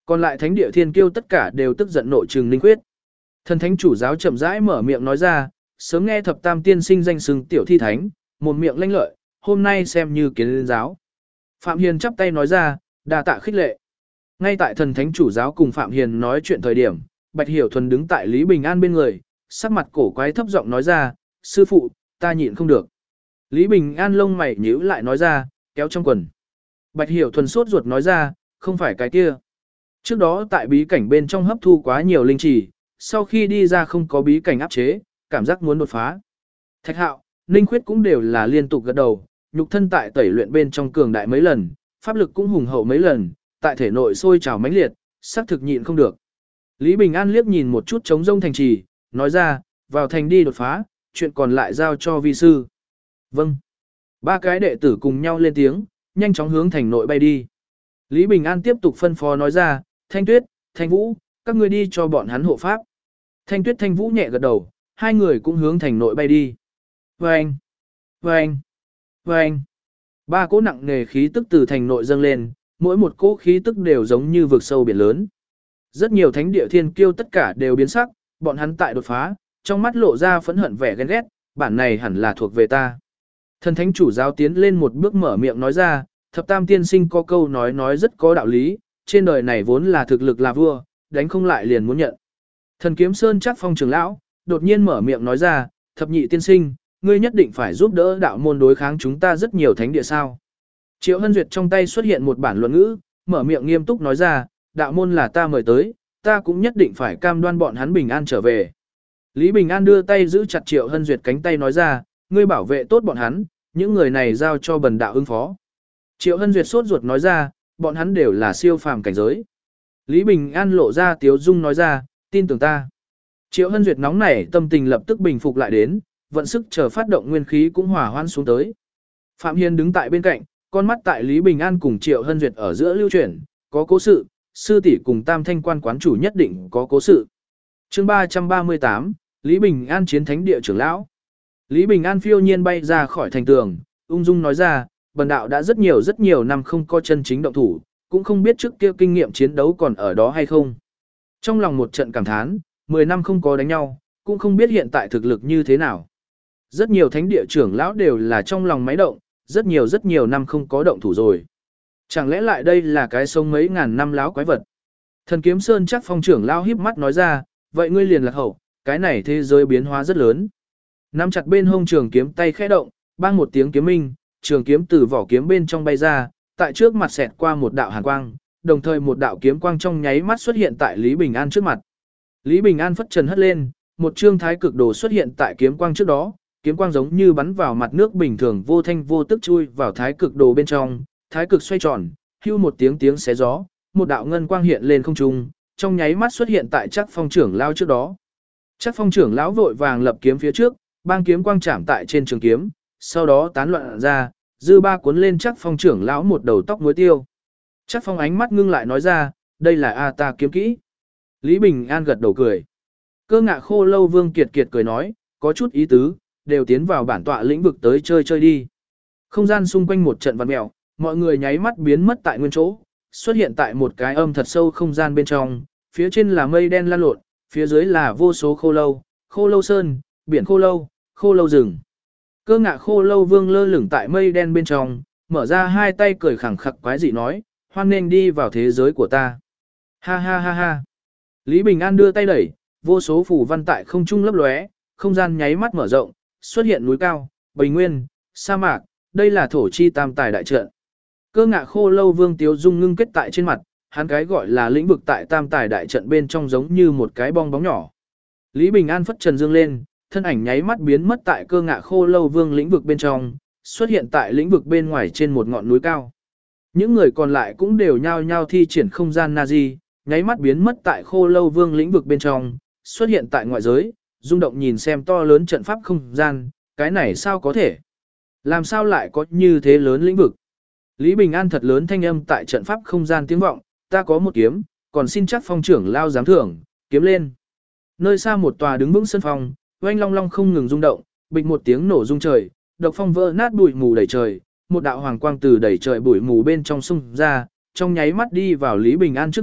Còn lại thánh địa thiên kiêu tất cả đều tức giận nội trừng Ninh Khuyết. Thần thánh chủ giáo chậm rãi mở miệng nói ra, sớm nghe thập tam tiên sinh danh xưng tiểu thi thánh, một miệng lanh lợi, hôm nay xem như kiến lên giáo. Phạm Hiền chắp tay nói ra, đa tạ khích lệ. Ngay tại thần thánh chủ giáo cùng Phạm Hiền nói chuyện thời điểm, Bạch Hiểu Thuần đứng tại Lý Bình An bên người, sắc mặt cổ quái thấp giọng nói ra, sư phụ, ta nhịn không được. Lý Bình An lông mày nhíu lại nói ra, kéo trong quần. Bạch Hiểu Thuần sốt ruột nói ra, không phải cái kia. Trước đó tại bí cảnh bên trong hấp thu quá nhiều linh chỉ, sau khi đi ra không có bí cảnh áp chế, cảm giác muốn đột phá. Thạch Hạo, Ninh Khuyết cũng đều là liên tục gật đầu, nhục thân tại tẩy luyện bên trong cường đại mấy lần, pháp lực cũng hùng hậu mấy lần, tại thể nội sôi trào mãnh liệt, xác thực nhịn không được. Lý Bình An liếc nhìn một chút trống rông thành trì, nói ra, vào thành đi đột phá, chuyện còn lại giao cho vi sư. Vâng. Ba cái đệ tử cùng nhau lên tiếng, nhanh chóng hướng thành nội bay đi. Lý Bình An tiếp tục phân phó nói ra, Thanh Tuyết, Thanh Vũ, các ngươi đi cho bọn hắn hộ pháp. Thanh Tuyết Thanh Vũ nhẹ gật đầu, hai người cũng hướng thành nội bay đi. Vâng, vâng, vâng. Ba cỗ nặng nề khí tức từ thành nội dâng lên, mỗi một cỗ khí tức đều giống như vực sâu biển lớn. Rất nhiều thánh địa thiên kiêu tất cả đều biến sắc, bọn hắn tại đột phá, trong mắt lộ ra phẫn hận vẻ ghen ghét, bản này hẳn là thuộc về ta. Thần thánh chủ giáo tiến lên một bước mở miệng nói ra, thập tam tiên sinh có câu nói rất có đạo lý, trên đời này vốn là thực lực là vua, đánh không lại liền muốn nhận. Thần kiếm sơn chắc phong trưởng lão, đột nhiên mở miệng nói ra, thập nhị tiên sinh, ngươi nhất định phải giúp đỡ đạo môn đối kháng chúng ta rất nhiều thánh địa sao. Triệu Hân Duyệt trong tay xuất hiện một bản luận ngữ, mở miệng nghiêm túc nói ra, đạo môn là ta mời tới, ta cũng nhất định phải cam đoan bọn hắn bình an trở về. Lý Bình An đưa tay giữ chặt Triệu Hân Duyệt cánh tay nói ra, ngươi bảo vệ tốt bọn hắn, những người này giao cho bần đạo ứng phó. Triệu Hân Duyệt sốt ruột nói ra, bọn hắn đều là siêu phàm cảnh giới. Lý Bình An lộ ra tiếu dung nói ra, tin tưởng ta. Triệu Hân Duyệt nóng nảy tâm tình lập tức bình phục lại đến, vận sức chờ phát động nguyên khí cũng hòa hoãn xuống tới. Phạm Hiền đứng tại bên cạnh, con mắt tại Lý Bình An cùng Triệu Hân Duyệt ở giữa lưu chuyển, có cố sự, sư tỷ cùng Tam Thanh quan quán chủ nhất định có cố sự. Chương 338, Lý Bình An chiến thánh địa trưởng lão. Lý Bình An phiêu nhiên bay ra khỏi thành tường, ung dung nói ra, bần đạo đã rất nhiều năm không có chân chính động thủ, cũng không biết trước kia kinh nghiệm chiến đấu còn ở đó hay không. Trong lòng một trận cảm thán, 10 năm không có đánh nhau, cũng không biết hiện tại thực lực như thế nào. Rất nhiều thánh địa trưởng lão đều là trong lòng máy động, rất nhiều năm không có động thủ rồi. Chẳng lẽ lại đây là cái sông mấy ngàn năm láo quái vật. Thần kiếm sơn chắc phong trưởng lão híp mắt nói ra, vậy ngươi liền lạc hậu, cái này thế giới biến hóa rất lớn. Nắm chặt bên hông trường kiếm tay khẽ động, bang một tiếng kiếm minh, trường kiếm từ vỏ kiếm bên trong bay ra, tại trước mặt xẹt qua một đạo hàn quang, đồng thời một đạo kiếm quang trong nháy mắt xuất hiện tại Lý Bình An trước mặt. Lý Bình An phất trần hất lên, một chương thái cực đồ xuất hiện tại kiếm quang trước đó, kiếm quang giống như bắn vào mặt nước bình thường vô thanh vô tức chui vào thái cực đồ bên trong, thái cực xoay tròn, hưu một tiếng xé gió, một đạo ngân quang hiện lên không trung, trong nháy mắt xuất hiện tại Trác Phong trưởng lão trước đó. Trác Phong trưởng lão vội vàng lập kiếm phía trước, bang kiếm quang chạm tại trên trường kiếm, sau đó tán loạn ra, dư ba cuốn lên Trác Phong trưởng lão một đầu tóc muối tiêu. Trác Phong ánh mắt ngưng lại nói ra, đây là A ta kiếm kỹ. Lý Bình An gật đầu cười. Cơ Ngạ Khô Lâu Vương Kiệt cười nói, có chút ý tứ, đều tiến vào bản tọa lĩnh vực tới chơi đi. Không gian xung quanh một trận vặn mèo, mọi người nháy mắt biến mất tại nguyên chỗ, xuất hiện tại một cái âm thật sâu không gian bên trong, phía trên là mây đen lan lộn, phía dưới là vô số khô lâu sơn, biển khô lâu rừng. Cơ Ngạ Khô Lâu Vương lơ lửng tại mây đen bên trong, mở ra hai tay cười khẳng khặc quái dị nói, hoan nên đi vào thế giới của ta. Ha ha ha ha. Lý Bình An đưa tay đẩy, vô số phù văn tại không trung lấp lóe, không gian nháy mắt mở rộng, xuất hiện núi cao, bình nguyên, sa mạc, đây là thổ chi tam tài đại trận. Cơ Ngạ Khô Lâu Vương tiếu dung ngưng kết tại trên mặt, hắn cái gọi là lĩnh vực tại tam tài đại trận bên trong giống như một cái bong bóng nhỏ. Lý Bình An phất trần dương lên, thân ảnh nháy mắt biến mất tại Cơ Ngạ Khô Lâu Vương lĩnh vực bên trong, xuất hiện tại lĩnh vực bên ngoài trên một ngọn núi cao. Những người còn lại cũng đều nhao nhao thi triển không gian Nazi, nháy mắt biến mất tại Khô Lâu Vương lĩnh vực bên trong, xuất hiện tại ngoại giới, rung động nhìn xem to lớn trận pháp không gian, cái này sao có thể? Làm sao lại có như thế lớn lĩnh vực? Lý Bình An thật lớn thanh âm tại trận pháp không gian tiếng vọng, ta có một kiếm, còn xin Trác Phong trưởng lao giám thưởng, kiếm lên. Nơi xa một tòa đứng vững sân phòng, oanh long long không ngừng rung động, bịch một tiếng nổ rung trời, độc phong vỡ nát bụi mù đầy trời, một đạo hoàng quang từ đầy trời bụi mù bên trong xung ra, trong nháy mắt đi vào Lý Bình An trước mặt,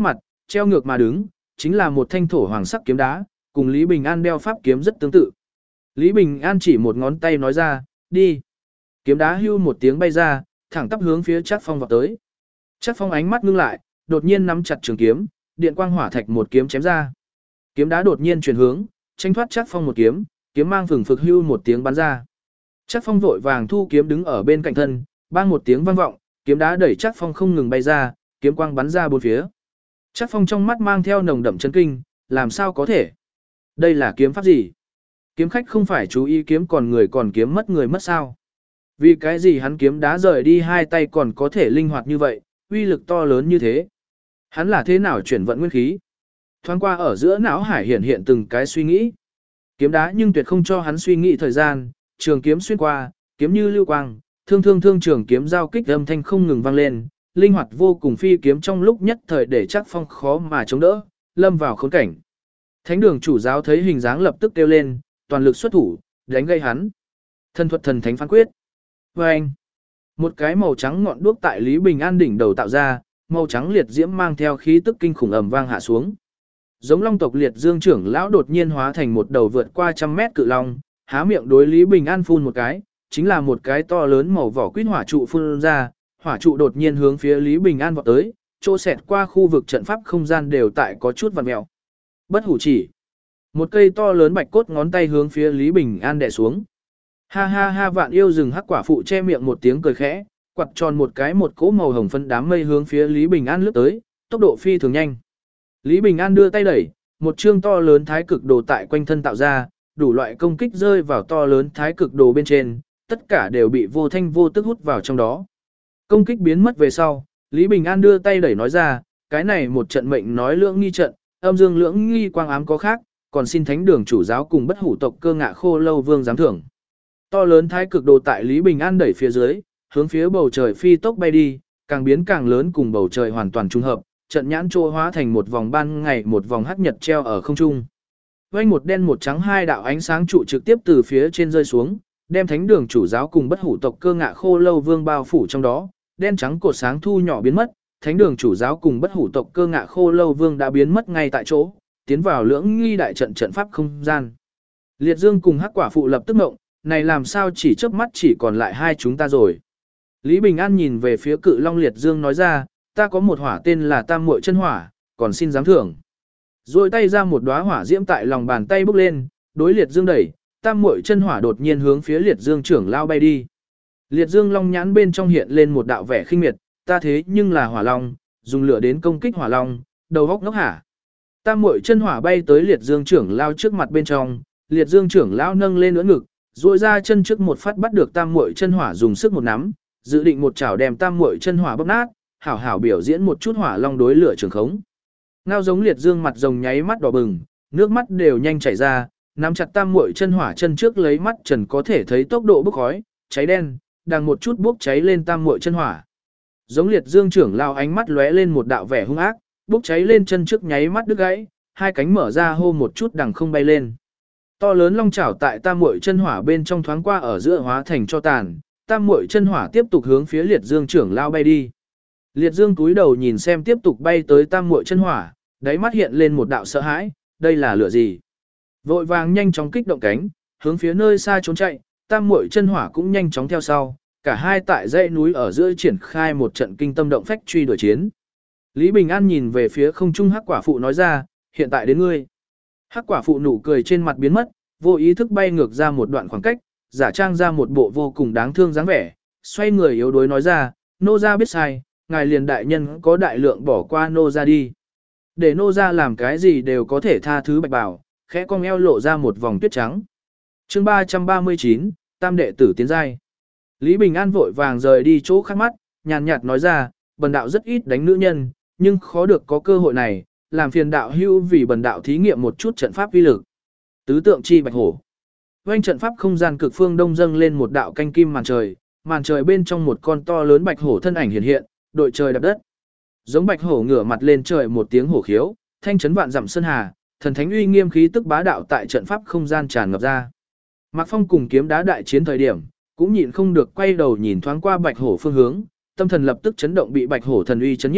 treo ngược mà đứng, chính là một thanh thổ hoàng sắc kiếm đá, cùng Lý Bình An đeo pháp kiếm rất tương tự. Lý Bình An chỉ một ngón tay nói ra, đi. Kiếm đá hưu một tiếng bay ra, thẳng tắp hướng phía Trác Phong vọt tới. Trác Phong ánh mắt ngưng lại, đột nhiên nắm chặt trường kiếm, điện quang hỏa thạch một kiếm chém ra. Kiếm đá đột nhiên chuyển hướng, tránh thoát Trác Phong một kiếm, kiếm mang phừng phực hưu một tiếng bắn ra. Trác Phong vội vàng thu kiếm đứng ở bên cạnh thân, bang một tiếng vang vọng, kiếm đá đẩy Trác Phong không ngừng bay ra, kiếm quang bắn ra bốn phía. Trác Phong trong mắt mang theo nồng đậm chấn kinh, làm sao có thể? Đây là kiếm pháp gì? Kiếm khách không phải chú ý kiếm còn kiếm mất người mất sao? Vì cái gì hắn kiếm đá rời đi hai tay còn có thể linh hoạt như vậy, uy lực to lớn như thế? Hắn là thế nào chuyển vận nguyên khí? Thoáng qua ở giữa não hải hiện từng cái suy nghĩ. Kiếm đá nhưng tuyệt không cho hắn suy nghĩ thời gian, trường kiếm xuyên qua, kiếm như lưu quang, thương trường kiếm giao kích âm thanh không ngừng vang lên, linh hoạt vô cùng phi kiếm trong lúc nhất thời để Trác Phong khó mà chống đỡ, lâm vào khốn cảnh. Thánh đường chủ giáo thấy hình dáng lập tức kêu lên, toàn lực xuất thủ, đánh gây hắn. Thân thuật thần thánh phán quyết. Và anh, một cái màu trắng ngọn đuốc tại Lý Bình An đỉnh đầu tạo ra, màu trắng liệt diễm mang theo khí tức kinh khủng ầm vang hạ xuống. Giống long tộc liệt dương trưởng lão đột nhiên hóa thành một đầu vượt qua 100 mét cự long, há miệng đối Lý Bình An phun một cái, chính là một cái to lớn màu vỏ quýt hỏa trụ phun ra, hỏa trụ đột nhiên hướng phía Lý Bình An vọt tới, chỗ xẹt qua khu vực trận pháp không gian đều tại có chút vặn mèo. Bất hủ chỉ. Một cây to lớn bạch cốt ngón tay hướng phía Lý Bình An đè xuống. Ha ha ha, Vạn Yêu rừng hắc quả phụ che miệng một tiếng cười khẽ, quặt tròn một cỗ màu hồng phân đám mây hướng phía Lý Bình An lướt tới, tốc độ phi thường nhanh. Lý Bình An đưa tay đẩy, một chương to lớn thái cực đồ tại quanh thân tạo ra, đủ loại công kích rơi vào to lớn thái cực đồ bên trên, tất cả đều bị vô thanh vô tức hút vào trong đó. Công kích biến mất về sau, Lý Bình An đưa tay đẩy nói ra, cái này một trận mệnh nói lưỡng nghi trận, âm dương lưỡng nghi quang ám có khác, còn xin thánh đường chủ giáo cùng bất hủ tộc Cơ Ngạ Khô Lâu Vương giám thưởng. To lớn thái cực đồ tại Lý Bình An đẩy phía dưới, hướng phía bầu trời phi tốc bay đi, càng biến càng lớn cùng bầu trời hoàn toàn trùng hợp, trận nhãn trô hóa thành một vòng ban ngày một vòng hắc nhật treo ở không trung. Vành một đen một trắng hai đạo ánh sáng trụ trực tiếp từ phía trên rơi xuống, đem thánh đường chủ giáo cùng bất hủ tộc Cơ Ngạ Khô Lâu Vương bao phủ trong đó, đen trắng cột sáng thu nhỏ biến mất, thánh đường chủ giáo cùng bất hủ tộc Cơ Ngạ Khô Lâu Vương đã biến mất ngay tại chỗ, tiến vào lưỡng nghi đại trận trận pháp không gian. Liệt Dương cùng hắc quả phụ lập tức ngộng, này làm sao chỉ chớp mắt chỉ còn lại hai chúng ta rồi. Lý Bình An nhìn về phía Cự Long Liệt Dương nói ra, ta có một hỏa tên là Tam Muội Chân Hỏa, còn xin giám thưởng. Rồi tay ra một đóa hỏa diễm tại lòng bàn tay bốc lên, đối Liệt Dương đẩy, Tam Muội Chân Hỏa đột nhiên hướng phía Liệt Dương trưởng lao bay đi. Liệt Dương long nhãn bên trong hiện lên một đạo vẻ khinh miệt, ta thế nhưng là hỏa long, dùng lửa đến công kích hỏa long, đầu óc ngốc hả? Tam Muội Chân Hỏa bay tới Liệt Dương trưởng lao trước mặt bên trong, Liệt Dương trưởng lao nâng lên ưỡn ngực, duỗi ra chân trước một phát bắt được Tam Muội Chân Hỏa dùng sức một nắm, dự định một chảo đem Tam Muội Chân Hỏa bóp nát, hảo hảo biểu diễn một chút hỏa long đối lửa trường khống. Ngao giống Liệt Dương mặt rồng nháy mắt đỏ bừng, nước mắt đều nhanh chảy ra, nắm chặt Tam Muội Chân Hỏa chân trước lấy mắt trần có thể thấy tốc độ bốc khói, cháy đen, đang một chút bốc cháy lên Tam Muội Chân Hỏa. Giống Liệt Dương trưởng lao ánh mắt lóe lên một đạo vẻ hung ác, bốc cháy lên chân trước nháy mắt đứt gãy, hai cánh mở ra hô một chút đằng không bay lên. To lớn long chảo tại Tam Muội Chân Hỏa bên trong thoáng qua ở giữa hóa thành cho tàn, Tam Muội Chân Hỏa tiếp tục hướng phía Liệt Dương trưởng lao bay đi. Liệt Dương cúi đầu nhìn xem tiếp tục bay tới Tam Muội Chân Hỏa, đáy mắt hiện lên một đạo sợ hãi, đây là lửa gì? Vội vàng nhanh chóng kích động cánh, hướng phía nơi xa trốn chạy, Tam Muội Chân Hỏa cũng nhanh chóng theo sau, cả hai tại dãy núi ở giữa triển khai một trận kinh tâm động phách truy đuổi chiến. Lý Bình An nhìn về phía không trung hắc quả phụ nói ra, hiện tại đến ngươi. Hắc quả phụ nụ cười trên mặt biến mất, vô ý thức bay ngược ra một đoạn khoảng cách, giả trang ra một bộ vô cùng đáng thương dáng vẻ, xoay người yếu đuối nói ra, nô gia biết sai, ngài liền đại nhân có đại lượng bỏ qua nô gia đi. Để nô gia làm cái gì đều có thể tha thứ bạch bảo, khẽ cong eo lộ ra một vòng tuyết trắng. Chương 339, Tam đệ tử tiến giai. Lý Bình An vội vàng rời đi chỗ khác mắt, nhàn nhạt nói ra, bần đạo rất ít đánh nữ nhân, nhưng khó được có cơ hội này, làm phiền đạo hữu vì bần đạo thí nghiệm một chút trận pháp uy lực. Tứ tượng chi bạch hổ. Vành trận pháp không gian cực phương đông dâng lên một đạo canh kim màn trời bên trong một con to lớn bạch hổ thân ảnh hiện hiện, đội trời đạp đất. Giống bạch hổ ngửa mặt lên trời một tiếng hổ khiếu, thanh chấn vạn dặm sơn hà, thần thánh uy nghiêm khí tức bá đạo tại trận pháp không gian tràn ngập ra. Mạc Phong cùng kiếm đá đại chiến thời điểm, cũng nhịn không được quay đầu nhìn thoáng qua bạch hổ phương hướng, tâm thần lập tức chấn động bị bạch hổ thần uy chấn nhiếp,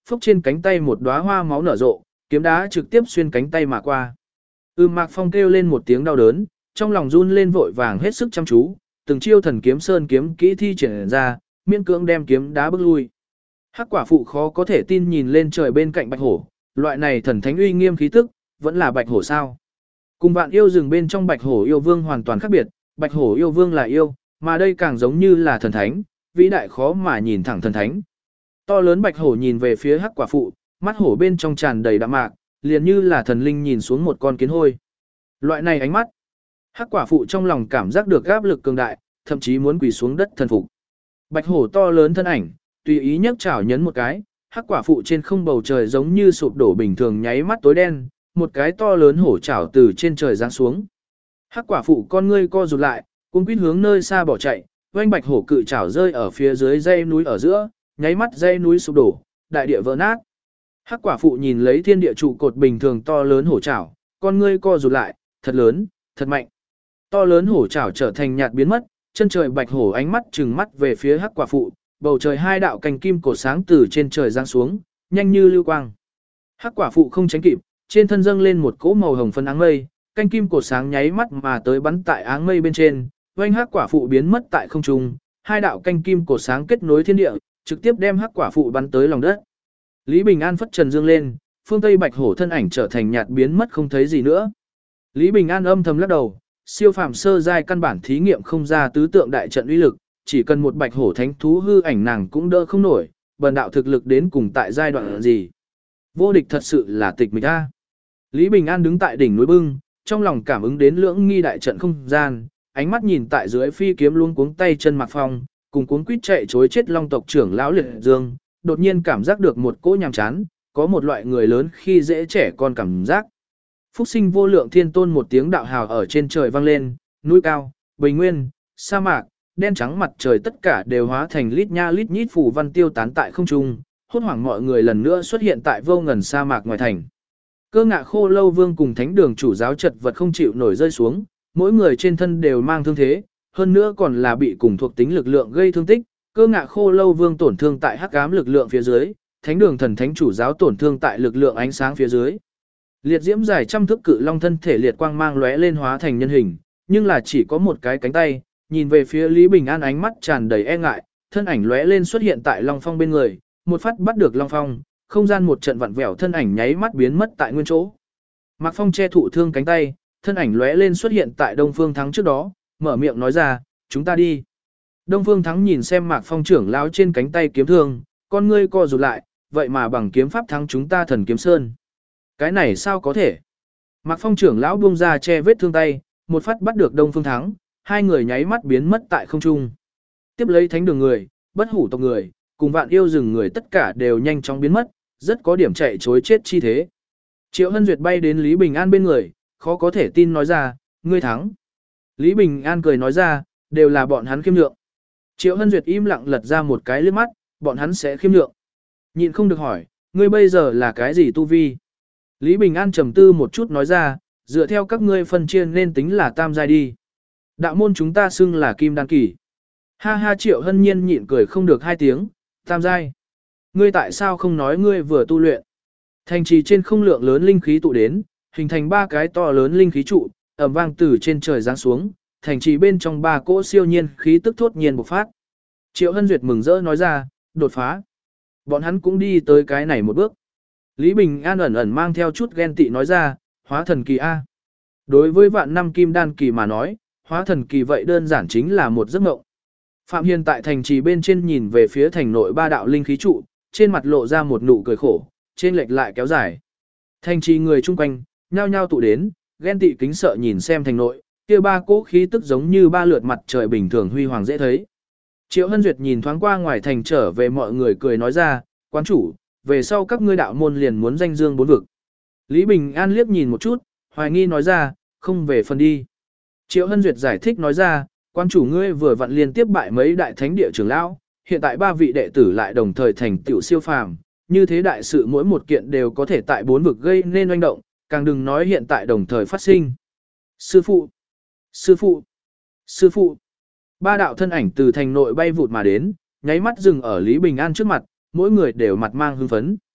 phốc trên cánh tay một đóa hoa máu nở rộ, kiếm đá trực tiếp xuyên cánh tay mà qua. Mạc Phong kêu lên một tiếng đau đớn, trong lòng run lên vội vàng hết sức chăm chú, từng chiêu thần kiếm sơn kiếm kỹ thi triển ra, miễn cưỡng đem kiếm đá bước lui. Hắc quả phụ khó có thể tin nhìn lên trời bên cạnh bạch hổ, loại này thần thánh uy nghiêm khí tức, vẫn là bạch hổ sao? Cùng Vạn Yêu rừng bên trong bạch hổ yêu vương hoàn toàn khác biệt, bạch hổ yêu vương là yêu, mà đây càng giống như là thần thánh, vĩ đại khó mà nhìn thẳng thần thánh. To lớn bạch hổ nhìn về phía hắc quả phụ, mắt hổ bên trong tràn đầy đạm mạc, liền như là thần linh nhìn xuống một con kiến hôi. Loại này ánh mắt, hắc quả phụ trong lòng cảm giác được áp lực cường đại, thậm chí muốn quỳ xuống đất thần phục. Bạch hổ to lớn thân ảnh, tùy ý nhấc chảo nhấn một cái, hắc quả phụ trên không bầu trời giống như sụp đổ bình thường nháy mắt tối đen, một cái to lớn hổ chảo từ trên trời giáng xuống. Hắc quả phụ con ngươi co rụt lại, cuống quýt hướng nơi xa bỏ chạy, oanh bạch hổ cự chảo rơi ở phía dưới dãy núi ở giữa, nháy mắt dãy núi sụp đổ, đại địa vỡ nát. Hắc quả phụ nhìn lấy thiên địa trụ cột bình thường to lớn hổ chảo, con ngươi co rụt lại, thật lớn, thật mạnh. To lớn hổ chảo trở thành nhạt biến mất, chân trời bạch hổ ánh mắt trừng mắt về phía hắc quả phụ, bầu trời hai đạo cành kim cổ sáng từ trên trời giáng xuống, nhanh như lưu quang. Hắc quả phụ không tránh kịp, trên thân dâng lên một cỗ màu hồng phân áng mây, canh kim cổ sáng nháy mắt mà tới bắn tại áng mây bên trên, oanh hắc quả phụ biến mất tại không trung, hai đạo canh kim cổ sáng kết nối thiên địa, trực tiếp đem hắc quả phụ bắn tới lòng đất. Lý Bình An phất trần dương lên, phương Tây bạch hổ thân ảnh trở thành nhạt biến mất không thấy gì nữa. Lý Bình An âm thầm lắc đầu, siêu phàm sơ giai căn bản thí nghiệm không ra tứ tượng đại trận uy lực, chỉ cần một bạch hổ thánh thú hư ảnh nàng cũng đỡ không nổi, bần đạo thực lực đến cùng tại giai đoạn gì. Vô địch thật sự là tịch mịch a. Lý Bình An đứng tại đỉnh núi bưng, trong lòng cảm ứng đến lưỡng nghi đại trận không gian, ánh mắt nhìn tại dưới phi kiếm luống cuống tay chân Mạc Phong, cùng cuống quýt chạy chối chết Long tộc trưởng lão Liệt Dương, đột nhiên cảm giác được một cỗ nhàm chán, có một loại người lớn khi dễ trẻ con cảm giác. Phúc sinh vô lượng thiên tôn một tiếng đạo hào ở trên trời vang lên, núi cao, bình nguyên, sa mạc, đen trắng mặt trời tất cả đều hóa thành lít nha lít nhít phù văn tiêu tán tại không trung, hốt hoảng mọi người lần nữa xuất hiện tại vô ngần sa mạc ngoài thành. Cơ Ngạ Khô Lâu Vương cùng Thánh Đường chủ giáo chật vật không chịu nổi rơi xuống, mỗi người trên thân đều mang thương thế, hơn nữa còn là bị cùng thuộc tính lực lượng gây thương tích. Cơ Ngạ Khô Lâu Vương tổn thương tại hắc ám lực lượng phía dưới, Thánh Đường thần thánh chủ giáo tổn thương tại lực lượng ánh sáng phía dưới. Liệt diễm dài trăm thước cự long thân thể liệt quang mang lóe lên hóa thành nhân hình, nhưng là chỉ có một cái cánh tay, nhìn về phía Lý Bình An ánh mắt tràn đầy e ngại, thân ảnh lóe lên xuất hiện tại Long Phong bên người, một phát bắt được Long Phong, không gian một trận vặn vẹo thân ảnh nháy mắt biến mất tại nguyên chỗ. Mạc Phong che thụ thương cánh tay, thân ảnh lóe lên xuất hiện tại Đông Phương Thắng trước đó, mở miệng nói ra, chúng ta đi. Đông Phương Thắng nhìn xem Mạc Phong trưởng lão trên cánh tay kiếm thương, con ngươi co rụt lại, vậy mà bằng kiếm pháp thắng chúng ta Thần Kiếm Sơn. Cái này sao có thể? Mạc Phong trưởng lão buông ra che vết thương tay, một phát bắt được Đông Phương Thắng, hai người nháy mắt biến mất tại không trung. Tiếp lấy Thánh Đường người, Bất Hủ tộc người, cùng Vạn Yêu rừng người tất cả đều nhanh chóng biến mất, rất có điểm chạy chối chết chi thế. Triệu Hân Duyệt bay đến Lý Bình An bên người, khó có thể tin nói ra, ngươi thắng. Lý Bình An cười nói ra, đều là bọn hắn khiêm nhượng. Triệu Hân Duyệt im lặng lật ra một cái liếc mắt, bọn hắn sẽ khiêm nhượng. Nhịn không được hỏi, ngươi bây giờ là cái gì tu vi? Lý Bình An trầm tư một chút nói ra, dựa theo các ngươi phân chia nên tính là tam giai đi. Đạo môn chúng ta xưng là kim đan kỳ. Ha ha Triệu Hân Nhiên nhịn cười không được hai tiếng, tam giai. Ngươi tại sao không nói ngươi vừa tu luyện? Thành trì trên không lượng lớn linh khí tụ đến, hình thành ba cái to lớn linh khí trụ, ầm vang từ trên trời giáng xuống, thành trì bên trong ba cỗ siêu nhiên khí tức thốt nhiên bộc phát. Triệu Hân Duyệt mừng rỡ nói ra, đột phá. Bọn hắn cũng đi tới cái này một bước. Lý Bình An ẩn ẩn mang theo chút ghen tị nói ra, hóa thần kỳ A. Đối với vạn năm kim đan kỳ mà nói, hóa thần kỳ vậy đơn giản chính là một giấc mộng. Phạm Hiền tại thành trì bên trên nhìn về phía thành nội ba đạo linh khí trụ, trên mặt lộ ra một nụ cười khổ, trên lệch lại kéo dài. Thành trì người chung quanh, nhao nhao tụ đến, ghen tị kính sợ nhìn xem thành nội, kia ba cỗ khí tức giống như ba lượt mặt trời bình thường huy hoàng dễ thấy. Triệu Hân Duyệt nhìn thoáng qua ngoài thành trở về mọi người cười nói ra, quán chủ, về sau các ngươi đạo môn liền muốn danh dương bốn vực. Lý Bình An liếc nhìn một chút, hoài nghi nói ra, không về phần đi. Triệu Hân Duyệt giải thích nói ra, quan chủ ngươi vừa vặn liên tiếp bại mấy đại thánh địa trưởng lão, hiện tại ba vị đệ tử lại đồng thời thành tựu siêu phàm, như thế đại sự mỗi một kiện đều có thể tại bốn vực gây nên oanh động, càng đừng nói hiện tại đồng thời phát sinh. Sư phụ, sư phụ, sư phụ. Ba đạo thân ảnh từ thành nội bay vụt mà đến, nháy mắt dừng ở Lý Bình An trước mặt, mỗi người đều mặt mang hưng phấn.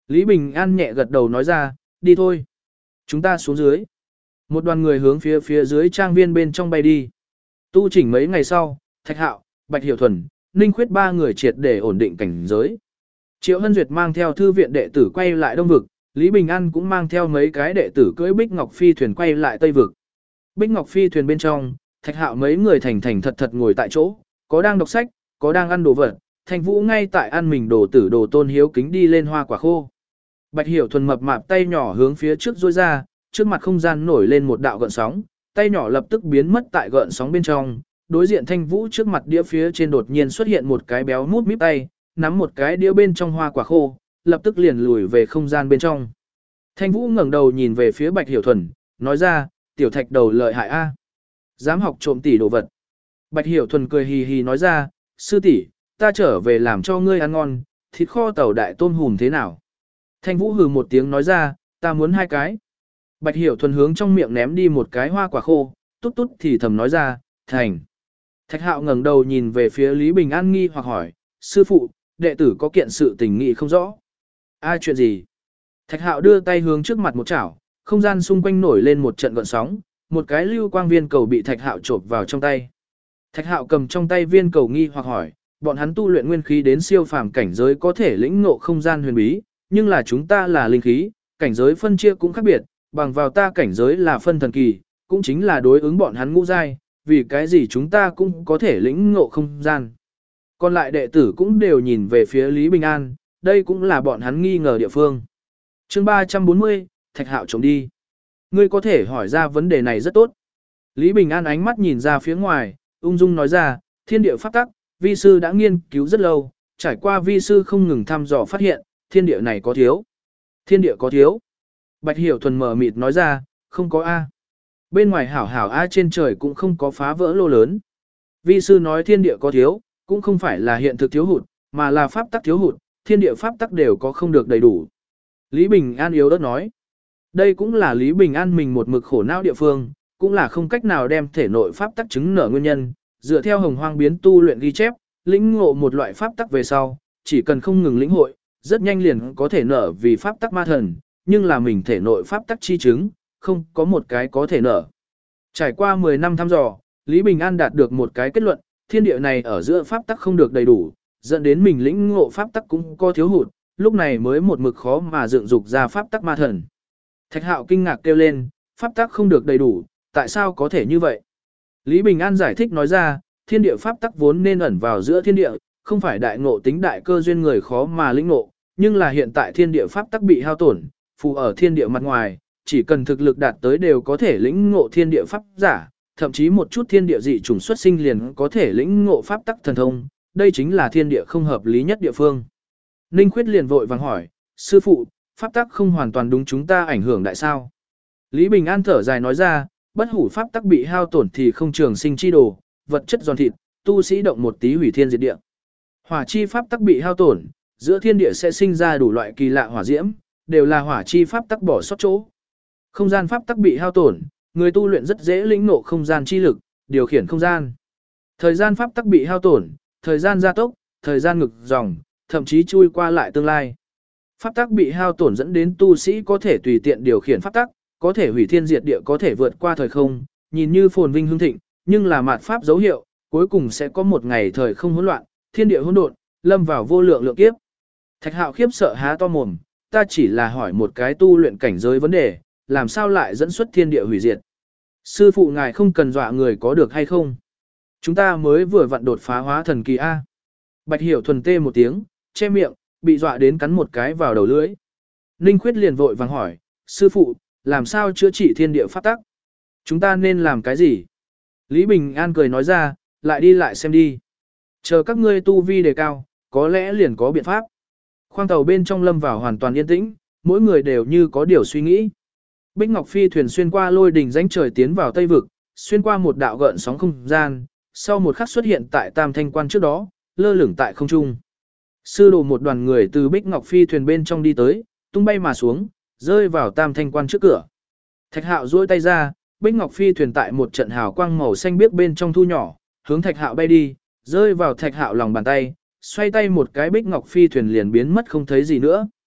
Lý Bình An nhẹ gật đầu nói ra, đi thôi. Chúng ta xuống dưới. Một đoàn người hướng phía dưới trang viên bên trong bay đi. Tu chỉnh mấy ngày sau, Thạch Hạo, Bạch Hiểu Thuần, Ninh Khuyết ba người triệt để ổn định cảnh giới. Triệu Hân Duyệt mang theo thư viện đệ tử quay lại Đông Vực, Lý Bình An cũng mang theo mấy cái đệ tử cưỡi Bích Ngọc Phi thuyền quay lại Tây Vực. Bích Ngọc Phi thuyền bên trong, Thạch Hạo mấy người thành thành thật thật ngồi tại chỗ, có đang đọc sách, có đang ăn đồ vật, Thanh Vũ ngay tại ăn mình đồ tử đồ tôn hiếu kính đi lên hoa quả khô. Bạch Hiểu Thuần mập mạp tay nhỏ hướng phía trước duỗi ra, trước mặt không gian nổi lên một đạo gợn sóng, tay nhỏ lập tức biến mất tại gợn sóng bên trong, đối diện Thanh Vũ trước mặt đĩa phía trên đột nhiên xuất hiện một cái béo mút míp tay, nắm một cái đĩa bên trong hoa quả khô, lập tức liền lùi về không gian bên trong. Thanh Vũ ngẩng đầu nhìn về phía Bạch Hiểu Thuần, nói ra, tiểu Thạch đầu lợi hại a, dám học trộm tỷ đồ vật. Bạch Hiểu Thuần cười hì hì nói ra, sư tỷ, ta trở về làm cho ngươi ăn ngon, thịt kho tàu đại tôm hùm thế nào? Thanh Vũ hừ một tiếng nói ra, ta muốn 2 cái. Bạch Hiểu Thuần hướng trong miệng ném đi một cái hoa quả khô, tút tút thì thầm nói ra, thành. Thạch Hạo ngẩng đầu nhìn về phía Lý Bình An nghi hoặc hỏi, sư phụ, đệ tử có kiện sự tình nghị không rõ. Chuyện gì? Thạch Hạo đưa tay hướng trước mặt một chảo, không gian xung quanh nổi lên một trận gợn sóng, một cái lưu quang viên cầu bị Thạch Hạo chộp vào trong tay. Thạch Hạo cầm trong tay viên cầu nghi hoặc hỏi, bọn hắn tu luyện nguyên khí đến siêu phàm cảnh giới có thể lĩnh ngộ không gian huyền bí, nhưng là chúng ta là linh khí, cảnh giới phân chia cũng khác biệt, bằng vào ta cảnh giới là phân thần kỳ, cũng chính là đối ứng bọn hắn ngũ giai, vì cái gì chúng ta cũng có thể lĩnh ngộ không gian. Còn lại đệ tử cũng đều nhìn về phía Lý Bình An, đây cũng là bọn hắn nghi ngờ địa phương. Chương 340, Thạch Hạo trộm đi. Ngươi có thể hỏi ra vấn đề này rất tốt. Lý Bình An ánh mắt nhìn ra phía ngoài, ung dung nói ra, thiên địa pháp tắc, vi sư đã nghiên cứu rất lâu, trải qua vi sư không ngừng thăm dò phát hiện, thiên địa này có thiếu. Thiên địa có thiếu. Bạch Hiểu Thuần mờ mịt nói ra, không có A. Bên ngoài hảo hảo A trên trời cũng không có phá vỡ lô lớn. Vi sư nói thiên địa có thiếu, cũng không phải là hiện thực thiếu hụt, mà là pháp tắc thiếu hụt, thiên địa pháp tắc đều có không được đầy đủ. Lý Bình An yếu ớt nói. Đây cũng là Lý Bình An mình một mực khổ não địa phương, cũng là không cách nào đem thể nội pháp tắc chứng nở nguyên nhân, dựa theo Hồng Hoang biến tu luyện ghi chép, lĩnh ngộ một loại pháp tắc về sau, chỉ cần không ngừng lĩnh hội, rất nhanh liền có thể nở vì pháp tắc ma thần, nhưng là mình thể nội pháp tắc chi chứng, không có một cái có thể nở. Trải qua 10 năm thăm dò, Lý Bình An đạt được một cái kết luận, thiên địa này ở giữa pháp tắc không được đầy đủ, dẫn đến mình lĩnh ngộ pháp tắc cũng có thiếu hụt, lúc này mới một mực khó mà dựng dục ra pháp tắc ma thần. Thạch Hạo kinh ngạc kêu lên, pháp tắc không được đầy đủ, tại sao có thể như vậy? Lý Bình An giải thích nói ra, thiên địa pháp tắc vốn nên ẩn vào giữa thiên địa, không phải đại ngộ tính đại cơ duyên người khó mà lĩnh ngộ, nhưng là hiện tại thiên địa pháp tắc bị hao tổn, phù ở thiên địa mặt ngoài, chỉ cần thực lực đạt tới đều có thể lĩnh ngộ thiên địa pháp giả, thậm chí một chút thiên địa dị chủng xuất sinh liền có thể lĩnh ngộ pháp tắc thần thông, đây chính là thiên địa không hợp lý nhất địa phương. Ninh Khuyết liền vội vàng hỏi, sư phụ, pháp tắc không hoàn toàn đúng chúng ta ảnh hưởng đại sao? Lý Bình An thở dài nói ra, bất hủ pháp tắc bị hao tổn thì không trường sinh chi đồ, vật chất giòn thịt, tu sĩ động một tí hủy thiên diệt địa. Hỏa chi pháp tắc bị hao tổn, giữa thiên địa sẽ sinh ra đủ loại kỳ lạ hỏa diễm, đều là hỏa chi pháp tắc bỏ sót chỗ. Không gian pháp tắc bị hao tổn, người tu luyện rất dễ lĩnh ngộ không gian chi lực, điều khiển không gian. Thời gian pháp tắc bị hao tổn, thời gian gia tốc, thời gian ngực dòng, thậm chí chui qua lại tương lai. Pháp tắc bị hao tổn dẫn đến tu sĩ có thể tùy tiện điều khiển pháp tắc, có thể hủy thiên diệt địa, có thể vượt qua thời không, nhìn như phồn vinh hưng thịnh, nhưng là mạt pháp dấu hiệu, cuối cùng sẽ có một ngày thời không hỗn loạn, thiên địa hỗn độn, lâm vào vô lượng lượng kiếp. Thạch Hạo khiếp sợ há to mồm, ta chỉ là hỏi một cái tu luyện cảnh giới vấn đề, làm sao lại dẫn xuất thiên địa hủy diệt? Sư phụ ngài không cần dọa người có được hay không? Chúng ta mới vừa vặn đột phá hóa thần kỳ A. Bạch Hiểu Thuần tê một tiếng, che miệng, bị dọa đến cắn một cái vào đầu lưỡi. Ninh Khuyết liền vội vàng hỏi, sư phụ, làm sao chữa trị thiên địa pháp tắc? Chúng ta nên làm cái gì? Lý Bình An cười nói ra, lại đi lại xem đi. Chờ các ngươi tu vi đề cao, có lẽ liền có biện pháp. Khoang tàu bên trong lâm vào hoàn toàn yên tĩnh, mỗi người đều như có điều suy nghĩ. Bích Ngọc Phi thuyền xuyên qua lôi đỉnh rãnh trời tiến vào Tây Vực, xuyên qua một đạo gợn sóng không gian, sau một khắc xuất hiện tại Tam Thanh Quan trước đó, lơ lửng tại không trung. Sư đồ một đoàn người từ Bích Ngọc Phi thuyền bên trong đi tới, tung bay mà xuống, rơi vào Tam Thanh Quan trước cửa. Thạch Hạo duỗi tay ra, Bích Ngọc Phi thuyền tại một trận hào quang màu xanh biếc bên trong thu nhỏ, hướng Thạch Hạo bay đi, rơi vào Thạch Hạo lòng bàn tay, xoay tay một cái Bích Ngọc Phi thuyền liền biến mất không thấy gì nữa.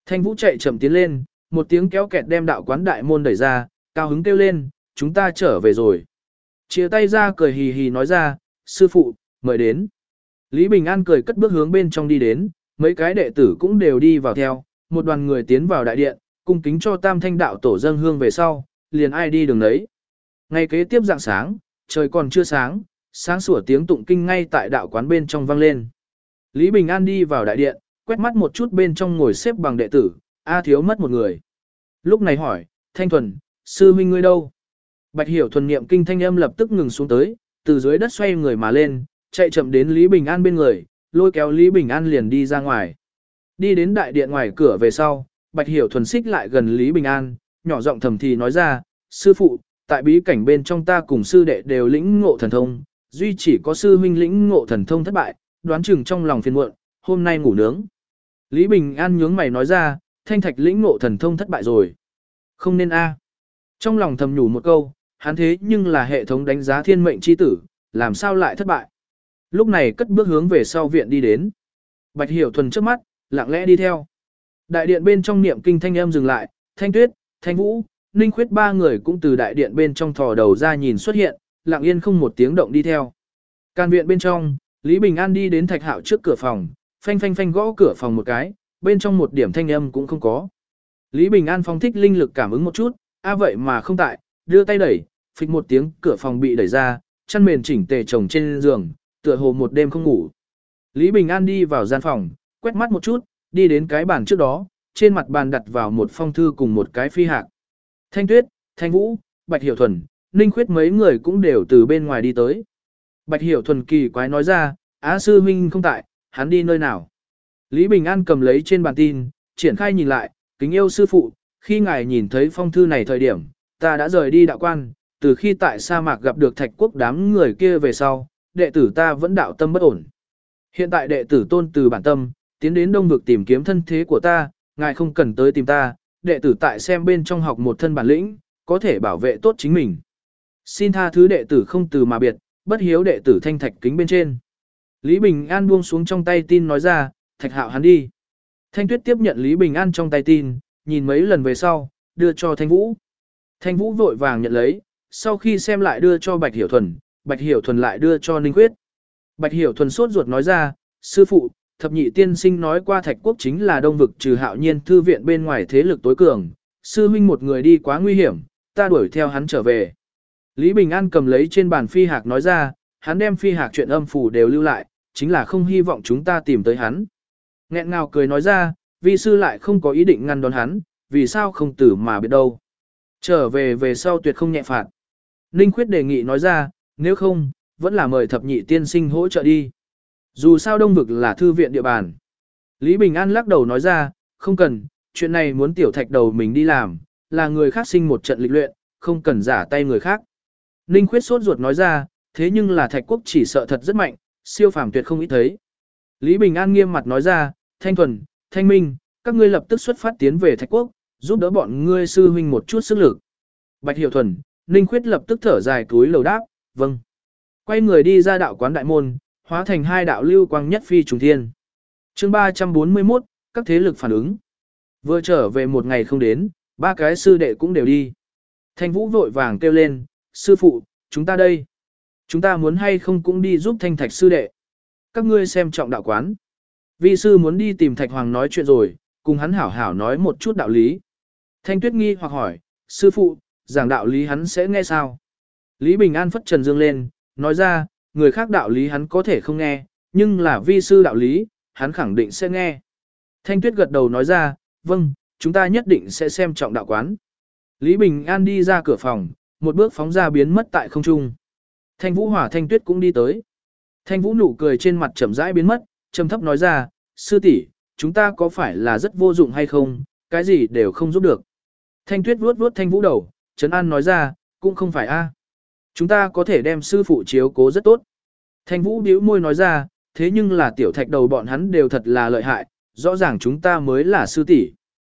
Thanh Vũ chạy chậm tiến lên, một tiếng kéo kẹt đem đạo quán đại môn đẩy ra, cao hứng kêu lên, chúng ta trở về rồi. Chia tay ra cười hì hì nói ra, sư phụ, mời đến. Lý Bình An cười cất bước hướng bên trong đi đến, mấy cái đệ tử cũng đều đi vào theo, một đoàn người tiến vào đại điện, cung kính cho Tam Thanh đạo tổ dâng hương về sau, liền ai đi đường đấy. Ngày kế tiếp rạng sáng, trời còn chưa sáng, sáng sủa tiếng tụng kinh ngay tại đạo quán bên trong vang lên. Lý Bình An đi vào đại điện, quét mắt một chút bên trong ngồi xếp bằng đệ tử, thiếu mất một người. Lúc này hỏi, Thanh Thuần, sư huynh ngươi đâu? Bạch Hiểu Thuần niệm kinh thanh âm lập tức ngừng xuống tới, từ dưới đất xoay người mà lên, chạy chậm đến Lý Bình An bên người, lôi kéo Lý Bình An liền đi ra ngoài. Đi đến đại điện ngoài cửa về sau, Bạch Hiểu Thuần xích lại gần Lý Bình An, nhỏ giọng thầm thì nói ra, sư phụ, tại bí cảnh bên trong ta cùng sư đệ đều lĩnh ngộ thần thông, duy chỉ có sư huynh lĩnh ngộ thần thông thất bại, đoán chừng trong lòng phiền muộn, hôm nay ngủ nướng. Lý Bình An nhướng mày nói ra, Thanh Thạch lĩnh ngộ thần thông thất bại rồi. Không nên a. Trong lòng thầm nhủ một câu, hắn thế nhưng là hệ thống đánh giá thiên mệnh chi tử, làm sao lại thất bại. Lúc này cất bước hướng về sau viện đi đến. Bạch Hiểu Thuần trước mắt, lặng lẽ đi theo. Đại điện bên trong niệm kinh thanh âm dừng lại, Thanh Tuyết, Thanh Vũ, Ninh Khuyết ba người cũng từ đại điện bên trong thò đầu ra nhìn xuất hiện, lặng yên không một tiếng động đi theo. Can viện bên trong, Lý Bình An đi đến Thạch Hạo trước cửa phòng, phanh phanh phanh gõ cửa phòng một cái, bên trong một điểm thanh âm cũng không có. Lý Bình An phóng thích linh lực cảm ứng một chút, vậy mà không tại, đưa tay đẩy, phịch một tiếng cửa phòng bị đẩy ra, chăn mền chỉnh tề chồng trên giường, tựa hồ một đêm không ngủ. Lý Bình An đi vào gian phòng, quét mắt một chút, đi đến cái bàn trước đó, trên mặt bàn đặt vào một phong thư cùng một cái phi hạc. Thanh Tuyết, Thanh Vũ, Bạch Hiểu Thuần, Ninh Khuyết mấy người cũng đều từ bên ngoài đi tới. Bạch Hiểu Thuần kỳ quái nói ra, sư huynh không tại, hắn đi nơi nào? Lý Bình An cầm lấy trên bàn tin, triển khai nhìn lại, kính yêu sư phụ, khi ngài nhìn thấy phong thư này thời điểm, ta đã rời đi đạo quan, từ khi tại sa mạc gặp được Thạch Quốc đám người kia về sau, đệ tử ta vẫn đạo tâm bất ổn. Hiện tại đệ tử tôn từ bản tâm, tiến đến Đông vực tìm kiếm thân thế của ta, ngài không cần tới tìm ta, đệ tử tại xem bên trong học một thân bản lĩnh, có thể bảo vệ tốt chính mình. Xin tha thứ đệ tử không từ mà biệt, bất hiếu đệ tử Thanh Thạch kính bên trên. Lý Bình An buông xuống trong tay tin nói ra, Thạch Hạo hắn đi. Thanh Tuyết tiếp nhận Lý Bình An trong tay tin, nhìn mấy lần về sau, đưa cho Thanh Vũ. Thanh Vũ vội vàng nhận lấy, sau khi xem lại đưa cho Bạch Hiểu Thuần, Bạch Hiểu Thuần lại đưa cho Ninh Khuyết. Bạch Hiểu Thuần sốt ruột nói ra, sư phụ, thập nhị tiên sinh nói qua Thạch Quốc chính là Đông vực trừ Hạo Nhiên thư viện bên ngoài thế lực tối cường, sư huynh một người đi quá nguy hiểm, ta đuổi theo hắn trở về. Lý Bình An cầm lấy trên bàn phi hạc nói ra, hắn đem phi hạc chuyện âm phủ đều lưu lại, chính là không hy vọng chúng ta tìm tới hắn. Nghẹn ngào cười nói ra, vi sư lại không có ý định ngăn đón hắn, vì sao không tử mà biết đâu. Trở về về sau tuyệt không nhẹ phạt. Ninh Khuyết đề nghị nói ra, nếu không, vẫn là mời thập nhị tiên sinh hỗ trợ đi. Dù sao Đông vực là thư viện địa bàn. Lý Bình An lắc đầu nói ra, không cần, chuyện này muốn tiểu Thạch đầu mình đi làm, là người khác sinh một trận lịch luyện, không cần giả tay người khác. Ninh Khuyết sốt ruột nói ra, thế nhưng là Thạch Quốc chỉ sợ thật rất mạnh, siêu phàm tuyệt không ít thấy. Lý Bình An nghiêm mặt nói ra, Thanh Thuần, Thanh Minh, các ngươi lập tức xuất phát tiến về Thạch Quốc, giúp đỡ bọn ngươi sư huynh một chút sức lực. Bạch Hiểu Thuần, Ninh Khuyết lập tức thở dài cúi lầu đáp, vâng. Quay người đi ra đạo quán đại môn, hóa thành hai đạo lưu quang nhất phi trùng thiên. Chương 341, các thế lực phản ứng. Vừa trở về một ngày không đến, ba cái sư đệ cũng đều đi. Thanh Vũ vội vàng kêu lên, sư phụ, chúng ta đây. Chúng ta muốn hay không cũng đi giúp Thanh Thạch sư đệ. Các ngươi xem trọng đạo quán. Vi sư muốn đi tìm Thạch Hoàng nói chuyện rồi, cùng hắn hảo hảo nói một chút đạo lý. Thanh Tuyết nghi hoặc hỏi, sư phụ, giảng đạo lý hắn sẽ nghe sao? Lý Bình An phất trần dương lên, nói ra, người khác đạo lý hắn có thể không nghe, nhưng là vi sư đạo lý, hắn khẳng định sẽ nghe. Thanh Tuyết gật đầu nói ra, vâng, chúng ta nhất định sẽ xem trọng đạo quán. Lý Bình An đi ra cửa phòng, một bước phóng ra biến mất tại không trung. Thanh Vũ Hỏa Thanh Tuyết cũng đi tới. Thanh Vũ nụ cười trên mặt chậm rãi biến mất, trầm thấp nói ra, sư tỷ, chúng ta có phải là rất vô dụng hay không, cái gì đều không giúp được. Thanh Tuyết vuốt vuốt Thanh Vũ đầu, trấn an nói ra, cũng không phải a. Chúng ta có thể đem sư phụ chiếu cố rất tốt. Thanh Vũ bĩu môi nói ra, thế nhưng là tiểu Thạch đầu bọn hắn đều thật là lợi hại, rõ ràng chúng ta mới là sư tỷ.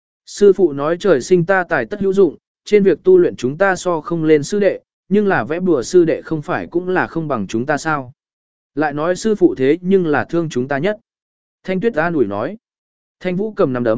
Sư phụ nói trời sinh ta tài tất hữu dụng, trên việc tu luyện chúng ta so không lên sư đệ, nhưng là vẽ bùa sư đệ không phải cũng là không bằng chúng ta sao. Lại nói sư phụ thế nhưng là thương chúng ta nhất. Thanh Tuyết an ủi nói. Thanh Vũ cầm nắm đấm,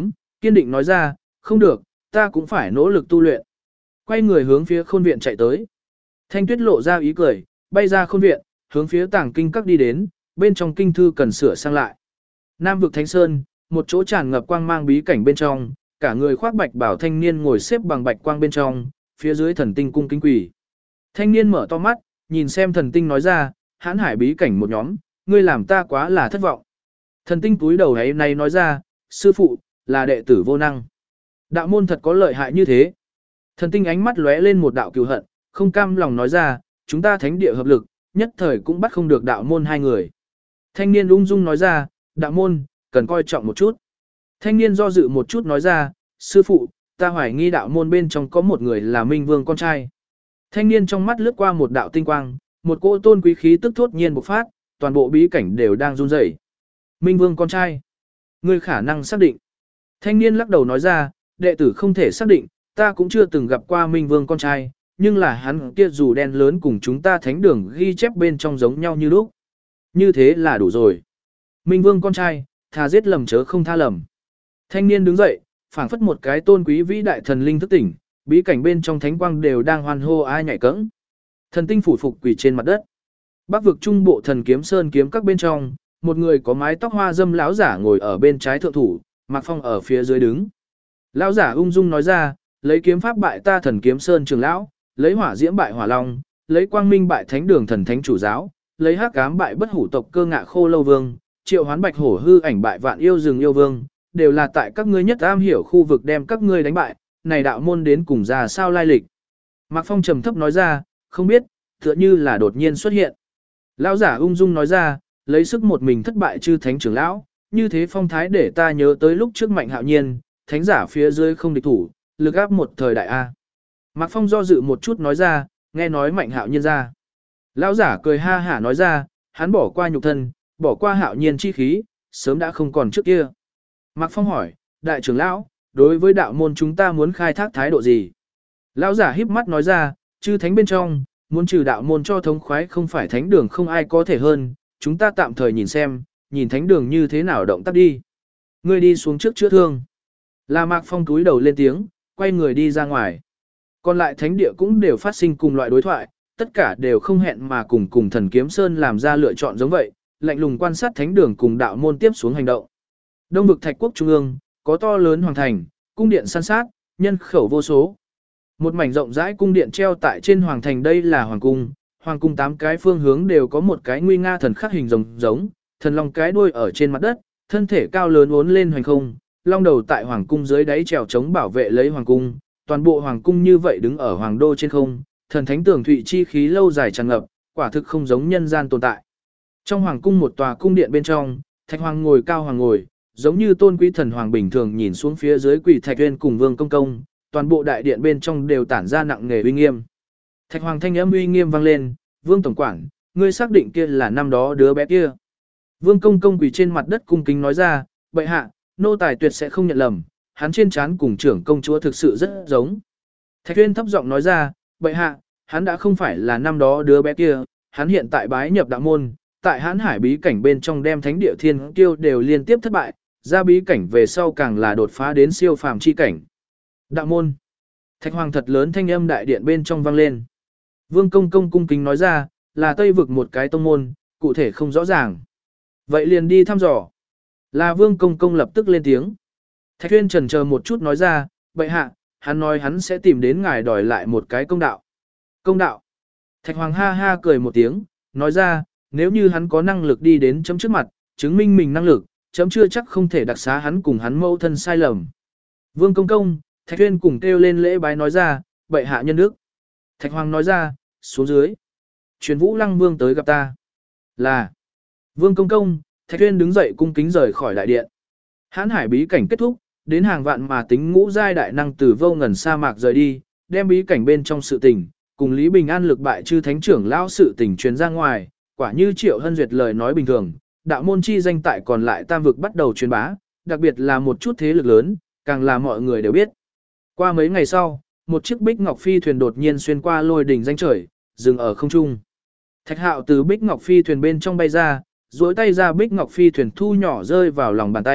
kiên định nói ra, không được, ta cũng phải nỗ lực tu luyện. Quay người hướng phía khôn viện chạy tới. Thanh Tuyết lộ ra ý cười, bay ra khôn viện, hướng phía tàng kinh các đi đến, bên trong kinh thư cần sửa sang lại. Nam vực Thánh Sơn, một chỗ tràn ngập quang mang bí cảnh bên trong, cả người khoác bạch bảo thanh niên ngồi xếp bằng bạch quang bên trong, phía dưới thần tinh cung kính quỳ. Thanh niên mở to mắt, nhìn xem thần tinh nói ra, hãn hải bí cảnh một nhóm, ngươi làm ta quá là thất vọng. Thần tinh túi đầu ấy này nói ra, sư phụ, là đệ tử vô năng. Đạo môn thật có lợi hại như thế. Thần tinh ánh mắt lóe lên một đạo cừu hận, không cam lòng nói ra, chúng ta thánh địa hợp lực, nhất thời cũng bắt không được đạo môn hai người. Thanh niên ung dung nói ra, đạo môn, cần coi trọng một chút. Thanh niên do dự một chút nói ra, sư phụ, ta hoài nghi đạo môn bên trong có một người là Minh Vương con trai. Thanh niên trong mắt lướt qua một đạo tinh quang, một cỗ tôn quý khí tức thốt nhiên bộc phát, toàn bộ bí cảnh đều đang run rẩy. Minh Vương con trai, ngươi khả năng xác định. Thanh niên lắc đầu nói ra, đệ tử không thể xác định, ta cũng chưa từng gặp qua Minh Vương con trai, nhưng là hắn kia dù đen lớn cùng chúng ta thánh đường ghi chép bên trong giống nhau như lúc. Như thế là đủ rồi. Minh Vương con trai, thà giết lầm chớ không tha lầm. Thanh niên đứng dậy, phảng phất một cái tôn quý vĩ đại thần linh thức tỉnh, bí cảnh bên trong thánh quang đều đang hoan hô ai nhảy cẫng. Thần tinh phủ phục quỳ trên mặt đất. Bắc vực trung bộ thần kiếm sơn kiếm các bên trong, một người có mái tóc hoa dâm lão giả ngồi ở bên trái thượng thủ, Mạc Phong ở phía dưới đứng. Lão giả ung dung nói ra, lấy kiếm pháp bại ta thần kiếm sơn trường lão, lấy hỏa diễm bại hỏa long, lấy quang minh bại thánh đường thần thánh chủ giáo, lấy hắc ám bại bất hủ tộc cơ ngạ khô lâu vương, triệu hoán bạch hổ hư ảnh bại vạn yêu rừng yêu vương, đều là tại các ngươi nhất am hiểu khu vực đem các ngươi đánh bại, này đạo môn đến cùng ra sao lai lịch. Mạc Phong trầm thấp nói ra, không biết, tựa như là đột nhiên xuất hiện. Lão giả ung dung nói ra, lấy sức một mình thất bại chư thánh trưởng lão, như thế phong thái để ta nhớ tới lúc trước Mạnh Hạo Nhiên, thánh giả phía dưới không địch thủ, lực áp một thời đại A. Mạc Phong do dự một chút nói ra, nghe nói Mạnh Hạo Nhiên ra. Lão giả cười ha hả nói ra, hắn bỏ qua nhục thân, bỏ qua Hạo Nhiên chi khí, sớm đã không còn trước kia. Mạc Phong hỏi, đại trưởng lão, đối với đạo môn chúng ta muốn khai thác thái độ gì? Lão giả híp mắt nói ra, chư thánh bên trong, muốn trừ đạo môn cho thống khoái không phải thánh đường không ai có thể hơn, chúng ta tạm thời nhìn xem, nhìn thánh đường như thế nào động tác đi. Ngươi đi xuống trước chữa thương. Là Mạc Phong túi đầu lên tiếng, quay người đi ra ngoài. Còn lại thánh địa cũng đều phát sinh cùng loại đối thoại, tất cả đều không hẹn mà cùng thần kiếm sơn làm ra lựa chọn giống vậy, lạnh lùng quan sát thánh đường cùng đạo môn tiếp xuống hành động. Đông vực Thạch quốc trung ương, có to lớn hoàng thành, cung điện san sát, nhân khẩu vô số. Một mảnh rộng rãi cung điện treo tại trên hoàng thành, đây là hoàng cung. Hoàng cung 8 cái phương hướng đều có một cái nguy nga thần khắc hình rồng giống, thần long cái đuôi ở trên mặt đất, thân thể cao lớn uốn lên hoành không, long đầu tại hoàng cung dưới đáy trèo chống bảo vệ lấy hoàng cung. Toàn bộ hoàng cung như vậy đứng ở hoàng đô trên không, thần thánh tường thụy chi khí lâu dài tràn ngập, quả thực không giống nhân gian tồn tại. Trong hoàng cung một tòa cung điện bên trong, Thạch Hoàng ngồi cao hoàng ngồi, giống như tôn quý thần hoàng bình thường nhìn xuống phía dưới quỳ Thạch Uyên cùng Vương Công Công, toàn bộ đại điện bên trong đều tản ra nặng nề uy nghiêm. Thạch Hoàng thanh âm uy nghiêm vang lên, "Vương tổng quản, ngươi xác định kia là năm đó đứa bé kia?" Vương Công Công quỳ trên mặt đất cung kính nói ra, "Bệ hạ, nô tài tuyệt sẽ không nhận lầm, hắn trên trán cùng trưởng công chúa thực sự rất giống." Thạch Uyên thấp giọng nói ra, "Bệ hạ, hắn đã không phải là năm đó đứa bé kia, hắn hiện tại bái nhập đạo môn, tại Hán Hải bí cảnh bên trong đem thánh địa thiên kiêu đều liên tiếp thất bại, ra bí cảnh về sau càng là đột phá đến siêu phàm chi cảnh." Đạo môn. Thạch Hoàng thật lớn thanh âm đại điện bên trong vang lên. Vương Công Công cung kính nói ra, là Tây vực một cái tông môn, cụ thể không rõ ràng. Vậy liền đi thăm dò. Là Vương Công Công lập tức lên tiếng. Thạch Uyên chần chờ một chút nói ra, bệ hạ, hắn nói hắn sẽ tìm đến ngài đòi lại một cái công đạo. Công đạo. Thạch Hoàng ha ha cười một tiếng, nói ra, nếu như hắn có năng lực đi đến chấm trước mặt, chứng minh mình năng lực, chấm chưa chắc không thể đặc xá hắn cùng hắn mâu thân sai lầm. Vương Công Công, Thạch Uyên cùng kêu lên lễ bái nói ra, bệ hạ nhân đức. Thạch Hoàng nói ra, xuống dưới. Truyền Vũ Lăng Vương tới gặp ta. Là. Vương Công Công, Thạch Uyên đứng dậy cung kính rời khỏi đại điện. Hán Hải bí cảnh kết thúc, đến hàng vạn mà tính ngũ giai đại năng từ vô ngần sa mạc rời đi, đem bí cảnh bên trong sự tình, cùng Lý Bình An lực bại chư thánh trưởng lão sự tình truyền ra ngoài, quả như Triệu Hân Duyệt lời nói bình thường, đạo môn chi danh tại còn lại tam vực bắt đầu truyền bá, đặc biệt là một chút thế lực lớn, càng là mọi người đều biết. Qua mấy ngày sau, một chiếc Bích Ngọc Phi thuyền đột nhiên xuyên qua lôi đỉnh danh trời, dừng ở không trung. Thạch Hạo từ Bích Ngọc Phi thuyền bên trong bay ra, duỗi tay ra Bích Ngọc Phi thuyền thu nhỏ rơi vào lòng bàn tay,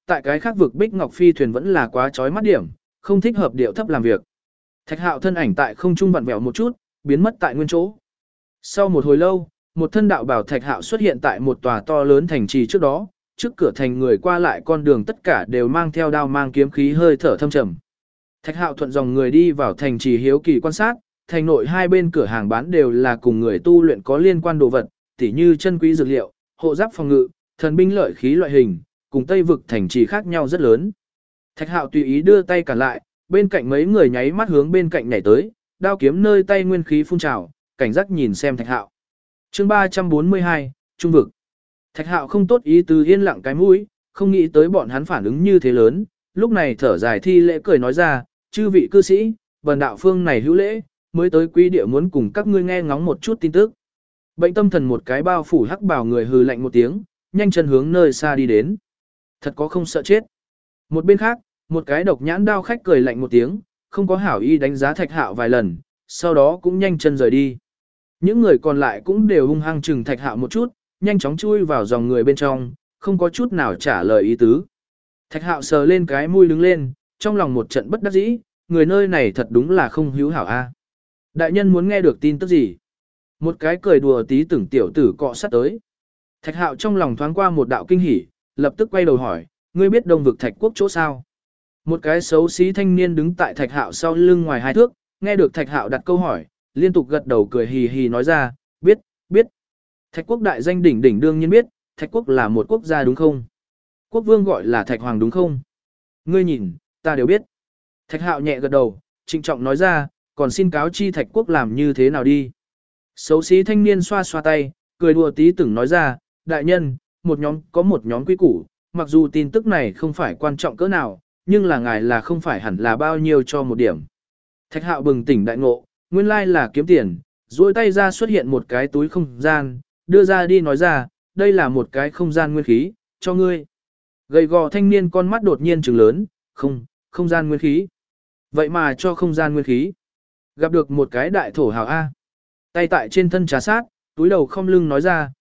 tại cái khác vực bích ngọc phi thuyền vẫn là quá chói mắt điểm, không thích hợp điệu thấp làm việc. Thạch Hạo thân ảnh tại không trung vặn vẹo một chút, biến mất tại nguyên chỗ. Sau một hồi lâu, một thân đạo bảo Thạch Hạo xuất hiện tại một tòa to lớn thành trì trước đó, trước cửa thành người qua lại con đường tất cả đều mang theo đao mang kiếm khí hơi thở thâm trầm. Thạch Hạo thuận dòng người đi vào thành trì hiếu kỳ quan sát, thành nội hai bên cửa hàng bán đều là cùng người tu luyện có liên quan đồ vật, tỉ như chân quý dược liệu, hộ giáp phòng ngự, thần binh lợi khí loại hình, cùng Tây vực thành trì khác nhau rất lớn. Thạch Hạo tùy ý đưa tay cản lại, bên cạnh mấy người nháy mắt hướng bên cạnh nhảy tới, đao kiếm nơi tay nguyên khí phun trào, cảnh giác nhìn xem Thạch Hạo. Chương 342, Trung vực. Thạch Hạo không tốt ý tứ yên lặng cái mũi, không nghĩ tới bọn hắn phản ứng như thế lớn, lúc này thở dài thi lễ cười nói ra, chư vị cư sĩ, bần đạo phương này hữu lễ, mới tới quý địa muốn cùng các ngươi nghe ngóng một chút tin tức. Bệnh tâm thần một cái bao phủ hắc bào người hừ lạnh một tiếng, nhanh chân hướng nơi xa đi đến. Thật có không sợ chết. Một bên khác, một cái độc nhãn đao khách cười lạnh một tiếng, không có hảo ý đánh giá Thạch Hạo vài lần, sau đó cũng nhanh chân rời đi. Những người còn lại cũng đều hung hăng chừng Thạch Hạo một chút, nhanh chóng chui vào dòng người bên trong, không có chút nào trả lời ý tứ. Thạch Hạo sờ lên cái mũi đứng lên, trong lòng một trận bất đắc dĩ, người nơi này thật đúng là không hữu hảo a. Đại nhân muốn nghe được tin tức gì? Một cái cười đùa tí tưởng tiểu tử cọ sát tới. Thạch Hạo trong lòng thoáng qua một đạo kinh hỉ, lập tức quay đầu hỏi, ngươi biết Đông vực Thạch Quốc chỗ sao? Một cái xấu xí thanh niên đứng tại Thạch Hạo sau lưng ngoài 2 thước, nghe được Thạch Hạo đặt câu hỏi, liên tục gật đầu cười hì hì nói ra, biết. Thạch Quốc đại danh đỉnh đỉnh đương nhiên biết, Thạch Quốc là một quốc gia đúng không? Quốc vương gọi là Thạch Hoàng đúng không? Ngươi nhìn, ta đều biết. Thạch Hạo nhẹ gật đầu, trịnh trọng nói ra, còn xin cáo chi Thạch Quốc làm như thế nào đi. Xấu xí thanh niên xoa xoa tay, cười đùa tí tưởng nói ra, đại nhân, có một nhóm quy củ, mặc dù tin tức này không phải quan trọng cỡ nào, nhưng là ngài là không phải hẳn là bao nhiêu cho một điểm. Thạch Hạo bừng tỉnh đại ngộ, nguyên lai là kiếm tiền, duỗi tay ra xuất hiện một cái túi không gian, đưa ra đi nói ra, đây là một cái không gian nguyên khí, cho ngươi. Gầy gò thanh niên con mắt đột nhiên trừng lớn, không gian nguyên khí. Vậy mà cho không gian nguyên khí. Gặp được một cái đại thổ hào A. Tay tại trên thân trà sát, túi đầu không lưng nói ra,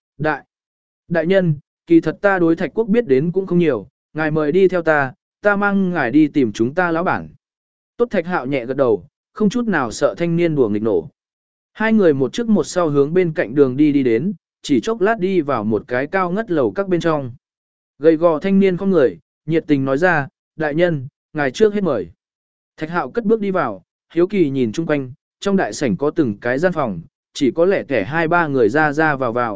đại nhân, kỳ thật ta đối Thạch Quốc biết đến cũng không nhiều, ngài mời đi theo ta mang ngài đi tìm chúng ta lão bản. Tốt. Thạch Hạo nhẹ gật đầu, không chút nào sợ thanh niên đùa nghịch nổ. Hai người một trước một sau hướng bên cạnh đường đi đến, chỉ chốc lát đi vào một cái cao ngất lầu các bên trong. Gầy gò thanh niên không người, nhiệt tình nói ra, đại nhân, ngài trước hết mời. Thạch Hạo cất bước đi vào, hiếu kỳ nhìn chung quanh, trong đại sảnh có từng cái gian phòng, chỉ có lẻ tẻ 2-3 người ra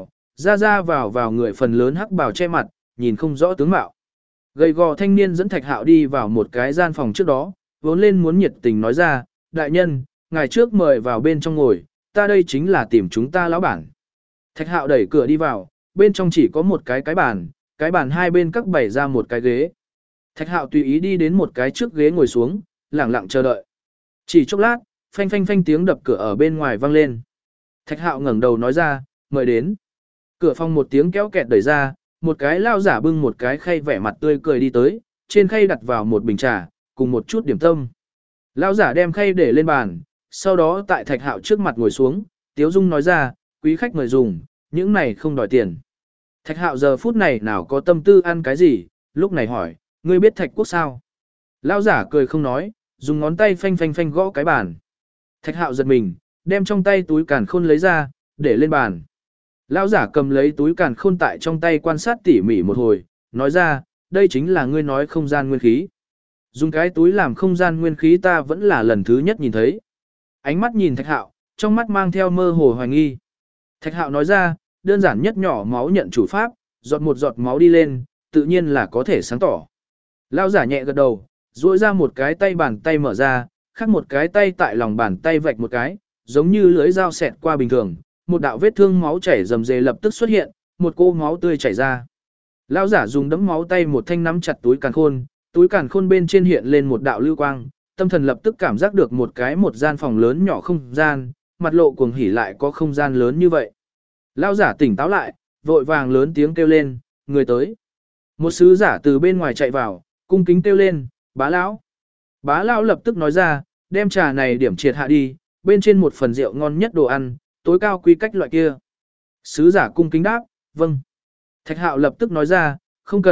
vào người phần lớn hắc bào che mặt, nhìn không rõ tướng mạo. Gầy gò thanh niên dẫn Thạch Hạo đi vào một cái gian phòng trước đó, vốn lên muốn nhiệt tình nói ra, đại nhân, ngài trước mời vào bên trong ngồi, ta đây chính là tìm chúng ta lão bản. Thạch Hạo đẩy cửa đi vào, bên trong chỉ có một cái bàn hai bên các bày ra một cái ghế. Thạch Hạo tùy ý đi đến một cái trước ghế ngồi xuống, lặng lặng chờ đợi. Chỉ chốc lát, phanh phanh phanh tiếng đập cửa ở bên ngoài vang lên. Thạch Hạo ngẩng đầu nói ra, mời đến. Cửa phòng một tiếng kéo kẹt đẩy ra, một cái lao giả bưng một cái khay vẻ mặt tươi cười đi tới, trên khay đặt vào một bình trà, cùng một chút điểm tâm. Lao giả đem khay để lên bàn, sau đó tại Thạch Hạo trước mặt ngồi xuống, Tiếu Dung nói ra, quý khách mời dùng, những này không đòi tiền. Thạch Hạo giờ phút này nào có tâm tư ăn cái gì, lúc này hỏi, ngươi biết Thạch Quốc sao? Lao giả cười không nói, dùng ngón tay phanh phanh phanh gõ cái bàn. Thạch Hạo giật mình, đem trong tay túi càn khôn lấy ra, để lên bàn. Lão giả cầm lấy túi càn khôn tại trong tay quan sát tỉ mỉ một hồi, nói ra, đây chính là ngươi nói không gian nguyên khí. Dùng cái túi làm không gian nguyên khí ta vẫn là lần thứ nhất nhìn thấy. Ánh mắt nhìn Thạch Hạo, trong mắt mang theo mơ hồ hoài nghi. Thạch Hạo nói ra, đơn giản nhất nhỏ máu nhận chủ pháp, giọt một giọt máu đi lên, tự nhiên là có thể sáng tỏ. Lão giả nhẹ gật đầu, duỗi ra một cái tay bàn tay mở ra, khác một cái tay tại lòng bàn tay vạch một cái, giống như lưỡi dao xẹt qua bình thường, một đạo vết thương máu chảy rầm rề lập tức xuất hiện, một cô máu tươi chảy ra. Lão giả dùng đấm máu tay một thanh nắm chặt túi càn khôn bên trên hiện lên một đạo lưu quang, tâm thần lập tức cảm giác được một gian phòng lớn nhỏ không gian, mặt lộ cuồng hỉ lại có không gian lớn như vậy. Lão giả tỉnh táo lại, vội vàng lớn tiếng kêu lên, người tới. Một sứ giả từ bên ngoài chạy vào, cung kính kêu lên, bá lão. Bá lão lập tức nói ra, đem trà này điểm triệt hạ đi, bên trên một phần rượu ngon nhất đồ ăn, tối cao quy cách loại kia. Sứ giả cung kính đáp, vâng. Thạch Hạo lập tức nói ra, không cần,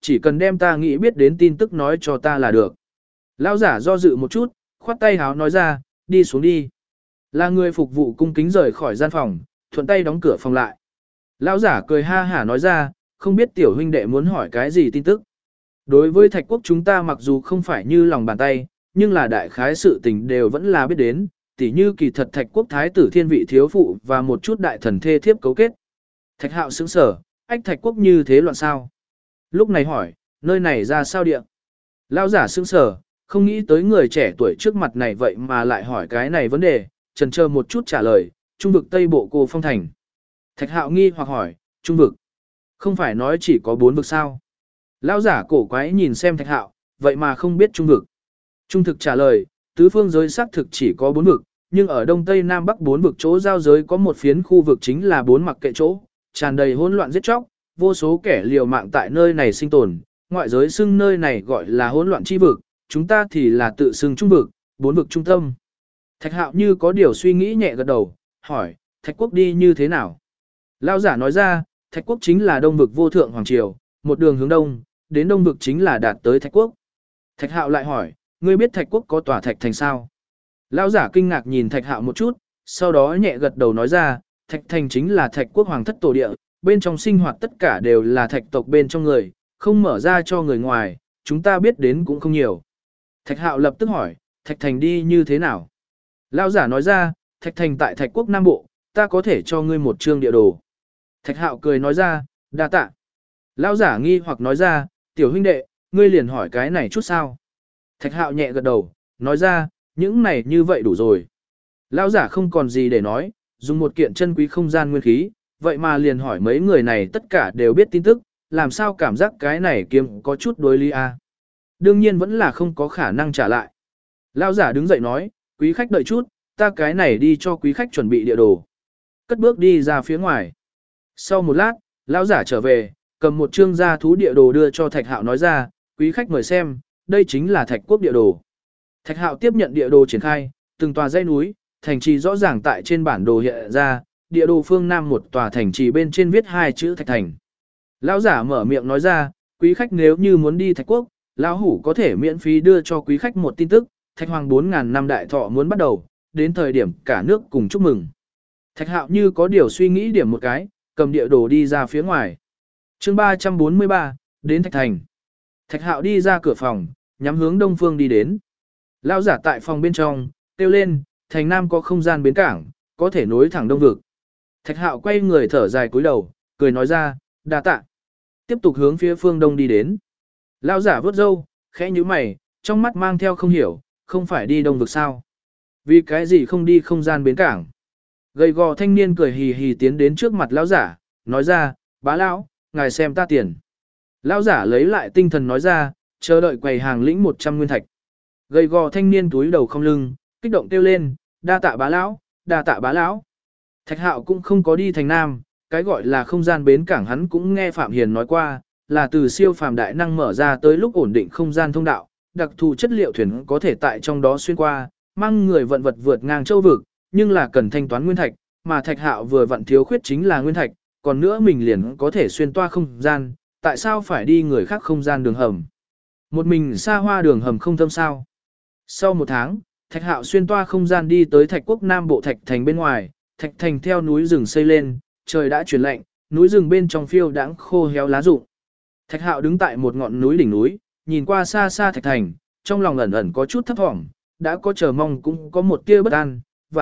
chỉ cần đem ta nghĩ biết đến tin tức nói cho ta là được. Lão giả do dự một chút, khoát tay háo nói ra, đi xuống đi. Là người phục vụ cung kính rời khỏi gian phòng, thuận tay đóng cửa phòng lại. Lão giả cười ha hả nói ra, không biết tiểu huynh đệ muốn hỏi cái gì tin tức. Đối với Thạch Quốc chúng ta mặc dù không phải như lòng bàn tay, nhưng là đại khái sự tình đều vẫn là biết đến, tỉ như kỳ thật Thạch Quốc thái tử thiên vị thiếu phụ và một chút đại thần thê thiếp cấu kết. Thạch Hạo sững sở, ách Thạch Quốc như thế loạn sao? Lúc này hỏi, nơi này ra sao địa? Lão giả sững sở, không nghĩ tới người trẻ tuổi trước mặt này vậy mà lại hỏi cái này vấn đề, chần chờ một chút trả lời, trung vực Tây Bộ Cô Phong Thành. Thạch Hạo nghi hoặc hỏi, trung vực? Không phải nói chỉ có 4 vực sao? Lão giả cổ quái nhìn xem Thạch Hạo, vậy mà không biết trung vực. Trung thực trả lời, tứ phương giới xác thực chỉ có 4 vực, nhưng ở Đông Tây Nam Bắc 4 vực chỗ giao giới có một phiến khu vực chính là 4 mặc kệ chỗ, tràn đầy hỗn loạn giết chóc, vô số kẻ liều mạng tại nơi này sinh tồn, ngoại giới xưng nơi này gọi là hỗn loạn chi vực, chúng ta thì là tự xưng trung vực, 4 vực trung tâm. Thạch Hạo như có điều suy nghĩ nhẹ gật đầu, hỏi, Thạch Quốc đi như thế nào? Lão giả nói ra, Thạch Quốc chính là Đông vực vô thượng hoàng triều, một đường hướng đông, đến Đông vực chính là đạt tới Thạch Quốc. Thạch Hạo lại hỏi, ngươi biết Thạch Quốc có tòa Thạch Thành sao? Lão giả kinh ngạc nhìn Thạch Hạo một chút, sau đó nhẹ gật đầu nói ra, Thạch Thành chính là Thạch Quốc hoàng thất tổ địa, bên trong sinh hoạt tất cả đều là Thạch tộc bên trong người, không mở ra cho người ngoài, chúng ta biết đến cũng không nhiều. Thạch Hạo lập tức hỏi, Thạch Thành đi như thế nào? Lão giả nói ra, Thạch Thành tại Thạch Quốc Nam Bộ, ta có thể cho ngươi một chương địa đồ. Thạch Hạo cười nói ra, đa tạ. Lão giả nghi hoặc nói ra, tiểu huynh đệ, ngươi liền hỏi cái này chút sao? Thạch Hạo nhẹ gật đầu, nói ra, những này như vậy đủ rồi. Lão giả không còn gì để nói, dùng một kiện chân quý không gian nguyên khí, vậy mà liền hỏi mấy người này tất cả đều biết tin tức, làm sao cảm giác cái này kiếm có chút đối lý a? Đương nhiên vẫn là không có khả năng trả lại. Lão giả đứng dậy nói, quý khách đợi chút, ta cái này đi cho quý khách chuẩn bị địa đồ. Cất bước đi ra phía ngoài. Sau một lát, lão giả trở về, cầm một chương gia thú địa đồ đưa cho Thạch Hạo nói ra, quý khách mời xem, đây chính là Thạch Quốc địa đồ. Thạch Hạo tiếp nhận địa đồ triển khai, từng tòa dãy núi, thành trì rõ ràng tại trên bản đồ hiện ra, địa đồ phương Nam một tòa thành trì bên trên viết 2 chữ Thạch Thành. Lão giả mở miệng nói ra, quý khách nếu như muốn đi Thạch Quốc, lão hủ có thể miễn phí đưa cho quý khách một tin tức, Thạch Hoàng 4.000 năm đại thọ muốn bắt đầu, đến thời điểm cả nước cùng chúc mừng. Thạch Hạo như có điều suy nghĩ điểm một cái, cầm địa đồ đi ra phía ngoài. Chương 343, đến Thạch Thành. Thạch Hạo đi ra cửa phòng, nhắm hướng đông phương đi đến. Lão giả tại phòng bên trong, kêu lên, thành Nam có không gian bến cảng, có thể nối thẳng đông vực. Thạch Hạo quay người thở dài cúi đầu, cười nói ra, đa tạ. Tiếp tục hướng phía phương đông đi đến. Lão giả vớt râu, khẽ nhíu mày, trong mắt mang theo không hiểu, không phải đi đông vực sao? Vì cái gì không đi không gian bến cảng? Gầy gò thanh niên cười hì hì tiến đến trước mặt lão giả, nói ra, bá lão, ngài xem ta tiền. Lão giả lấy lại tinh thần nói ra, chờ đợi quầy hàng lĩnh 100 nguyên thạch. Gầy gò thanh niên túi đầu không lưng, kích động kêu lên, đa tạ bá lão, đa tạ bá lão. Thạch Hạo cũng không có đi thành Nam, cái gọi là không gian bến cảng hắn cũng nghe Phạm Hiền nói qua, là từ siêu phàm đại năng mở ra tới lúc ổn định không gian thông đạo, đặc thù chất liệu thuyền có thể tại trong đó xuyên qua, mang người vận vật vượt ngang châu vực, nhưng là cần thanh toán nguyên thạch, mà Thạch Hạo vừa vặn thiếu khuyết chính là nguyên thạch, còn nữa mình liền có thể xuyên toa không gian, tại sao phải đi người khác không gian đường hầm? Một mình xa hoa đường hầm không thâm sao? Sau một tháng, Thạch Hạo xuyên toa không gian đi tới Thạch Quốc Nam Bộ Thạch Thành bên ngoài, Thạch Thành theo núi rừng xây lên, trời đã chuyển lạnh, núi rừng bên trong phiêu đãng khô héo lá rụng. Thạch Hạo đứng tại một ngọn núi đỉnh núi, nhìn qua xa xa Thạch Thành, trong lòng ẩn ẩn có chút thấp thỏm, đã có chờ mong cũng có một tia bất an,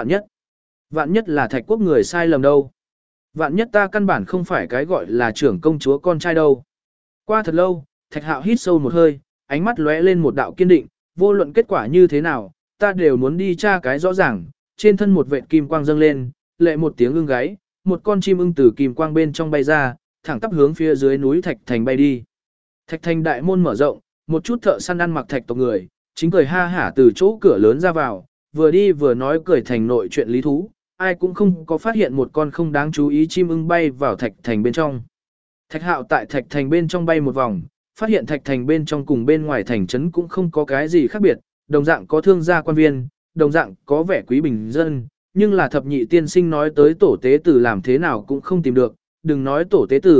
vạn nhất là Thạch Quốc người sai lầm đâu. Vạn nhất ta căn bản không phải cái gọi là trưởng công chúa con trai đâu. Qua thật lâu, Thạch Hạo hít sâu một hơi, ánh mắt lóe lên một đạo kiên định, vô luận kết quả như thế nào, ta đều muốn đi tra cái rõ ràng. Trên thân một vệt kim quang dâng lên, lệ một tiếng ưng gáy, một con chim ưng từ kim quang bên trong bay ra, thẳng tắp hướng phía dưới núi Thạch Thành bay đi. Thạch Thành đại môn mở rộng, một chút thợ săn ăn mặc thạch tộc người, chính cười ha hả từ chỗ cửa lớn ra vào, vừa đi vừa nói cười thành nội chuyện lý thú, ai cũng không có phát hiện một con không đáng chú ý chim ưng bay vào Thạch Thành bên trong. Thạch Hạo tại Thạch Thành bên trong bay một vòng, phát hiện Thạch Thành bên trong cùng bên ngoài thành trấn cũng không có cái gì khác biệt, đồng dạng có thương gia quan viên, đồng dạng có vẻ quý bình dân, nhưng là thập nhị tiên sinh nói tới tổ tế tử làm thế nào cũng không tìm được, đừng nói tổ tế tử,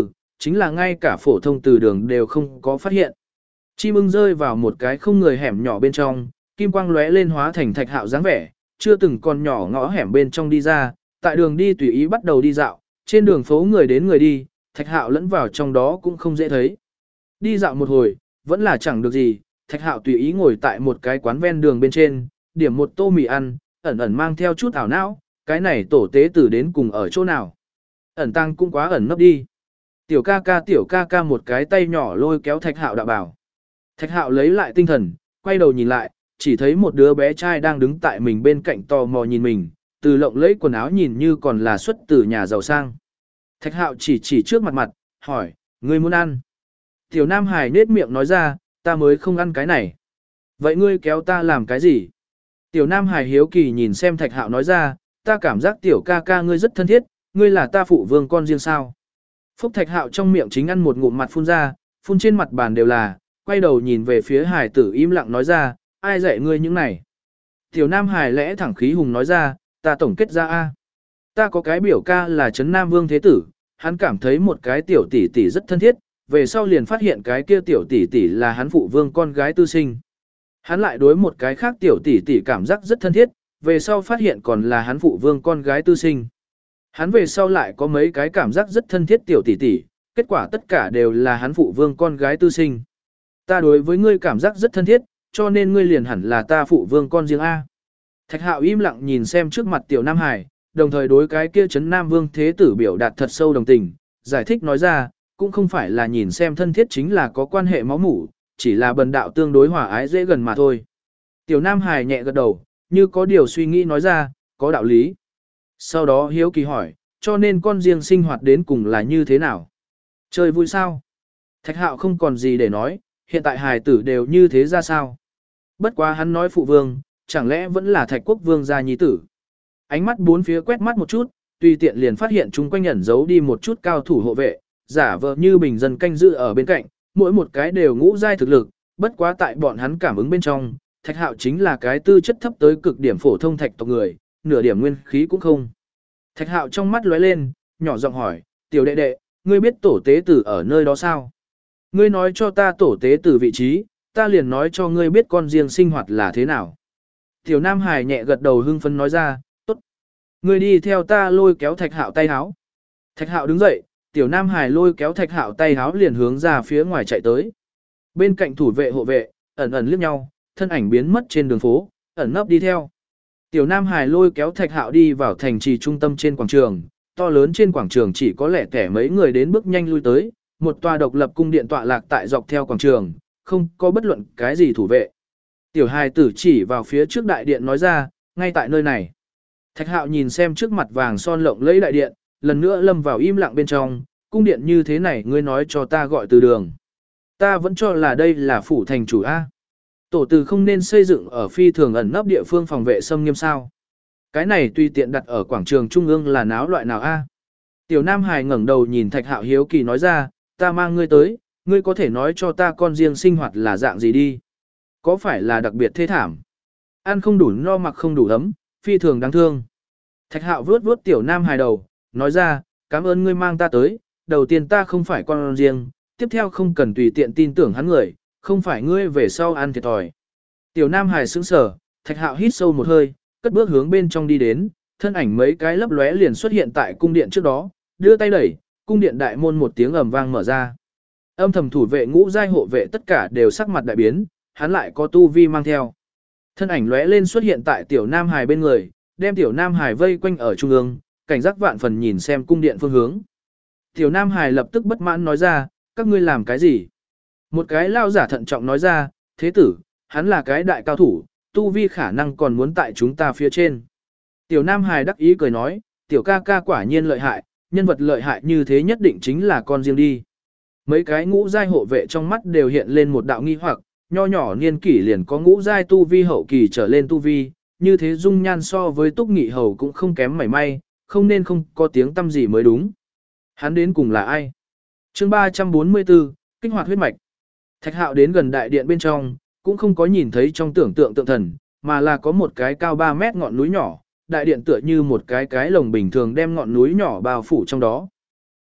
chính là ngay cả phổ thông từ đường đều không có phát hiện. Chim ưng rơi vào một cái không người hẻm nhỏ bên trong, kim quang lóe lên hóa thành Thạch Hạo dáng vẻ, chưa từng còn nhỏ ngõ hẻm bên trong đi ra, tại đường đi tùy ý bắt đầu đi dạo, trên đường phố người đến người đi, Thạch Hạo lẫn vào trong đó cũng không dễ thấy. Đi dạo một hồi, vẫn là chẳng được gì, Thạch Hạo tùy ý ngồi tại một cái quán ven đường bên trên, điểm một tô mì ăn, ẩn ẩn mang theo chút ảo não, cái này tổ tế tử đến cùng ở chỗ nào. Ẩn tăng cũng quá ẩn nấp đi. Tiểu ca ca một cái tay nhỏ lôi kéo Thạch Hạo đạo bảo. Thạch Hạo lấy lại tinh thần, quay đầu nhìn lại, chỉ thấy một đứa bé trai đang đứng tại mình bên cạnh tò mò nhìn mình, từ lộng lẫy quần áo nhìn như còn là xuất từ nhà giàu sang. Thạch Hạo chỉ trước mặt mặt, hỏi, ngươi muốn ăn? Tiểu Nam Hải nết miệng nói ra, ta mới không ăn cái này. Vậy ngươi kéo ta làm cái gì? Tiểu Nam Hải hiếu kỳ nhìn xem Thạch Hạo nói ra, ta cảm giác tiểu ca ca ngươi rất thân thiết, ngươi là ta phụ vương con riêng sao? Phúc Thạch Hạo trong miệng chính ăn một ngụm mặt phun ra, phun trên mặt bàn đều là, quay đầu nhìn về phía Hải tử im lặng nói ra, ai dạy ngươi những này? Tiểu Nam Hải lẽ thẳng khí hùng nói ra, ta tổng kết ra a, ta có cái biểu ca là Trấn Nam Vương Thế Tử, hắn cảm thấy một cái tiểu tỷ tỷ rất thân thiết, về sau liền phát hiện cái kia tiểu tỷ tỷ là hắn phụ vương con gái tư sinh. Hắn lại đối một cái khác tiểu tỷ tỷ cảm giác rất thân thiết, về sau phát hiện còn là hắn phụ vương con gái tư sinh. Hắn về sau lại có mấy cái cảm giác rất thân thiết tiểu tỷ tỷ, kết quả tất cả đều là hắn phụ vương con gái tư sinh. Ta đối với ngươi cảm giác rất thân thiết, cho nên ngươi liền hẳn là ta phụ vương con riêng A. Thạch Hạo im lặng nhìn xem trước mặt tiểu Nam Hải, đồng thời đối cái kia Trấn Nam Vương Thế Tử biểu đạt thật sâu đồng tình, giải thích nói ra, cũng không phải là nhìn xem thân thiết chính là có quan hệ máu mủ, chỉ là bần đạo tương đối hòa ái dễ gần mà thôi. Tiểu Nam Hải nhẹ gật đầu, như có điều suy nghĩ nói ra, có đạo lý. Sau đó hiếu kỳ hỏi, cho nên con riêng sinh hoạt đến cùng là như thế nào? Chơi vui sao? Thạch Hạo không còn gì để nói, hiện tại hài tử đều như thế ra sao? Bất quá hắn nói phụ vương, chẳng lẽ vẫn là Thạch Quốc vương gia nhi tử? Ánh mắt bốn phía quét mắt một chút, tùy tiện liền phát hiện chúng quanh ẩn giấu đi một chút cao thủ hộ vệ, giả vờ như bình dân canh giữ ở bên cạnh, mỗi một cái đều ngũ giai thực lực, bất quá tại bọn hắn cảm ứng bên trong, Thạch Hạo chính là cái tư chất thấp tới cực điểm phổ thông thạch tộc người, nửa điểm nguyên khí cũng không. Thạch Hạo trong mắt lóe lên, nhỏ giọng hỏi, tiểu đệ đệ, ngươi biết tổ tế tử ở nơi đó sao? Ngươi nói cho ta tổ tế tử vị trí, ta liền nói cho ngươi biết con riêng sinh hoạt là thế nào. Tiểu Nam Hải nhẹ gật đầu hưng phấn nói ra, tốt. Ngươi đi theo ta lôi kéo Thạch Hạo tay háo. Thạch Hạo đứng dậy, Tiểu Nam Hải lôi kéo Thạch Hạo tay háo liền hướng ra phía ngoài chạy tới. Bên cạnh thủ vệ hộ vệ, ẩn ẩn liếc nhau, thân ảnh biến mất trên đường phố, ẩn nấp đi theo. Tiểu Nam Hải lôi kéo Thạch Hạo đi vào thành trì trung tâm trên quảng trường, to lớn trên quảng trường chỉ có lẻ tẻ mấy người đến bước nhanh lui tới, một tòa độc lập cung điện tọa lạc tại dọc theo quảng trường, không có bất luận cái gì thủ vệ. Tiểu hài tử chỉ vào phía trước đại điện nói ra, ngay tại nơi này. Thạch Hạo nhìn xem trước mặt vàng son lộng lẫy đại điện, lần nữa lâm vào im lặng bên trong, cung điện như thế này ngươi nói cho ta gọi từ đường. Ta vẫn cho là đây là phủ thành chủ A. Tổ từ không nên xây dựng ở phi thường ẩn nấp địa phương phòng vệ xâm nghiêm sao. Cái này tùy tiện đặt ở quảng trường trung ương là náo loại nào A. Tiểu Nam Hải ngẩng đầu nhìn Thạch Hạo hiếu kỳ nói ra, ta mang ngươi tới, ngươi có thể nói cho ta con riêng sinh hoạt là dạng gì đi. Có phải là đặc biệt thê thảm? Ăn không đủ no mặc không đủ ấm, phi thường đáng thương. Thạch Hạo vuốt vuốt Tiểu Nam Hải đầu, nói ra, cảm ơn ngươi mang ta tới, đầu tiên ta không phải con riêng, tiếp theo không cần tùy tiện tin tưởng hắn người, không phải ngươi về sau ăn thiệt thòi. Tiểu Nam Hải sững sờ, Thạch Hạo hít sâu một hơi, cất bước hướng bên trong đi đến, thân ảnh mấy cái lấp lóe liền xuất hiện tại cung điện trước đó, đưa tay đẩy, cung điện đại môn một tiếng ầm vang mở ra. Âm thầm thủ vệ ngũ giai hộ vệ tất cả đều sắc mặt đại biến, hắn lại có tu vi mang theo. Thân ảnh lóe lên xuất hiện tại Tiểu Nam Hải bên người, đem Tiểu Nam Hải vây quanh ở trung ương, cảnh giác vạn phần nhìn xem cung điện phương hướng. Tiểu Nam Hải lập tức bất mãn nói ra, các ngươi làm cái gì? Một cái lao giả thận trọng nói ra, thế tử, hắn là cái đại cao thủ, tu vi khả năng còn muốn tại chúng ta phía trên. Tiểu Nam Hải đắc ý cười nói, tiểu ca ca quả nhiên lợi hại, nhân vật lợi hại như thế nhất định chính là con riêng đi. Mấy cái ngũ giai hộ vệ trong mắt đều hiện lên một đạo nghi hoặc, nho nhỏ niên kỷ liền có ngũ giai tu vi hậu kỳ trở lên tu vi, như thế dung nhan so với Túc Nghị Hầu cũng không kém mảy may, không nên không có tiếng tâm gì mới đúng. Hắn đến cùng là ai? Chương 344, kích hoạt huyết mạch. Thạch Hạo đến gần đại điện bên trong, cũng không có nhìn thấy trong tưởng tượng tượng thần, mà là có một cái cao 3 mét ngọn núi nhỏ, đại điện tựa như một cái lồng bình thường đem ngọn núi nhỏ bao phủ trong đó.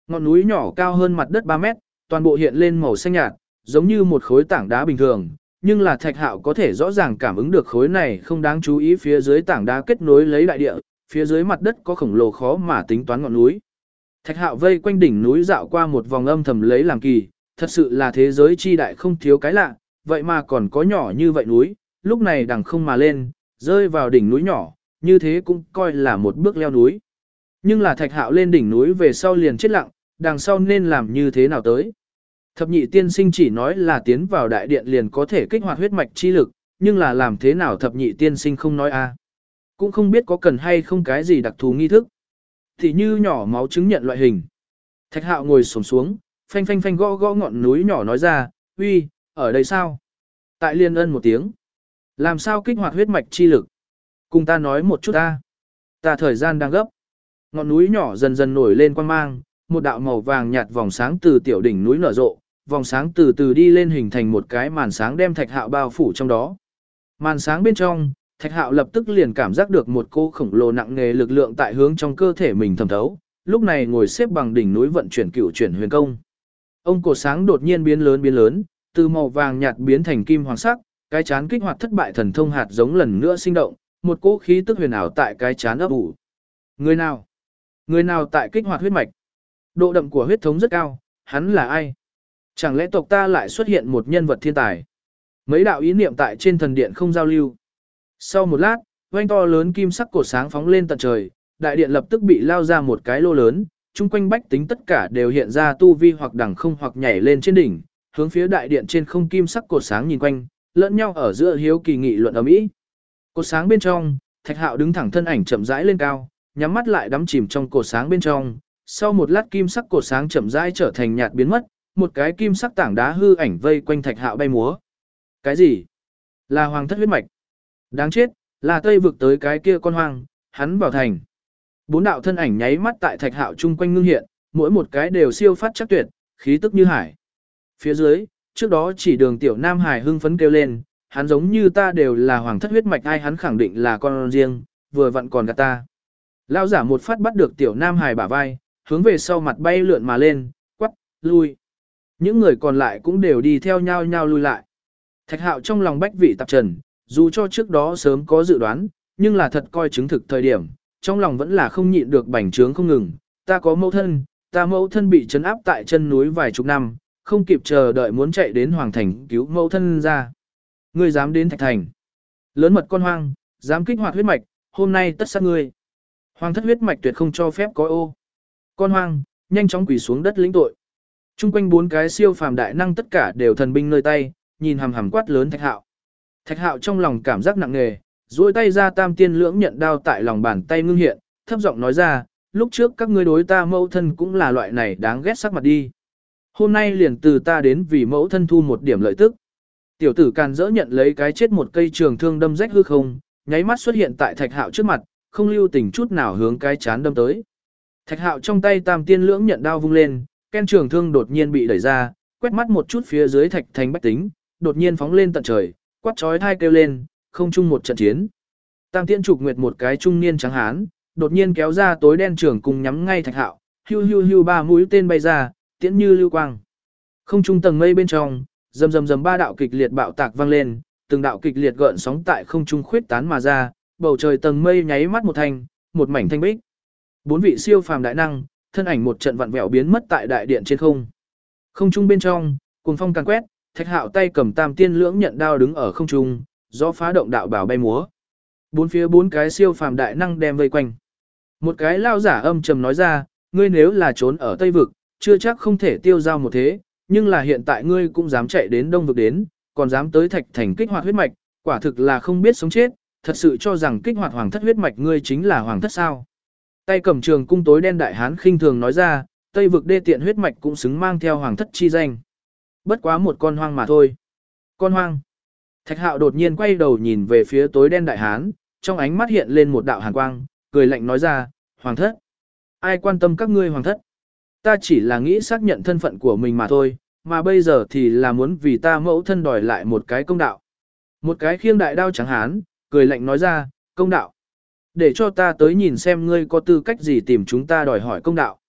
Ngọn núi nhỏ cao hơn mặt đất 3 mét, toàn bộ hiện lên màu xanh nhạt, giống như một khối tảng đá bình thường, nhưng là Thạch Hạo có thể rõ ràng cảm ứng được khối này không đáng chú ý phía dưới tảng đá kết nối lấy đại địa, phía dưới mặt đất có khổng lồ khó mà tính toán ngọn núi. Thạch Hạo vây quanh đỉnh núi dạo qua một vòng âm thầm lấy làm kỳ, thật sự là thế giới chi đại không thiếu cái lạ, vậy mà còn có nhỏ như vậy núi, lúc này đằng không mà lên, rơi vào đỉnh núi nhỏ, như thế cũng coi là một bước leo núi. Nhưng là Thạch Hạo lên đỉnh núi về sau liền chết lặng, đằng sau nên làm như thế nào tới. Thập nhị tiên sinh chỉ nói là tiến vào đại điện liền có thể kích hoạt huyết mạch chi lực, nhưng là làm thế nào thập nhị tiên sinh không nói a? Cũng không biết có cần hay không cái gì đặc thù nghi thức. Thì như nhỏ máu chứng nhận loại hình. Thạch Hạo ngồi xổm xuống, phanh phanh phanh gõ gõ ngọn núi nhỏ nói ra, uy, ở đây sao? Tại Liên Ân một tiếng. Làm sao kích hoạt huyết mạch chi lực? Cùng ta nói một chút ta. Ta thời gian đang gấp. Ngọn núi nhỏ dần dần nổi lên quang mang, một đạo màu vàng nhạt vòng sáng từ tiểu đỉnh núi nở rộ, vòng sáng từ từ đi lên hình thành một cái màn sáng đem Thạch Hạo bao phủ trong đó. Màn sáng bên trong, Thạch Hạo lập tức liền cảm giác được một cô khổng lồ nặng nề lực lượng tại hướng trong cơ thể mình thẩm thấu, lúc này ngồi xếp bằng đỉnh núi vận chuyển cửu chuyển huyền công. Ông cổ sáng đột nhiên biến lớn, từ màu vàng nhạt biến thành kim hoàng sắc, cái chán kích hoạt thất bại thần thông hạt giống lần nữa sinh động, một cỗ khí tức huyền ảo tại cái chán ấp ủ. Người nào? Người nào tại kích hoạt huyết mạch? Độ đậm của huyết thống rất cao, hắn là ai? Chẳng lẽ tộc ta lại xuất hiện một nhân vật thiên tài? Mấy đạo ý niệm tại trên thần điện không giao lưu. Sau một lát, oanh to lớn kim sắc cột sáng phóng lên tận trời, đại điện lập tức bị lao ra một cái lô lớn, chung quanh bách tính tất cả đều hiện ra tu vi hoặc đằng không hoặc nhảy lên trên đỉnh, hướng phía đại điện trên không kim sắc cột sáng nhìn quanh, lẫn nhau ở giữa hiếu kỳ nghị luận ầm ĩ. Cột sáng bên trong, Thạch Hạo đứng thẳng thân ảnh chậm rãi lên cao, nhắm mắt lại đắm chìm trong cột sáng bên trong. Sau một lát kim sắc cột sáng chậm rãi trở thành nhạt biến mất, một cái kim sắc tảng đá hư ảnh vây quanh Thạch Hạo bay múa. Cái gì? Là hoàng thất huyết mạch. Đáng chết, là Tây vực tới cái kia con hoang, hắn vào thành. Bốn đạo thân ảnh nháy mắt tại Thạch Hạo chung quanh ngưng hiện, mỗi một cái đều siêu phát chắc tuyệt, khí tức như hải. Phía dưới, trước đó chỉ Đường Tiểu Nam Hải hưng phấn kêu lên, hắn giống như ta đều là hoàng thất huyết mạch, ai hắn khẳng định là con riêng, vừa vặn còn gạt ta. Lão giả một phát bắt được Tiểu Nam Hải bả vai, hướng về sau mặt bay lượn mà lên, quắc, lui. Những người còn lại cũng đều đi theo nhau nhau lui lại. Thạch Hạo trong lòng bách vị tạp trần, dù cho trước đó sớm có dự đoán, nhưng là thật coi chứng thực thời điểm, trong lòng vẫn là không nhịn được bành trướng không ngừng. Ta có mẫu thân, ta mẫu thân bị trấn áp tại chân núi vài chục năm, không kịp chờ đợi muốn chạy đến Hoàng Thành cứu mẫu thân ra. Ngươi dám đến Thạch Thành. Lớn mật con hoang, dám kích hoạt huyết mạch, hôm nay tất sát ngươi. Hoàng thất huyết mạch tuyệt không cho phép có ô. Con hoang, nhanh chóng quỳ xuống đất lĩnh tội. Trung quanh bốn cái siêu phàm đại năng tất cả đều thần binh nơi tay, nhìn hằm hằm quát lớn Thạch Hạo. Thạch Hạo trong lòng cảm giác nặng nề, duỗi tay ra tam tiên lưỡng nhận đao tại lòng bàn tay ngưng hiện, thấp giọng nói ra, lúc trước các ngươi đối ta mẫu thân cũng là loại này đáng ghét sắc mặt đi. Hôm nay liền từ ta đến vì mẫu thân thu một điểm lợi tức. Tiểu tử càn dỡ nhận lấy cái chết một cây trường thương đâm rách hư không, nháy mắt xuất hiện tại Thạch Hạo trước mặt, không lưu tình chút nào hướng cái chán đâm tới. Thạch Hạo trong tay tam tiên lưỡng nhận đao vung lên, ken trường thương đột nhiên bị đẩy ra, quét mắt một chút phía dưới Thạch Thành bách tính, đột nhiên phóng lên tận trời, quát chói tai kêu lên, không chung một trận chiến. Tam Tiễn Trục Nguyệt một cái trung niên trắng hán, đột nhiên kéo ra tối đen trường cùng nhắm ngay Thạch Hạo, hưu hưu hưu ba mũi tên bay ra, tiễn như lưu quang. Không trung tầng mây bên trong, rầm rầm rầm ba đạo kịch liệt bạo tạc vang lên, từng đạo kịch liệt gợn sóng tại không trung khuyết tán mà ra, bầu trời tầng mây nháy mắt một thành, một mảnh thanh bích. Bốn vị siêu phàm đại năng, thân ảnh một trận vặn vẹo biến mất tại đại điện trên không. Không trung bên trong, cuồng phong càn quét, Thạch Hạo tay cầm tam tiên lưỡng nhận đao đứng ở không trung, gió phá động đạo bảo bay múa. Bốn phía bốn cái siêu phàm đại năng đem vây quanh. Một cái lao giả âm trầm nói ra, ngươi nếu là trốn ở Tây vực, chưa chắc không thể tiêu giao một thế, nhưng là hiện tại ngươi cũng dám chạy đến Đông vực đến, còn dám tới Thạch Thành kích hoạt huyết mạch, quả thực là không biết sống chết, thật sự cho rằng kích hoạt hoàng thất huyết mạch ngươi chính là hoàng thất sao? Tay cầm trường cung tối đen đại hán khinh thường nói ra, Tây vực đê tiện huyết mạch cũng xứng mang theo hoàng thất chi danh. Bất quá một con hoang mà thôi. Con hoang. Thạch Hạo đột nhiên quay đầu nhìn về phía tối đen đại hán, trong ánh mắt hiện lên một đạo hàn quang, cười lạnh nói ra, hoàng thất. Ai quan tâm các ngươi hoàng thất? Ta chỉ là nghĩ xác nhận thân phận của mình mà thôi, mà bây giờ thì là muốn vì ta mẫu thân đòi lại một cái công đạo. Một cái khiêng đại đao trắng hán, cười lạnh nói ra, công đạo. Để cho ta tới nhìn xem ngươi có tư cách gì tìm chúng ta đòi hỏi công đạo.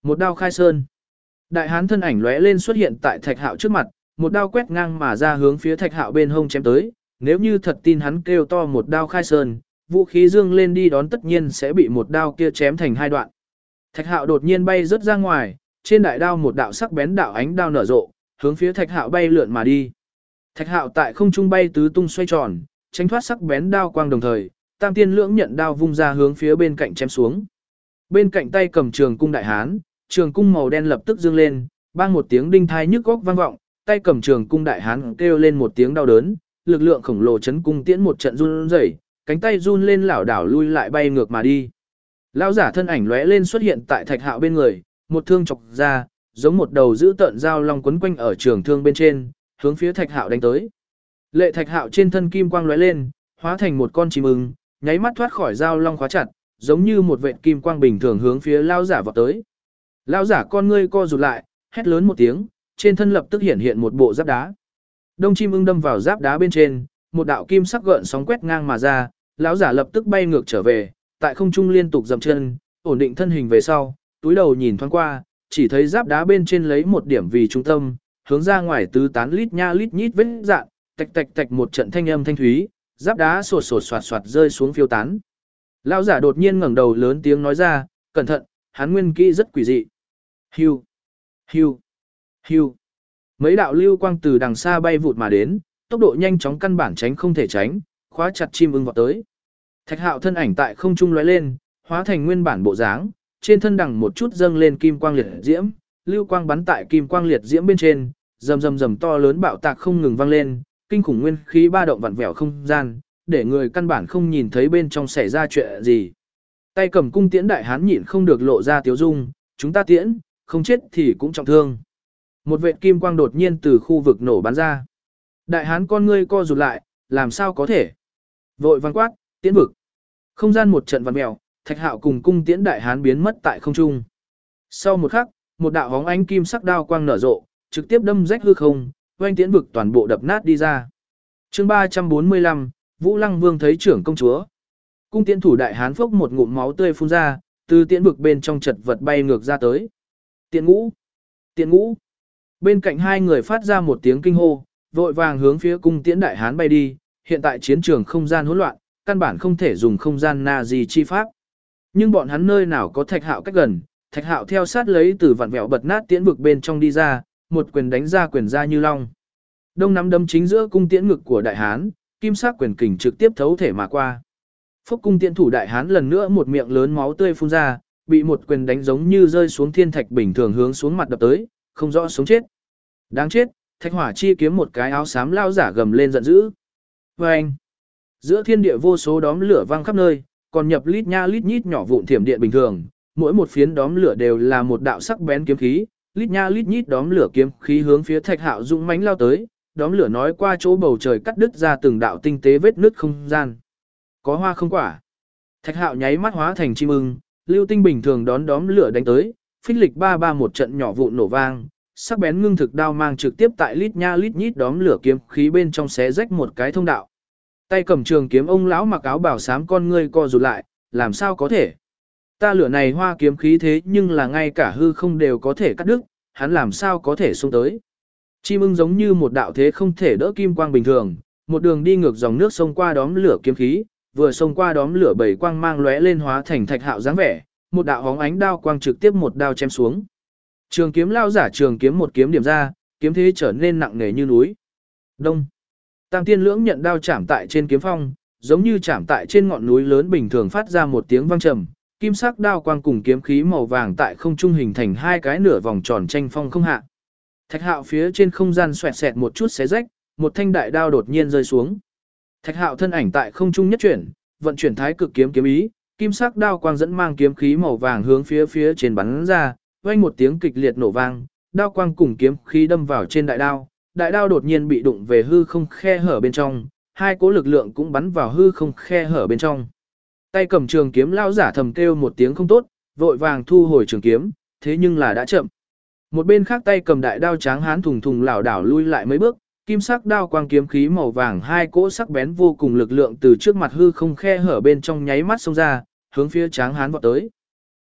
Một đao khai sơn. Đại hán thân ảnh lóe lên xuất hiện tại Thạch Hạo trước mặt, một đao quét ngang mà ra hướng phía Thạch Hạo bên hông chém tới, nếu như thật tin hắn kêu to một đao khai sơn, vũ khí dương lên đi đón tất nhiên sẽ bị một đao kia chém thành hai đoạn. Thạch Hạo đột nhiên bay rớt ra ngoài, trên đại đao một đạo sắc bén đạo ánh đao nở rộ, hướng phía Thạch Hạo bay lượn mà đi. Thạch Hạo tại không trung bay tứ tung xoay tròn, tránh thoát sắc bén đao quang đồng thời, Tam Tiên Lưỡng nhận đao vung ra hướng phía bên cạnh chém xuống. Bên cạnh tay cầm trường cung đại hán, trường cung màu đen lập tức dương lên, bang một tiếng đinh thai nhức góc vang vọng, tay cầm trường cung đại hán kêu lên một tiếng đau đớn, lực lượng khổng lồ chấn cung tiễn một trận run rẩy, cánh tay run lên lảo đảo lui lại bay ngược mà đi. Lão giả thân ảnh lóe lên xuất hiện tại Thạch Hạo bên người, một thương chọc ra, giống một đầu dữ tợn dao long quấn quanh ở trường thương bên trên, hướng phía Thạch Hạo đánh tới. Lệ Thạch Hạo trên thân kim quang lóe lên, hóa thành một con chim ưng, nháy mắt thoát khỏi dao long khóa chặt, giống như một vệt kim quang bình thường hướng phía lão giả vọt tới. Lão giả con ngươi co rụt lại, hét lớn một tiếng, trên thân lập tức hiện một bộ giáp đá. Đông chim ưng đâm vào giáp đá bên trên, một đạo kim sắc gợn sóng quét ngang mà ra, lão giả lập tức bay ngược trở về, tại không trung liên tục dậm chân, ổn định thân hình về sau, túi đầu nhìn thoáng qua, chỉ thấy giáp đá bên trên lấy một điểm vì trung tâm, hướng ra ngoài tứ tán lít nha lít nhít vết dạn, tạch tạch tạch một trận thanh âm thanh thúy, giáp đá sột sột soạt soạt rơi xuống phiêu tán. Lão giả đột nhiên ngẩng đầu lớn tiếng nói ra, cẩn thận, hắn nguyên kỹ rất quỷ dị. Hưu, hưu, hưu. Mấy đạo lưu quang từ đằng xa bay vụt mà đến, tốc độ nhanh chóng căn bản tránh không thể tránh, khóa chặt chim ưng vọt tới. Thạch Hạo thân ảnh tại không trung lóe lên, hóa thành nguyên bản bộ dáng, trên thân đằng một chút dâng lên kim quang liệt diễm, lưu quang bắn tại kim quang liệt diễm bên trên, rầm rầm rầm to lớn bạo tạc không ngừng vang lên, kinh khủng nguyên khí ba động vặn vẹo không gian, để người căn bản không nhìn thấy bên trong xảy ra chuyện gì. Tay cầm cung tiễn đại hán nhịn không được lộ ra tiếu dung, chúng ta tiễn, không chết thì cũng trọng thương. Một vệt kim quang đột nhiên từ khu vực nổ bắn ra. Đại hán con ngươi co rụt lại, làm sao có thể? Vội vang quát, tiễn vực. Không gian một trận vặn vẹo, Thạch Hạo cùng cung tiễn đại hán biến mất tại không trung. Sau một khắc, một đạo hóng ánh kim sắc đao quang nở rộ, trực tiếp đâm rách hư không, oanh tiễn vực toàn bộ đập nát đi ra. Chương 345, Vũ Lăng Vương thấy trưởng công chúa. Cung tiễn thủ đại hán phốc một ngụm máu tươi phun ra, từ tiễn vực bên trong chật vật bay ngược ra tới. Tiễn ngũ, tiễn ngũ. Bên cạnh hai người phát ra một tiếng kinh hô, vội vàng hướng phía cung tiễn đại hán bay đi, hiện tại chiến trường không gian hỗn loạn, căn bản không thể dùng không gian na gì chi pháp. Nhưng bọn hắn nơi nào có Thạch Hạo cách gần, Thạch Hạo theo sát lấy từ vạn vẹo bật nát tiễn vực bên trong đi ra, một quyền đánh ra quyền ra như long. Đông nắm đấm chính giữa cung tiễn ngực của đại hán, kim sắc quyền kình trực tiếp thấu thể mà qua. Phốc cung tiễn thủ đại hán lần nữa một miệng lớn máu tươi phun ra, bị một quyền đánh giống như rơi xuống thiên thạch bình thường hướng xuống mặt đập tới, không rõ sống chết. Đáng chết, Thạch Hỏa chi kiếm một cái áo xám lao giả gầm lên giận dữ. Oeng! Giữa thiên địa vô số đóm lửa vang khắp nơi, còn nhập lít nha lít nhít nhỏ vụn thiểm điện bình thường, mỗi một phiến đóm lửa đều là một đạo sắc bén kiếm khí, lít nha lít nhít đóm lửa kiếm khí hướng phía Thạch Hạo dũng mãnh lao tới, đóm lửa nói qua chỗ bầu trời cắt đứt ra từng đạo tinh tế vết nứt không gian. Có hoa không quả. Thạch Hạo nháy mắt hóa thành chim ưng, lưu tinh bình thường đón đóm lửa đánh tới, phích lịch ba ba một trận nhỏ vụn nổ vang, sắc bén ngưng thực đao mang trực tiếp tại lít nha lít nhít đóm lửa kiếm khí bên trong xé rách một cái thông đạo. Tay cầm trường kiếm ông lão mặc áo bảo xám con ngươi co rụt lại, làm sao có thể? Ta lửa này hoa kiếm khí thế nhưng là ngay cả hư không đều có thể cắt đứt, hắn làm sao có thể xông tới? Chim ưng giống như một đạo thế không thể đỡ kim quang bình thường, một đường đi ngược dòng nước xông qua đóm lửa kiếm khí, vừa xông qua đóm lửa bảy quang mang lóe lên hóa thành Thạch Hạo dáng vẻ, một đạo hóng ánh đao quang trực tiếp một đao chém xuống. Trường kiếm lao giả trường kiếm một kiếm điểm ra, kiếm thế trở nên nặng nề như núi. Đông. Tam Tiên Lưỡng nhận đao chạm tại trên kiếm phong, giống như chạm tại trên ngọn núi lớn bình thường phát ra một tiếng vang trầm, kim sắc đao quang cùng kiếm khí màu vàng tại không trung hình thành hai cái nửa vòng tròn tranh phong không hạ. Thạch Hạo phía trên không gian xoẹt xẹt một chút xé rách, một thanh đại đao đột nhiên rơi xuống. Thạch Hạo thân ảnh tại không trung nhất chuyển, vận chuyển thái cực kiếm kiếm ý, kim sắc đao quang dẫn mang kiếm khí màu vàng hướng phía trên bắn ra, vang một tiếng kịch liệt nổ vang, đao quang cùng kiếm khí đâm vào trên đại đao đột nhiên bị đụng về hư không khe hở bên trong, hai cỗ lực lượng cũng bắn vào hư không khe hở bên trong. Tay cầm trường kiếm lão giả thầm kêu một tiếng không tốt, vội vàng thu hồi trường kiếm, thế nhưng là đã chậm. Một bên khác tay cầm đại đao tráng hán thùng thùng lảo đảo lui lại mấy bước, kim sắc đao quang kiếm khí màu vàng hai cỗ sắc bén vô cùng lực lượng từ trước mặt hư không khe hở bên trong nháy mắt xông ra, hướng phía tráng hán vọt tới.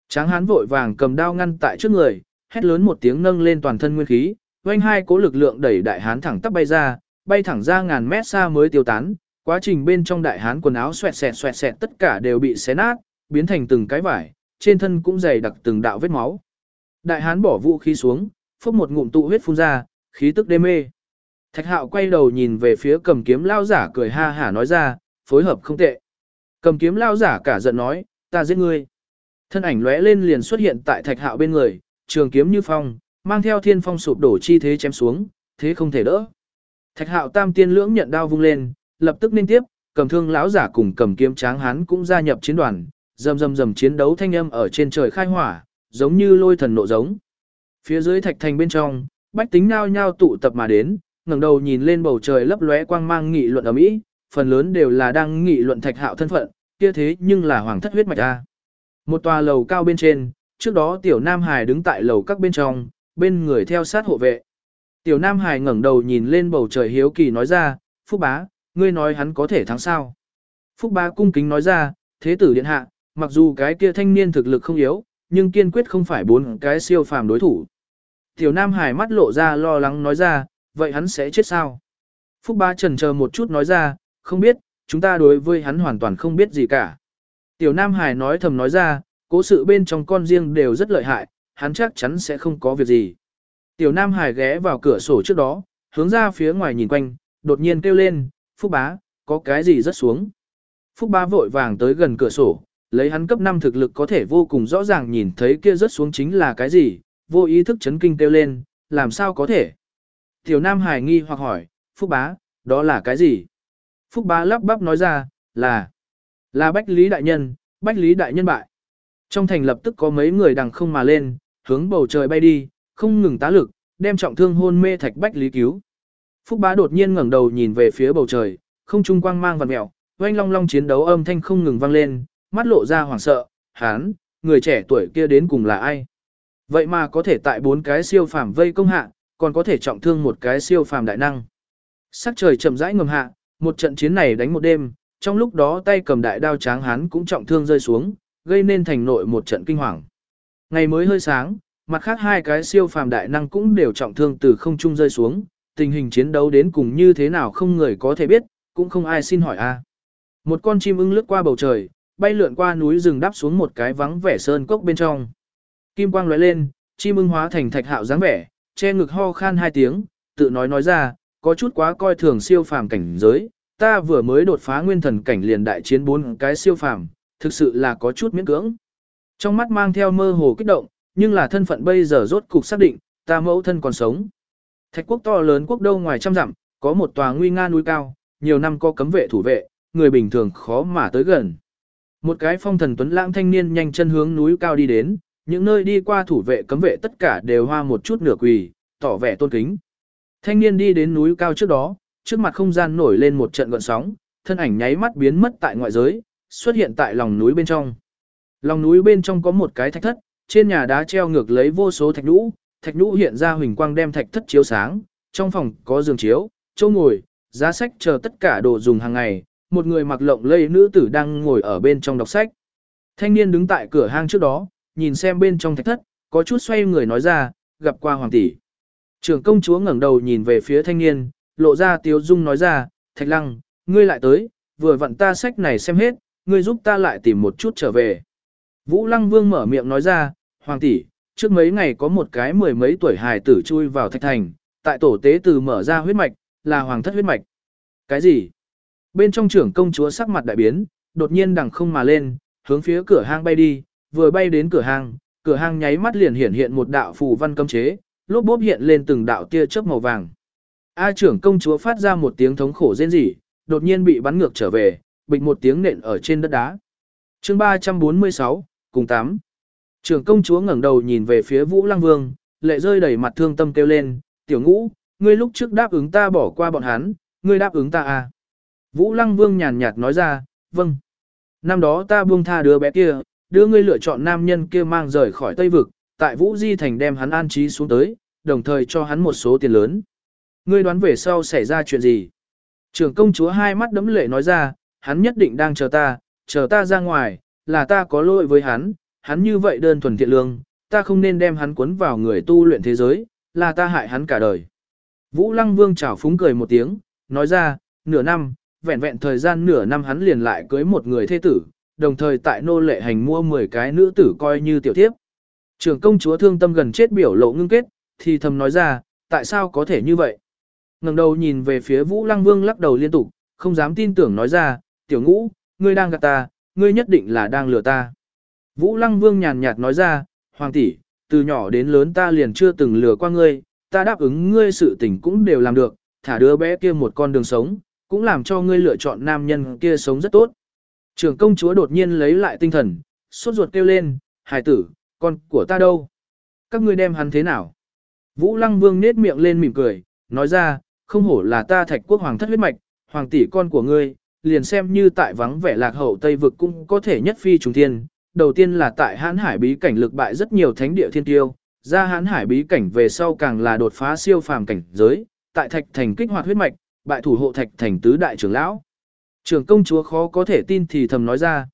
Tráng hán vội vàng cầm đao ngăn tại trước người, hét lớn một tiếng nâng lên toàn thân nguyên khí, oanh hai cố lực lượng đẩy đại hán thẳng tắp bay thẳng ra ngàn mét xa mới tiêu tán. Quá trình bên trong đại hán quần áo xoẹt xẹt tất cả đều bị xé nát, biến thành từng cái vải, trên thân cũng dày đặc từng đạo vết máu. Đại hán bỏ vũ khí xuống, phốc một ngụm tụ huyết phun ra, khí tức đê mê. Thạch Hạo quay đầu nhìn về phía cầm kiếm lao giả cười ha hả nói ra, phối hợp không tệ. Cầm kiếm lao giả cả giận nói, ta giết ngươi. Thân ảnh lóe lên liền xuất hiện tại Thạch Hạo bên người, trường kiếm như phong, mang theo thiên phong sụp đổ chi thế chém xuống, thế không thể đỡ. Thạch Hạo tam tiên lưỡng nhận đao vung lên, lập tức nên tiếp, cầm thương lão giả cùng cầm kiếm tráng hán cũng gia nhập chiến đoàn, rầm chiến đấu thanh âm ở trên trời khai hỏa, giống như lôi thần nộ giống. Phía dưới thạch thành bên trong, bách tính nhao nhao tụ tập mà đến, ngẩng đầu nhìn lên bầu trời lấp lóe quang mang nghị luận ầm ĩ, phần lớn đều là đang nghị luận Thạch Hạo thân phận, kia thế nhưng là hoàng thất huyết mạch a. Một tòa lầu cao bên trên, trước đó Tiểu Nam Hải đứng tại lầu các bên trong, bên người theo sát hộ vệ. Tiểu Nam Hải ngẩng đầu nhìn lên bầu trời hiếu kỳ nói ra, Phúc bá, ngươi nói hắn có thể thắng sao? Phúc bá cung kính nói ra, thế tử điện hạ, mặc dù cái kia thanh niên thực lực không yếu, nhưng kiên quyết không phải 4 cái siêu phàm đối thủ. Tiểu Nam Hải mắt lộ ra lo lắng nói ra, vậy hắn sẽ chết sao? Phúc bá chần chờ một chút nói ra, không biết, chúng ta đối với hắn hoàn toàn không biết gì cả. Tiểu Nam Hải nói thầm nói ra, cố sự bên trong con riêng đều rất lợi hại, hắn chắc chắn sẽ không có việc gì. Tiểu Nam Hải ghé vào cửa sổ trước đó, hướng ra phía ngoài nhìn quanh, đột nhiên kêu lên, Phúc bá, có cái gì rớt xuống. Phúc bá vội vàng tới gần cửa sổ, lấy hắn cấp 5 thực lực có thể vô cùng rõ ràng nhìn thấy kia rớt xuống chính là cái gì, vô ý thức chấn kinh kêu lên, làm sao có thể. Tiểu Nam Hải nghi hoặc hỏi, Phúc bá, đó là cái gì? Phúc bá lắp bắp nói ra, là Bách Lý Đại Nhân, Bách Lý Đại Nhân bại. Trong thành lập tức có mấy người đằng không mà lên, hướng bầu trời bay đi, không ngừng tá lực, đem trọng thương hôn mê Thạch Bách Lý cứu. Phúc bá đột nhiên ngẩng đầu nhìn về phía bầu trời, không trung quang mang vằn mèo, oanh long long chiến đấu âm thanh không ngừng vang lên, mắt lộ ra hoảng sợ, hán, người trẻ tuổi kia đến cùng là ai? Vậy mà có thể tại 4 cái siêu phàm vây công hạ, còn có thể trọng thương một cái siêu phàm đại năng. Sắc trời chậm rãi ngầm hạ, một trận chiến này đánh một đêm, trong lúc đó tay cầm đại đao tráng hán cũng trọng thương rơi xuống, gây nên thành nội một trận kinh hoàng. Ngày mới hơi sáng, mặt khác 2 cái siêu phàm đại năng cũng đều trọng thương từ không trung rơi xuống, tình hình chiến đấu đến cùng như thế nào không người có thể biết, cũng không ai xin hỏi a. Một con chim ưng lướt qua bầu trời, bay lượn qua núi rừng đáp xuống một cái vắng vẻ sơn cốc bên trong. Kim quang lóe lên, chim ưng hóa thành Thạch Hạo dáng vẻ, che ngực ho khan 2 tiếng, tự nói ra, có chút quá coi thường siêu phàm cảnh giới, ta vừa mới đột phá nguyên thần cảnh liền đại chiến 4 cái siêu phàm, thực sự là có chút miễn cưỡng. Trong mắt mang theo mơ hồ kích động, nhưng là thân phận bây giờ rốt cục xác định, ta mẫu thân còn sống. Thạch quốc to lớn quốc đâu ngoài trăm dặm, có một tòa nguy nga núi cao, nhiều năm có cấm vệ thủ vệ, người bình thường khó mà tới gần. Một cái phong thần tuấn lãng thanh niên nhanh chân hướng núi cao đi đến, những nơi đi qua thủ vệ cấm vệ tất cả đều hoa một chút nửa quỳ, tỏ vẻ tôn kính. Thanh niên đi đến núi cao trước đó, trước mặt không gian nổi lên một trận gợn sóng, thân ảnh nháy mắt biến mất tại ngoại giới, xuất hiện tại lòng núi bên trong. Lòng núi bên trong có một cái thạch thất, trên nhà đá treo ngược lấy vô số thạch nhũ hiện ra huỳnh quang đem thạch thất chiếu sáng, trong phòng có giường chiếu, chỗ ngồi, giá sách chờ tất cả đồ dùng hàng ngày, một người mặc lộng lẫy nữ tử đang ngồi ở bên trong đọc sách. Thanh niên đứng tại cửa hang trước đó, nhìn xem bên trong thạch thất, có chút xoay người nói ra, gặp qua hoàng tỷ. Trưởng công chúa ngẩng đầu nhìn về phía thanh niên, lộ ra tiếu dung nói ra, Thạch Lăng, ngươi lại tới, vừa vặn ta sách này xem hết, ngươi giúp ta lại tìm một chút trở về. Vũ Lăng Vương mở miệng nói ra, hoàng tỷ, trước mấy ngày có một cái 10 mấy tuổi hài tử chui vào thạch thành, tại tổ tế từ mở ra huyết mạch, là hoàng thất huyết mạch. Cái gì? Bên trong trưởng công chúa sắc mặt đại biến, đột nhiên đằng không mà lên, hướng phía cửa hang bay đi, vừa bay đến cửa hang nháy mắt liền hiện một đạo phù văn cấm chế, lốp bốp hiện lên từng đạo tia chớp màu vàng. A trưởng công chúa phát ra một tiếng thống khổ rên rỉ, đột nhiên bị bắn ngược trở về, bịch một tiếng nện ở trên đất đá. Chương 346, cùng 8. Trưởng công chúa ngẩng đầu nhìn về phía Vũ Lăng Vương, lệ rơi đầy mặt thương tâm kêu lên, "Tiểu Ngũ, ngươi lúc trước đáp ứng ta bỏ qua bọn hắn, ngươi đáp ứng ta à?" Vũ Lăng Vương nhàn nhạt nói ra, "Vâng. Năm đó ta buông tha đứa bé kia, đưa ngươi lựa chọn nam nhân kia mang rời khỏi Tây vực, tại Vũ Di thành đem hắn an trí xuống tới, đồng thời cho hắn một số tiền lớn. Ngươi đoán về sau xảy ra chuyện gì?" Trưởng công chúa hai mắt đẫm lệ nói ra, "Hắn nhất định đang chờ ta ra ngoài, là ta có lỗi với hắn, hắn như vậy đơn thuần thiện lương, ta không nên đem hắn cuốn vào người tu luyện thế giới, là ta hại hắn cả đời. Vũ Lăng Vương chảo phúng cười một tiếng, nói ra, nửa năm, vẹn vẹn thời gian nửa năm hắn liền lại cưới một người thê tử, đồng thời tại nô lệ hành mua 10 cái nữ tử coi như tiểu thiếp. Trưởng công chúa thương tâm gần chết biểu lộ ngưng kết, thì thầm nói ra, tại sao có thể như vậy? Ngẩng đầu nhìn về phía Vũ Lăng Vương lắc đầu liên tục, không dám tin tưởng nói ra, tiểu ngũ, ngươi đang gạt ta, ngươi nhất định là đang lừa ta. Vũ Lăng Vương nhàn nhạt nói ra, hoàng tỷ, từ nhỏ đến lớn ta liền chưa từng lừa qua ngươi, ta đáp ứng ngươi sự tình cũng đều làm được, thả đứa bé kia một con đường sống, cũng làm cho ngươi lựa chọn nam nhân kia sống rất tốt. Trưởng công chúa đột nhiên lấy lại tinh thần, sốt ruột kêu lên, hải tử, con của ta đâu? Các ngươi đem hắn thế nào? Vũ Lăng Vương nết miệng lên mỉm cười, nói ra, không hổ là ta Thạch quốc hoàng thất huyết mạch, hoàng tỷ con của ngươi, liền xem như tại vắng vẻ lạc hậu Tây vực cũng có thể nhất phi trùng thiên. Đầu tiên là tại Hán Hải bí cảnh lực bại rất nhiều thánh địa thiên tiêu, ra Hán Hải bí cảnh về sau càng là đột phá siêu phàm cảnh giới, tại Thạch thành kích hoạt huyết mạch, bại thủ hộ Thạch thành tứ đại trưởng lão. Trưởng công chúa khó có thể tin thì thầm nói ra,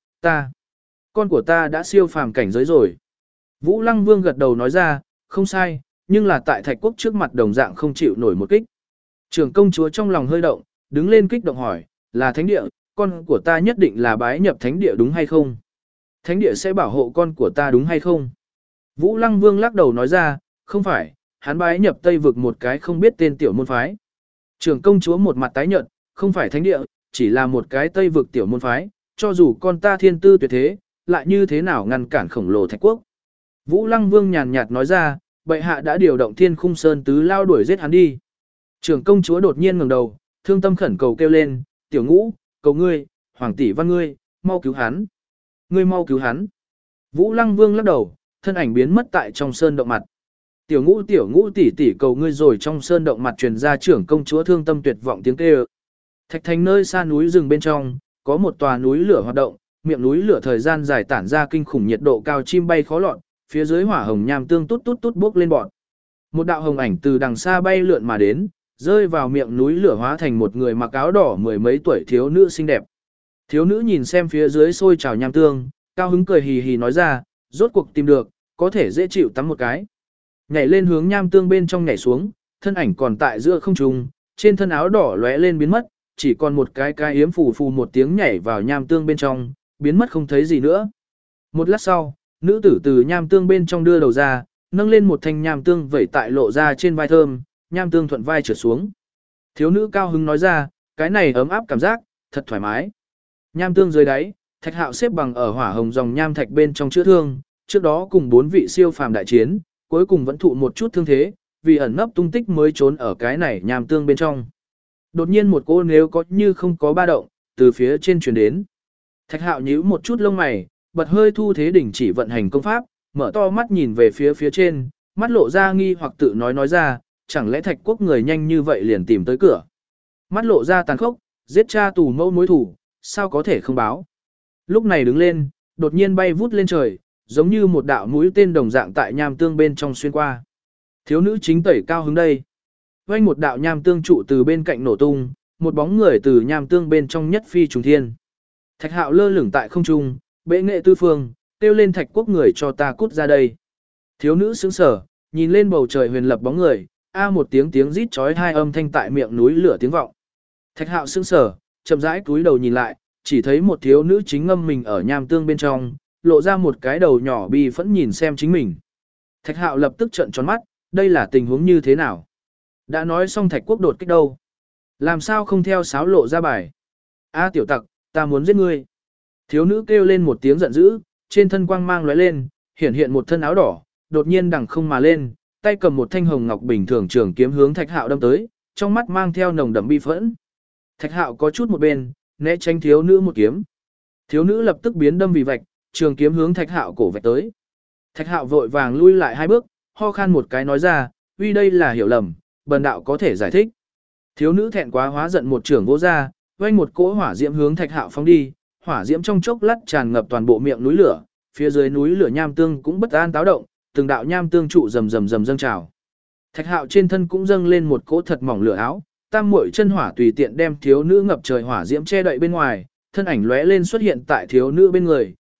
con của ta đã siêu phàm cảnh giới rồi. Vũ Lăng Vương gật đầu nói ra, không sai, nhưng là tại Thạch quốc trước mặt đồng dạng không chịu nổi một kích. Trưởng công chúa trong lòng hơi động, đứng lên kích động hỏi, là thánh địa, con của ta nhất định là bái nhập thánh địa đúng hay không? Thánh địa sẽ bảo hộ con của ta đúng hay không? Vũ Lăng Vương lắc đầu nói ra, không phải, hắn bái nhập Tây vực một cái không biết tên tiểu môn phái. Trưởng công chúa một mặt tái nhợt, không phải thánh địa, chỉ là một cái Tây vực tiểu môn phái, cho dù con ta thiên tư tuyệt thế, lại như thế nào ngăn cản khổng lồ Thạch quốc. Vũ Lăng Vương nhàn nhạt nói ra, bệ hạ đã điều động Thiên Khung Sơn tứ lao đuổi giết hắn đi. Trưởng công chúa đột nhiên ngẩng đầu, thương tâm khẩn cầu kêu lên, tiểu ngũ, cầu ngươi, hoàng tỷ văn ngươi, mau cứu hắn. Ngươi mau cứu hắn. Vũ Lăng Vương lắc đầu, thân ảnh biến mất tại trong sơn động mặt. Tiểu ngũ tỷ tỷ cầu ngươi rồi trong sơn động mặt truyền ra trưởng công chúa thương tâm tuyệt vọng tiếng kêu. Thạch thành nơi xa núi rừng bên trong, có một tòa núi lửa hoạt động, miệng núi lửa thời gian dài tản ra kinh khủng nhiệt độ cao chim bay khó lọt, phía dưới hỏa hồng nham tương tút tút tút bốc lên bọn. Một đạo hồng ảnh từ đằng xa bay lượn mà đến, rơi vào miệng núi lửa hóa thành một người mặc áo đỏ mười mấy tuổi thiếu nữ xinh đẹp. Thiếu nữ nhìn xem phía dưới sôi trào nham tương, cao hứng cười hì hì nói ra, rốt cuộc tìm được, có thể dễ chịu tắm một cái. Nhảy lên hướng nham tương bên trong nhảy xuống, thân ảnh còn tại giữa không trung, trên thân áo đỏ lóe lên biến mất, chỉ còn một cái yếm phù phù một tiếng nhảy vào nham tương bên trong, biến mất không thấy gì nữa. Một lát sau, nữ tử từ nham tương bên trong đưa đầu ra, nâng lên một thanh nham tương vẩy tại lộ ra trên vai thơm, nham tương thuận vai trượt xuống. Thiếu nữ cao hứng nói ra, cái này ấm áp cảm giác, thật thoải mái. Nham tương dưới đáy, Thạch Hạo xếp bằng ở hỏa hồng dòng nham thạch bên trong chữa thương, trước đó cùng 4 vị siêu phàm đại chiến, cuối cùng vẫn thụ một chút thương thế, vì ẩn nấp tung tích mới trốn ở cái này nham tương bên trong. Đột nhiên một cô nếu có như không có ba động, từ phía trên truyền đến. Thạch Hạo nhíu một chút lông mày, bật hơi thu thế đỉnh chỉ vận hành công pháp, mở to mắt nhìn về phía trên, mắt lộ ra nghi hoặc tự nói ra, chẳng lẽ Thạch quốc người nhanh như vậy liền tìm tới cửa. Mắt lộ ra tàn khốc, giết cha tù mẫu mối thủ, sao có thể không báo. Lúc này đứng lên, đột nhiên bay vút lên trời, giống như một đạo mũi tên đồng dạng tại nham tương bên trong xuyên qua. Thiếu nữ chính tẩy cao hứng đây. Vang một đạo nham tương trụ từ bên cạnh nổ tung, một bóng người từ nham tương bên trong nhất phi trùng thiên. Thạch Hạo lơ lửng tại không trung, bệ nghệ tư phương, kêu lên Thạch quốc người cho ta cút ra đây. Thiếu nữ sững sờ, nhìn lên bầu trời huyền lập bóng người, một tiếng rít chói hai âm thanh tại miệng núi lửa tiếng vọng. Thạch Hạo sững sờ, chậm rãi cúi đầu nhìn lại, chỉ thấy một thiếu nữ chính ngâm mình ở nham tương bên trong, lộ ra một cái đầu nhỏ bi phẫn nhìn xem chính mình. Thạch Hạo lập tức trợn tròn mắt, đây là tình huống như thế nào? Đã nói xong Thạch quốc đột kích đâu? Làm sao không theo sáo lộ ra bài? Tiểu tặc, ta muốn giết ngươi. Thiếu nữ kêu lên một tiếng giận dữ, trên thân quang mang lóe lên, hiện một thân áo đỏ, đột nhiên đằng không mà lên, tay cầm một thanh hồng ngọc bình thường trường kiếm hướng Thạch Hạo đâm tới, trong mắt mang theo nồng đậm bi phẫn. Thạch Hạo có chút một bên, né tránh thiếu nữ một kiếm. Thiếu nữ lập tức biến đâm vì vạch, trường kiếm hướng Thạch Hạo cổ vạch tới. Thạch Hạo vội vàng lui lại 2 bước, ho khan một cái nói ra, uy đây là hiểu lầm, bần đạo có thể giải thích. Thiếu nữ thẹn quá hóa giận một trường vỗ ra, vang một cỗ hỏa diễm hướng Thạch Hạo phóng đi, hỏa diễm trong chốc lát tràn ngập toàn bộ miệng núi lửa, phía dưới núi lửa nham tương cũng bất an táo động, từng đạo nham tương trụ rầm dâng trào. Thạch Hạo trên thân cũng dâng lên một cỗ thật mỏng lửa áo, tam muội chân hỏa tùy tiện đem thiếu nữ ngập trời hỏa diễm che đậy bên ngoài, thân ảnh lóe lên xuất hiện tại thiếu nữ bên người,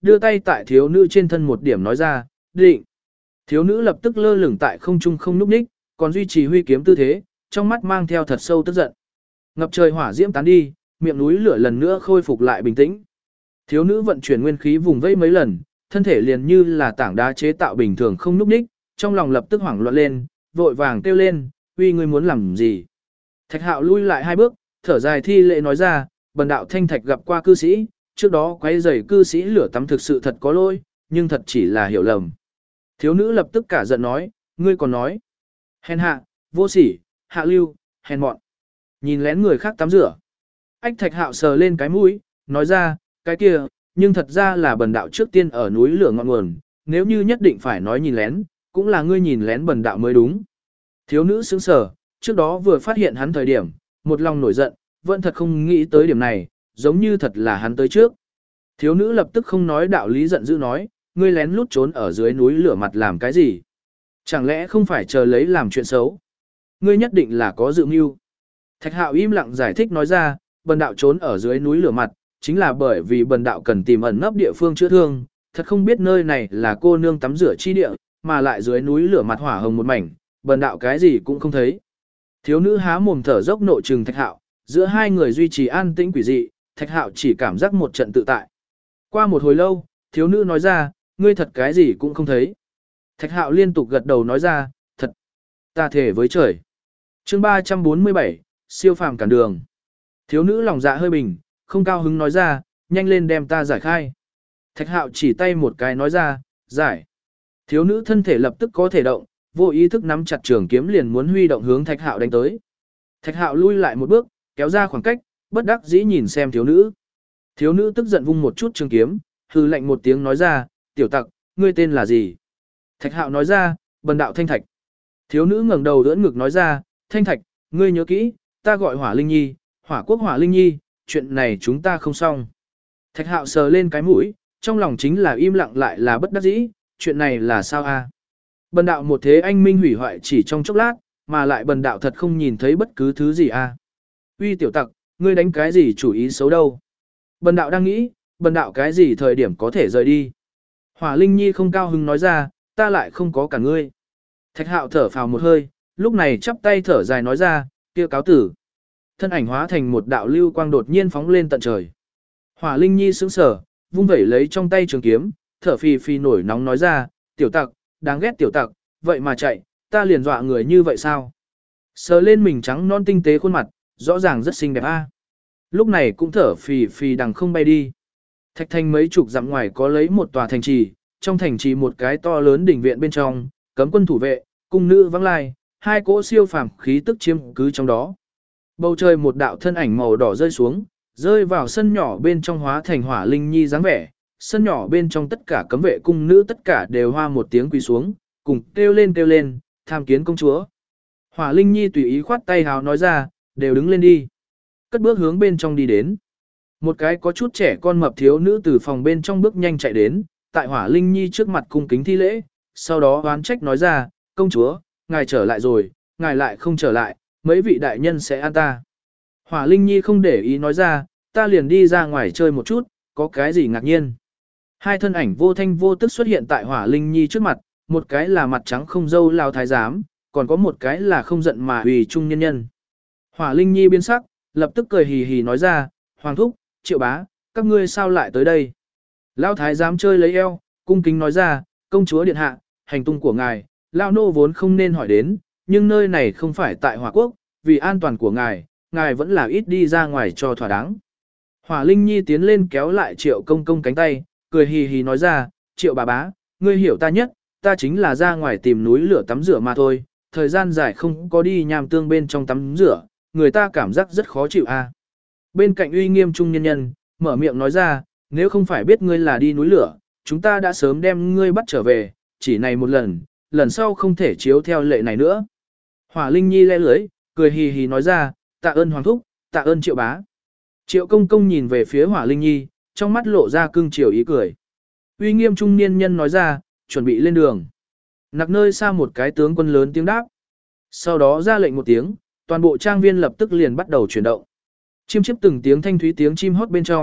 đưa tay tại thiếu nữ trên thân một điểm nói ra, định. Thiếu nữ lập tức lơ lửng tại không trung không nhúc nhích, còn duy trì huy kiếm tư thế, trong mắt mang theo thật sâu tức giận. Ngập trời hỏa diễm tán đi, miệng núi lửa lần nữa khôi phục lại bình tĩnh. Thiếu nữ vận chuyển nguyên khí vùng vẫy mấy lần, thân thể liền như là tảng đá chế tạo bình thường không nhúc nhích, trong lòng lập tức hoảng loạn lên, vội vàng kêu lên, "Uy, ngươi muốn làm gì?" Thạch Hạo lui lại 2 bước, thở dài thi lễ nói ra, "Bần đạo thanh thạch gặp qua cư sĩ, trước đó quấy rầy cư sĩ lửa tắm thực sự thật có lỗi, nhưng thật chỉ là hiểu lầm." Thiếu nữ lập tức cả giận nói, "Ngươi còn nói, hèn hạ, vô sỉ, hạ lưu, hèn mọn, nhìn lén người khác tắm rửa." Ách Thạch Hạo sờ lên cái mũi, nói ra, "Cái kia, nhưng thật ra là bần đạo trước tiên ở núi lửa ngọn nguồn, nếu như nhất định phải nói nhìn lén, cũng là ngươi nhìn lén bần đạo mới đúng." Thiếu nữ sững sờ, trước đó vừa phát hiện hắn thời điểm, một lòng nổi giận, vẫn thật không nghĩ tới điểm này, giống như thật là hắn tới trước. Thiếu nữ lập tức không nói đạo lý giận dữ nói, "Ngươi lén lút trốn ở dưới núi lửa mặt làm cái gì? Chẳng lẽ không phải chờ lấy làm chuyện xấu? Ngươi nhất định là có dự mưu." Thạch Hạo im lặng giải thích nói ra, "Bần đạo trốn ở dưới núi lửa mặt, chính là bởi vì bần đạo cần tìm ẩn nấp địa phương chữa thương, thật không biết nơi này là cô nương tắm rửa chi địa, mà lại dưới núi lửa mặt hỏa hồng một mảnh, bần đạo cái gì cũng không thấy." Thiếu nữ há mồm thở dốc nội trừng Thạch Hạo, giữa hai người duy trì an tĩnh quỷ dị, Thạch Hạo chỉ cảm giác một trận tự tại. Qua một hồi lâu, thiếu nữ nói ra, "Ngươi thật cái gì cũng không thấy." Thạch Hạo liên tục gật đầu nói ra, "Thật, ta thề với trời." Chương 347, siêu phàm cản đường. Thiếu nữ lòng dạ hơi bình, không cao hứng nói ra, "Nhanh lên đem ta giải khai." Thạch Hạo chỉ tay một cái nói ra, "Giải." Thiếu nữ thân thể lập tức có thể động, vô ý thức nắm chặt trường kiếm liền muốn huy động hướng Thạch Hạo đánh tới. Thạch Hạo lui lại một bước, kéo ra khoảng cách, bất đắc dĩ nhìn xem thiếu nữ. Thiếu nữ tức giận vung một chút trường kiếm, hừ lạnh một tiếng nói ra, "Tiểu tặc, ngươi tên là gì?" Thạch Hạo nói ra, "Bần đạo Thanh Thạch." Thiếu nữ ngẩng đầu ưỡn ngực nói ra, "Thanh Thạch, ngươi nhớ kỹ, ta gọi Hỏa Linh Nhi, Hỏa Quốc Hỏa Linh Nhi, chuyện này chúng ta không xong." Thạch Hạo sờ lên cái mũi, trong lòng chính là im lặng lại là bất đắc dĩ, chuyện này là sao a? Bần đạo một thế anh minh hủy hoại chỉ trong chốc lát, mà lại bần đạo thật không nhìn thấy bất cứ thứ gì a. Uy tiểu tặc, ngươi đánh cái gì chủ ý xấu đâu? Bần đạo đang nghĩ, bần đạo cái gì thời điểm có thể rời đi. Hỏa Linh Nhi không cao hứng nói ra, "Ta lại không có cả ngươi." Thạch Hạo thở phào một hơi, lúc này chắp tay thở dài nói ra, "Kia cáo tử." Thân ảnh hóa thành một đạo lưu quang đột nhiên phóng lên tận trời. Hỏa Linh Nhi sững sờ, vung vẩy lấy trong tay trường kiếm, thở phì phì nổi nóng nói ra, "Tiểu tặc, đáng ghét tiểu tặc, vậy mà chạy, ta liền dọa người như vậy sao?" Sờ lên mình trắng non tinh tế khuôn mặt, rõ ràng rất xinh đẹp a. Lúc này cũng thở phì phì đằng không bay đi. Thạch Thành mấy chục dặm ngoài có lấy một tòa thành trì, trong thành trì một cái to lớn đỉnh viện bên trong, cấm quân thủ vệ, cung nữ vắng lai, 2 cỗ siêu phàm khí tức chiếm cứ trong đó. Bầu trời một đạo thân ảnh màu đỏ rơi xuống, rơi vào sân nhỏ bên trong hóa thành Hỏa Linh Nhi dáng vẻ. Sân nhỏ bên trong tất cả cấm vệ cung nữ tất cả đều hoa một tiếng quỳ xuống, cùng kêu lên, tham kiến công chúa. Hỏa Linh Nhi tùy ý khoát tay hào nói ra, "Đều đứng lên đi." Cất bước hướng bên trong đi đến. Một cái có chút trẻ con mập thiếu nữ từ phòng bên trong bước nhanh chạy đến, tại Hỏa Linh Nhi trước mặt cung kính thi lễ, sau đó oán trách nói ra, "Công chúa, ngài trở lại rồi, ngài lại không trở lại, mấy vị đại nhân sẽ ăn ta." Hỏa Linh Nhi không để ý nói ra, "Ta liền đi ra ngoài chơi một chút, có cái gì ngạc nhiên." Hai thân ảnh vô thanh vô tức xuất hiện tại Hỏa Linh Nhi trước mặt, một cái là mặt trắng không râu lao thái giám, còn có một cái là không giận mà uy trung nhân nhân. Hỏa Linh Nhi biến sắc, lập tức cười hì hì nói ra, "Hoàng thúc, Triệu bá, các ngươi sao lại tới đây?" Lao thái giám chơi lấy eo, cung kính nói ra, "Công chúa điện hạ, hành tung của ngài, lao nô vốn không nên hỏi đến, nhưng nơi này không phải tại Hỏa Quốc, vì an toàn của ngài, ngài vẫn là ít đi ra ngoài cho thỏa đáng." Hỏa Linh Nhi tiến lên kéo lại Triệu công công cánh tay, cười hì hì nói ra, "Triệu bà bá, ngươi hiểu ta nhất, ta chính là ra ngoài tìm núi lửa tắm rửa mà thôi, thời gian dài không có đi nham tương bên trong tắm rửa, người ta cảm giác rất khó chịu a." Bên cạnh uy nghiêm trung nhân nhân, mở miệng nói ra, "Nếu không phải biết ngươi là đi núi lửa, chúng ta đã sớm đem ngươi bắt trở về, chỉ này một lần, lần sau không thể chiếu theo lệ này nữa." Hỏa Linh Nhi le lưới, cười hì hì nói ra, "Tạ ơn Hoàng thúc, tạ ơn Triệu bá." Triệu công công nhìn về phía Hỏa Linh Nhi, trong mắt lộ ra cưng chiều ý cười. Uy nghiêm trung niên nhân nói ra, "Chuẩn bị lên đường." Nặc nơi xa một cái tướng quân lớn tiếng đáp. Sau đó ra lệnh một tiếng, toàn bộ trang viên lập tức liền bắt đầu chuyển động. Chim chiếp từng tiếng thanh thúy tiếng chim hót bên trong,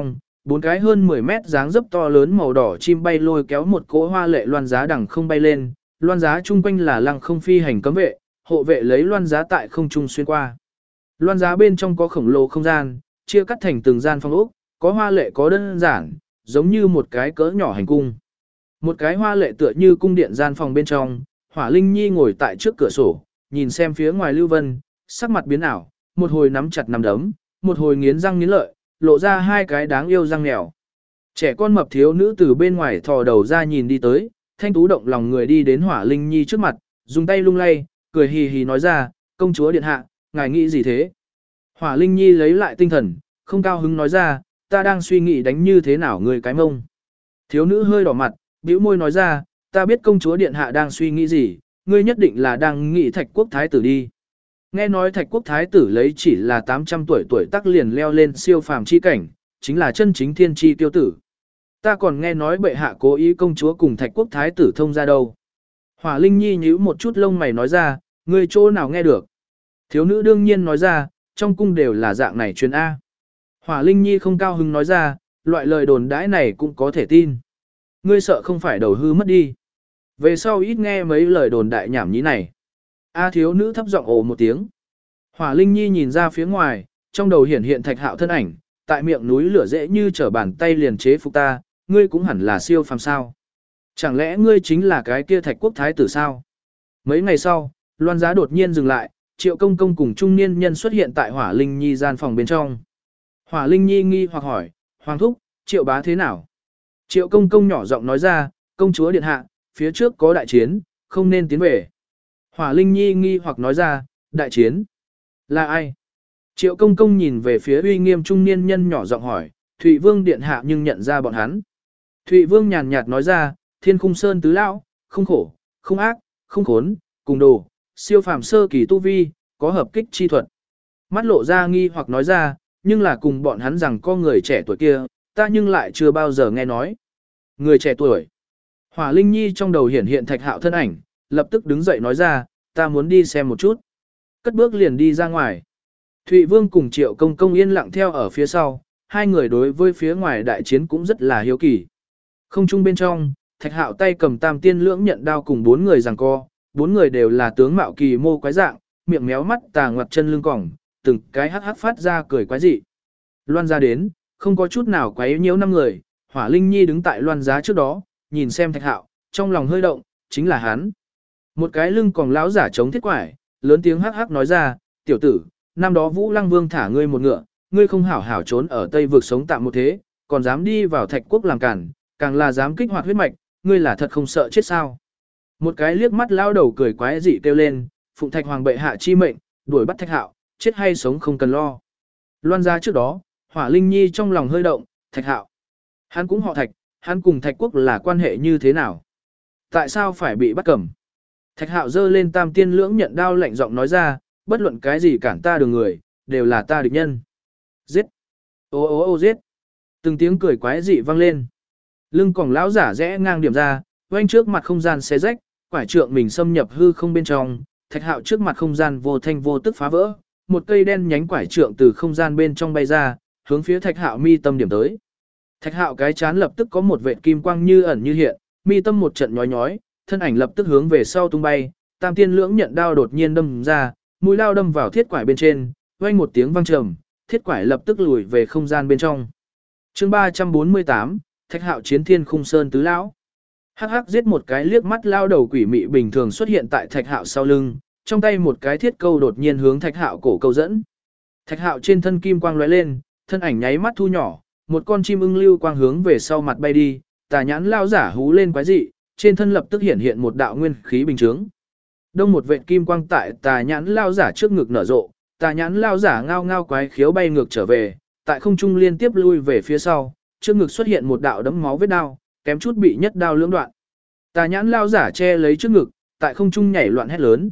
4 cái hơn 10 mét dáng dấp to lớn màu đỏ chim bay lôi kéo một cỗ hoa lệ loan giá đằng không bay lên, loan giá chung quanh là lăng không phi hành cấm vệ, hộ vệ lấy loan giá tại không trung xuyên qua. Loan giá bên trong có khổng lồ không gian, chia cắt thành từng gian phòng ốc, có hoa lệ có đơn giản, giống như một cái cỡ nhỏ hành cung. Một cái hoa lệ tựa như cung điện gian phòng bên trong, Hỏa Linh Nhi ngồi tại trước cửa sổ, nhìn xem phía ngoài Lưu Vân, sắc mặt biến ảo, một hồi nắm chặt nắm đấm, một hồi nghiến răng nghiến lợi, lộ ra hai cái đáng yêu răng nẻo. Trẻ con mập thiếu nữ từ bên ngoài thò đầu ra nhìn đi tới, thanh tú động lòng người đi đến Hỏa Linh Nhi trước mặt, dùng tay lung lay, cười hì hì nói ra, công chúa điện hạ, ngài nghĩ gì thế? Hỏa Linh Nhi lấy lại tinh thần, không cao hứng nói ra, ta đang suy nghĩ đánh như thế nào người cái mông. Thiếu nữ hơi đỏ mặt, bĩu môi nói ra, ta biết công chúa điện hạ đang suy nghĩ gì, ngươi nhất định là đang nghĩ Thạch Quốc thái tử đi. Nghe nói Thạch Quốc thái tử lấy chỉ là 800 tuổi tác liền leo lên siêu phàm chi cảnh, chính là chân chính thiên chi tiêu tử. Ta còn nghe nói bệ hạ cố ý công chúa cùng Thạch Quốc thái tử thông ra đâu. Hỏa Linh Nhi nhíu một chút lông mày nói ra, ngươi chỗ nào nghe được. Thiếu nữ đương nhiên nói ra, trong cung đều là dạng này truyền A. Hỏa Linh Nhi không cao hứng nói ra, loại lời đồn đãi này cũng có thể tin. Ngươi sợ không phải đầu hư mất đi. Về sau ít nghe mấy lời đồn đại nhảm nhí này. A thiếu nữ thấp giọng ồ một tiếng. Hỏa Linh Nhi nhìn ra phía ngoài, trong đầu hiển hiện Thạch Hạo thân ảnh, tại miệng núi lửa dễ như trở bàn tay liền chế phục ta, ngươi cũng hẳn là siêu phàm sao. Chẳng lẽ ngươi chính là cái kia Thạch Quốc thái tử sao? Mấy ngày sau, loan giá đột nhiên dừng lại, Triệu Công Công cùng trung niên nhân xuất hiện tại Hỏa Linh Nhi gian phòng bên trong. Hỏa Linh Nhi nghi hoặc hỏi, Hoàng thúc, Triệu bá thế nào? Triệu Công Công nhỏ giọng nói ra, công chúa điện hạ, phía trước có đại chiến, không nên tiến về. Hỏa Linh Nhi nghi hoặc nói ra, đại chiến? Là ai? Triệu Công Công nhìn về phía uy nghiêm trung niên nhân nhỏ giọng hỏi, Thụy Vương điện hạ nhưng nhận ra bọn hắn. Thụy Vương nhàn nhạt nói ra, Thiên Khung Sơn tứ lão, không khổ, không ác, không khốn, cùng đồ, siêu phàm sơ kỳ tu vi, có hợp kích chi thuật. Mắt lộ ra nghi hoặc nói ra, nhưng là cùng bọn hắn rằng có người trẻ tuổi kia, ta nhưng lại chưa bao giờ nghe nói. Người trẻ tuổi. Hỏa Linh Nhi trong đầu hiển hiện Thạch Hạo thân ảnh, lập tức đứng dậy nói ra, ta muốn đi xem một chút. Cất bước liền đi ra ngoài. Thụy Vương cùng Triệu Công Công yên lặng theo ở phía sau, hai người đối với phía ngoài đại chiến cũng rất là hiếu kỳ. Không trung bên trong, Thạch Hạo tay cầm Tam Tiên Lưỡng Nhận Đao cùng 4 người giằng co, 4 người đều là tướng mạo kỳ mô quái dạng, miệng méo mắt tà ngoặt chân lưng còng, từng cái hắc hắc phát ra cười quái dị. Loan ra đến, không có chút nào quấy nhiễu 5 người, Hỏa Linh Nhi đứng tại loan giá trước đó, nhìn xem Thạch Hạo, trong lòng hơi động, chính là hắn. Một cái lưng còng lão giả chống thiết quải, lớn tiếng hắc hắc nói ra, tiểu tử, năm đó Vũ Lăng Vương thả ngươi một ngựa, ngươi không hảo hảo trốn ở Tây vực sống tạm một thế, còn dám đi vào Thạch Quốc làm cản, càng là dám kích hoạt huyết mạch, ngươi là thật không sợ chết sao? Một cái liếc mắt lao đầu cười quái dị kêu lên, phụng Thạch Hoàng bệ hạ chi mệnh, đuổi bắt Thạch Hạo, chết hay sống không cần lo. Loan ra trước đó, Hỏa Linh Nhi trong lòng hơi động, Thạch Hạo, hắn cũng họ Thạch, hắn cùng Thạch Quốc là quan hệ như thế nào? Tại sao phải bị bắt cầm? Thạch Hạo giơ lên Tam Tiên Lưỡng Nhận Đao lạnh giọng nói ra, bất luận cái gì cản ta đường người, đều là ta địch nhân. Giết! Ô ô ô giết! Từng tiếng cười quái dị vang lên. Lưng còng lão giả rẽ ngang điểm ra, quanh trước mặt không gian xé rách, quải trượng mình xâm nhập hư không bên trong, Thạch Hạo trước mặt không gian vô thanh vô tức phá vỡ, một cây đen nhánh quải trượng từ không gian bên trong bay ra, hướng phía Thạch Hạo mi tâm điểm tới. Thạch Hạo cái chán lập tức có một vệt kim quang như ẩn như hiện, mi tâm một trận nhói nhói, thân ảnh lập tức hướng về sau tung bay, Tam Tiên Lưỡng Nhận Đao đột nhiên đâm ra, mũi đao đâm vào thiết quải bên trên, vang một tiếng vang trầm, thiết quải lập tức lùi về không gian bên trong. Chương 348, Thạch Hạo chiến Thiên Khung Sơn tứ lão. Hắc hắc giết một cái liếc mắt lao đầu quỷ mị bình thường xuất hiện tại Thạch Hạo sau lưng, trong tay một cái thiết câu đột nhiên hướng Thạch Hạo cổ câu dẫn. Thạch Hạo trên thân kim quang lóe lên, thân ảnh nháy mắt thu nhỏ, một con chim ưng lưu quang hướng về sau mặt bay đi, tà nhãn lao giả hú lên quái dị, trên thân lập tức hiện một đạo nguyên khí bình chướng. Đông một vệt kim quang tại tà nhãn lao giả trước ngực nở rộ, tà nhãn lao giả ngao ngao quái khiếu bay ngược trở về, tại không trung liên tiếp lui về phía sau, trước ngực xuất hiện một đạo đấm máu vết đao, kém chút bị nhất đao lưỡng đoạn. Tà nhãn lao giả che lấy trước ngực, tại không trung nhảy loạn hét lớn,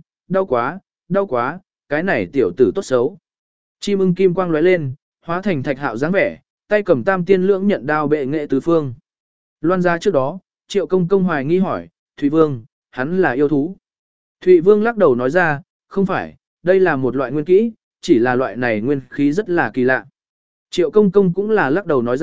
đau quá, cái này tiểu tử tốt xấu. Chim ưng kim quang lóe lên, hóa thành Thạch Hạo dáng vẻ, tay cầm Tam Tiên Lưỡng Nhận Đao bệ nghệ tứ phương. Loan ra trước đó, Triệu Công Công hoài nghi hỏi, Thụy Vương, hắn là yêu thú. Thụy Vương lắc đầu nói ra, không phải, đây là một loại nguyên kỹ, chỉ là loại này nguyên khí rất là kỳ lạ. Triệu Công Công cũng là lắc đầu nói ra,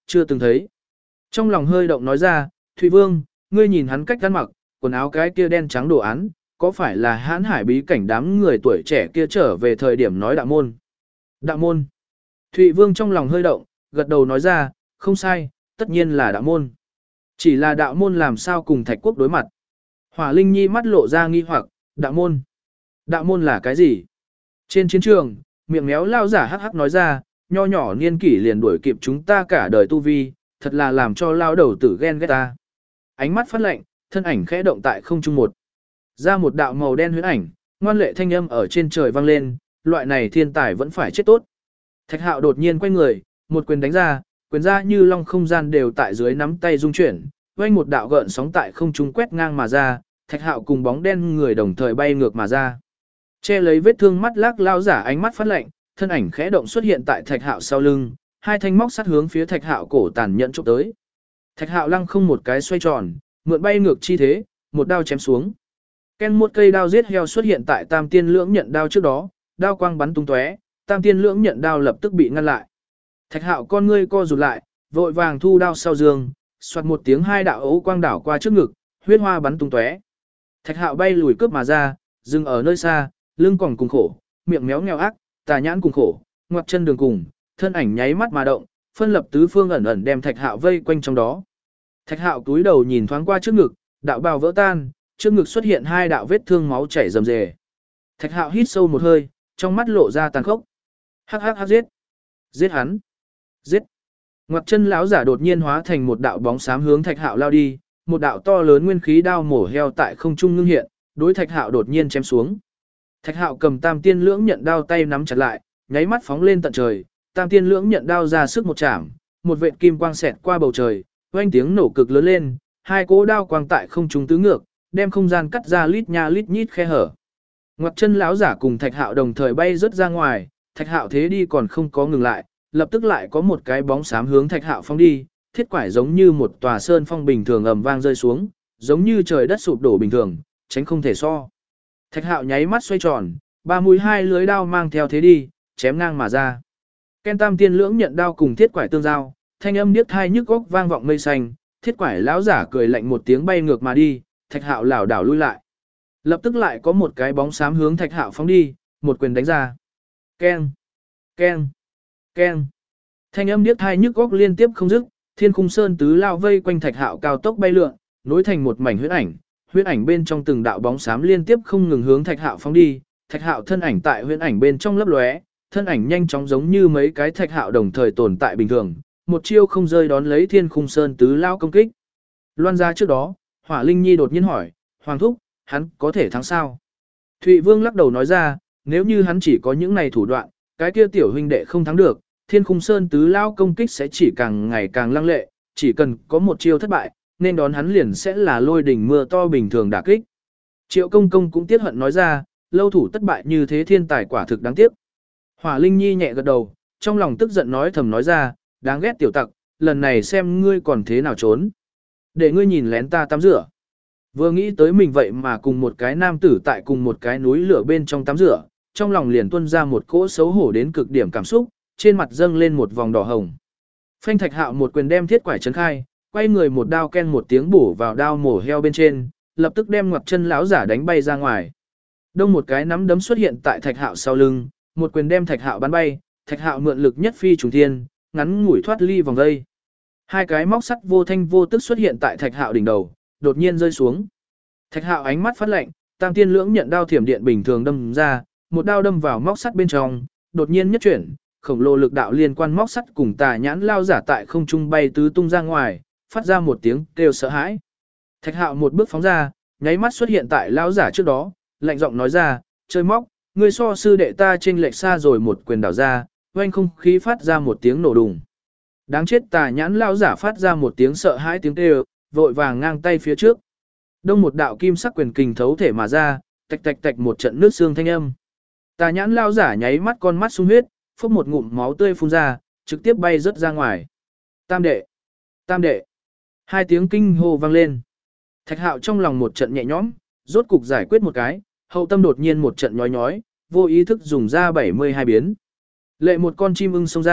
chưa từng thấy. Trong lòng hơi động nói ra, Thụy Vương, ngươi nhìn hắn cách ăn mặc, quần áo cái kia đen trắng đồ án, có phải là hãn hải bí cảnh đám người tuổi trẻ kia trở về thời điểm nói đạo môn? Đạo môn. Thụy Vương trong lòng hơi động, gật đầu nói ra, không sai, tất nhiên là đạo môn. Chỉ là đạo môn làm sao cùng Thạch Quốc đối mặt. Hỏa Linh Nhi mắt lộ ra nghi hoặc, đạo môn. Đạo môn là cái gì? Trên chiến trường, miệng méo lao giả hắc hắc nói ra, nho nhỏ niên kỷ liền đuổi kịp chúng ta cả đời tu vi, thật là làm cho lao đầu tử ghen ghét ta. Ánh mắt phát lạnh, thân ảnh khẽ động tại không trung một. Ra một đạo màu đen huyễn ảnh, ngoan lệ thanh âm ở trên trời vang lên, loại này thiên tài vẫn phải chết tốt. Thạch Hạo đột nhiên quay người, một quyền đánh ra, quyền ra như long không gian đều tại dưới nắm tay rung chuyển, vang một đạo gợn sóng tại không trung quét ngang mà ra, Thạch Hạo cùng bóng đen người đồng thời bay ngược mà ra. Che lấy vết thương mắt lác lao giả ánh mắt phát lạnh, thân ảnh khẽ động xuất hiện tại Thạch Hạo sau lưng, hai thanh móc sắt hướng phía Thạch Hạo cổ tàn nhẫn chụp tới. Thạch Hạo lăng không một cái xoay tròn, mượn bay ngược chi thế, một đao chém xuống. Ken một cây đao giết heo xuất hiện tại Tam Tiên Lưỡng Nhận đao trước đó, đao quang bắn tung tóe, Tam Tiên Lưỡng Nhận đao lập tức bị ngăn lại. Thạch Hạo con ngươi co rụt lại, vội vàng thu đao sau giường, xoạt một tiếng hai đạo ấu quang đảo qua trước ngực, huyết hoa bắn tung tóe. Thạch Hạo bay lùi cướp mà ra, dừng ở nơi xa, lưng còn cùng khổ, miệng méo nghèo ác, tà nhãn cùng khổ, ngoặt chân đường cùng, thân ảnh nháy mắt mà động, phân lập tứ phương ẩn ẩn đem Thạch Hạo vây quanh trong đó. Thạch Hạo túi đầu nhìn thoáng qua trước ngực, đạo bào vỡ tan, trước ngực xuất hiện hai đạo vết thương máu chảy rầm rề. Thạch Hạo hít sâu một hơi, trong mắt lộ ra tàn khốc. Hắc hắc hắc giết, giết hắn, giết. Ngoặt chân lão giả đột nhiên hóa thành một đạo bóng xám hướng Thạch Hạo lao đi, một đạo to lớn nguyên khí đao mổ heo tại không trung ngưng hiện, đối Thạch Hạo đột nhiên chém xuống. Thạch Hạo cầm Tam Tiên Lưỡng Nhận đao tay nắm chặt lại, nháy mắt phóng lên tận trời, Tam Tiên Lưỡng Nhận đao ra sức một chạm, một vệt kim quang xẹt qua bầu trời, oanh tiếng nổ cực lớn lên, hai cỗ đao quang tại không trung tứ ngược, đem không gian cắt ra lít nha lít nhít khe hở. Ngoặt chân lão giả cùng Thạch Hạo đồng thời bay rớt ra ngoài, Thạch Hạo thế đi còn không có ngừng lại, lập tức lại có một cái bóng xám hướng Thạch Hạo phóng đi, thiết quải giống như một tòa sơn phong bình thường ầm vang rơi xuống, giống như trời đất sụp đổ bình thường, tránh không thể so. Thạch Hạo nháy mắt xoay tròn, ba mũi hai lưới đao mang theo thế đi, chém ngang mà ra. Ken Tam Tiên Lưỡng Nhận đao cùng thiết quải tương giao, thanh âm điếc tai nhức óc vang vọng mây xanh, thiết quải lão giả cười lạnh một tiếng bay ngược mà đi, Thạch Hạo lảo đảo lui lại. Lập tức lại có một cái bóng xám hướng Thạch Hạo phóng đi, một quyền đánh ra. Keng, keng, keng. Thanh âm điếc tai nhức óc liên tiếp không dứt, Thiên Khung Sơn tứ lao vây quanh Thạch Hạo cao tốc bay lượn, nối thành một mảnh huyết ảnh. Huyễn ảnh bên trong từng đạo bóng xám liên tiếp không ngừng hướng Thạch Hạo phóng đi, Thạch Hạo thân ảnh tại huyễn ảnh bên trong lấp lóe, thân ảnh nhanh chóng giống như mấy cái Thạch Hạo đồng thời tồn tại bình thường, một chiêu không rơi đón lấy Thiên Khung Sơn tứ lao công kích. Loan ra trước đó, Hỏa Linh Nhi đột nhiên hỏi, Hoàng thúc, hắn có thể thắng sao? Thụy Vương lắc đầu nói ra, nếu như hắn chỉ có những này thủ đoạn, cái kia tiểu huynh đệ không thắng được, Thiên Khung Sơn tứ lao công kích sẽ chỉ càng ngày càng lăng lệ, chỉ cần có một chiêu thất bại, nên đón hắn liền sẽ là lôi đỉnh mưa to bình thường đả kích. Triệu Công Công cũng tiếc hận nói ra, lâu thủ thất bại như thế thiên tài quả thực đáng tiếc. Hỏa Linh Nhi nhẹ gật đầu, trong lòng tức giận nói thầm nói ra, đáng ghét tiểu tặc, lần này xem ngươi còn thế nào trốn. Để ngươi nhìn lén ta tắm rửa. Vừa nghĩ tới mình vậy mà cùng một cái nam tử tại cùng một cái núi lửa bên trong tắm rửa, trong lòng liền tuôn ra một cỗ xấu hổ đến cực điểm cảm xúc, trên mặt dâng lên một vòng đỏ hồng. Phanh Thạch Hạo một quyền đem thiết quải trấn khai, quay người một đao ken một tiếng bổ vào đao mổ heo bên trên, lập tức đem ngoặt chân lão giả đánh bay ra ngoài. Đông một cái nắm đấm xuất hiện tại Thạch Hạo sau lưng, một quyền đem Thạch Hạo bắn bay, Thạch Hạo mượn lực nhất phi trùng thiên, ngắn ngủi thoát ly vòng dây. Hai cái móc sắt vô thanh vô tức xuất hiện tại Thạch Hạo đỉnh đầu, đột nhiên rơi xuống. Thạch Hạo ánh mắt phát lạnh, Tam Tiên Lưỡng Nhận đao thiểm điện bình thường đâm ra, một đao đâm vào móc sắt bên trong, đột nhiên nhất chuyển, khổng lồ lực đạo liên quan móc sắt cùng tà nhãn lao giả tại không trung bay tứ tung ra ngoài, phát ra một tiếng kêu sợ hãi. Thạch Hạo một bước phóng ra, nháy mắt xuất hiện tại lão giả trước đó, lạnh giọng nói ra, chơi móc, ngươi so sư đệ ta chênh lệch xa rồi, một quyền đảo ra, oanh không khí phát ra một tiếng nổ đùng. Đáng chết, tà nhãn lão giả phát ra một tiếng sợ hãi tiếng kêu, vội vàng ngang tay phía trước. Đông một đạo kim sắc quyền kình thấu thể mà ra, tạch tạch tạch một trận nước xương thanh âm. Tà nhãn lão giả nháy mắt con mắt sung huyết, phốc một ngụm máu tươi phun ra, trực tiếp bay rớt ra ngoài. Tam đệ, tam đệ. Hai tiếng kinh hô vang lên. Thạch Hạo trong lòng một trận nhẹ nhõm, rốt cục giải quyết một cái, hậu tâm đột nhiên một trận nhói nhói, vô ý thức dùng ra 72 biến. Lệ một con chim ưng xông ra,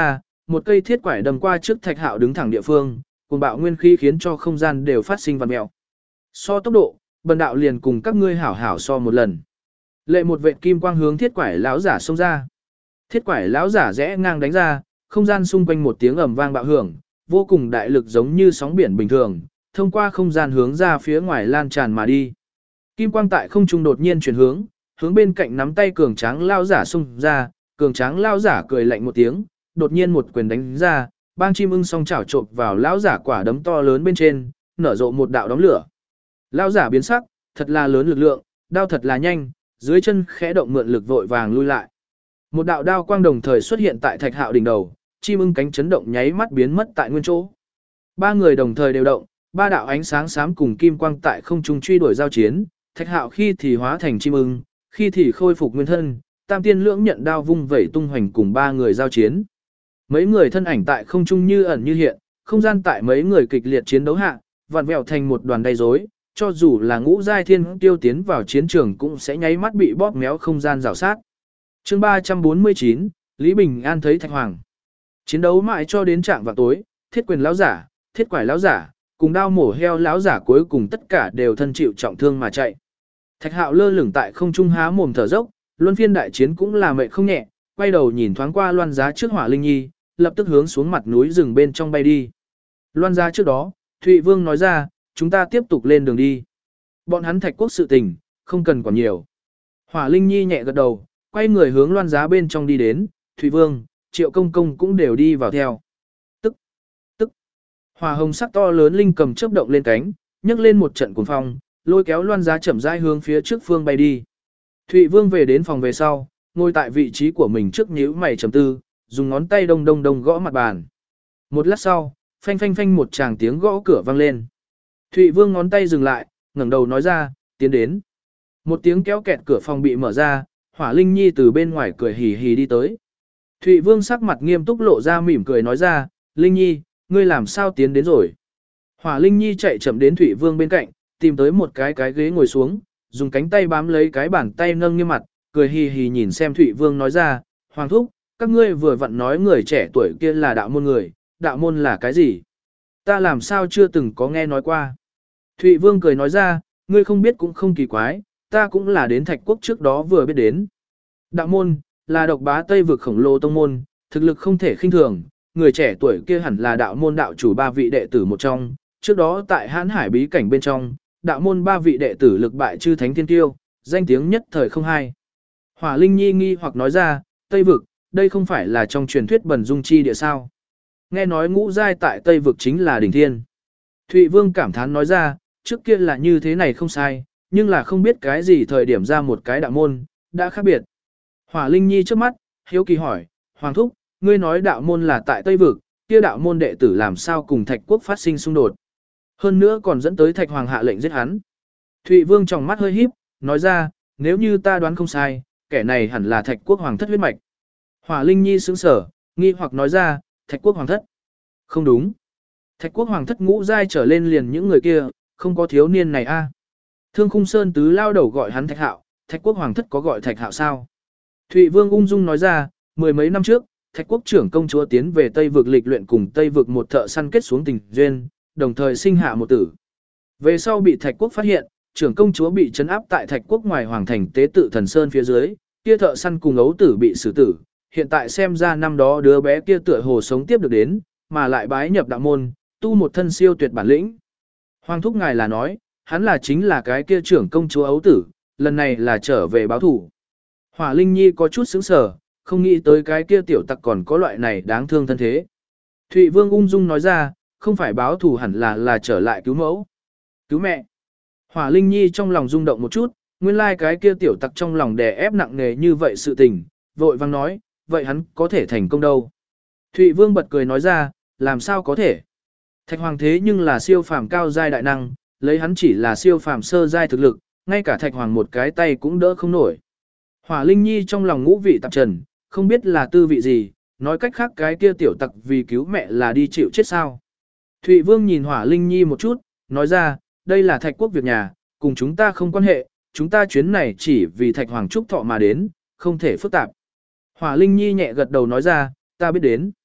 một cây thiết quải đâm qua trước Thạch Hạo đứng thẳng địa phương, cuồng bạo nguyên khí khiến cho không gian đều phát sinh vặn mèo. So tốc độ, bần đạo liền cùng các ngươi hảo hảo so một lần. Lệ một vệt kim quang hướng thiết quải lão giả xông ra. Thiết quải lão giả rẽ ngang đánh ra, không gian xung quanh một tiếng ầm vang bạo hưởng, vô cùng đại lực giống như sóng biển bình thường, thông qua không gian hướng ra phía ngoài lan tràn mà đi. Kim quang tại không trung đột nhiên chuyển hướng, hướng bên cạnh nắm tay cường tráng lão giả xung ra, cường tráng lão giả cười lạnh một tiếng, đột nhiên một quyền đánh ra, bang chim ưng song chảo chộp vào lão giả quả đấm to lớn bên trên, nở rộ một đạo đống lửa. Lão giả biến sắc, thật là lớn lực lượng, đao thật là nhanh, dưới chân khẽ động mượn lực vội vàng lui lại. Một đạo đao quang đồng thời xuất hiện tại Thạch Hạo đỉnh đầu, chim ưng cánh chấn động nháy mắt biến mất tại nguyên chỗ. Ba người đồng thời đều động, ba đạo ánh sáng xám cùng kim quang tại không trung truy đuổi giao chiến, Thạch Hạo khi thì hóa thành chim ưng, khi thì khôi phục nguyên thân, Tam Tiên Lưỡng nhận đao vung vẩy tung hoành cùng ba người giao chiến. Mấy người thân ảnh tại không trung như ẩn như hiện, không gian tại mấy người kịch liệt chiến đấu hạ, vặn vẹo thành một đoàn đầy rối, cho dù là ngũ giai thiên tiêu tiến vào chiến trường cũng sẽ nháy mắt bị bóp méo không gian rào sát. Chương 349, Lý Bình An thấy Thạch Hoàng. Chiến đấu mãi cho đến trạng vào tối, Thiết Quyền lão giả, Thiết Quải lão giả, cùng đao mổ heo lão giả cuối cùng tất cả đều thân chịu trọng thương mà chạy. Thạch Hạo lơ lửng tại không trung há mồm thở dốc, luân phiên đại chiến cũng là mệt không nhẹ, quay đầu nhìn thoáng qua Loan Giá trước Hỏa Linh Nhi, lập tức hướng xuống mặt núi rừng bên trong bay đi. Loan Giá trước đó, Thụy Vương nói ra, chúng ta tiếp tục lên đường đi. Bọn hắn Thạch Quốc sự tình, không cần quản nhiều. Hỏa Linh Nhi nhẹ gật đầu, quay người hướng Loan Giá bên trong đi đến, Thụy Vương, Triệu Công Công cũng đều đi vào theo. Tức. Hỏa hồng sắc to lớn linh cầm chớp động lên cánh, nhấc lên một trận cuồng phong, lôi kéo Loan Giá chậm rãi hướng phía trước phương bay đi. Thụy Vương về đến phòng về sau, ngồi tại vị trí của mình trước nhíu mày trầm tư, dùng ngón tay đông đông đông gõ mặt bàn. Một lát sau, phanh phanh phanh một tràng tiếng gõ cửa vang lên. Thụy Vương ngón tay dừng lại, ngẩng đầu nói ra, tiến đến. Một tiếng kéo kẹt cửa phòng bị mở ra, Hỏa Linh Nhi từ bên ngoài cười hì hì đi tới. Thụy Vương sắc mặt nghiêm túc lộ ra mỉm cười nói ra, Linh Nhi, ngươi làm sao tiến đến rồi. Hỏa Linh Nhi chạy chậm đến Thụy Vương bên cạnh, tìm tới một cái ghế ngồi xuống, dùng cánh tay bám lấy cái bàn tay nâng nghiêm mặt, cười hì hì nhìn xem Thụy Vương nói ra, Hoàng thúc, các ngươi vừa vặn nói người trẻ tuổi kia là đạo môn người, đạo môn là cái gì? Ta làm sao chưa từng có nghe nói qua. Thụy Vương cười nói ra, ngươi không biết cũng không kỳ quái, ta cũng là đến Thạch Quốc trước đó vừa biết đến. Đạo môn, là độc bá Tây vực khổng lồ tông môn, thực lực không thể khinh thường, người trẻ tuổi kia hẳn là đạo môn đạo chủ ba vị đệ tử một trong, trước đó tại Hán Hải bí cảnh bên trong, đạo môn ba vị đệ tử lực bại chư thánh thiên tiêu, danh tiếng nhất thời không hai. Hỏa Linh Nhi nghi hoặc nói ra, Tây vực, đây không phải là trong truyền thuyết Bần Dung chi địa sao? Nghe nói ngũ giai tại Tây vực chính là đỉnh thiên. Thụy Vương cảm thán nói ra, trước kia là như thế này không sai, nhưng là không biết cái gì thời điểm ra một cái đạo môn, đã khác biệt. Hỏa Linh Nhi trước mắt, hiếu kỳ hỏi, Hoàng thúc, ngươi nói đạo môn là tại Tây vực, kia đạo môn đệ tử làm sao cùng Thạch Quốc phát sinh xung đột? Hơn nữa còn dẫn tới Thạch Hoàng hạ lệnh giết hắn. Thụy Vương trong mắt hơi híp, nói ra, nếu như ta đoán không sai, kẻ này hẳn là Thạch Quốc Hoàng thất huyết mạch. Hỏa Linh Nhi sững sờ, nghi hoặc nói ra, Thạch Quốc Hoàng thất. Không đúng. Thạch Quốc Hoàng thất ngũ giai trở lên liền những người kia, không có thiếu niên này a. Thương Khung Sơn tứ lao đầu gọi hắn Thạch Hạo, Thạch Quốc Hoàng thất có gọi Thạch Hạo sao? Thụy Vương ung dung nói ra, mười mấy năm trước, Thạch Quốc trưởng công chúa tiến về Tây vực lịch luyện cùng Tây vực một thợ săn kết xuống tình duyên, đồng thời sinh hạ một tử. Về sau bị Thạch Quốc phát hiện, trưởng công chúa bị trấn áp tại Thạch Quốc ngoài hoàng thành tế tự thần sơn phía dưới, kia thợ săn cùng ấu tử bị xử tử. Hiện tại xem ra năm đó đứa bé kia tựa hồ sống tiếp được đến, mà lại bái nhập đạo môn, tu một thân siêu tuyệt bản lĩnh. Hoàng thúc ngài là nói, hắn là chính là cái kia trưởng công chúa ấu tử, lần này là trở về báo thủ. Hỏa Linh Nhi có chút sững sờ, không nghĩ tới cái kia tiểu tặc còn có loại này đáng thương thân thế. Thụy Vương ung dung nói ra, không phải báo thủ hẳn là trở lại cứu mẫu. Cứu mẹ. Hỏa Linh Nhi trong lòng rung động một chút, nguyên lai cái kia tiểu tặc trong lòng đè ép nặng nề như vậy sự tình, vội vang nói, vậy hắn có thể thành công đâu. Thụy Vương bật cười nói ra, làm sao có thể. Thạch Hoàng thế nhưng là siêu phàm cao giai đại năng, lấy hắn chỉ là siêu phàm sơ giai thực lực, ngay cả Thạch Hoàng một cái tay cũng đỡ không nổi. Hỏa Linh Nhi trong lòng ngũ vị tạp trần, không biết là tư vị gì, nói cách khác cái kia tiểu tặc vì cứu mẹ là đi chịu chết sao. Thụy Vương nhìn Hỏa Linh Nhi một chút, nói ra, đây là Thạch Quốc việc nhà, cùng chúng ta không quan hệ, chúng ta chuyến này chỉ vì Thạch Hoàng chúc thọ mà đến, không thể phức tạp. Hỏa Linh Nhi nhẹ gật đầu nói ra, ta biết đến.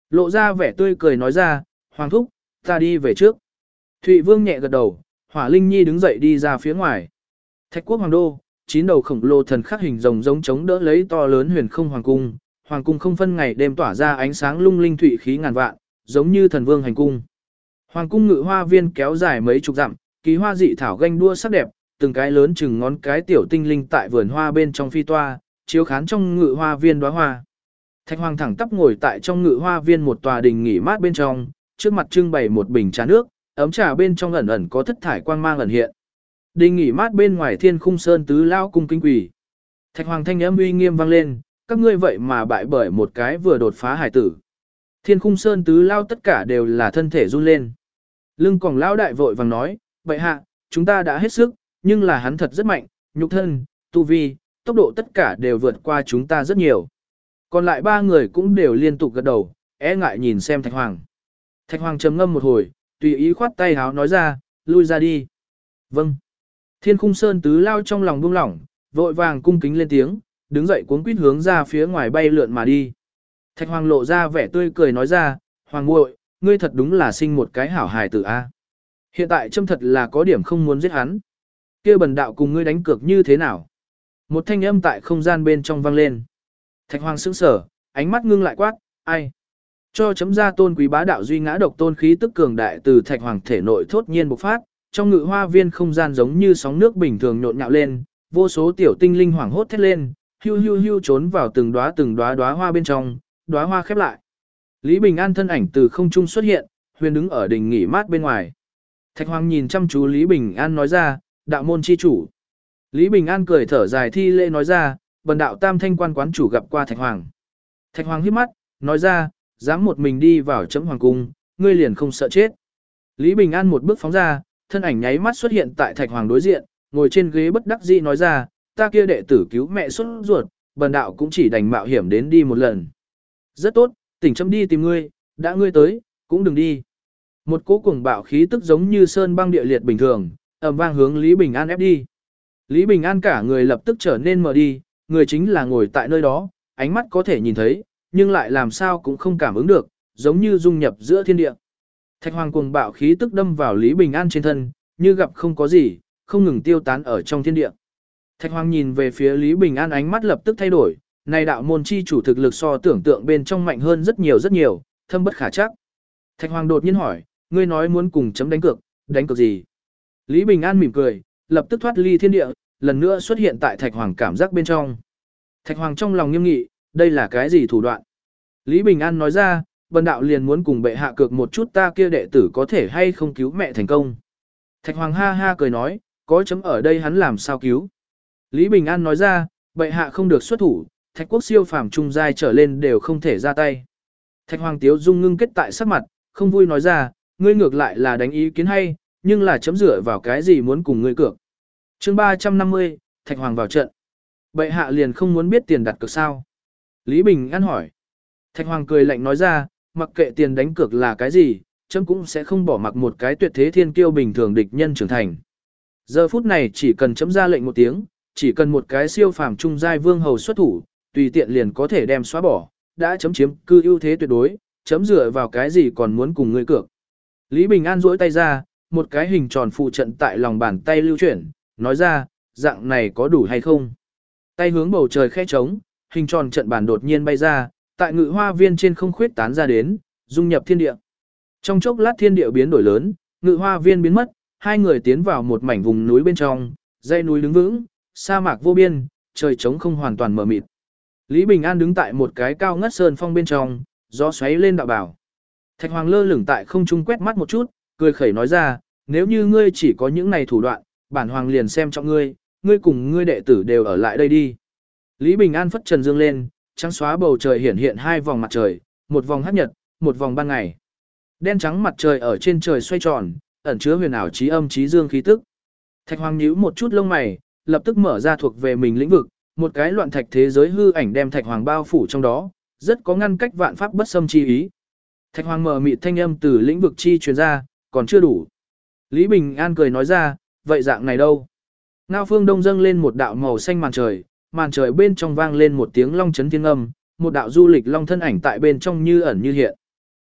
Lộ ra vẻ tươi cười nói ra, Hoàng thúc, ta đi về trước. Thụy Vương nhẹ gật đầu, Hỏa Linh Nhi đứng dậy đi ra phía ngoài. Thạch quốc hoàng đô, 9 đầu khổng lồ thần khắc hình rồng giống chống đỡ lấy to lớn huyền không hoàng cung. Hoàng cung không phân ngày đêm tỏa ra ánh sáng lung linh thụy khí ngàn vạn, giống như thần vương hành cung. Hoàng cung ngự hoa viên kéo dài mấy chục dặm, kỳ hoa dị thảo ganh đua sắc đẹp, từng cái lớn chừng ngón cái tiểu tinh linh tại vườn hoa bên trong phi toa, chiếu khán trong ngự hoa viên đóa hoa. Thạch Hoàng thẳng tắp ngồi tại trong ngự hoa viên một tòa đình nghỉ mát bên trong, trước mặt trưng bày một bình trà nước, ấm trà bên trong ẩn ẩn có thất thải quang mang ẩn hiện. Đình nghỉ mát bên ngoài Thiên Khung Sơn tứ lao cung kính quỳ. Thạch Hoàng thanh âm uy nghiêm vang lên, các ngươi vậy mà bại bởi một cái vừa đột phá hải tử. Thiên Khung Sơn tứ lao tất cả đều là thân thể run lên. Lưng còng lão đại vội vàng nói, vậy hạ, chúng ta đã hết sức, nhưng là hắn thật rất mạnh, nhục thân, tu vi, tốc độ tất cả đều vượt qua chúng ta rất nhiều. Còn lại 3 người cũng đều liên tục gật đầu, e ngại nhìn xem Thạch Hoàng. Thạch Hoàng trầm ngâm một hồi, tùy ý khoát tay háo nói ra, lui ra đi. Vâng. Thiên Khung Sơn tứ lao trong lòng buông lỏng, vội vàng cung kính lên tiếng, đứng dậy cuống quýt hướng ra phía ngoài bay lượn mà đi. Thạch Hoàng lộ ra vẻ tươi cười nói ra, Hoàng muội, ngươi thật đúng là sinh một cái hảo hài tử a. Hiện tại châm thật là có điểm không muốn giết hắn. Kia bần đạo cùng ngươi đánh cược như thế nào? Một thanh âm tại không gian bên trong vang lên. Thạch Hoàng sững sờ, ánh mắt ngưng lại quát, ai? Cho chấm ra tôn quý bá đạo duy ngã độc tôn khí tức cường đại từ Thạch Hoàng thể nội thốt nhiên bộc phát, trong ngự hoa viên không gian giống như sóng nước bình thường nhộn nhạo lên, vô số tiểu tinh linh hoảng hốt thét lên, hưu hưu hưu trốn vào từng đóa hoa bên trong, đóa hoa khép lại. Lý Bình An thân ảnh từ không trung xuất hiện, huyền đứng ở đỉnh nghỉ mát bên ngoài. Thạch Hoàng nhìn chăm chú Lý Bình An nói ra, đạo môn chi chủ. Lý Bình An cười thở dài thi lễ nói ra, bần đạo Tam Thanh quan quán chủ gặp qua Thạch Hoàng. Thạch Hoàng hít mắt, nói ra, dám một mình đi vào chấm hoàng cung, ngươi liền không sợ chết. Lý Bình An một bước phóng ra, thân ảnh nháy mắt xuất hiện tại Thạch Hoàng đối diện, ngồi trên ghế bất đắc dĩ nói ra, ta kia đệ tử cứu mẹ xuất ruột, bần đạo cũng chỉ đành mạo hiểm đến đi một lần. Rất tốt, tỉnh chấm đi tìm ngươi, đã ngươi tới, cũng đừng đi. Một cỗ cuồng bạo khí tức giống như sơn băng địa liệt bình thường, ầm vang hướng Lý Bình An ép đi. Lý Bình An cả người lập tức trở nên mờ đi, người chính là ngồi tại nơi đó, ánh mắt có thể nhìn thấy, nhưng lại làm sao cũng không cảm ứng được, giống như dung nhập giữa thiên địa. Thạch Hoàng cuồng bạo khí tức đâm vào Lý Bình An trên thân, như gặp không có gì, không ngừng tiêu tán ở trong thiên địa. Thạch Hoàng nhìn về phía Lý Bình An ánh mắt lập tức thay đổi, này đạo môn chi chủ thực lực so tưởng tượng bên trong mạnh hơn rất nhiều, thâm bất khả chắc. Thạch Hoàng đột nhiên hỏi, ngươi nói muốn cùng chấm đánh cược gì? Lý Bình An mỉm cười, lập tức thoát ly thiên địa, lần nữa xuất hiện tại Thạch Hoàng cảm giác bên trong. Thạch Hoàng trong lòng nghiêm nghị, đây là cái gì thủ đoạn? Lý Bình An nói ra, bần đạo liền muốn cùng bệ hạ cược một chút ta kia đệ tử có thể hay không cứu mẹ thành công. Thạch Hoàng ha ha cười nói, có chấm ở đây hắn làm sao cứu? Lý Bình An nói ra, bệ hạ không được xuất thủ, Thạch quốc siêu phàm trung giai trở lên đều không thể ra tay. Thạch Hoàng tiếu dung ngưng kết tại sắc mặt, không vui nói ra, ngươi ngược lại là đánh ý kiến hay, nhưng là chấm dựa vào cái gì muốn cùng ngươi cược. Chương 350, Thạch Hoàng vào trận. Bệ hạ liền không muốn biết tiền đặt cược sao? Lý Bình An hỏi. Thạch Hoàng cười lạnh nói ra, mặc kệ tiền đánh cược là cái gì, chấm cũng sẽ không bỏ mặc một cái tuyệt thế thiên kiêu bình thường địch nhân trưởng thành. Giờ phút này chỉ cần chấm ra lệnh một tiếng, chỉ cần một cái siêu phàm trung giai vương hầu xuất thủ, tùy tiện liền có thể đem xóa bỏ, đã chấm chiếm cư ưu thế tuyệt đối, chấm dựa vào cái gì còn muốn cùng ngươi cược. Lý Bình An duỗi tay ra, một cái hình tròn phụ trận tại lòng bàn tay lưu chuyển, nói ra, dạng này có đủ hay không? Tay hướng bầu trời khẽ trống, hình tròn trận bàn đột nhiên bay ra, tại ngự hoa viên trên không khuyết tán ra đến, dung nhập thiên địa. Trong chốc lát thiên địa biến đổi lớn, ngự hoa viên biến mất, hai người tiến vào một mảnh vùng núi bên trong, dãy núi đứng vững, sa mạc vô biên, trời trống không hoàn toàn mờ mịt. Lý Bình An đứng tại một cái cao ngất sơn phong bên trong, gió xoáy lên đạo bảo. Thạch Hoàng lơ lửng tại không trung quét mắt một chút, cười khẩy nói ra, nếu như ngươi chỉ có những này thủ đoạn, bản hoàng liền xem trọng ngươi, ngươi cùng ngươi đệ tử đều ở lại đây đi. Lý Bình An phất trần dương lên, trắng xóa bầu trời hiển hiện hai vòng mặt trời, một vòng hắc nhật, một vòng ban ngày. Đen trắng mặt trời ở trên trời xoay tròn, ẩn chứa huyền ảo trí âm trí dương khí tức. Thạch Hoàng nhíu một chút lông mày, lập tức mở ra thuộc về mình lĩnh vực, một cái loạn thạch thế giới hư ảnh đem Thạch Hoàng bao phủ trong đó, rất có ngăn cách vạn pháp bất xâm chi ý. Thạch Hoàng mở mịt thanh âm từ lĩnh vực chi truyền ra, còn chưa đủ. Lý Bình An cười nói ra, vậy dạng này đâu? Ngao phương đông dâng lên một đạo màu xanh màn trời bên trong vang lên một tiếng long chấn thiên âm, một đạo du lịch long thân ảnh tại bên trong như ẩn như hiện.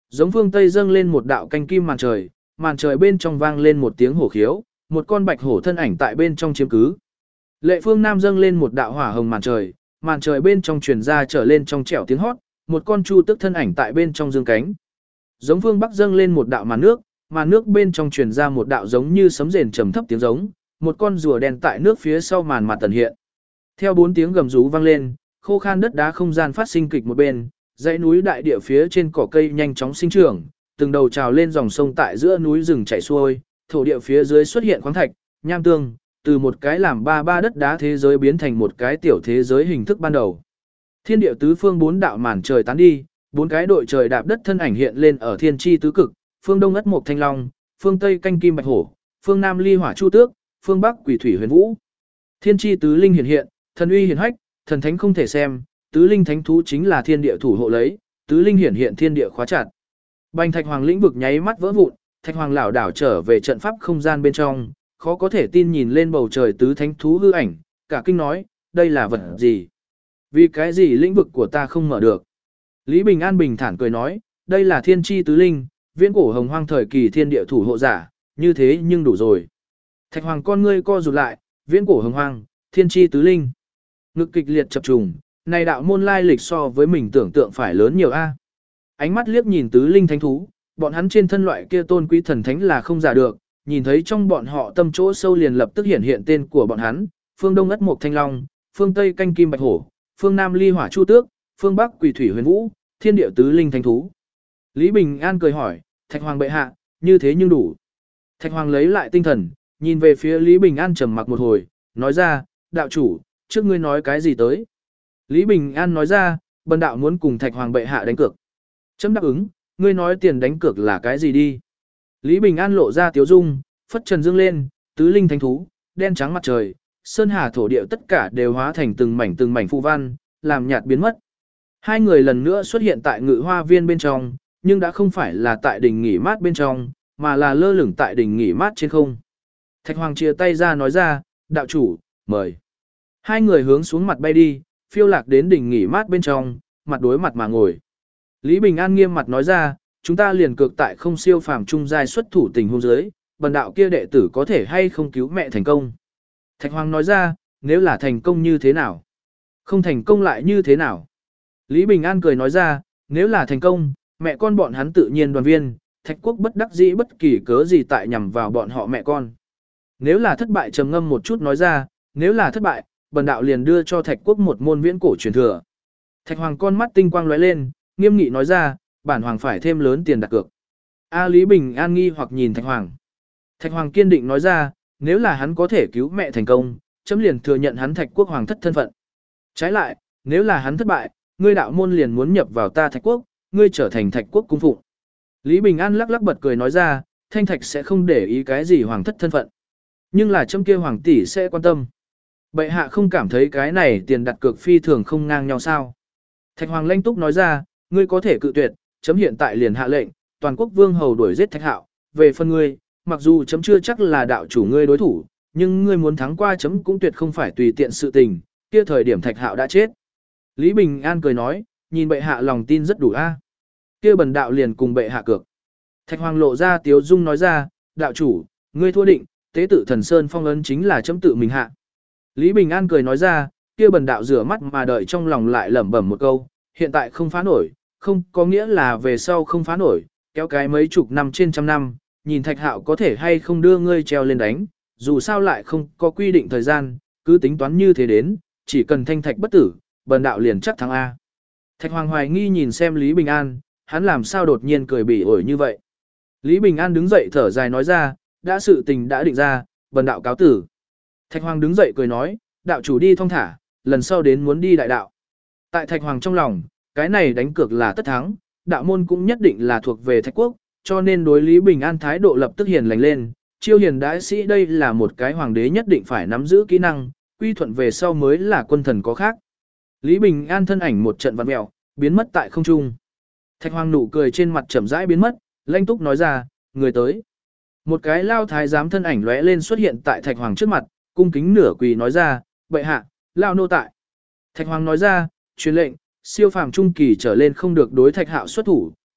Giống phương Tây dâng lên một đạo canh kim màn trời bên trong vang lên một tiếng hổ khiếu, một con bạch hổ thân ảnh tại bên trong chiếm cứ. Lệ phương Nam dâng lên một đạo hỏa hồng màn trời bên trong truyền ra trở lên trong trẻo tiếng hót, một con chu tước thân ảnh tại bên trong dương cánh. Giống phương Bắc dâng lên một đạo màn nước bên trong truyền ra một đạo giống như sấm rền trầm thấp tiếng giống, một con rùa đen tại nước phía sau màn mặt tần hiện. Theo 4 tiếng gầm rú vang lên, khô khan đất đá không gian phát sinh kịch một bên, dãy núi đại địa phía trên cỏ cây nhanh chóng sinh trưởng, từng đầu trào lên dòng sông tại giữa núi rừng chảy xuôi, thổ địa phía dưới xuất hiện khoáng thạch, nham tương, từ một cái làm ba đất đá thế giới biến thành một cái tiểu thế giới hình thức ban đầu. Thiên địa tứ phương 4 đạo màn trời tán đi, 4 cái đội trời đạp đất thân ảnh hiện lên ở thiên chi tứ cực, phương đông ất mộc thanh long, phương tây canh kim bạch hổ, phương nam ly hỏa chu tước, phương bắc quỷ thủy huyền vũ. Thiên chi tứ linh hiện, thần uy hiển hách, thần thánh không thể xem, tứ linh thánh thú chính là thiên địa thủ hộ lấy, tứ linh hiện thiên địa khóa chặt. Bành Thạch Hoàng lĩnh vực nháy mắt vỡ vụn, Thạch Hoàng lảo đảo trở về trận pháp không gian bên trong, khó có thể tin nhìn lên bầu trời tứ thánh thú hư ảnh, cả kinh nói, đây là vật gì? Vì cái gì lĩnh vực của ta không mở được? Lý Bình An bình thản cười nói, đây là thiên chi tứ linh, viễn cổ hồng hoang thời kỳ thiên địa thủ hộ giả, như thế nhưng đủ rồi. Thạch Hoàng con ngươi co rụt lại, viễn cổ hồng hoang, thiên chi tứ linh. Ngực kịch liệt chập trùng, này đạo môn lai lịch so với mình tưởng tượng phải lớn nhiều a. Ánh mắt liếc nhìn tứ linh thánh thú, bọn hắn trên thân loại kia tôn quý thần thánh là không giả được, nhìn thấy trong bọn họ tâm chỗ sâu liền lập tức hiện tên của bọn hắn, phương đông ất mộc thanh long, phương tây canh kim bạch hổ, phương nam ly hỏa chu tước, phương bắc quỷ thủy huyền vũ, thiên địa tứ linh thánh thú. Lý Bình An cười hỏi, Thạch Hoàng bệ hạ, như thế nhưng đủ. Thạch Hoàng lấy lại tinh thần, nhìn về phía Lý Bình An trầm mặc một hồi, nói ra, đạo chủ, trước ngươi nói cái gì tới. Lý Bình An nói ra, bần đạo muốn cùng Thạch Hoàng bệ hạ đánh cược. Chấm đáp ứng, ngươi nói tiền đánh cược là cái gì đi. Lý Bình An lộ ra tiếu dung, phất trần dương lên, tứ linh thánh thú, đen trắng mặt trời, sơn hà thổ địa tất cả đều hóa thành từng mảnh phù văn, làm nhạt biến mất. Hai người lần nữa xuất hiện tại ngự hoa viên bên trong, nhưng đã không phải là tại đỉnh nghỉ mát bên trong, mà là lơ lửng tại đỉnh nghỉ mát trên không. Thạch Hoàng chia tay ra nói ra, đạo chủ, mời. Hai người hướng xuống mặt bay đi, phiêu lạc đến đỉnh nghỉ mát bên trong, mặt đối mặt mà ngồi. Lý Bình An nghiêm mặt nói ra, chúng ta liền cược tại không siêu phàm trung giai xuất thủ tình huống dưới, bần đạo kia đệ tử có thể hay không cứu mẹ thành công. Thạch Hoàng nói ra, nếu là thành công như thế nào? Không thành công lại như thế nào? Lý Bình An cười nói ra, nếu là thành công, mẹ con bọn hắn tự nhiên đoàn viên, Thạch Quốc bất đắc dĩ bất kỳ cớ gì tại nhằm vào bọn họ mẹ con. Nếu là thất bại trầm ngâm một chút nói ra, nếu là thất bại, bần đạo liền đưa cho Thạch Quốc một môn viễn cổ truyền thừa. Thạch Hoàng con mắt tinh quang lóe lên, nghiêm nghị nói ra, bản hoàng phải thêm lớn tiền đặt cược. A Lý Bình An nghi hoặc nhìn Thạch Hoàng. Thạch Hoàng kiên định nói ra, nếu là hắn có thể cứu mẹ thành công, chấm liền thừa nhận hắn Thạch Quốc hoàng thất thân phận. Trái lại, nếu là hắn thất bại, ngươi đạo môn liền muốn nhập vào ta Thạch Quốc, ngươi trở thành Thạch Quốc cung phụng. Lý Bình An lắc lắc bật cười nói ra, Thanh Thạch sẽ không để ý cái gì hoàng thất thân phận. Nhưng là chấm kia hoàng tỷ sẽ quan tâm. Bệ hạ không cảm thấy cái này tiền đặt cược phi thường không ngang nhau sao. Thạch Hoàng lanh túc nói ra, ngươi có thể cự tuyệt, chấm hiện tại liền hạ lệnh, toàn quốc vương hầu đuổi giết Thạch Hạo, về phần ngươi, mặc dù chấm chưa chắc là đạo chủ ngươi đối thủ, nhưng ngươi muốn thắng qua chấm cũng tuyệt không phải tùy tiện sự tình, kia thời điểm Thạch Hạo đã chết. Lý Bình An cười nói, nhìn bệ hạ lòng tin rất đủ a. Kia bần đạo liền cùng bệ hạ cược. Thạch Hoàng lộ ra tiếu dung nói ra, đạo chủ, ngươi thua định, tế tự thần sơn phong ấn chính là chấm tự mình hạ. Lý Bình An cười nói ra, kia bần đạo rửa mắt mà đợi trong lòng lại lẩm bẩm một câu, hiện tại không phá nổi, không có nghĩa là về sau không phá nổi, kéo cái mấy chục năm trên trăm năm, nhìn Thạch Hạo có thể hay không đưa ngươi treo lên đánh, dù sao lại không có quy định thời gian, cứ tính toán như thế đến, chỉ cần thanh thạch bất tử, bần đạo liền chắc thắng A. Thạch Hoàng hoài nghi nhìn xem Lý Bình An, hắn làm sao đột nhiên cười bỉ ổi như vậy. Lý Bình An đứng dậy thở dài nói ra, đã sự tình đã định ra, bần đạo cáo tử. Thạch Hoàng đứng dậy cười nói, đạo chủ đi thong thả, lần sau đến muốn đi đại đạo. Tại Thạch Hoàng trong lòng, cái này đánh cược là tất thắng, đạo môn cũng nhất định là thuộc về Thạch Quốc, cho nên đối Lý Bình An thái độ lập tức hiền lành lên, chiêu hiền đãi sĩ đây là một cái hoàng đế nhất định phải nắm giữ kỹ năng, quy thuận về sau mới là quân thần có khác. Lý Bình An thân ảnh một trận vặn mèo, biến mất tại không trung. Thạch Hoàng nụ cười trên mặt chậm rãi biến mất, lanh túc nói ra, người tới. Một cái lao thái giám thân ảnh lóe lên xuất hiện tại Thạch Hoàng trước mặt, cung kính nửa quỳ nói ra, bệ hạ, lao nô tại. Thạch Hoàng nói ra, truyền lệnh, siêu phàm trung kỳ trở lên không được đối Thạch Hạo xuất thủ,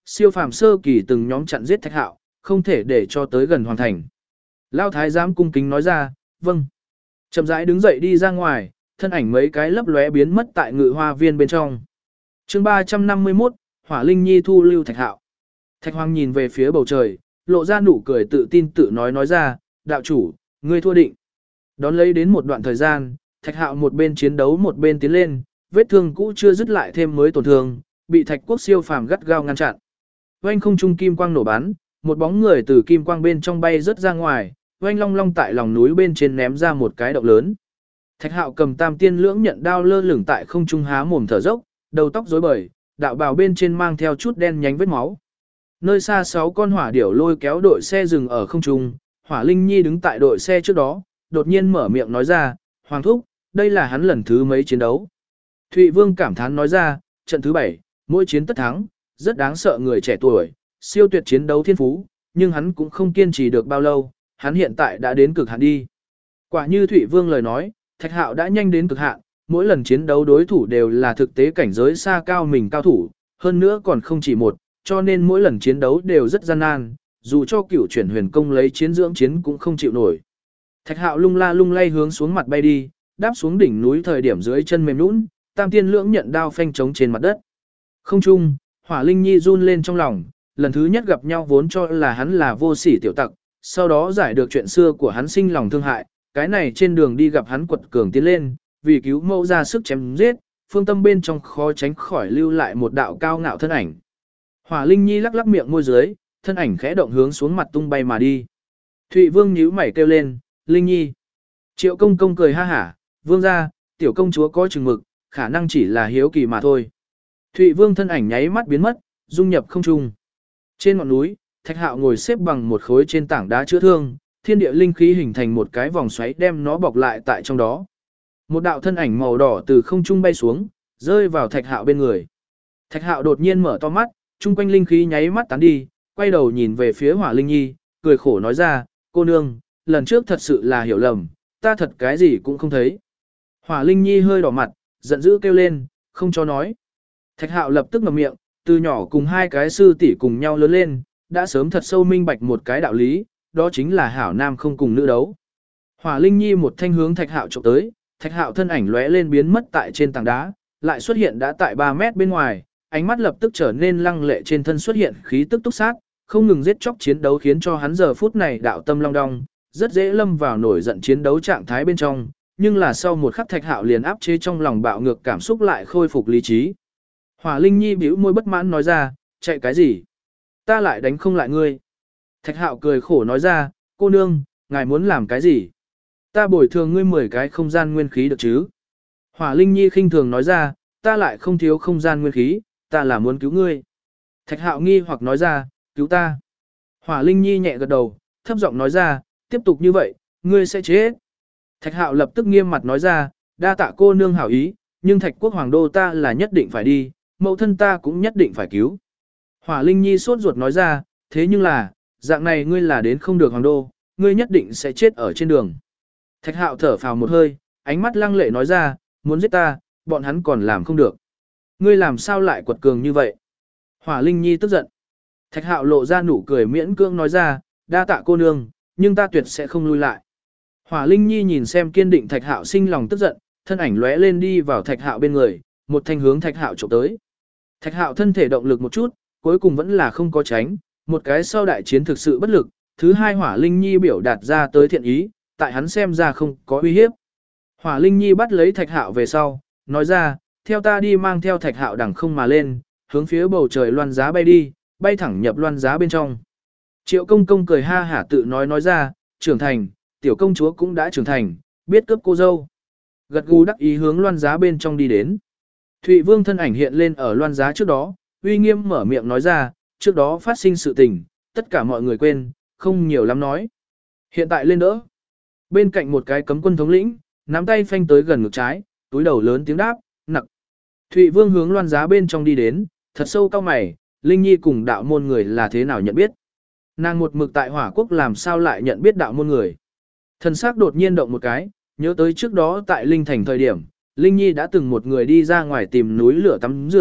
siêu phàm sơ kỳ từng nhóm chặn giết Thạch Hạo, không thể để cho tới gần hoàn thành. Lao thái giám cung kính nói ra, vâng. Chậm rãi đứng dậy đi ra ngoài, thân ảnh mấy cái lấp lóe biến mất tại ngự hoa viên bên trong. chương 351, Hỏa Linh Nhi thu lưu Thạch Hạo. Thạch Hoàng nhìn về phía bầu trời, lộ ra nụ cười tự tin tự nói ra, đạo chủ, ngươi thua định. Đón lấy đến một đoạn thời gian, Thạch Hạo một bên chiến đấu một bên tiến lên, vết thương cũ chưa dứt lại thêm mới tổn thương, bị Thạch Quốc siêu phàm gắt gao ngăn chặn. Oanh không trung kim quang nổ bắn, một bóng người từ kim quang bên trong bay rớt ra ngoài, oanh long long tại lòng núi bên trên ném ra một cái động lớn. Thạch Hạo cầm tam tiên lưỡng nhận đao lơ lửng tại không trung há mồm thở dốc, đầu tóc rối bời, đạo bào bên trên mang theo chút đen nhánh vết máu. Nơi xa 6 con hỏa điểu lôi kéo đội xe dừng ở không trung, Hỏa Linh Nhi đứng tại đội xe trước đó, đột nhiên mở miệng nói ra, Hoàng thúc, đây là hắn lần thứ mấy chiến đấu. Thụy Vương cảm thán nói ra, trận thứ 7, mỗi chiến tất thắng, rất đáng sợ người trẻ tuổi, siêu tuyệt chiến đấu thiên phú, nhưng hắn cũng không kiên trì được bao lâu, hắn hiện tại đã đến cực hạn đi. Quả như Thụy Vương lời nói, Thạch Hạo đã nhanh đến cực hạn, mỗi lần chiến đấu đối thủ đều là thực tế cảnh giới xa cao mình cao thủ, hơn nữa còn không chỉ một, cho nên mỗi lần chiến đấu đều rất gian nan, dù cho cửu chuyển huyền công lấy chiến dưỡng chiến cũng không chịu nổi. Thạch Hạo lung la lung lay hướng xuống mặt bay đi, đáp xuống đỉnh núi thời điểm dưới chân mềm nhũn, tam tiên lưỡng nhận đao phanh trống trên mặt đất. Không trung, Hỏa Linh Nhi run lên trong lòng, lần thứ nhất gặp nhau vốn cho là hắn là vô sỉ tiểu tặc, sau đó giải được chuyện xưa của hắn sinh lòng thương hại, cái này trên đường đi gặp hắn quật cường tiến lên, vì cứu mẫu ra sức chém giết, phương tâm bên trong khó tránh khỏi lưu lại một đạo cao ngạo thân ảnh. Hỏa Linh Nhi lắc lắc miệng môi dưới, thân ảnh khẽ động hướng xuống mặt tung bay mà đi. Thụy Vương nhíu mày kêu lên, Linh Nhi. Triệu công công cười ha hả, Vương gia, tiểu công chúa có chừng mực, khả năng chỉ là hiếu kỳ mà thôi. Thụy Vương thân ảnh nháy mắt biến mất, dung nhập không trung. Trên ngọn núi, Thạch Hạo ngồi xếp bằng một khối trên tảng đá chữa thương, thiên địa linh khí hình thành một cái vòng xoáy đem nó bọc lại tại trong đó. Một đạo thân ảnh màu đỏ từ không trung bay xuống, rơi vào Thạch Hạo bên người. Thạch Hạo đột nhiên mở to mắt, chung quanh linh khí nháy mắt tán đi, quay đầu nhìn về phía Hỏa Linh Nhi, cười khổ nói ra, cô nương, lần trước thật sự là hiểu lầm, ta thật cái gì cũng không thấy. Hỏa Linh Nhi hơi đỏ mặt, giận dữ kêu lên, không cho nói. Thạch Hạo lập tức ngậm miệng, từ nhỏ cùng hai cái sư tỷ cùng nhau lớn lên, đã sớm thật sâu minh bạch một cái đạo lý, đó chính là hảo nam không cùng nữ đấu. Hỏa Linh Nhi một thanh hướng Thạch Hạo chụp tới, Thạch Hạo thân ảnh lóe lên biến mất tại trên tảng đá, lại xuất hiện đã tại 3 mét bên ngoài, ánh mắt lập tức trở nên lăng lệ, trên thân xuất hiện khí tức túc sát, không ngừng giết chóc chiến đấu khiến cho hắn giờ phút này đạo tâm long đong, rất dễ lâm vào nổi giận chiến đấu trạng thái bên trong, nhưng là sau một khắc Thạch Hạo liền áp chế trong lòng bạo ngược cảm xúc lại khôi phục lý trí. Hỏa Linh Nhi bĩu môi bất mãn nói ra, chạy cái gì? Ta lại đánh không lại ngươi. Thạch Hạo cười khổ nói ra, cô nương, ngài muốn làm cái gì? Ta bồi thường ngươi 10 cái không gian nguyên khí được chứ? Hỏa Linh Nhi khinh thường nói ra, ta lại không thiếu không gian nguyên khí, ta là muốn cứu ngươi. Thạch Hạo nghi hoặc nói ra, cứu ta. Hỏa Linh Nhi nhẹ gật đầu, thấp giọng nói ra, tiếp tục như vậy, ngươi sẽ chết. Thạch Hạo lập tức nghiêm mặt nói ra, đa tạ cô nương hảo ý, nhưng Thạch Quốc Hoàng đô ta là nhất định phải đi, mẫu thân ta cũng nhất định phải cứu. Hỏa Linh Nhi sốt ruột nói ra, thế nhưng là, dạng này ngươi là đến không được Hoàng đô, ngươi nhất định sẽ chết ở trên đường. Thạch Hạo thở phào một hơi, ánh mắt lăng lệ nói ra, muốn giết ta, bọn hắn còn làm không được. Ngươi làm sao lại quật cường như vậy? Hỏa Linh Nhi tức giận. Thạch Hạo lộ ra nụ cười miễn cưỡng nói ra, đa tạ cô nương, nhưng ta tuyệt sẽ không lui lại. Hỏa Linh Nhi nhìn xem kiên định Thạch Hạo sinh lòng tức giận, thân ảnh lóe lên đi vào Thạch Hạo bên người, một thanh hướng Thạch Hạo chụp tới. Thạch Hạo thân thể động lực một chút, cuối cùng vẫn là không có tránh, một cái sau đại chiến thực sự bất lực, thứ hai Hỏa Linh Nhi biểu đạt ra tới thiện ý, tại hắn xem ra không có uy hiếp. Hỏa Linh Nhi bắt lấy Thạch Hạo về sau, nói ra, theo ta đi, mang theo Thạch Hạo đằng không mà lên, hướng phía bầu trời loan giá bay đi, bay thẳng nhập loan giá bên trong. Triệu công công cười ha hả tự nói ra, trưởng thành, tiểu công chúa cũng đã trưởng thành, biết cướp cô dâu. Gật gù đắc ý hướng loan giá bên trong đi đến. Thụy Vương thân ảnh hiện lên ở loan giá trước đó, uy nghiêm mở miệng nói ra, trước đó phát sinh sự tình, tất cả mọi người quên, không nhiều lắm nói. Hiện tại lên đỡ. Bên cạnh một cái cấm quân thống lĩnh, nắm tay phanh tới gần ngực trái, túi đầu lớn tiếng đáp, nặc. Thụy Vương hướng loan giá bên trong đi đến, thật sâu cao mày, Linh Nhi cùng đạo môn người là thế nào nhận biết. Nàng một mực tại Hỏa Quốc làm sao lại nhận biết đạo môn người. Thần sắc đột nhiên động một cái, nhớ tới trước đó tại Linh Thành thời điểm, Linh Nhi đã từng một người đi ra ngoài tìm núi lửa tắm rửa,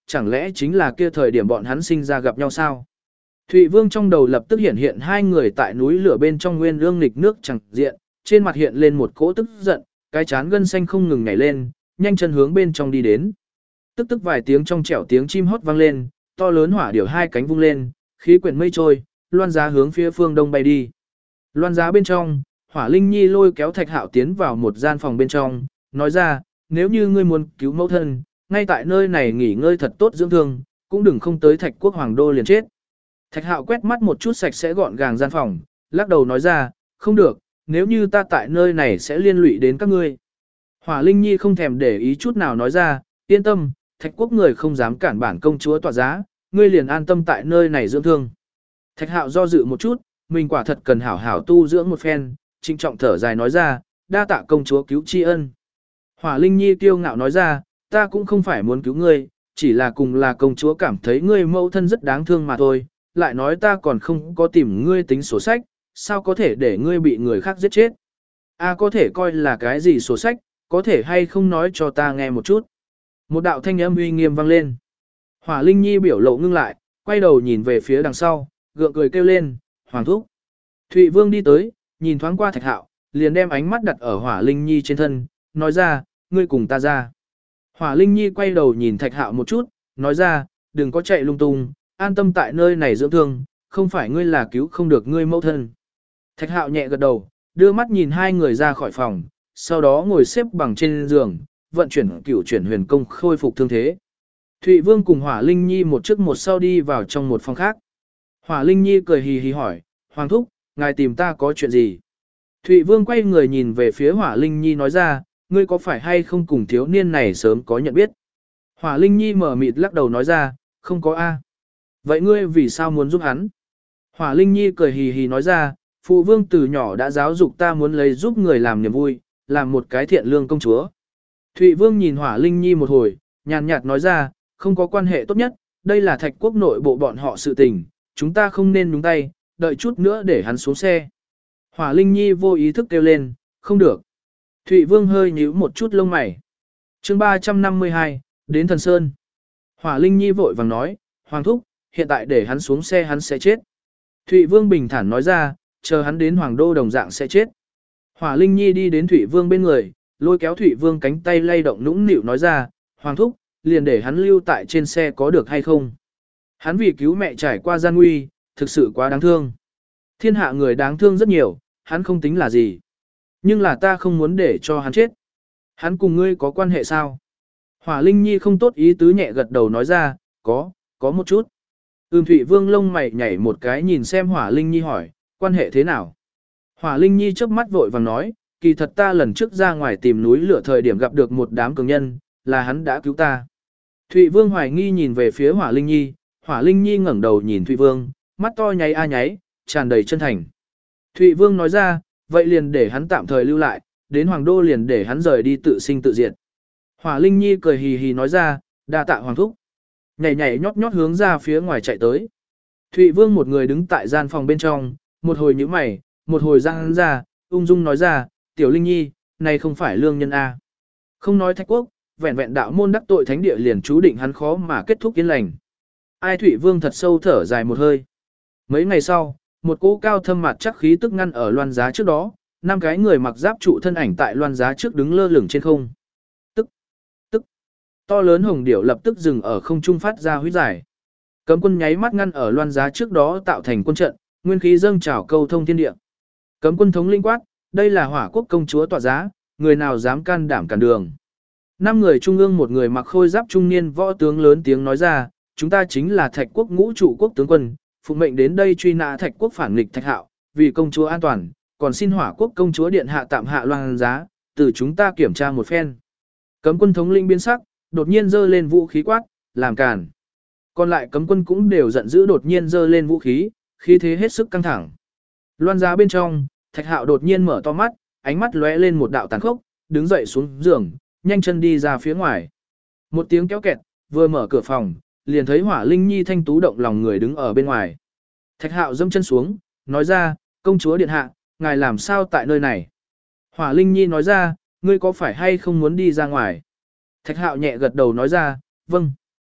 chẳng lẽ chính là kia thời điểm bọn hắn sinh ra gặp nhau sao? Thụy Vương trong đầu lập tức hiện hiện hai người tại núi lửa bên trong nguyên ương nghịch nước chẳng diện, trên mặt hiện lên một cỗ tức giận, cái chán gân xanh không ngừng nhảy lên, nhanh chân hướng bên trong đi đến. Tức tức vài tiếng trong trẻo tiếng chim hót vang lên, to lớn hỏa điểu hai cánh vung lên, khí quyển mây trôi, loan giá hướng phía phương đông bay đi. Loan giá bên trong, Hỏa Linh Nhi lôi kéo Thạch Hạo tiến vào một gian phòng bên trong, nói ra, nếu như ngươi muốn cứu mẫu thân, ngay tại nơi này nghỉ ngơi thật tốt dưỡng thương, cũng đừng không tới Thạch Quốc Hoàng Đô liền chết. Thạch Hạo quét mắt một chút sạch sẽ gọn gàng gian phòng, lắc đầu nói ra, không được, nếu như ta tại nơi này sẽ liên lụy đến các ngươi. Hỏa Linh Nhi không thèm để ý chút nào nói ra, yên tâm, Thạch Quốc người không dám cản bản công chúa tọa giá, ngươi liền an tâm tại nơi này dưỡng thương. Thạch Hạo do dự một chút, mình quả thật cần hảo hảo tu dưỡng một phen, trịnh trọng thở dài nói ra, đa tạ công chúa cứu tri ân. Hỏa Linh Nhi kiêu ngạo nói ra, ta cũng không phải muốn cứu ngươi, chỉ là cùng là công chúa cảm thấy ngươi mẫu thân rất đáng thương mà thôi, lại nói ta còn không có tìm ngươi tính sổ sách, sao có thể để ngươi bị người khác giết chết. Có thể coi là cái gì sổ sách, có thể hay không nói cho ta nghe một chút. Một đạo thanh âm uy nghiêm vang lên. Hỏa Linh Nhi biểu lộ ngưng lại, quay đầu nhìn về phía đằng sau, gượng cười kêu lên, Hoàng thúc. Thụy Vương đi tới, nhìn thoáng qua Thạch Hạo, liền đem ánh mắt đặt ở Hỏa Linh Nhi trên thân, nói ra, ngươi cùng ta ra. Hỏa Linh Nhi quay đầu nhìn Thạch Hạo một chút, nói ra, đừng có chạy lung tung, an tâm tại nơi này dưỡng thương, không phải ngươi là cứu không được ngươi mẫu thân. Thạch Hạo nhẹ gật đầu, đưa mắt nhìn hai người ra khỏi phòng, sau đó ngồi xếp bằng trên giường, vận chuyển cửu chuyển huyền công khôi phục thương thế. Thụy Vương cùng Hỏa Linh Nhi một trước một sau đi vào trong một phòng khác. Hỏa Linh Nhi cười hì hì hỏi, Hoàng thúc, ngài tìm ta có chuyện gì? Thụy Vương quay người nhìn về phía Hỏa Linh Nhi nói ra, ngươi có phải hay không cùng thiếu niên này sớm có nhận biết? Hỏa Linh Nhi mở mịt lắc đầu nói ra, không có a. Vậy ngươi vì sao muốn giúp hắn? Hỏa Linh Nhi cười hì hì nói ra, phụ vương từ nhỏ đã giáo dục ta muốn lấy giúp người làm niềm vui, làm một cái thiện lương công chúa. Thụy Vương nhìn Hỏa Linh Nhi một hồi, nhàn nhạt nói ra, không có quan hệ tốt nhất, đây là Thạch Quốc nội bộ bọn họ sự tình, chúng ta không nên nhúng tay, đợi chút nữa để hắn xuống xe. Hỏa Linh Nhi vô ý thức kêu lên, không được. Thụy Vương hơi nhíu một chút lông mày. Chương 352, đến Thần Sơn. Hỏa Linh Nhi vội vàng nói, Hoàng thúc, hiện tại để hắn xuống xe hắn sẽ chết. Thụy Vương bình thản nói ra, chờ hắn đến Hoàng đô đồng dạng sẽ chết. Hỏa Linh Nhi đi đến Thụy Vương bên người, lôi kéo Thụy Vương cánh tay lay động nũng nịu nói ra, Hoàng thúc, liền để hắn lưu tại trên xe có được hay không? Hắn vì cứu mẹ trải qua gian nguy, thực sự quá đáng thương. Thiên hạ người đáng thương rất nhiều, hắn không tính là gì. Nhưng là ta không muốn để cho hắn chết. Hắn cùng ngươi có quan hệ sao? Hỏa Linh Nhi không tốt ý tứ nhẹ gật đầu nói ra, có một chút. Thụy Vương lông mày nhảy một cái nhìn xem Hỏa Linh Nhi hỏi, quan hệ thế nào? Hỏa Linh Nhi chớp mắt vội vàng nói, kỳ thật ta lần trước ra ngoài tìm núi lửa thời điểm gặp được một đám cường nhân, là hắn đã cứu ta. Thụy Vương hoài nghi nhìn về phía Hỏa Linh Nhi, Hỏa Linh Nhi ngẩng đầu nhìn Thụy Vương, mắt to nháy a nháy, tràn đầy chân thành. Thụy Vương nói ra, vậy liền để hắn tạm thời lưu lại, đến Hoàng đô liền để hắn rời đi tự sinh tự diệt. Hỏa Linh Nhi cười hì hì nói ra, đa tạ Hoàng thúc. Nhảy nhảy nhót nhót hướng ra phía ngoài chạy tới. Thụy Vương một người đứng tại gian phòng bên trong, một hồi nhíu mày, một hồi giang ra, ung dung nói ra, Tiểu Linh Nhi, này không phải lương nhân A. Không nói Thạch Quốc, vẹn vẹn đạo môn đắc tội thánh địa liền chú định hắn khó mà kết thúc yên lành. Ai Thụy Vương thật sâu thở dài một hơi. Mấy ngày sau, một cỗ cao thâm mặt chắc khí tức ngăn ở loan giá trước đó, 5 cái người mặc giáp trụ thân ảnh tại loan giá trước đứng lơ lửng trên không. Tức, to lớn hồng điểu lập tức dừng ở không trung phát ra huyết giải. Cấm quân nháy mắt ngăn ở loan giá trước đó tạo thành quân trận, nguyên khí dâng trào câu thông thiên địa. Cấm quân thống linh quát, đây là Hỏa Quốc công chúa tọa giá, người nào dám can đảm cản đường. 5 người trung ương một người mặc khôi giáp trung niên võ tướng lớn tiếng nói ra, chúng ta chính là Thạch Quốc ngũ trụ quốc tướng quân, phụng mệnh đến đây truy nã Thạch Quốc phản nghịch Thạch Hạo, vì công chúa an toàn, còn xin Hỏa Quốc công chúa điện hạ tạm hạ loan giá, từ chúng ta kiểm tra một phen. Cấm quân thống linh biến sắc, đột nhiên giơ lên vũ khí quát, làm cản. Còn lại cấm quân cũng đều giận dữ đột nhiên giơ lên vũ khí, khí thế hết sức căng thẳng. Loan giá bên trong, Thạch Hạo đột nhiên mở to mắt, ánh mắt lóe lên một đạo tàn khốc, đứng dậy xuống giường, nhanh chân đi ra phía ngoài. Một tiếng kéo kẹt, vừa mở cửa phòng, liền thấy Hỏa Linh Nhi thanh tú động lòng người đứng ở bên ngoài. Thạch Hạo dẫm chân xuống, nói ra, công chúa điện hạ, ngài làm sao tại nơi này? Hỏa Linh Nhi nói ra, ngươi có phải hay không muốn đi ra ngoài? Thạch Hạo nhẹ gật đầu nói ra, vâng.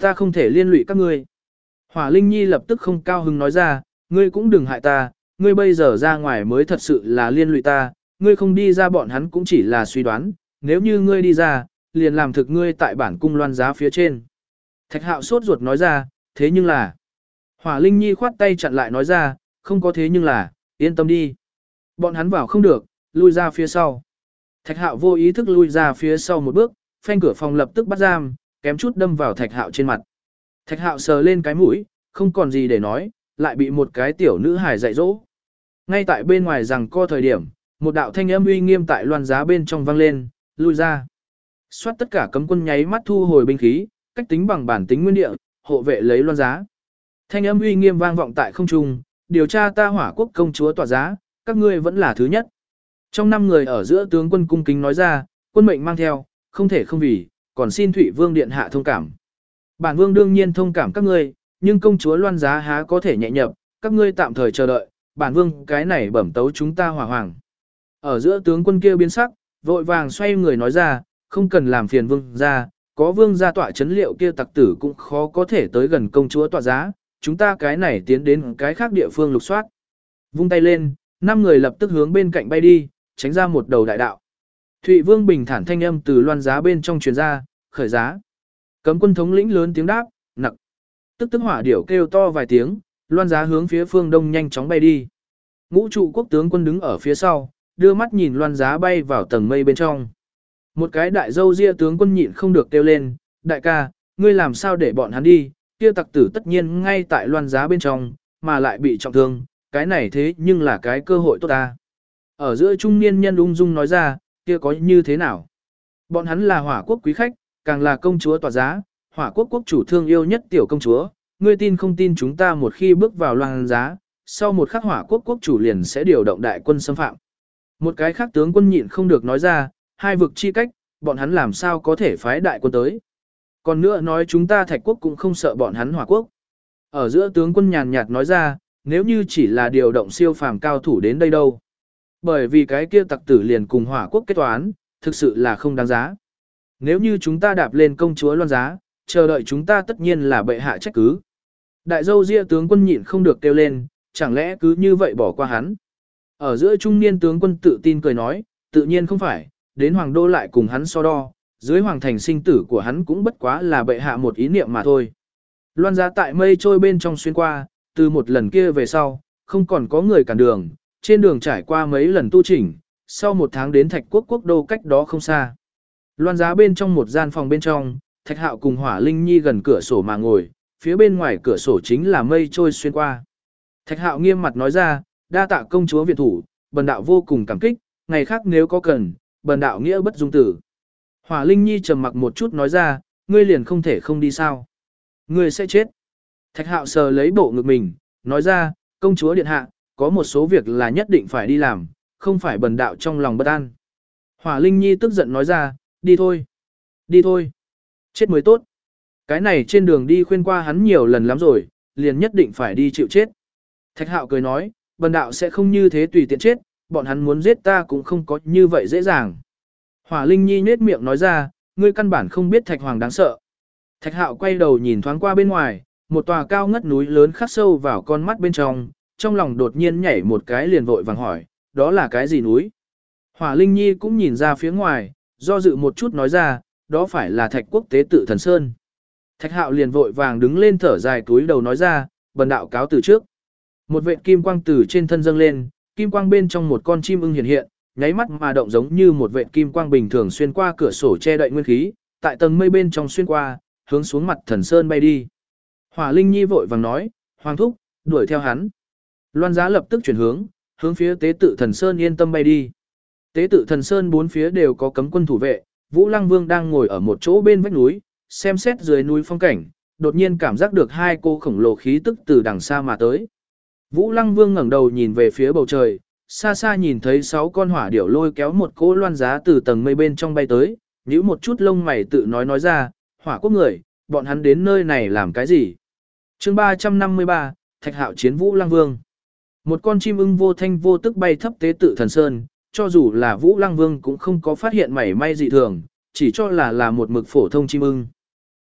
Ta không thể liên lụy các ngươi. Hỏa Linh Nhi lập tức không cao hứng nói ra, ngươi cũng đừng hại ta, ngươi bây giờ ra ngoài mới thật sự là liên lụy ta, ngươi không đi ra bọn hắn cũng chỉ là suy đoán, nếu như ngươi đi ra, liền làm thực ngươi tại bản cung loan giá phía trên. Thạch Hạo sốt ruột nói ra, thế nhưng là... Hỏa Linh Nhi khoát tay chặn lại nói ra, không có thế nhưng là, yên tâm đi. Bọn hắn vào không được, lui ra phía sau. Thạch Hạo vô ý thức lui ra phía sau một bước, phanh cửa phòng lập tức bắt giam, kém chút đâm vào Thạch Hạo trên mặt. Thạch Hạo sờ lên cái mũi, không còn gì để nói, lại bị một cái tiểu nữ hài dạy dỗ. Ngay tại bên ngoài rằng co thời điểm, một đạo thanh âm uy nghiêm tại loan giá bên trong vang lên, lui ra. Xoát tất cả cấm quân nháy mắt thu hồi binh khí, cách tính bằng bản tính nguyên địa, hộ vệ lấy loan giá. Thanh âm uy nghiêm vang vọng tại không trung, điều tra ta Hỏa Quốc công chúa tọa giá, các ngươi vẫn là thứ nhất. Trong 5 người ở giữa tướng quân cung kính nói ra, quân mệnh mang theo, không thể không vì, còn xin Thụy Vương điện hạ thông cảm. Bản vương đương nhiên thông cảm các ngươi, nhưng công chúa loan giá há có thể nhẹ nhập, các ngươi tạm thời chờ đợi, bản vương cái này bẩm tấu chúng ta hỏa hoàng. Ở giữa tướng quân kia biến sắc, vội vàng xoay người nói ra, không cần làm phiền vương gia, có vương gia tọa chấn liệu kia tặc tử cũng khó có thể tới gần công chúa tọa giá, chúng ta cái này tiến đến cái khác địa phương lục soát. Vung tay lên, 5 người lập tức hướng bên cạnh bay đi, tránh ra một đầu đại đạo. Thụy Vương bình thản thanh âm từ loan giá bên trong truyền ra, khởi giá. Cấm quân thống lĩnh lớn tiếng đáp, nặc. Tức hỏa điểu kêu to vài tiếng, loan giá hướng phía phương đông nhanh chóng bay đi. Ngũ trụ quốc tướng quân đứng ở phía sau, đưa mắt nhìn loan giá bay vào tầng mây bên trong. Một cái đại dâu ria tướng quân nhịn không được kêu lên, đại ca, ngươi làm sao để bọn hắn đi, kia tặc tử tất nhiên ngay tại loan giá bên trong, mà lại bị trọng thương, cái này thế nhưng là cái cơ hội tốt ta. Ở giữa trung niên nhân ung dung nói ra, kia có như thế nào? Bọn hắn là Hỏa Quốc quý khách, càng là công chúa tọa giá, Hỏa Quốc quốc chủ thương yêu nhất tiểu công chúa, ngươi tin không tin chúng ta một khi bước vào loan giá, sau một khắc Hỏa Quốc quốc chủ liền sẽ điều động đại quân xâm phạm. Một cái khác tướng quân nhịn không được nói ra, hai vực chi cách, bọn hắn làm sao có thể phái đại quân tới. Còn nữa nói chúng ta Thạch Quốc cũng không sợ bọn hắn Hỏa Quốc. Ở giữa tướng quân nhàn nhạt nói ra, nếu như chỉ là điều động siêu phàm cao thủ đến đây đâu. Bởi vì cái kia tặc tử liền cùng Hỏa Quốc kết toán, thực sự là không đáng giá. Nếu như chúng ta đạp lên công chúa loan giá, chờ đợi chúng ta tất nhiên là bệ hạ trách cứ. Đại dâu ria tướng quân nhịn không được kêu lên, chẳng lẽ cứ như vậy bỏ qua hắn. Ở giữa trung niên tướng quân tự tin cười nói, tự nhiên không phải, đến hoàng đô lại cùng hắn so đo, dưới hoàng thành sinh tử của hắn cũng bất quá là bệ hạ một ý niệm mà thôi. Loan giá tại mây trôi bên trong xuyên qua, từ một lần kia về sau, không còn có người cản đường, trên đường trải qua mấy lần tu chỉnh, sau 1 tháng đến Thạch Quốc quốc đô cách đó không xa. Loan giá bên trong một gian phòng bên trong, Thạch Hạo cùng Hỏa Linh Nhi gần cửa sổ mà ngồi, phía bên ngoài cửa sổ chính là mây trôi xuyên qua. Thạch Hạo nghiêm mặt nói ra, đa tạ công chúa viện thủ, bần đạo vô cùng cảm kích, ngày khác nếu có cần, bần đạo nghĩa bất dung tử. Hỏa Linh Nhi trầm mặc một chút nói ra, ngươi liền không thể không đi sao? Ngươi sẽ chết. Thạch Hạo sờ lấy bộ ngực mình, nói ra, công chúa điện hạ, có một số việc là nhất định phải đi làm, không phải bần đạo trong lòng bất an. Hỏa Linh Nhi tức giận nói ra, đi thôi. Đi thôi. Chết mới tốt. Cái này trên đường đi khuyên qua hắn nhiều lần lắm rồi, liền nhất định phải đi chịu chết. Thạch Hạo cười nói, bần đạo sẽ không như thế tùy tiện chết, bọn hắn muốn giết ta cũng không có như vậy dễ dàng. Hỏa Linh Nhi nhếch miệng nói ra, ngươi căn bản không biết Thạch Hoàng đáng sợ. Thạch Hạo quay đầu nhìn thoáng qua bên ngoài, một tòa cao ngất núi lớn khắc sâu vào con mắt bên trong lòng đột nhiên nhảy một cái liền vội vàng hỏi, đó là cái gì núi? Hỏa Linh Nhi cũng nhìn ra phía ngoài, do dự một chút nói ra, đó phải là Thạch Quốc tế tự thần sơn. Thạch Hạo liền vội vàng đứng lên thở dài túi đầu nói ra, bần đạo cáo từ trước. Một vệt kim quang từ trên thân dâng lên, kim quang bên trong một con chim ưng hiện hiện, nháy mắt mà động giống như một vệt kim quang bình thường xuyên qua cửa sổ che đậy nguyên khí, tại tầng mây bên trong xuyên qua, hướng xuống mặt thần sơn bay đi. Hỏa Linh Nhi vội vàng nói, Hoàng thúc, đuổi theo hắn. Loan giá lập tức chuyển hướng phía tế tự thần sơn yên tâm bay đi. Tế tự thần sơn 4 phía đều có cấm quân thủ vệ, Vũ Lăng Vương đang ngồi ở một chỗ bên vách núi, xem xét dưới núi phong cảnh, đột nhiên cảm giác được 2 cô khổng lồ khí tức từ đằng xa mà tới. Vũ Lăng Vương ngẩng đầu nhìn về phía bầu trời, xa xa nhìn thấy 6 con hỏa điểu lôi kéo một cỗ loan giá từ tầng mây bên trong bay tới, nhíu một chút lông mày tự nói ra, Hỏa Quốc người, bọn hắn đến nơi này làm cái gì? Chương 353, Thạch Hạo chiến Vũ Lăng Vương. Một con chim ưng vô thanh vô tức bay thấp tế tự thần sơn, cho dù là Vũ Lăng Vương cũng không có phát hiện mảy may dị thường, chỉ cho là một mực phổ thông chim ưng.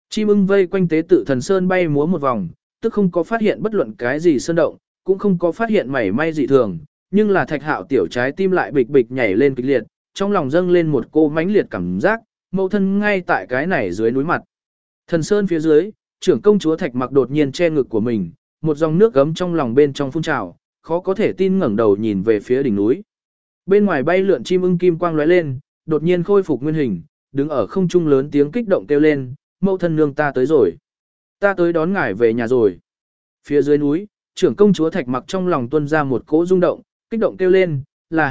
Chim ưng vây quanh tế tự thần sơn bay múa một vòng, tức không có phát hiện bất luận cái gì sơn động, cũng không có phát hiện mảy may dị thường, nhưng là Thạch Hạo tiểu trái tim lại bịch bịch nhảy lên kịch liệt, trong lòng dâng lên một cô mãnh liệt cảm giác, mẫu thân ngay tại cái này dưới núi mặt. Thần sơn phía dưới, trưởng công chúa Thạch Mặc đột nhiên che ngực của mình, một dòng nước gấm trong lòng bên trong phun trào, khó có thể tin ngẩng đầu nhìn về phía đỉnh núi. Bên ngoài bay lượn chim ưng kim quang lóe lên, đột nhiên khôi phục nguyên hình, đứng ở không trung lớn tiếng kích động kêu lên, mẫu thân nương ta tới rồi. Ta tới đón ngài về nhà rồi. Phía dưới núi, trưởng công chúa Thạch Mặc trong lòng tuôn ra một cỗ rung động, kích động kêu lên, là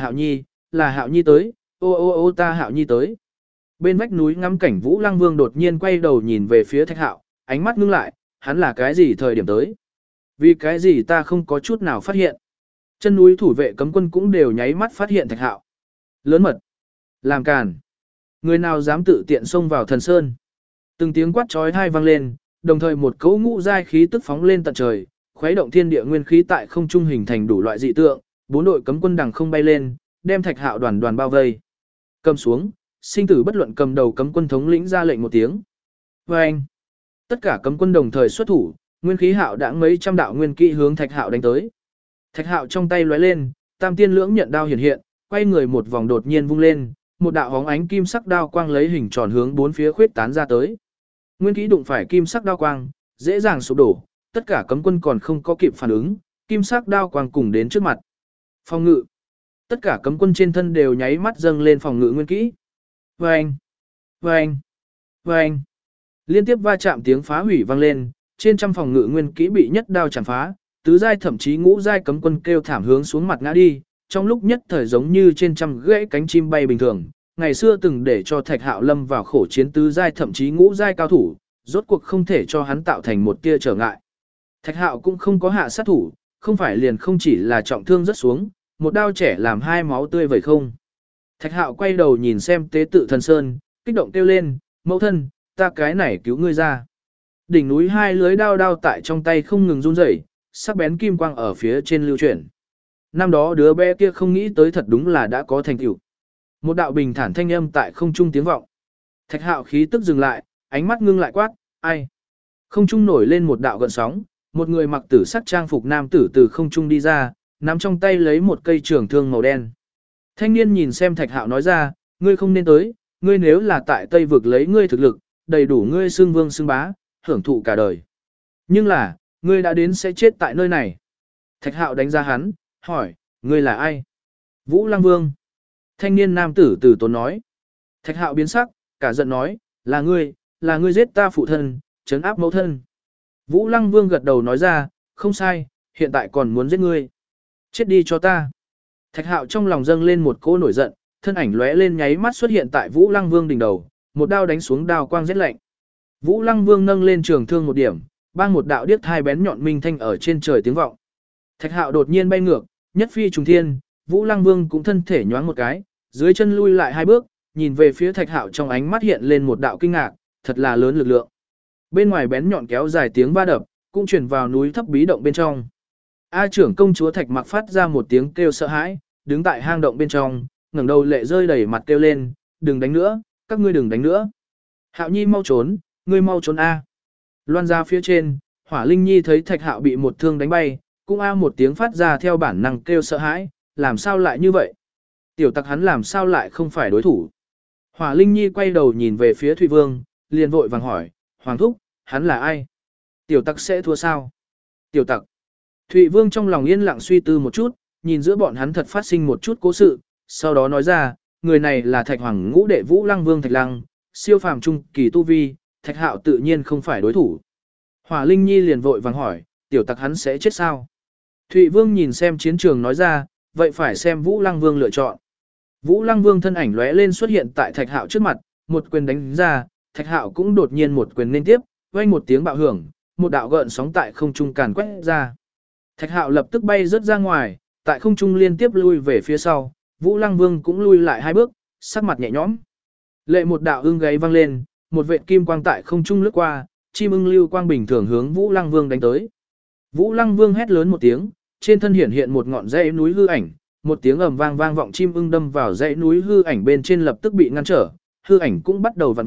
Hạo Nhi tới, ô ô ô ta Hạo Nhi tới. Bên vách núi ngắm cảnh Vũ Lăng Vương đột nhiên quay đầu nhìn về phía Thạch Hạo, ánh mắt ngưng lại, hắn là cái gì thời điểm tới? Vì cái gì ta không có chút nào phát hiện? Chân núi thủ vệ cấm quân cũng đều nháy mắt phát hiện Thạch Hạo. Lớn mật, làm càn. Người nào dám tự tiện xông vào thần sơn? Từng tiếng quát chói tai vang lên, đồng thời một cỗ ngũ giai khí tức phóng lên tận trời, khuấy động thiên địa nguyên khí tại không trung hình thành đủ loại dị tượng, bốn đội cấm quân đằng không bay lên, đem Thạch Hạo đoàn đoàn bao vây. Cầm xuống, sinh tử bất luận cầm đầu cấm quân thống lĩnh ra lệnh một tiếng. Oeng! Tất cả cấm quân đồng thời xuất thủ, nguyên khí hạo đãng mấy trăm đạo nguyên kỹ hướng Thạch Hạo đánh tới. Thạch Hạo trong tay lóe lên, Tam Tiên Lưỡng Nhận đao hiện hiện, quay người một vòng đột nhiên vung lên, một đạo hóng ánh kim sắc đao quang lấy hình tròn hướng bốn phía khuyết tán ra tới. Nguyên kỹ đụng phải kim sắc đao quang, dễ dàng sụp đổ, tất cả cấm quân còn không có kịp phản ứng, kim sắc đao quang cùng đến trước mặt. Phòng ngự. Tất cả cấm quân trên thân đều nháy mắt dâng lên phòng ngự nguyên kỹ. Vâng! Vâng! Vâng! Liên tiếp va chạm tiếng phá hủy vang lên, trên trăm phòng ngự nguyên kỹ bị nhất đao chạm phá, tứ giai thậm chí ngũ giai cấm quân kêu thảm hướng xuống mặt ngã đi, trong lúc nhất thời giống như trên trăm gãy cánh chim bay bình thường. Ngày xưa từng để cho Thạch Hạo lâm vào khổ chiến tứ giai thậm chí ngũ giai cao thủ, rốt cuộc không thể cho hắn tạo thành một tia trở ngại. Thạch Hạo cũng không có hạ sát thủ, không phải liền không chỉ là trọng thương rất xuống, một đao trẻ làm hai máu tươi vậy không. Thạch Hạo quay đầu nhìn xem tế tự thần sơn, kích động kêu lên, mẫu thân, ta cái này cứu ngươi ra. Đỉnh núi hai lưới đao đao tại trong tay không ngừng run rẩy, sắc bén kim quang ở phía trên lưu chuyển. Năm đó đứa bé kia không nghĩ tới thật đúng là đã có thành tựu. Một đạo bình thản thanh âm tại không trung tiếng vọng. Thạch Hạo khí tức dừng lại, ánh mắt ngưng lại quát, ai? Không trung nổi lên một đạo gợn sóng, một người mặc tử sắc trang phục nam tử từ không trung đi ra, nắm trong tay lấy một cây trường thương màu đen. Thanh niên nhìn xem Thạch Hạo nói ra, ngươi không nên tới, ngươi nếu là tại Tây vực lấy ngươi thực lực, đầy đủ ngươi xưng vương xưng bá, hưởng thụ cả đời. Nhưng là, ngươi đã đến sẽ chết tại nơi này. Thạch Hạo đánh ra hắn, hỏi, ngươi là ai? Vũ Lăng Vương. Thanh niên nam tử từ tốn nói. Thạch Hạo biến sắc, cả giận nói, là ngươi giết ta phụ thân, trấn áp mẫu thân. Vũ Lăng Vương gật đầu nói ra, không sai, hiện tại còn muốn giết ngươi. Chết đi cho ta. Thạch Hạo trong lòng dâng lên một cỗ nổi giận, thân ảnh lóe lên nháy mắt xuất hiện tại Vũ Lăng Vương đỉnh đầu, một đao đánh xuống đao quang rét lạnh. Vũ Lăng Vương nâng lên trường thương một điểm, bang một đạo điếc hai bén nhọn minh thanh ở trên trời tiếng vọng. Thạch Hạo đột nhiên bay ngược, nhất phi trùng thiên, Vũ Lăng Vương cũng thân thể nhoáng một cái, dưới chân lui lại hai bước, nhìn về phía Thạch Hạo trong ánh mắt hiện lên một đạo kinh ngạc, thật là lớn lực lượng. Bên ngoài bén nhọn kéo dài tiếng va đập, cũng truyền vào núi thấp bí động bên trong. A trưởng công chúa Thạch Mặc phát ra một tiếng kêu sợ hãi, đứng tại hang động bên trong, ngẩng đầu lệ rơi đầy mặt kêu lên, đừng đánh nữa, các ngươi đừng đánh nữa. Hạo Nhi mau trốn, ngươi mau trốn a. Loan ra phía trên, Hỏa Linh Nhi thấy Thạch Hạo bị một thương đánh bay, cũng a một tiếng phát ra theo bản năng kêu sợ hãi, làm sao lại như vậy? Tiểu tặc hắn làm sao lại không phải đối thủ? Hỏa Linh Nhi quay đầu nhìn về phía Thụy Vương, liền vội vàng hỏi, Hoàng thúc, hắn là ai? Tiểu tặc sẽ thua sao? Tiểu tặc. Thụy Vương trong lòng yên lặng suy tư một chút, nhìn giữa bọn hắn thật phát sinh một chút cố sự, sau đó nói ra, người này là Thạch Hoàng ngũ đệ Vũ Lăng Vương Thạch Lăng, siêu phàm trung kỳ tu vi, Thạch Hạo tự nhiên không phải đối thủ. Hỏa Linh Nhi liền vội vàng hỏi, tiểu tặc hắn sẽ chết sao? Thụy Vương nhìn xem chiến trường nói ra, vậy phải xem Vũ Lăng Vương lựa chọn. Vũ Lăng Vương thân ảnh lóe lên xuất hiện tại Thạch Hạo trước mặt, một quyền đánh ra, Thạch Hạo cũng đột nhiên một quyền liên tiếp, vang một tiếng bạo hưởng, một đạo gợn sóng tại không trung càn quét ra. Thạch Hạo lập tức bay rớt ra ngoài, tại không trung liên tiếp lui về phía sau, Vũ Lăng Vương cũng lui lại hai bước, sắc mặt nhẹ nhõm. Lệ một đạo ưng gáy vang lên, một vệt kim quang tại không trung lướt qua, chim ưng lưu quang bình thường hướng Vũ Lăng Vương đánh tới. Vũ Lăng Vương hét lớn một tiếng, trên thân hiện hiện một ngọn dãy núi hư ảnh, một tiếng ầm vang vang vọng chim ưng đâm vào dãy núi hư ảnh bên trên lập tức bị ngăn trở, hư ảnh cũng bắt đầu vặn mèo,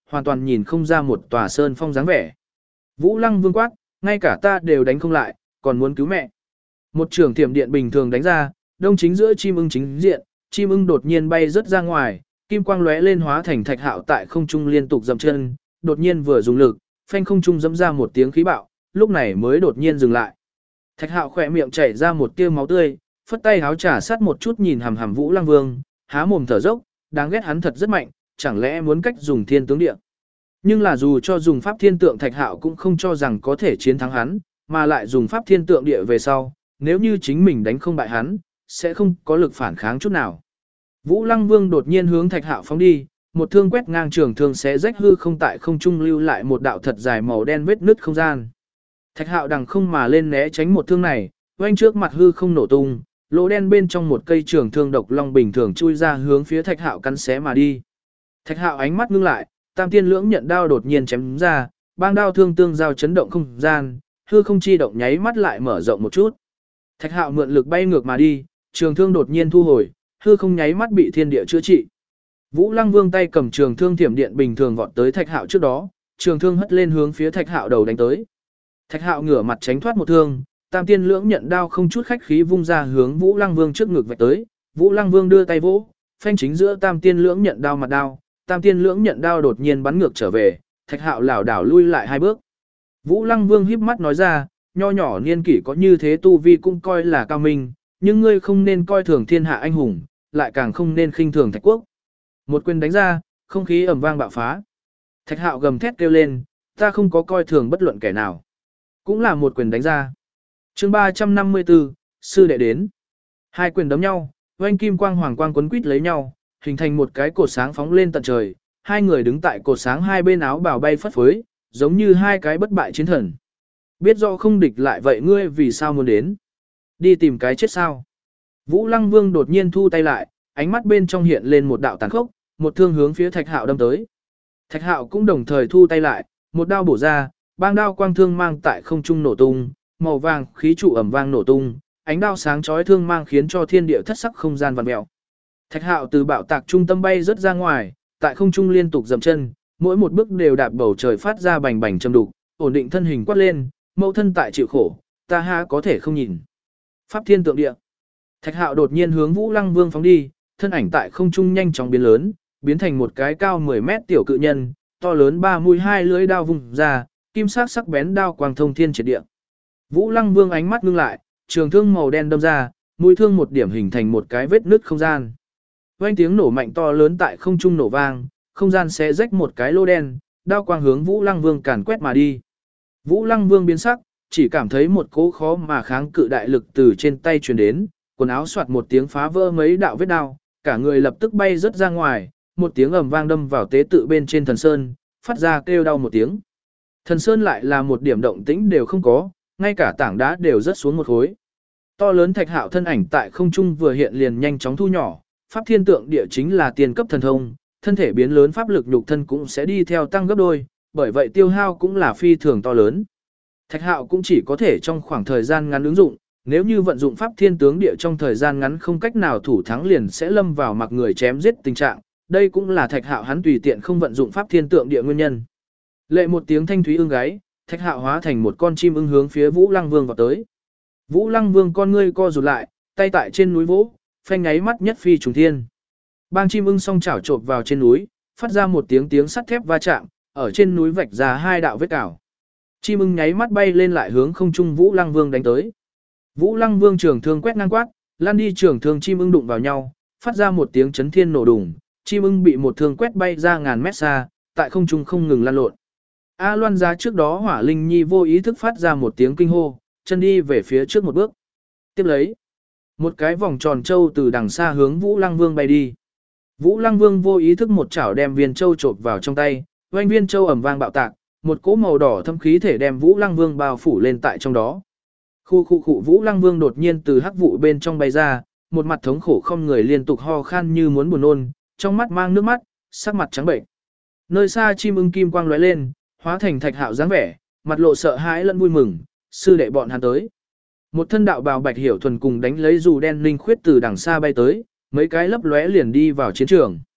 hoàn toàn nhìn không ra một tòa sơn phong dáng vẻ. Vũ Lăng Vương quát, ngay cả ta đều đánh không lại, còn muốn cứu mẹ. Một trường thiểm điện bình thường đánh ra, đông chính giữa chim ưng chính diện, chim ưng đột nhiên bay rất ra ngoài, kim quang lóe lên hóa thành Thạch Hạo tại không trung liên tục dậm chân, đột nhiên vừa dùng lực, phanh không trung dẫm ra một tiếng khí bạo, lúc này mới đột nhiên dừng lại. Thạch Hạo khỏe miệng chảy ra một tia máu tươi, phất tay háo trả sát một chút nhìn hằm hằm Vũ Lăng Vương, há mồm thở dốc, đáng ghét hắn thật rất mạnh, chẳng lẽ muốn cách dùng thiên tướng địa. Nhưng là dù cho dùng pháp thiên tượng Thạch Hạo cũng không cho rằng có thể chiến thắng hắn, mà lại dùng pháp thiên tượng địa về sau, nếu như chính mình đánh không bại hắn, sẽ không có lực phản kháng chút nào. Vũ Lăng Vương đột nhiên hướng Thạch Hạo phóng đi, một thương quét ngang trường thương xé rách hư không tại không trung lưu lại một đạo thật dài màu đen vết nứt không gian. Thạch Hạo đằng không mà lên né tránh một thương này, oanh trước mặt hư không nổ tung, lỗ đen bên trong một cây trường thương độc long bình thường chui ra hướng phía Thạch Hạo cắn xé mà đi. Thạch Hạo ánh mắt ngưng lại, Tam Tiên Lưỡng Nhận Đao đột nhiên chém ra, bang đao thương tương giao chấn động không gian, hư không chi động nháy mắt lại mở rộng một chút. Thạch Hạo mượn lực bay ngược mà đi, trường thương đột nhiên thu hồi, hư không nháy mắt bị thiên địa chữa trị. Vũ Lăng Vương tay cầm trường thương thiểm điện bình thường vọt tới Thạch Hạo trước đó, trường thương hất lên hướng phía Thạch Hạo đầu đánh tới. Thạch Hạo ngửa mặt tránh thoát một thương, Tam Tiên Lưỡng Nhận Đao không chút khách khí vung ra hướng Vũ Lăng Vương trước ngực vạch tới. Vũ Lăng Vương đưa tay vỗ, phanh chính giữa Tam Tiên Lưỡng Nhận Đao mặt đao, Tam Tiên Lưỡng Nhận Đao đột nhiên bắn ngược trở về, Thạch Hạo lảo đảo lui lại hai bước. Vũ Lăng Vương híp mắt nói ra, nho nhỏ niên kỷ có như thế tu vi cũng coi là cao minh, nhưng ngươi không nên coi thường thiên hạ anh hùng, lại càng không nên khinh thường Thạch quốc. Một quyền đánh ra, không khí ầm vang bạo phá. Thạch Hạo gầm thét kêu lên, ta không có coi thường bất luận kẻ nào. Cũng là một quyền đánh ra. Chương 354, sư đệ đến. Hai quyền đấm nhau, oanh kim quang hoàng quang quấn quýt lấy nhau, hình thành một cái cột sáng phóng lên tận trời. Hai người đứng tại cột sáng hai bên áo bào bay phất phới, giống như hai cái bất bại chiến thần. Biết rõ không địch lại vậy ngươi vì sao muốn đến? Đi tìm cái chết sao? Vũ Lăng Vương đột nhiên thu tay lại, ánh mắt bên trong hiện lên một đạo tàn khốc, một thương hướng phía Thạch Hạo đâm tới. Thạch Hạo cũng đồng thời thu tay lại, một đao bổ ra, bang đao quang thương mang tại không trung nổ tung, màu vàng khí trụ ầm vang nổ tung, ánh đao sáng chói thương mang khiến cho thiên địa thất sắc không gian vặn mèo. Thạch Hạo từ bạo tạc trung tâm bay rất ra ngoài, tại không trung liên tục dậm chân, mỗi một bước đều đạp bầu trời phát ra bành bành trầm đục, ổn định thân hình quát lên, mẫu thân tại chịu khổ, ta ha có thể không nhìn. Pháp thiên tượng địa. Thạch Hạo đột nhiên hướng Vũ Lăng Vương phóng đi, thân ảnh tại không trung nhanh chóng biến lớn, biến thành một cái cao 10 mét tiểu cự nhân, to lớn ba mũi hai lưỡi đao vung ra, kim sắc sắc bén đao quang thông thiên triệt địa. Vũ Lăng Vương ánh mắt ngưng lại, trường thương màu đen đâm ra, mũi thương một điểm hình thành một cái vết nứt không gian. Vang tiếng nổ mạnh to lớn tại không trung nổ vang, không gian xé rách một cái lỗ đen, đao quang hướng Vũ Lăng Vương càn quét mà đi. Vũ Lăng Vương biến sắc, chỉ cảm thấy một cỗ khó mà kháng cự đại lực từ trên tay truyền đến, quần áo soạt một tiếng phá vỡ mấy đạo vết đao, cả người lập tức bay rất ra ngoài, một tiếng ầm vang đâm vào tế tự bên trên thần sơn, phát ra kêu đau một tiếng. Thần sơn lại là một điểm động tĩnh đều không có, ngay cả tảng đá đều rớt xuống một khối. To lớn Thạch Hạo thân ảnh tại không trung vừa hiện liền nhanh chóng thu nhỏ, pháp thiên tượng địa chính là tiền cấp thần thông, thân thể biến lớn pháp lực nhục thân cũng sẽ đi theo tăng gấp đôi, bởi vậy tiêu hao cũng là phi thường to lớn. Thạch Hạo cũng chỉ có thể trong khoảng thời gian ngắn ứng dụng, nếu như vận dụng pháp thiên tướng địa trong thời gian ngắn không cách nào thủ thắng liền sẽ lâm vào mặc người chém giết tình trạng, đây cũng là Thạch Hạo hắn tùy tiện không vận dụng pháp thiên tượng địa nguyên nhân. Lệ một tiếng thanh thúy ưng gáy, Thạch Hạo hóa thành một con chim ưng hướng phía Vũ Lăng Vương vào tới. Vũ Lăng Vương con ngươi co rụt lại, tay tại trên núi vỗ, phanh nháy mắt nhất phi trùng thiên. Bang chim ưng song chảo chộp vào trên núi, phát ra một tiếng tiếng sắt thép va chạm, ở trên núi vạch ra hai đạo vết cào. Chim ưng nháy mắt bay lên lại hướng không trung Vũ Lăng Vương đánh tới. Vũ Lăng Vương trường thương quét ngang quát, lan đi trường thương chim ưng đụng vào nhau, phát ra một tiếng chấn thiên nổ đùng, chim ưng bị một thương quét bay ra ngàn mét xa, tại không trung không ngừng lăn lộn. A Loan Giá trước đó Hỏa Linh Nhi vô ý thức phát ra một tiếng kinh hô, chân đi về phía trước một bước. Tiếp lấy, một cái vòng tròn châu từ đằng xa hướng Vũ Lăng Vương bay đi. Vũ Lăng Vương vô ý thức một chảo đem viên châu chộp vào trong tay, oanh viên châu ầm vang bạo tạc, một cỗ màu đỏ thâm khí thể đem Vũ Lăng Vương bao phủ lên tại trong đó. Khu Vũ Lăng Vương đột nhiên từ hắc vụ bên trong bay ra, một mặt thống khổ không người liên tục ho khan như muốn buồn nôn, trong mắt mang nước mắt, sắc mặt trắng bệnh. Nơi xa chim ưng kim quang lóe lên, hóa thành Thạch Hạo dáng vẻ, mặt lộ sợ hãi lẫn vui mừng, sư đệ bọn hắn tới. Một thân đạo bào bạch hiểu thuần cùng đánh lấy dù đen linh khuyết từ đằng xa bay tới, mấy cái lấp lóe liền đi vào chiến trường.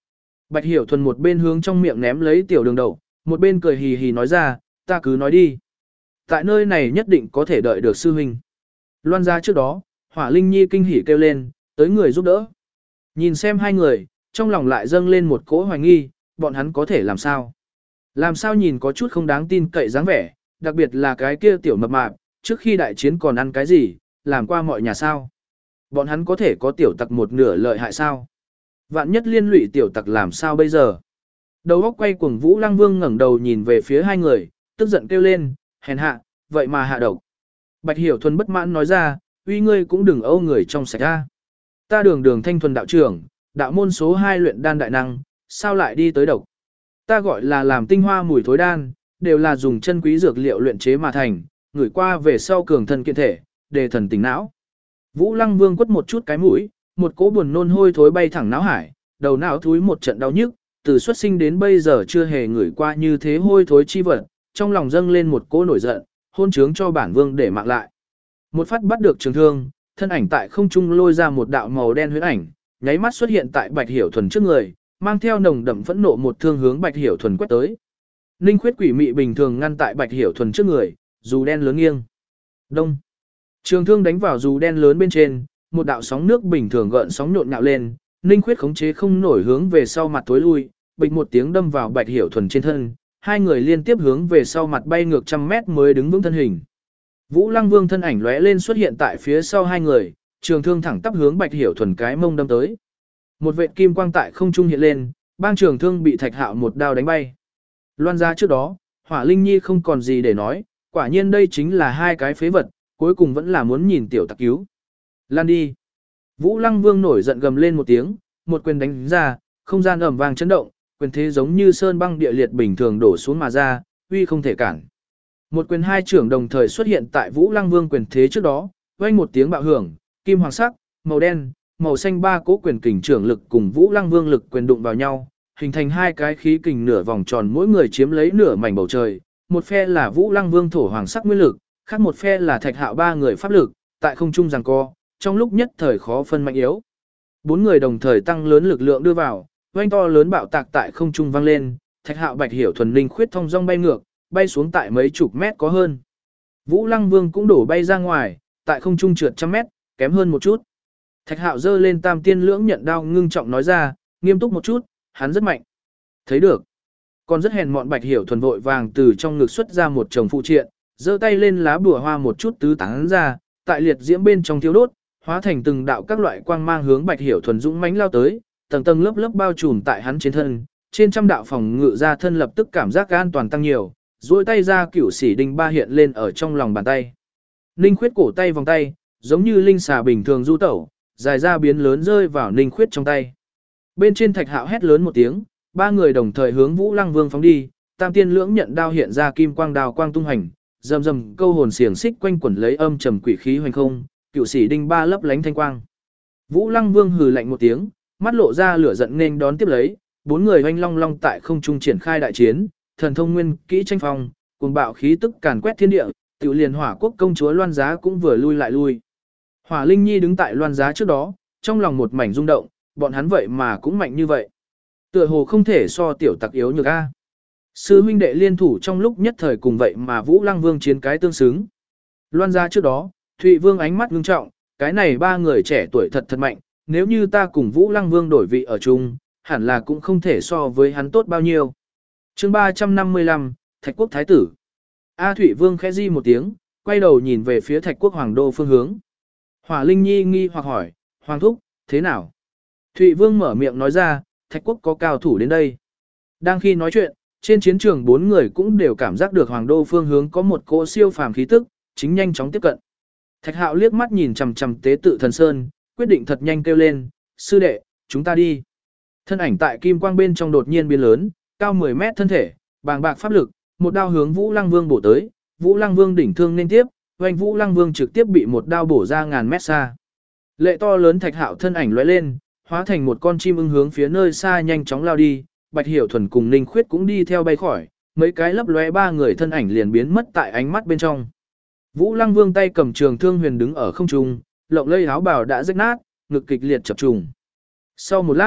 Bạch Hiểu Thuần một bên hướng trong miệng ném lấy tiểu đường đậu, một bên cười hì hì nói ra, ta cứ nói đi. Tại nơi này nhất định có thể đợi được sư huynh. Loan ra trước đó, Hỏa Linh Nhi kinh hỉ kêu lên, tới người giúp đỡ. Nhìn xem hai người, trong lòng lại dâng lên một cỗ hoài nghi, bọn hắn có thể làm sao? Làm sao nhìn có chút không đáng tin cậy dáng vẻ, đặc biệt là cái kia tiểu mập mạp, trước khi đại chiến còn ăn cái gì, làm qua mọi nhà sao? Bọn hắn có thể có tiểu tặc một nửa lợi hại sao? Vạn nhất liên lụy tiểu tặc làm sao bây giờ? Đầu óc quay cuồng Vũ Lăng Vương ngẩng đầu nhìn về phía hai người, tức giận kêu lên, hèn hạ, vậy mà hạ độc. Bạch Hiểu Thuần bất mãn nói ra, uy ngươi cũng đừng âu người trong sạch ra. Ta đường đường thanh thuần đạo trưởng, đạo môn số 2 luyện đan đại năng, sao lại đi tới độc? Ta gọi là làm tinh hoa mùi thối đan, đều là dùng chân quý dược liệu luyện chế mà thành, gửi qua về sau cường thân kiện thể, đề thần tỉnh não. Vũ Lăng Vương quất một chút cái mũi, một cỗ buồn nôn hôi thối bay thẳng não hải, đầu não thúi một trận đau nhức, từ xuất sinh đến bây giờ chưa hề ngửi qua như thế hôi thối chi vật, trong lòng dâng lên một cỗ nổi giận, hôn trướng cho bản vương để mạng lại. Một phát bắt được trường thương, thân ảnh tại không trung lôi ra một đạo màu đen huyễn ảnh, nháy mắt xuất hiện tại Bạch Hiểu Thuần trước người, mang theo nồng đậm phẫn nộ một thương hướng Bạch Hiểu Thuần quét tới. Ninh Khuyết quỷ mị bình thường ngăn tại Bạch Hiểu Thuần trước người, dù đen lớn nghiêng. Đông. Trường thương đánh vào dù đen lớn bên trên, một đạo sóng nước bình thường gợn sóng nhộn nhạo lên, Ninh Khuyết khống chế không nổi hướng về sau mặt tối lui, bịch một tiếng đâm vào Bạch Hiểu Thuần trên thân, hai người liên tiếp hướng về sau mặt bay ngược trăm mét mới đứng vững thân hình. Vũ Lăng Vương thân ảnh lóe lên xuất hiện tại phía sau hai người, trường thương thẳng tắp hướng Bạch Hiểu Thuần cái mông đâm tới. Một vệt kim quang tại không trung hiện lên, bang trường thương bị Thạch Hạo một đao đánh bay. Loan ra trước đó, Hỏa Linh Nhi không còn gì để nói, quả nhiên đây chính là hai cái phế vật, cuối cùng vẫn là muốn nhìn tiểu tặc cứu. Lan đi. Vũ Lăng Vương nổi giận gầm lên một tiếng, một quyền đánh ra, không gian ầm vang chấn động, quyền thế giống như sơn băng địa liệt bình thường đổ xuống mà ra, uy không thể cản. Một quyền hai trưởng đồng thời xuất hiện tại Vũ Lăng Vương quyền thế trước đó, vang một tiếng bạo hưởng, kim hoàng sắc, màu đen, màu xanh ba cố quyền kình trưởng lực cùng Vũ Lăng Vương lực quyền đụng vào nhau, hình thành hai cái khí kình nửa vòng tròn mỗi người chiếm lấy nửa mảnh bầu trời. Một phe là Vũ Lăng Vương thổ hoàng sắc nguyên lực, khác một phe là Thạch Hạo ba người pháp lực, tại không trung giằng co, trong lúc nhất thời khó phân mạnh yếu. Bốn người đồng thời tăng lớn lực lượng đưa vào, oanh to lớn bạo tạc tại không trung vang lên, Thạch Hạo Bạch Hiểu Thuần Linh khuyết thông dong bay ngược, bay xuống tại mấy chục mét có hơn. Vũ Lăng Vương cũng đổ bay ra ngoài, tại không trung trượt trăm mét, kém hơn một chút. Thạch Hạo giơ lên Tam Tiên Lưỡng Nhận Đao ngưng trọng nói ra, nghiêm túc một chút, hắn rất mạnh. Thấy được. Còn rất hèn mọn Bạch Hiểu Thuần vội vàng từ trong ngực xuất ra một chồng phụ triện, giơ tay lên lá bùa hoa một chút tứ tán ra, tại liệt diễm bên trong thiêu đốt, hóa thành từng đạo các loại quang mang hướng Bạch Hiểu Thuần dũng mãnh lao tới, tầng tầng lớp lớp bao trùm tại hắn trên thân, trên trăm đạo phòng ngự ra thân lập tức cảm giác an toàn tăng nhiều, duỗi tay ra cửu sĩ đinh ba hiện lên ở trong lòng bàn tay. Ninh Khuyết cổ tay vòng tay, giống như linh xà bình thường du tẩu, dài ra biến lớn rơi vào Ninh Khuyết trong tay. Bên trên Thạch Hạo hét lớn một tiếng, ba người đồng thời hướng Vũ Lăng Vương phóng đi, Tam Tiên Lưỡng Nhận Đao hiện ra kim quang đao quang tung hành, rầm rầm câu hồn xiềng xích quanh quẩn lấy âm trầm quỷ khí hoành không, cửu sĩ đinh ba lấp lánh thanh quang. Vũ Lăng Vương hừ lạnh một tiếng, mắt lộ ra lửa giận nên đón tiếp lấy, bốn người oanh long long tại không trung triển khai đại chiến, thần thông nguyên kỹ tranh phong, cuồng bạo khí tức càn quét thiên địa, tiểu liền Hỏa Quốc công chúa Loan Giá cũng vừa lui lại lui. Hỏa Linh Nhi đứng tại Loan Giá trước đó, trong lòng một mảnh rung động, bọn hắn vậy mà cũng mạnh như vậy. Tựa hồ không thể so tiểu tặc yếu nhược a. Sư huynh đệ liên thủ trong lúc nhất thời cùng vậy mà Vũ Lăng Vương chiến cái tương xứng. Loan Giá trước đó, Thụy Vương ánh mắt ngưng trọng, cái này ba người trẻ tuổi thật thật mạnh, nếu như ta cùng Vũ Lăng Vương đổi vị ở chung, hẳn là cũng không thể so với hắn tốt bao nhiêu. Chương 355, Thạch Quốc Thái tử. A Thụy Vương khẽ di một tiếng, quay đầu nhìn về phía Thạch Quốc Hoàng đô phương hướng. Hỏa Linh Nhi nghi hoặc hỏi, Hoàng thúc, thế nào? Thụy Vương mở miệng nói ra, Thạch Quốc có cao thủ đến đây. Đang khi nói chuyện, trên chiến trường bốn người cũng đều cảm giác được Hoàng đô phương hướng có một cỗ siêu phàm khí tức, chính nhanh chóng tiếp cận. Thạch Hạo liếc mắt nhìn chằm chằm tế tự thần sơn, quyết định thật nhanh kêu lên, sư đệ, chúng ta đi. Thân ảnh tại kim quang bên trong đột nhiên biến lớn, cao 10 mét thân thể, bàng bạc pháp lực, một đao hướng Vũ Lăng Vương bổ tới, Vũ Lăng Vương đỉnh thương nên tiếp, oanh Vũ Lăng Vương trực tiếp bị một đao bổ ra ngàn mét xa. Lệ to lớn Thạch Hạo thân ảnh lóe lên, hóa thành một con chim ưng hướng phía nơi xa nhanh chóng lao đi, Bạch Hiểu Thuần cùng Ninh Khuyết cũng đi theo bay khỏi, mấy cái lấp lóe ba người thân ảnh liền biến mất tại ánh mắt bên trong. Vũ Lăng Vương tay cầm trường thương huyền đứng ở không trung, lộng lây áo bào đã rách nát, ngực kịch liệt chập trùng. Sau một lát,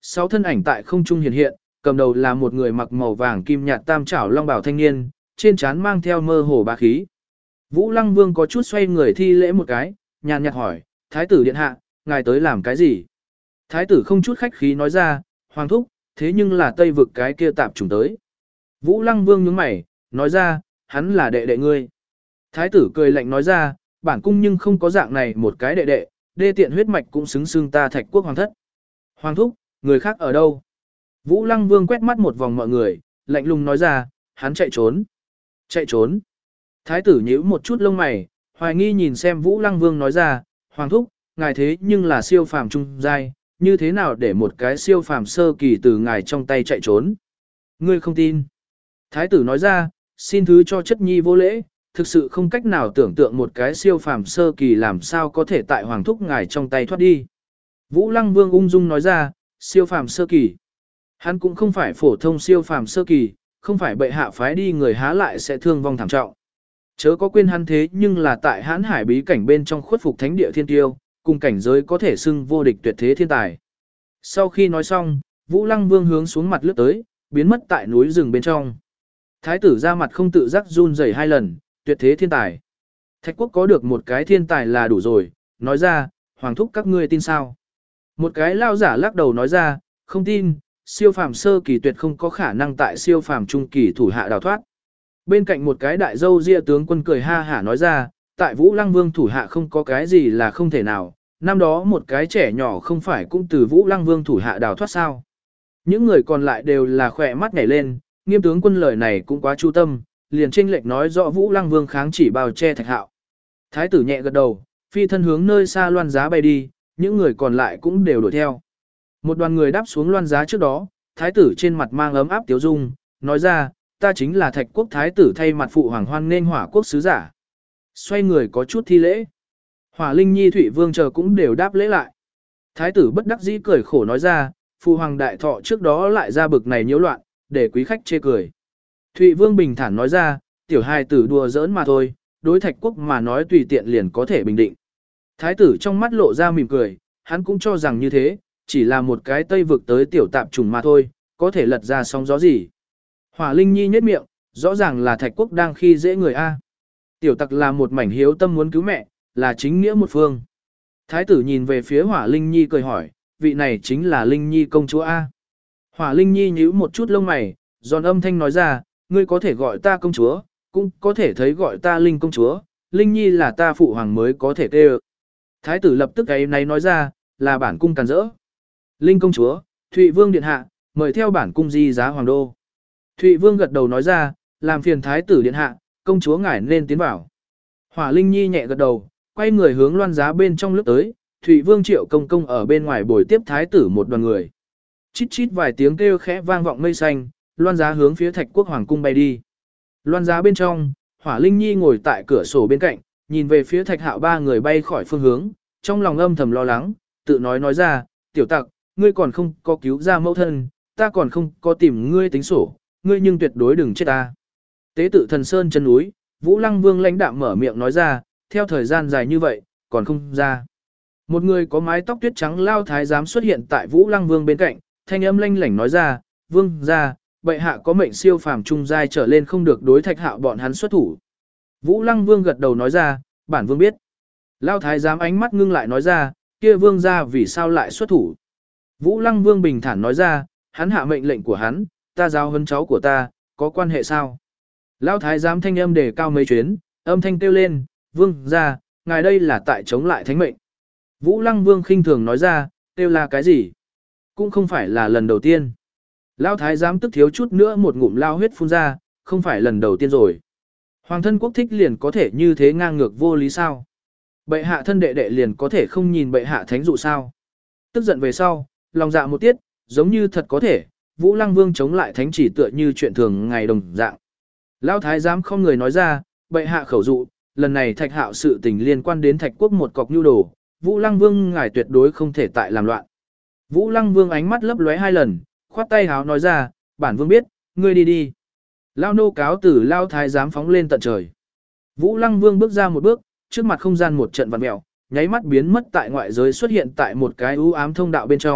6 thân ảnh tại không trung hiện hiện, cầm đầu là một người mặc màu vàng kim nhạt tam trảo long bào thanh niên, trên trán mang theo mơ hồ bá khí. Vũ Lăng Vương có chút xoay người thi lễ một cái, nhàn nhạt hỏi, Thái tử điện hạ, ngài tới làm cái gì? Thái tử không chút khách khí nói ra, Hoàng thúc, thế nhưng là Tây vực cái kia tạp chủng tới. Vũ Lăng Vương nhướng mày, nói ra, hắn là đệ đệ ngươi. Thái tử cười lạnh nói ra, bản cung nhưng không có dạng này một cái đệ đệ, đê tiện huyết mạch cũng xứng xương ta Thạch quốc hoàng thất. Hoàng thúc, người khác ở đâu? Vũ Lăng Vương quét mắt một vòng mọi người, lạnh lùng nói ra, hắn chạy trốn. Chạy trốn. Thái tử nhíu một chút lông mày, hoài nghi nhìn xem Vũ Lăng Vương nói ra, Hoàng thúc, ngài thế nhưng là siêu phàm trung giai, như thế nào để một cái siêu phàm sơ kỳ từ ngài trong tay chạy trốn? Ngươi không tin. Thái tử nói ra, xin thứ cho chất nhi vô lễ, thực sự không cách nào tưởng tượng một cái siêu phàm sơ kỳ làm sao có thể tại Hoàng thúc ngài trong tay thoát đi. Vũ Lăng Vương ung dung nói ra, siêu phàm sơ kỳ. Hắn cũng không phải phổ thông siêu phàm sơ kỳ, không phải bệ hạ phái đi người há lại sẽ thương vong thảm trọng. Chớ có quên hắn thế nhưng là tại Hán Hải bí cảnh bên trong khuất phục thánh địa thiên tiêu, cùng cảnh giới có thể xưng vô địch tuyệt thế thiên tài. Sau khi nói xong, Vũ Lăng Vương hướng xuống mặt lướt tới, biến mất tại núi rừng bên trong. Thái tử ra mặt không tự giác run rẩy 2 lần, tuyệt thế thiên tài. Thạch quốc có được một cái thiên tài là đủ rồi, nói ra, Hoàng thúc các ngươi tin sao? Một cái lao giả lắc đầu nói ra, không tin, siêu phàm sơ kỳ tuyệt không có khả năng tại siêu phàm trung kỳ thủ hạ đào thoát. Bên cạnh một cái đại dâu ria tướng quân cười ha hả nói ra, tại Vũ Lăng Vương thủ hạ không có cái gì là không thể nào, năm đó một cái trẻ nhỏ không phải cũng từ Vũ Lăng Vương thủ hạ đào thoát sao. Những người còn lại đều là khỏe mắt nhảy lên, Nghiêm tướng quân lời này cũng quá chu tâm, liền chênh lệch nói rõ Vũ Lăng Vương kháng chỉ bao che Thạch Hạo. Thái tử nhẹ gật đầu, phi thân hướng nơi xa loan giá bay đi, những người còn lại cũng đều đuổi theo. Một đoàn người đáp xuống loan giá trước đó, thái tử trên mặt mang ấm áp tiếu dung, nói ra, ta chính là Thạch quốc thái tử thay mặt phụ hoàng hoan nên Hỏa quốc sứ giả. Xoay người có chút thi lễ. Hỏa Linh Nhi Thụy Vương chờ cũng đều đáp lễ lại. Thái tử bất đắc dĩ cười khổ nói ra, phụ hoàng đại thọ trước đó lại ra bực này nhiễu loạn, để quý khách chê cười. Thụy Vương bình thản nói ra, tiểu hài tử đùa giỡn mà thôi, đối Thạch quốc mà nói tùy tiện liền có thể bình định. Thái tử trong mắt lộ ra mỉm cười, hắn cũng cho rằng như thế, chỉ là một cái Tây vực tới tiểu tạp trùng mà thôi, có thể lật ra sóng gió gì. Hỏa Linh Nhi nhếch miệng, rõ ràng là Thạch quốc đang khi dễ người A. Tiểu tặc là một mảnh hiếu tâm muốn cứu mẹ, là chính nghĩa một phương. Thái tử nhìn về phía Hỏa Linh Nhi cười hỏi, vị này chính là Linh Nhi công chúa A. Hỏa Linh Nhi nhíu một chút lông mày, giòn âm thanh nói ra, ngươi có thể gọi ta công chúa, cũng có thể thấy gọi ta Linh công chúa, Linh Nhi là ta phụ hoàng mới có thể kêu. Thái tử lập tức cái này nói ra, là bản cung càn rỡ. Linh công chúa, Thụy Vương điện hạ, mời theo bản cung di giá hoàng đô. Thụy Vương gật đầu nói ra, làm phiền thái tử điện hạ, công chúa ngài nên tiến vào. Hỏa Linh Nhi nhẹ gật đầu, quay người hướng loan giá bên trong lướt tới, Thụy Vương Triệu Công Công ở bên ngoài bồi tiếp thái tử một đoàn người. Chít chít vài tiếng kêu khẽ vang vọng mây xanh, loan giá hướng phía Thạch quốc hoàng cung bay đi. Loan giá bên trong, Hỏa Linh Nhi ngồi tại cửa sổ bên cạnh, nhìn về phía Thạch Hạo ba người bay khỏi phương hướng, trong lòng âm thầm lo lắng, tự nói ra, tiểu tặc, ngươi còn không có cứu ra mẫu thân, ta còn không có tìm ngươi tính sổ, ngươi nhưng tuyệt đối đừng chết ta. Tế tự Thần Sơn chân núi, Vũ Lăng Vương lãnh đạm mở miệng nói ra, theo thời gian dài như vậy, còn không ra. Một người có mái tóc tuyết trắng lao thái giám xuất hiện tại Vũ Lăng Vương bên cạnh, thanh âm lanh lảnh nói ra, vương ra, bệ hạ có mệnh siêu phàm trung giai trở lên không được đối Thạch Hạo bọn hắn xuất thủ. Vũ Lăng Vương gật đầu nói ra, bản vương biết. Lao thái giám ánh mắt ngưng lại nói ra, kia vương ra vì sao lại xuất thủ. Vũ Lăng Vương bình thản nói ra, hắn hạ mệnh lệnh của hắn, ta giao huấn cháu của ta, có quan hệ sao? Lao thái giám thanh âm đề cao mấy chuyến, âm thanh kêu lên, vương ra, ngài đây là tại chống lại thánh mệnh. Vũ Lăng Vương khinh thường nói ra, kêu là cái gì? Cũng không phải là lần đầu tiên. Lao thái giám tức thiếu chút nữa một ngụm lao huyết phun ra, không phải lần đầu tiên rồi. Hoàng thân quốc thích liền có thể như thế ngang ngược vô lý sao? Bệ hạ thân đệ đệ liền có thể không nhìn bệ hạ thánh dụ sao? Tức giận về sau, lòng dạ một tiết, giống như thật có thể, Vũ Lăng Vương chống lại thánh chỉ tựa như chuyện thường ngày đồng dạng. Lão thái giám không người nói ra, bệ hạ khẩu dụ, lần này Thạch Hạo sự tình liên quan đến Thạch quốc một cọc nhu đồ, Vũ Lăng Vương ngài tuyệt đối không thể tại làm loạn. Vũ Lăng Vương ánh mắt lấp lóe 2 lần, khoát tay háo nói ra, bản vương biết, ngươi đi đi. Lao nô cáo từ Lao thái giám phóng lên tận trời. Vũ Lăng Vương bước ra một bước, trước mặt không gian một trận vặn mèo, nháy mắt biến mất tại ngoại giới xuất hiện tại một cái u ám thông đạo bên trong,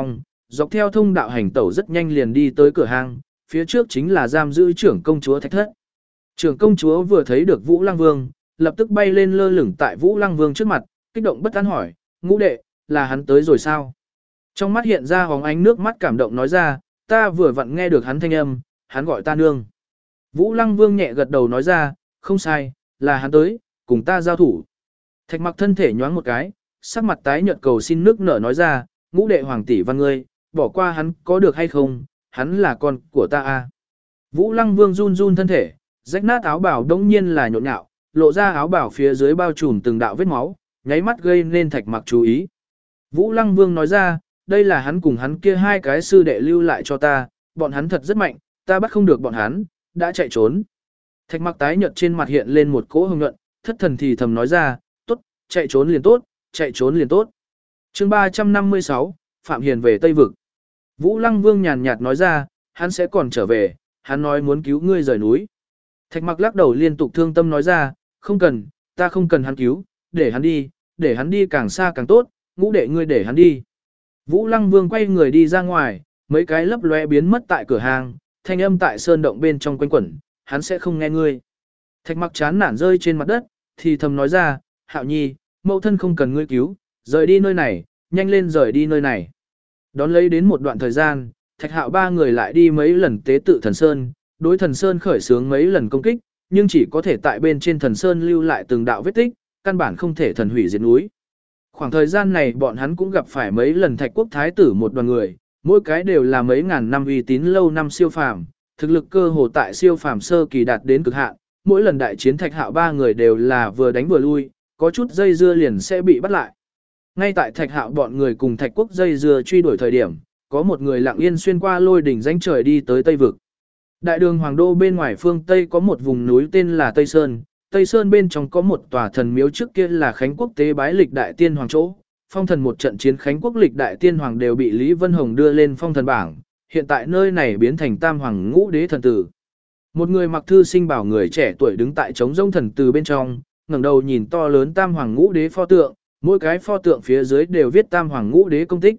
dọc theo thông đạo hành tẩu rất nhanh liền đi tới cửa hàng, phía trước chính là giam giữ trưởng công chúa Thạch Thất. Trưởng công chúa vừa thấy được Vũ Lăng Vương, lập tức bay lên lơ lửng tại Vũ Lăng Vương trước mặt, kích động bất an hỏi, ngũ đệ, là hắn tới rồi sao? Trong mắt hiện ra hóng ánh nước mắt cảm động nói ra, ta vừa vặn nghe được hắn thanh âm, hắn gọi ta nương. Vũ Lăng Vương nhẹ gật đầu nói ra, không sai, là hắn tới, cùng ta giao thủ. Thạch Mặc thân thể nhoáng một cái, sắc mặt tái nhợt cầu xin nước nở nói ra, ngũ đệ hoàng tỷ văn ngươi, bỏ qua hắn có được hay không, hắn là con của ta a. Vũ Lăng Vương run run thân thể, rách nát áo bào đống nhiên là nhộn nhạo, lộ ra áo bào phía dưới bao trùm từng đạo vết máu, nháy mắt gây nên Thạch Mặc chú ý. Vũ Lăng Vương nói ra, đây là hắn cùng hắn kia hai cái sư đệ lưu lại cho ta, bọn hắn thật rất mạnh, ta bắt không được bọn hắn, đã chạy trốn. Thạch Mặc tái nhợt trên mặt hiện lên một cỗ hưng nhuận, thất thần thì thầm nói ra, tốt, chạy trốn liền tốt, chạy trốn liền tốt. Chương 356, Phạm Hiền về Tây Vực. Vũ Lăng Vương nhàn nhạt nói ra, hắn sẽ còn trở về, hắn nói muốn cứu ngươi rời núi. Thạch Mặc lắc đầu liên tục thương tâm nói ra, không cần, ta không cần hắn cứu, để hắn đi càng xa càng tốt, ngũ đệ ngươi để hắn đi. Vũ Lăng Vương quay người đi ra ngoài, mấy cái lấp lóe biến mất tại cửa hàng, thanh âm tại sơn động bên trong quanh quẩn, hắn sẽ không nghe ngươi. Thạch Mặc chán nản rơi trên mặt đất, thì thầm nói ra, Hạo Nhi, mẫu thân không cần ngươi cứu, rời đi nơi này, nhanh lên rời đi nơi này. Đón lấy đến một đoạn thời gian, Thạch Hạo ba người lại đi mấy lần tế tự thần sơn, đối thần sơn khởi xướng mấy lần công kích, nhưng chỉ có thể tại bên trên thần sơn lưu lại từng đạo vết tích, căn bản không thể thần hủy diệt núi. Khoảng thời gian này bọn hắn cũng gặp phải mấy lần Thạch Quốc thái tử một đoàn người, mỗi cái đều là mấy ngàn năm uy tín lâu năm siêu phàm, thực lực cơ hồ tại siêu phàm sơ kỳ đạt đến cực hạn, mỗi lần đại chiến Thạch Hạo ba người đều là vừa đánh vừa lui, có chút dây dưa liền sẽ bị bắt lại. Ngay tại Thạch Hạo bọn người cùng Thạch Quốc dây dưa truy đuổi thời điểm, có một người lặng yên xuyên qua lôi đỉnh danh trời đi tới Tây Vực. Đại đường Hoàng Đô bên ngoài phương Tây có một vùng núi tên là Tây Sơn, Tây Sơn bên trong có một tòa thần miếu, trước kia là Khánh Quốc tế bái lịch đại tiên hoàng chỗ. Phong thần một trận chiến Khánh Quốc lịch đại tiên hoàng đều bị Lý Vân Hồng đưa lên phong thần bảng, hiện tại nơi này biến thành tam hoàng ngũ đế thần tử. Một người mặc thư sinh bảo người trẻ tuổi đứng tại trống rông thần tử bên trong, ngẩng đầu nhìn to lớn tam hoàng ngũ đế pho tượng, mỗi cái pho tượng phía dưới đều viết tam hoàng ngũ đế công tích.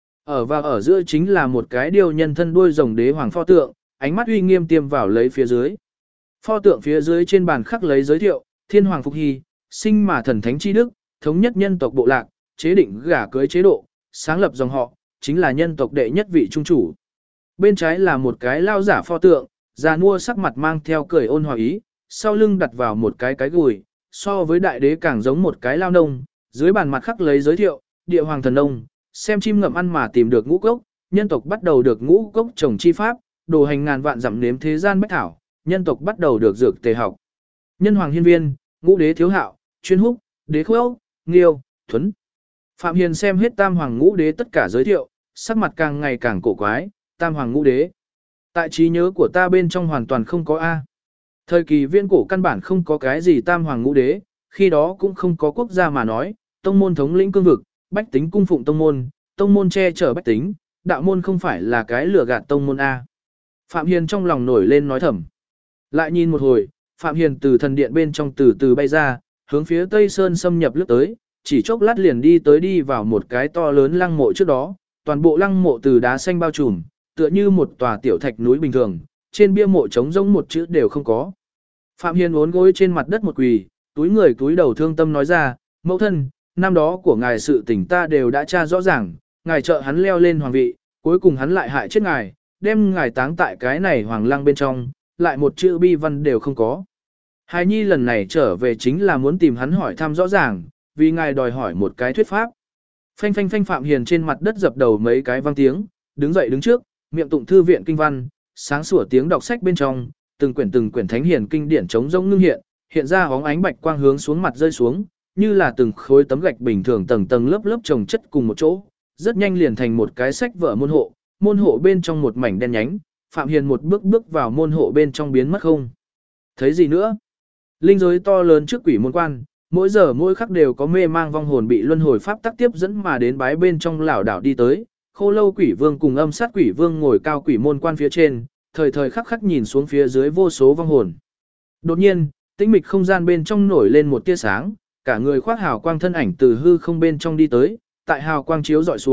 Ở giữa chính là một cái điêu nhân thân đuôi rồng đế hoàng pho tượng, ánh mắt uy nghiêm tiêm vào lấy phía dưới. Pho tượng phía dưới trên bàn khắc lấy giới thiệu, Thiên Hoàng Phục Hy, sinh mà thần thánh chi đức, thống nhất nhân tộc bộ lạc, chế định gả cưới chế độ, sáng lập dòng họ, chính là nhân tộc đệ nhất vị trung chủ. Bên trái là một cái lao giả pho tượng, già nua sắc mặt mang theo cười ôn hòa ý, sau lưng đặt vào một cái gùi, so với đại đế càng giống một cái lao nông, dưới bàn mặt khắc lấy giới thiệu, địa hoàng thần nông, xem chim ngậm ăn mà tìm được ngũ cốc, nhân tộc bắt đầu được ngũ cốc trồng chi pháp, đồ hành ngàn vạn dặm nếm thế gian bách thảo, nhân tộc bắt đầu được dược tề học. Nhân hoàng hiên viên, ngũ đế thiếu hạo, chuyên húc, đế khốc, nghiêu, thuấn. Phạm Hiền xem hết tam hoàng ngũ đế tất cả giới thiệu, sắc mặt càng ngày càng cổ quái, tam hoàng ngũ đế. Tại trí nhớ của ta bên trong hoàn toàn không có A. Thời kỳ viễn cổ căn bản không có cái gì tam hoàng ngũ đế, khi đó cũng không có quốc gia mà nói, tông môn thống lĩnh cương vực, bách tính cung phụng tông môn che chở bách tính, đạo môn không phải là cái lừa gạt tông môn A. Phạm Hiền trong lòng nổi lên nói thầm. Lại nhìn một hồi, Phạm Hiền từ thần điện bên trong từ từ bay ra, hướng phía Tây Sơn xâm nhập lướt tới, chỉ chốc lát liền đi vào một cái to lớn lăng mộ trước đó, toàn bộ lăng mộ từ đá xanh bao trùm, tựa như một tòa tiểu thạch núi bình thường, trên bia mộ trống rỗng một chữ đều không có. Phạm Hiền uốn gối trên mặt đất một quỳ, túi đầu thương tâm nói ra, mẫu thân, năm đó của ngài sự tình ta đều đã tra rõ ràng, ngài trợ hắn leo lên hoàng vị, cuối cùng hắn lại hại chết ngài, đem ngài táng tại cái này hoàng lăng bên trong, lại một chữ bi văn đều không có. Hài nhi lần này trở về chính là muốn tìm hắn hỏi thăm rõ ràng, vì ngài đòi hỏi một cái thuyết pháp. Phanh phanh phanh Phạm Hiền trên mặt đất dập đầu mấy cái vang tiếng, đứng dậy đứng trước, miệng tụng thư viện kinh văn, sáng sủa tiếng đọc sách bên trong, từng quyển thánh hiền kinh điển chống rỗng ngưng hiện ra bóng ánh bạch quang hướng xuống mặt rơi xuống, như là từng khối tấm gạch bình thường tầng tầng lớp lớp chồng chất cùng một chỗ, rất nhanh liền thành một cái sách vở môn hộ bên trong một mảnh đen nhánh, Phạm Hiền một bước vào môn hộ bên trong biến mất không. Thấy gì nữa? Linh giới to lớn trước quỷ môn quan, mỗi giờ mỗi khắc đều có mê mang vong hồn bị luân hồi pháp tắc tiếp dẫn mà đến bái bên trong lảo đảo đi tới. Khô Lâu Quỷ Vương cùng Âm Sát Quỷ Vương ngồi cao quỷ môn quan phía trên, thời thời khắc khắc nhìn xuống phía dưới vô số vong hồn. Đột nhiên, tĩnh mịch không gian bên trong nổi lên một tia sáng, cả người khoác hào quang thân ảnh từ hư không bên trong đi tới, tại hào quang chiếu dọi xuống,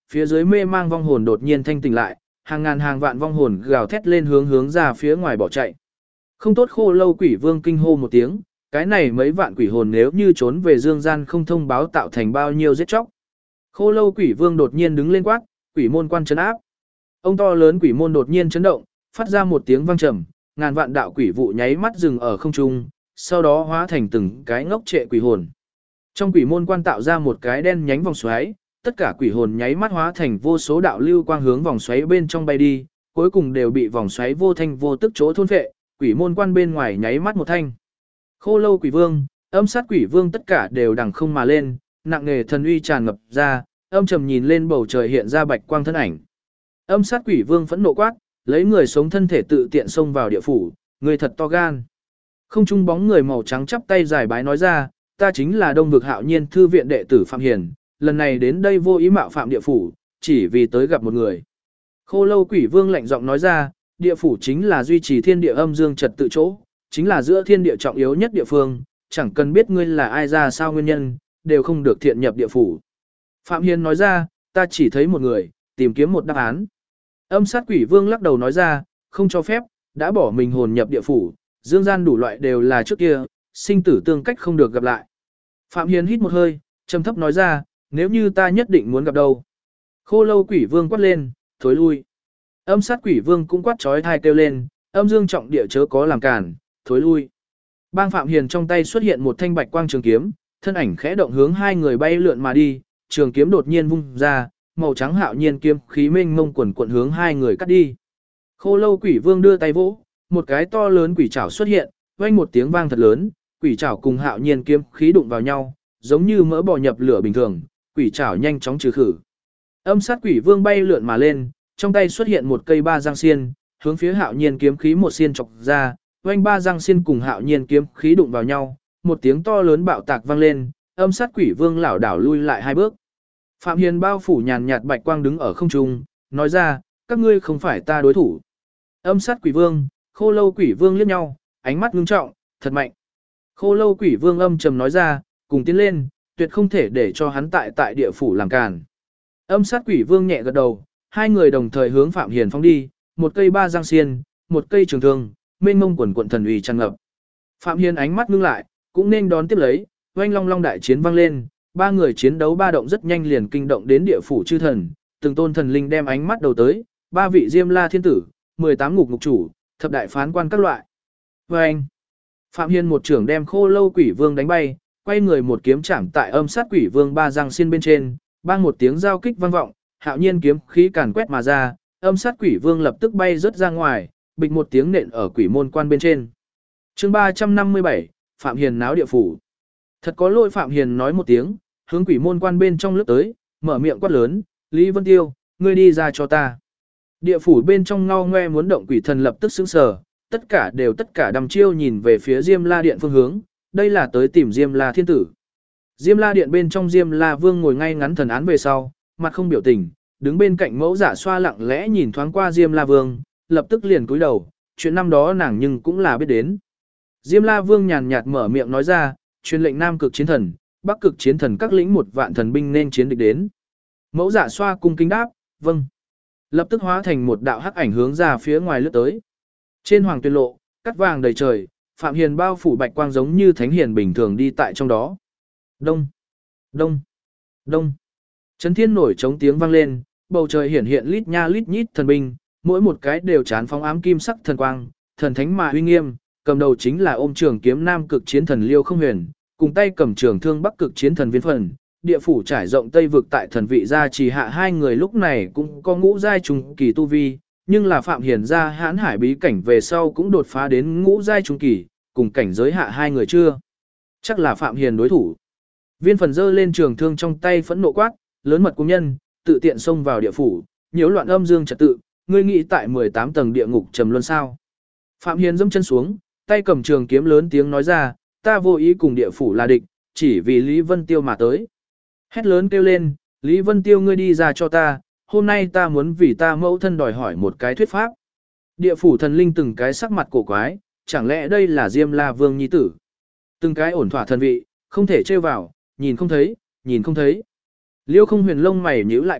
phía dưới mê mang vong hồn đột nhiên thanh tỉnh lại, hàng ngàn hàng vạn vong hồn gào thét lên hướng ra phía ngoài bỏ chạy. Không tốt, Khô Lâu Quỷ Vương kinh hô một tiếng, cái này mấy vạn quỷ hồn nếu như trốn về dương gian không thông báo tạo thành bao nhiêu giết chóc. Khô Lâu Quỷ Vương đột nhiên đứng lên quát, quỷ môn quan trấn áp. Ông to lớn quỷ môn đột nhiên chấn động, phát ra một tiếng vang trầm, ngàn vạn đạo quỷ vụ nháy mắt dừng ở không trung, sau đó hóa thành từng cái ngốc trệ quỷ hồn. Trong quỷ môn quan tạo ra một cái đen nhánh vòng xoáy, tất cả quỷ hồn nháy mắt hóa thành vô số đạo lưu quang hướng vòng xoáy bên trong bay đi, cuối cùng đều bị vòng xoáy vô thanh vô tức chỗ thôn phệ, quỷ môn quan bên ngoài nháy mắt một thanh. Khô Lâu Quỷ Vương, Âm Sát Quỷ Vương tất cả đều đằng không mà lên, nặng nề thần uy tràn ngập ra, âm trầm nhìn lên bầu trời hiện ra bạch quang thân ảnh. Âm Sát Quỷ Vương phẫn nộ quát, lấy người sống thân thể tự tiện xông vào địa phủ, người thật to gan. Không trung bóng người màu trắng chắp tay dài bái nói ra, ta chính là Đông Vực Hạo Nhiên thư viện đệ tử Phạm Hiền, lần này đến đây vô ý mạo phạm địa phủ, chỉ vì tới gặp một người. Khô Lâu Quỷ Vương lạnh giọng nói ra, địa phủ chính là duy trì thiên địa âm dương trật tự chỗ, chính là giữa thiên địa trọng yếu nhất địa phương, chẳng cần biết ngươi là ai ra sao nguyên nhân, đều không được thiện nhập địa phủ. Phạm Hiền nói ra, ta chỉ thấy một người, tìm kiếm một đáp án. Âm Sát Quỷ Vương lắc đầu nói ra, không cho phép, đã bỏ mình hồn nhập địa phủ, dương gian đủ loại đều là trước kia, sinh tử tương cách không được gặp lại. Phạm Hiền hít một hơi, trầm thấp nói ra, nếu như ta nhất định muốn gặp đâu. Khô Lâu Quỷ Vương quát lên, thối lui. Âm Sát Quỷ Vương cũng quát trói thai kêu lên, âm dương trọng địa chớ có làm cản, thối lui. Bang Phạm Hiền trong tay xuất hiện một thanh bạch quang trường kiếm, thân ảnh khẽ động hướng hai người bay lượn mà đi, trường kiếm đột nhiên vung ra, màu trắng hạo nhiên kiếm khí mênh mông quần quần hướng hai người cắt đi. Khô Lâu Quỷ Vương đưa tay vỗ, một cái to lớn quỷ trảo xuất hiện, vang một tiếng vang thật lớn, quỷ trảo cùng hạo nhiên kiếm khí đụng vào nhau, giống như mỡ bò nhập lửa bình thường, quỷ trảo nhanh chóng trừ khử. Âm Sát Quỷ Vương bay lượn mà lên, trong tay xuất hiện một cây ba giang xiên, hướng phía hạo nhiên kiếm khí một xiên chọc ra, vang ba giang xiên cùng hạo nhiên kiếm khí đụng vào nhau, một tiếng to lớn bạo tạc vang lên, Âm Sát Quỷ Vương lảo đảo lui lại hai bước. Phạm Hiền bao phủ nhàn nhạt bạch quang đứng ở không trung, nói ra, các ngươi không phải ta đối thủ. Âm Sát Quỷ Vương, Khô Lâu Quỷ Vương liếc nhau, ánh mắt ngưng trọng, thật mạnh. Khô Lâu Quỷ Vương âm trầm nói ra, cùng tiến lên, tuyệt không thể để cho hắn tại địa phủ làm càn. Âm Sát Quỷ Vương nhẹ gật đầu, hai người đồng thời hướng Phạm Hiền phóng đi, một cây ba giang xiên, một cây trường thương, mênh mông quần quận thần uy tràn ngập. Phạm Hiền ánh mắt ngưng lại, cũng nên đón tiếp lấy, oanh long long đại chiến vang lên, ba người chiến đấu ba động rất nhanh liền kinh động đến địa phủ chư thần, từng tôn thần linh đem ánh mắt đầu tới, ba vị Diêm La thiên tử, 18 ngục chủ, thập đại phán quan các loại. Oanh! Phạm Hiền một trưởng đem Khô Lâu Quỷ Vương đánh bay, quay người một kiếm chạm tại Âm Sát Quỷ Vương ba giang xiên bên trên, bang một tiếng giao kích vang vọng, hạo nhiên kiếm khí càn quét mà ra, Âm Sát Quỷ Vương lập tức bay rớt ra ngoài, bịch một tiếng nện ở quỷ môn quan bên trên. Chương 357, Phạm Hiền náo địa phủ. Thật có lỗi, Phạm Hiền nói một tiếng, hướng quỷ môn quan bên trong lướt tới, mở miệng quát lớn, Lý Vân Tiêu, ngươi đi ra cho ta. Địa phủ bên trong ngao ngoe muốn động quỷ thần lập tức sững sờ, tất cả đăm chiêu nhìn về phía Diêm La Điện phương hướng, đây là tới tìm Diêm La thiên tử. Diêm La Điện bên trong Diêm La Vương ngồi ngay ngắn thần án về sau, mặt không biểu tình, đứng bên cạnh Mẫu Dạ Xoa lặng lẽ nhìn thoáng qua Diêm La Vương, lập tức liền cúi đầu, chuyện năm đó nàng nhưng cũng là biết đến. Diêm La Vương nhàn nhạt mở miệng nói ra, truyền lệnh Nam Cực Chiến Thần, Bắc Cực Chiến Thần các lĩnh một vạn thần binh nên chiến địch đến. Mẫu Dạ Xoa cung kính đáp, vâng. Lập tức hóa thành một đạo hắc ảnh hướng ra phía ngoài lướt tới. Trên hoàng tuyên lộ, cắt vàng đầy trời, Phạm Hiền bao phủ bạch quang giống như thánh hiền bình thường đi tại trong đó. Đông, đông, đông. Chấn thiên nổi trống tiếng vang lên, bầu trời hiển hiện lít nha lít nhít thần binh, mỗi một cái đều chán phóng ám kim sắc thần quang, thần thánh mà uy nghiêm, cầm đầu chính là ôm trường kiếm Nam Cực Chiến Thần Liêu Không Huyền, cùng tay cầm trường thương Bắc Cực Chiến Thần Viên Phần. Địa phủ trải rộng Tây vực tại thần vị gia trì hạ hai người lúc này cũng có ngũ giai trùng kỳ tu vi, nhưng là Phạm Hiền ra hãn hải bí cảnh về sau cũng đột phá đến ngũ giai trùng kỳ, cùng cảnh giới hạ hai người chưa. Chắc là Phạm Hiền đối thủ. Viên Phần giơ lên trường thương trong tay phẫn nộ quát, lớn mật cung nhân, tự tiện xông vào địa phủ, nhiễu loạn âm dương trật tự, ngươi nghĩ tại 18 tầng địa ngục trầm luân sao? Phạm Hiền dẫm chân xuống, tay cầm trường kiếm lớn tiếng nói ra, ta vô ý cùng địa phủ là địch, chỉ vì Lý Vân Tiêu mà tới. Hét lớn kêu lên, Lý Vân Tiêu ngươi đi ra cho ta, hôm nay ta muốn vì ta mẫu thân đòi hỏi một cái thuyết pháp. Địa phủ thần linh từng cái sắc mặt cổ quái, chẳng lẽ đây là Diêm La Vương nhi tử? Từng cái ổn thỏa thần vị, không thể trêu vào, nhìn không thấy, nhìn không thấy. Liêu Không Huyền lông mày nhíu lại quát,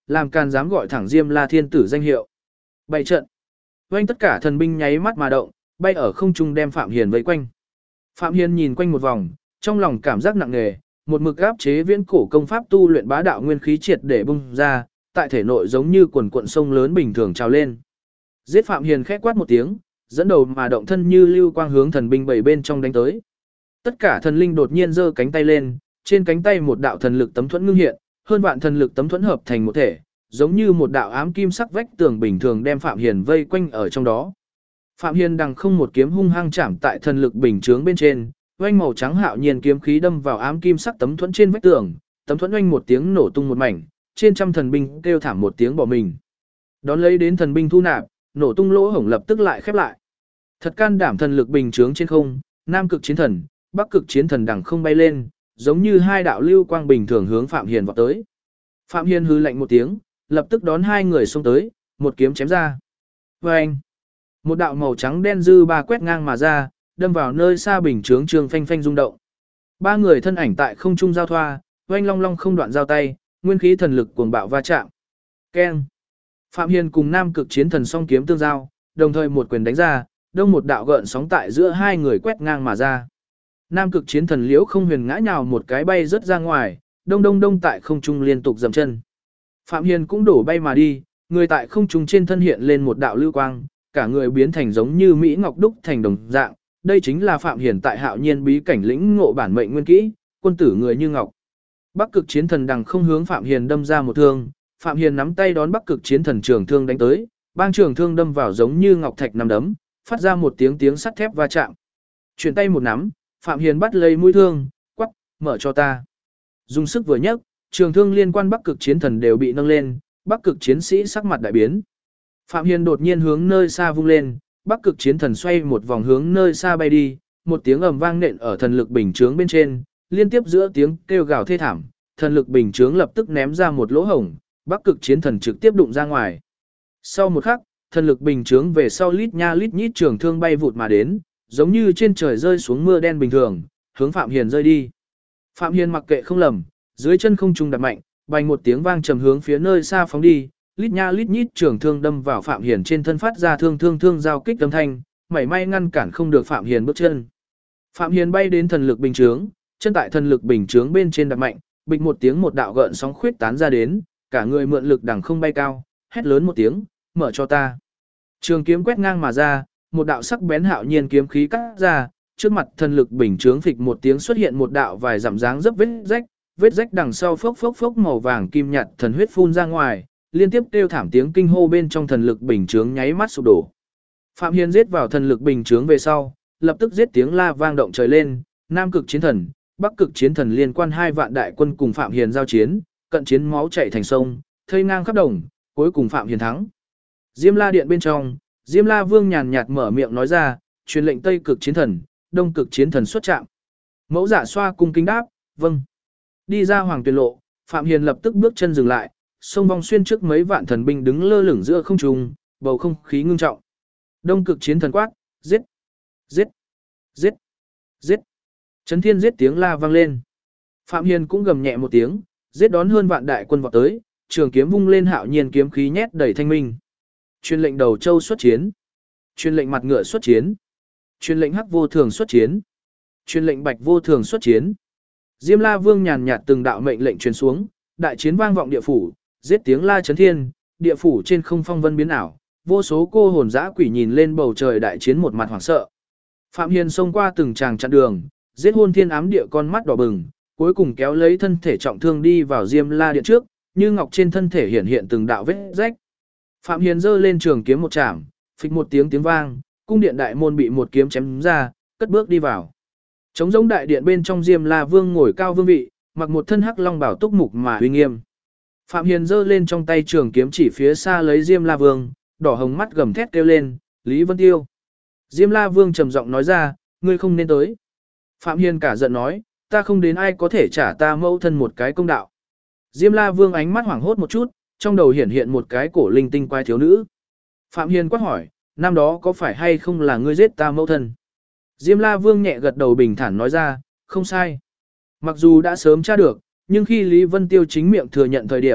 làm can dám gọi thẳng Diêm La Thiên Tử danh hiệu. Bày trận. Oanh tất cả thần binh nháy mắt mà động, bay ở không trung đem Phạm Hiền vây quanh. Phạm Hiền nhìn quanh một vòng, trong lòng cảm giác nặng nề, một mực áp chế viễn cổ công pháp tu luyện bá đạo nguyên khí triệt để bung ra, tại thể nội giống như quần cuộn sông lớn bình thường trào lên. Giết Phạm Hiền khẽ quát một tiếng, dẫn đầu mà động thân như lưu quang hướng thần binh bảy bên trong đánh tới. Tất cả thần linh đột nhiên giơ cánh tay lên, trên cánh tay một đạo thần lực tấm thuẫn ngưng hiện, hơn vạn thần lực tấm thuẫn hợp thành một thể, giống như một đạo ám kim sắc vách tường bình thường đem Phạm Hiền vây quanh ở trong đó. Phạm Hiền đằng không một kiếm hung hăng chạm tại thần lực bình chướng bên trên, oanh màu trắng hạo nhiên kiếm khí đâm vào ám kim sắc tấm thuẫn trên vách tường, tấm thuẫn oanh một tiếng nổ tung một mảnh, trên trăm thần binh kêu thảm một tiếng bỏ mình. Đón lấy đến thần binh thu nạp, nổ tung lỗ hổng lập tức lại khép lại. Thật can đảm thần lực bình chướng trên không, Nam Cực Chiến Thần, Bắc Cực Chiến Thần đằng không bay lên, giống như hai đạo lưu quang bình thường hướng Phạm Hiền vọt tới. Phạm Hiền hừ lạnh một tiếng, lập tức đón hai người xông tới, một kiếm chém ra. Oeng! Một đạo màu trắng đen dư ba quét ngang mà ra, đâm vào nơi xa bình chướng trường phanh phanh rung động. Ba người thân ảnh tại không trung giao thoa, oanh long long không đoạn giao tay, nguyên khí thần lực cuồng bạo va chạm. Keng! Phạm Hiền cùng Nam Cực Chiến Thần song kiếm tương giao, đồng thời một quyền đánh ra, đông một đạo gợn sóng tại giữa hai người quét ngang mà ra. Nam Cực Chiến Thần liễu không huyền ngã nhào một cái bay rớt ra ngoài, đông đông đông tại không trung liên tục dậm chân. Phạm Hiền cũng đổ bay mà đi, người tại không trung trên thân hiện lên một đạo lưu quang, cả người biến thành giống như mỹ ngọc đúc thành đồng dạng. Đây chính là Phạm Hiền tại Hạo Nhiên bí cảnh lĩnh ngộ bản mệnh nguyên kỹ, quân tử người như ngọc. Bắc Cực Chiến Thần đằng không hướng Phạm Hiền đâm ra một thương, Phạm Hiền nắm tay đón Bắc Cực Chiến Thần trường thương đánh tới, bang trường thương đâm vào giống như ngọc thạch nằm đấm, phát ra một tiếng tiếng sắt thép va chạm. Chuyển tay một nắm, Phạm Hiền bắt lấy mũi thương, quắc, mở cho ta. Dùng sức vừa nhấc, trường thương liên quan Bắc Cực Chiến Thần đều bị nâng lên, Bắc Cực chiến sĩ sắc mặt đại biến. Phạm Hiền đột nhiên hướng nơi xa vung lên, Bắc Cực Chiến Thần xoay một vòng hướng nơi xa bay đi, một tiếng ầm vang nện ở thần lực bình chướng bên trên, liên tiếp giữa tiếng kêu gào thê thảm, thần lực bình chướng lập tức ném ra một lỗ hổng, Bắc Cực Chiến Thần trực tiếp đụng ra ngoài. Sau một khắc, thần lực bình chướng về sau lít nha lít nhít trường thương bay vụt mà đến, giống như trên trời rơi xuống mưa đen bình thường, hướng Phạm Hiền rơi đi. Phạm Hiền mặc kệ không lầm, dưới chân không trung đạp mạnh, bành một tiếng vang trầm hướng phía nơi xa phóng đi, lít nha lít nhít trường thương đâm vào Phạm Hiền trên thân phát ra thương giao kích âm thanh, mảy may ngăn cản không được Phạm Hiền bước chân. Phạm Hiền bay đến thần lực bình chướng, chân tại thần lực bình chướng bên trên đạp mạnh, bịch một tiếng một đạo gợn sóng khuyết tán ra đến, cả người mượn lực đằng không bay cao, hét lớn một tiếng, mở cho ta. Trường kiếm quét ngang mà ra, một đạo sắc bén hạo nhiên kiếm khí cắt ra, trước mặt thần lực bình chướng phịch một tiếng xuất hiện một đạo vài dặm dáng dấp vết rách đằng sau phốc phốc phốc màu vàng kim nhạt thần huyết phun ra ngoài, liên tiếp kêu thảm tiếng kinh hô bên trong thần lực bình chướng nháy mắt sụp đổ. Phạm Hiền giết vào thần lực bình chướng về sau, lập tức giết tiếng la vang động trời lên, Nam Cực Chiến Thần, Bắc Cực Chiến Thần liên quan 2 vạn đại quân cùng Phạm Hiền giao chiến, cận chiến máu chảy thành sông, thây ngang khắp đồng, cuối cùng Phạm Hiền thắng. Diêm La Điện bên trong, Diêm La Vương nhàn nhạt mở miệng nói ra, truyền lệnh Tây Cực Chiến Thần, Đông Cực Chiến Thần xuất trạm. Mẫu Dạ Xoa cung kính đáp, vâng. Đi ra Hoàng Tuyền Lộ, Phạm Hiền lập tức bước chân dừng lại, xông vòng xuyên trước mấy vạn thần binh đứng lơ lửng giữa không trung, bầu không khí ngưng trọng. Đông Cực Chiến Thần quát, giết, giết, giết, giết. Chấn thiên giết tiếng la vang lên. Phạm Hiền cũng gầm nhẹ một tiếng, giết đón hơn vạn đại quân vọt tới, trường kiếm vung lên hạo nhiên kiếm khí nhét đầy thanh minh. Truyền lệnh Đầu Châu xuất chiến, truyền lệnh Mặt Ngựa xuất chiến, truyền lệnh Hắc Vô Thường xuất chiến, truyền lệnh Bạch Vô Thường xuất chiến. Diêm La Vương nhàn nhạt từng đạo mệnh lệnh truyền xuống, đại chiến vang vọng địa phủ, giết tiếng la chấn thiên, địa phủ trên không phong vân biến ảo, vô số cô hồn dã quỷ nhìn lên bầu trời đại chiến một mặt hoảng sợ. Phạm Hiền xông qua từng tràng chặn đường, giết hôn thiên ám địa con mắt đỏ bừng, cuối cùng kéo lấy thân thể trọng thương đi vào Diêm La Điện trước, như ngọc trên thân thể hiện từng đạo vết rách. Phạm Hiền giơ lên trường kiếm một chạm, phịch một tiếng vang, cung điện đại môn bị một kiếm chém ra, cất bước đi vào. Trống rỗng đại điện bên trong Diêm La Vương ngồi cao vương vị, mặc một thân hắc long bảo túc mục mà uy nghiêm. Phạm Hiền giơ lên trong tay trường kiếm chỉ phía xa lấy Diêm La Vương, đỏ hồng mắt gầm thét kêu lên, Lý Vân Tiêu. Diêm La Vương trầm giọng nói ra, ngươi không nên tới. Phạm Hiền cả giận nói, ta không đến ai có thể trả ta mẫu thân một cái công đạo. Diêm La Vương ánh mắt hoảng hốt một chút, trong đầu hiện một cái cổ linh tinh quái thiếu nữ. Phạm Hiền quát hỏi, năm đó có phải hay không là ngươi giết ta mẫu thân? Diêm La Vương nhẹ gật đầu bình thản nói ra, không sai. Mặc dù đã sớm tra được, nhưng khi Lý Vân Tiêu chính miệng thừa nhận thời điểm,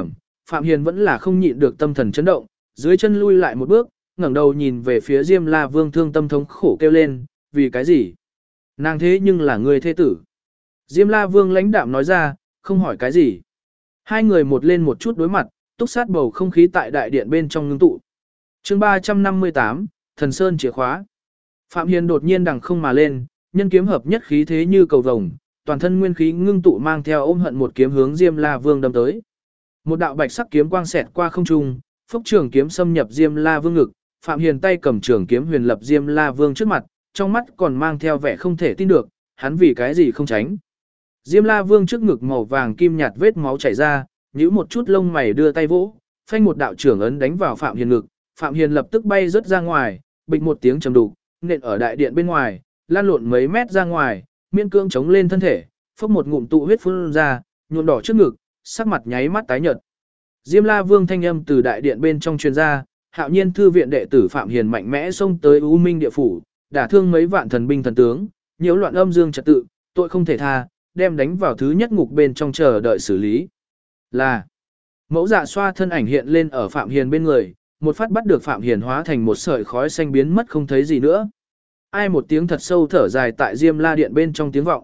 Phạm Hiền vẫn là không nhịn được tâm thần chấn động, dưới chân lui lại một bước, ngẩng đầu nhìn về phía Diêm La Vương thương tâm thống khổ kêu lên, vì cái gì? Nàng thế nhưng là người thế tử. Diêm La Vương lãnh đạm nói ra, không hỏi cái gì. Hai người một lên một chút đối mặt, túc sát bầu không khí tại đại điện bên trong ngưng tụ. chương 358, Thần Sơn chìa khóa. Phạm Hiền đột nhiên đằng không mà lên, nhân kiếm hợp nhất khí thế như cầu vồng, toàn thân nguyên khí ngưng tụ mang theo ôm hận một kiếm hướng Diêm La Vương đâm tới. Một đạo bạch sắc kiếm quang xẹt qua không trung, phốc trường kiếm xâm nhập Diêm La Vương ngực, Phạm Hiền tay cầm trường kiếm huyền lập Diêm La Vương trước mặt, trong mắt còn mang theo vẻ không thể tin được, hắn vì cái gì không tránh. Diêm La Vương trước ngực màu vàng kim nhạt vết máu chảy ra, nhíu một chút lông mày đưa tay vỗ, phanh một đạo trưởng ấn đánh vào Phạm Hiền ngực, Phạm Hiền lập tức bay rớt ra ngoài, bịch một tiếng trầm đục, nện ở đại điện bên ngoài, lan lộn mấy mét ra ngoài, miễn cương chống lên thân thể, phốc một ngụm tụ huyết phun ra, nhuộm đỏ trước ngực, sắc mặt nháy mắt tái nhợt. Diêm La Vương thanh âm từ đại điện bên trong truyền ra, Hạo Nhiên thư viện đệ tử Phạm Hiền mạnh mẽ xông tới U Minh địa phủ, đả thương mấy vạn thần binh thần tướng, nhiễu loạn âm dương trật tự, tội không thể tha, đem đánh vào thứ nhất ngục bên trong chờ đợi xử lý. Là Mẫu Dạ Xoa thân ảnh hiện lên ở Phạm Hiền bên người, một phát bắt được Phạm Hiền hóa thành một sợi khói xanh biến mất không thấy gì nữa. Ai một tiếng thật sâu thở dài tại Diêm La điện bên trong tiếng vọng.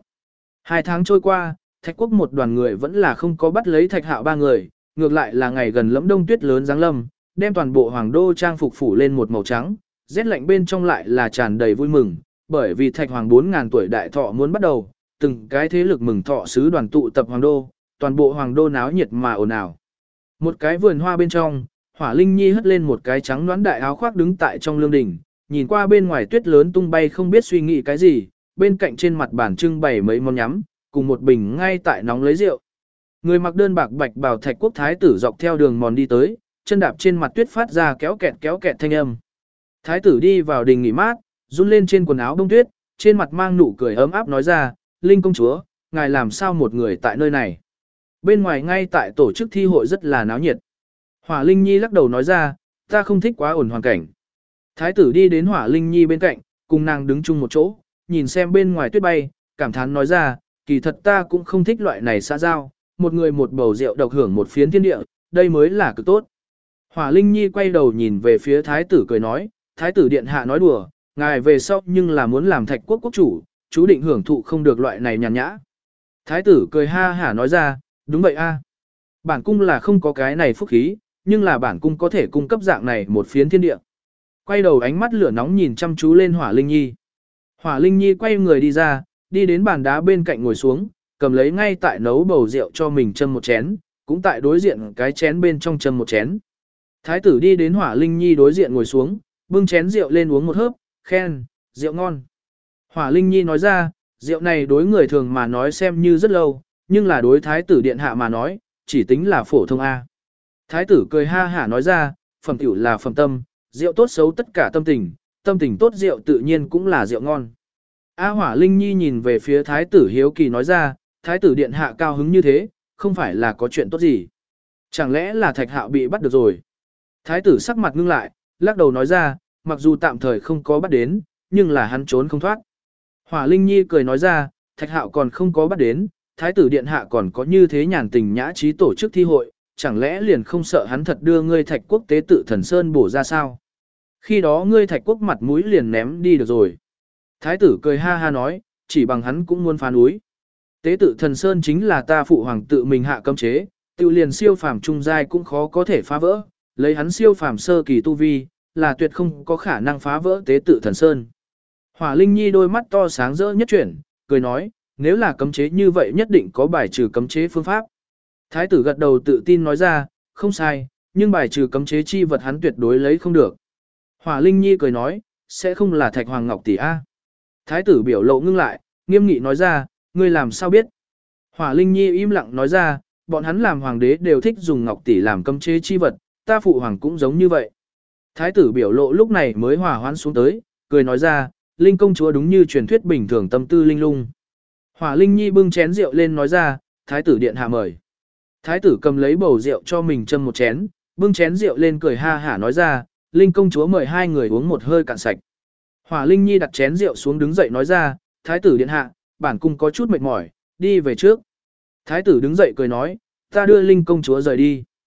2 tháng trôi qua, Thạch Quốc một đoàn người vẫn là không có bắt lấy Thạch Hạo 3 người, ngược lại là ngày gần lẫm đông tuyết lớn giáng lâm, đem toàn bộ hoàng đô trang phục phủ lên một màu trắng, rét lạnh bên trong lại là tràn đầy vui mừng, bởi vì Thạch Hoàng 4000 tuổi đại thọ muốn bắt đầu, từng cái thế lực mừng thọ sứ đoàn tụ tập hoàng đô, toàn bộ hoàng đô náo nhiệt mà ồn ào. Một cái vườn hoa bên trong, Hỏa Linh Nhi hất lên một cái trắng đoán đại áo khoác đứng tại trong lương đình, nhìn qua bên ngoài tuyết lớn tung bay không biết suy nghĩ cái gì, bên cạnh trên mặt bàn trưng bày mấy món nhắm, cùng một bình ngay tại nóng lấy rượu. Người mặc đơn bạc bạch bào Thạch Quốc thái tử dọc theo đường mòn đi tới, chân đạp trên mặt tuyết phát ra kéo kẹt thanh âm. Thái tử đi vào đình nghỉ mát, run lên trên quần áo bông tuyết, trên mặt mang nụ cười ấm áp nói ra, Linh công chúa, ngài làm sao một người tại nơi này? Bên ngoài ngay tại tổ chức thi hội rất là náo nhiệt. Hỏa Linh Nhi lắc đầu nói ra, ta không thích quá ổn hoàn cảnh. Thái tử đi đến Hỏa Linh Nhi bên cạnh, cùng nàng đứng chung một chỗ, nhìn xem bên ngoài tuyết bay, cảm thán nói ra, kỳ thật ta cũng không thích loại này xã giao, một người một bầu rượu độc hưởng một phiến thiên địa, đây mới là cực tốt. Hỏa Linh Nhi quay đầu nhìn về phía thái tử cười nói, thái tử điện hạ nói đùa, ngài về sau nhưng là muốn làm Thạch Quốc quốc chủ, chú định hưởng thụ không được loại này nhàn nhã. Thái tử cười ha hả nói ra, đúng vậy a, bản cung là không có cái này phúc khí, nhưng là bản cung có thể cung cấp dạng này một phiến thiên địa. Quay đầu ánh mắt lửa nóng nhìn chăm chú lên Hỏa Linh Nhi. Hỏa Linh Nhi quay người đi ra, đi đến bàn đá bên cạnh ngồi xuống, cầm lấy ngay tại nấu bầu rượu cho mình châm một chén, cũng tại đối diện cái chén bên trong châm một chén. Thái tử đi đến Hỏa Linh Nhi đối diện ngồi xuống, bưng chén rượu lên uống một hớp, khen, rượu ngon. Hỏa Linh Nhi nói ra, rượu này đối người thường mà nói xem như rất lâu, nhưng là đối thái tử điện hạ mà nói, chỉ tính là phổ thông A. Thái tử cười ha hả nói ra, phẩm tiểu là phẩm tâm, rượu tốt xấu tất cả tâm tình tốt rượu tự nhiên cũng là rượu ngon. A Hỏa Linh Nhi nhìn về phía thái tử hiếu kỳ nói ra, thái tử điện hạ cao hứng như thế, không phải là có chuyện tốt gì. Chẳng lẽ là Thạch Hạo bị bắt được rồi. Thái tử sắc mặt ngưng lại, lắc đầu nói ra, mặc dù tạm thời không có bắt đến, nhưng là hắn trốn không thoát. Hỏa Linh Nhi cười nói ra, Thạch Hạo còn không có bắt đến, thái tử điện hạ còn có như thế nhàn tình nhã trí tổ chức thi hội, chẳng lẽ liền không sợ hắn thật đưa ngươi Thạch Quốc tế tự Thần Sơn bổ ra sao? Khi đó ngươi Thạch Quốc mặt mũi liền ném đi được rồi. Thái tử cười ha ha nói, chỉ bằng hắn cũng muốn phá núi. Tế tự Thần Sơn chính là ta phụ hoàng tự mình hạ cấm chế, tự liền siêu phàm trung giai cũng khó có thể phá vỡ, lấy hắn siêu phàm sơ kỳ tu vi, là tuyệt không có khả năng phá vỡ tế tự Thần Sơn. Hỏa Linh Nhi đôi mắt to sáng rỡ nhất chuyển, cười nói, nếu là cấm chế như vậy nhất định có bài trừ cấm chế phương pháp. Thái tử gật đầu tự tin nói ra, không sai, nhưng bài trừ cấm chế chi vật hắn tuyệt đối lấy không được. Hỏa Linh Nhi cười nói, sẽ không là Thạch Hoàng Ngọc tỷ a. Thái tử biểu lộ ngưng lại, nghiêm nghị nói ra, ngươi làm sao biết? Hỏa Linh Nhi im lặng nói ra, bọn hắn làm hoàng đế đều thích dùng ngọc tỷ làm cấm chế chi vật, ta phụ hoàng cũng giống như vậy. Thái tử biểu lộ lúc này mới hòa hoãn xuống tới, cười nói ra, Linh công chúa đúng như truyền thuyết bình thường tâm tư linh lung. Hỏa Linh Nhi bưng chén rượu lên nói ra, thái tử điện hạ mời. Thái tử cầm lấy bầu rượu cho mình châm một chén, bưng chén rượu lên cười ha hả nói ra, Linh công chúa mời hai người uống một hơi cạn sạch. Hỏa Linh Nhi đặt chén rượu xuống đứng dậy nói ra, thái tử điện hạ, bản cung có chút mệt mỏi, đi về trước. Thái tử đứng dậy cười nói, ta đưa Linh công chúa rời đi.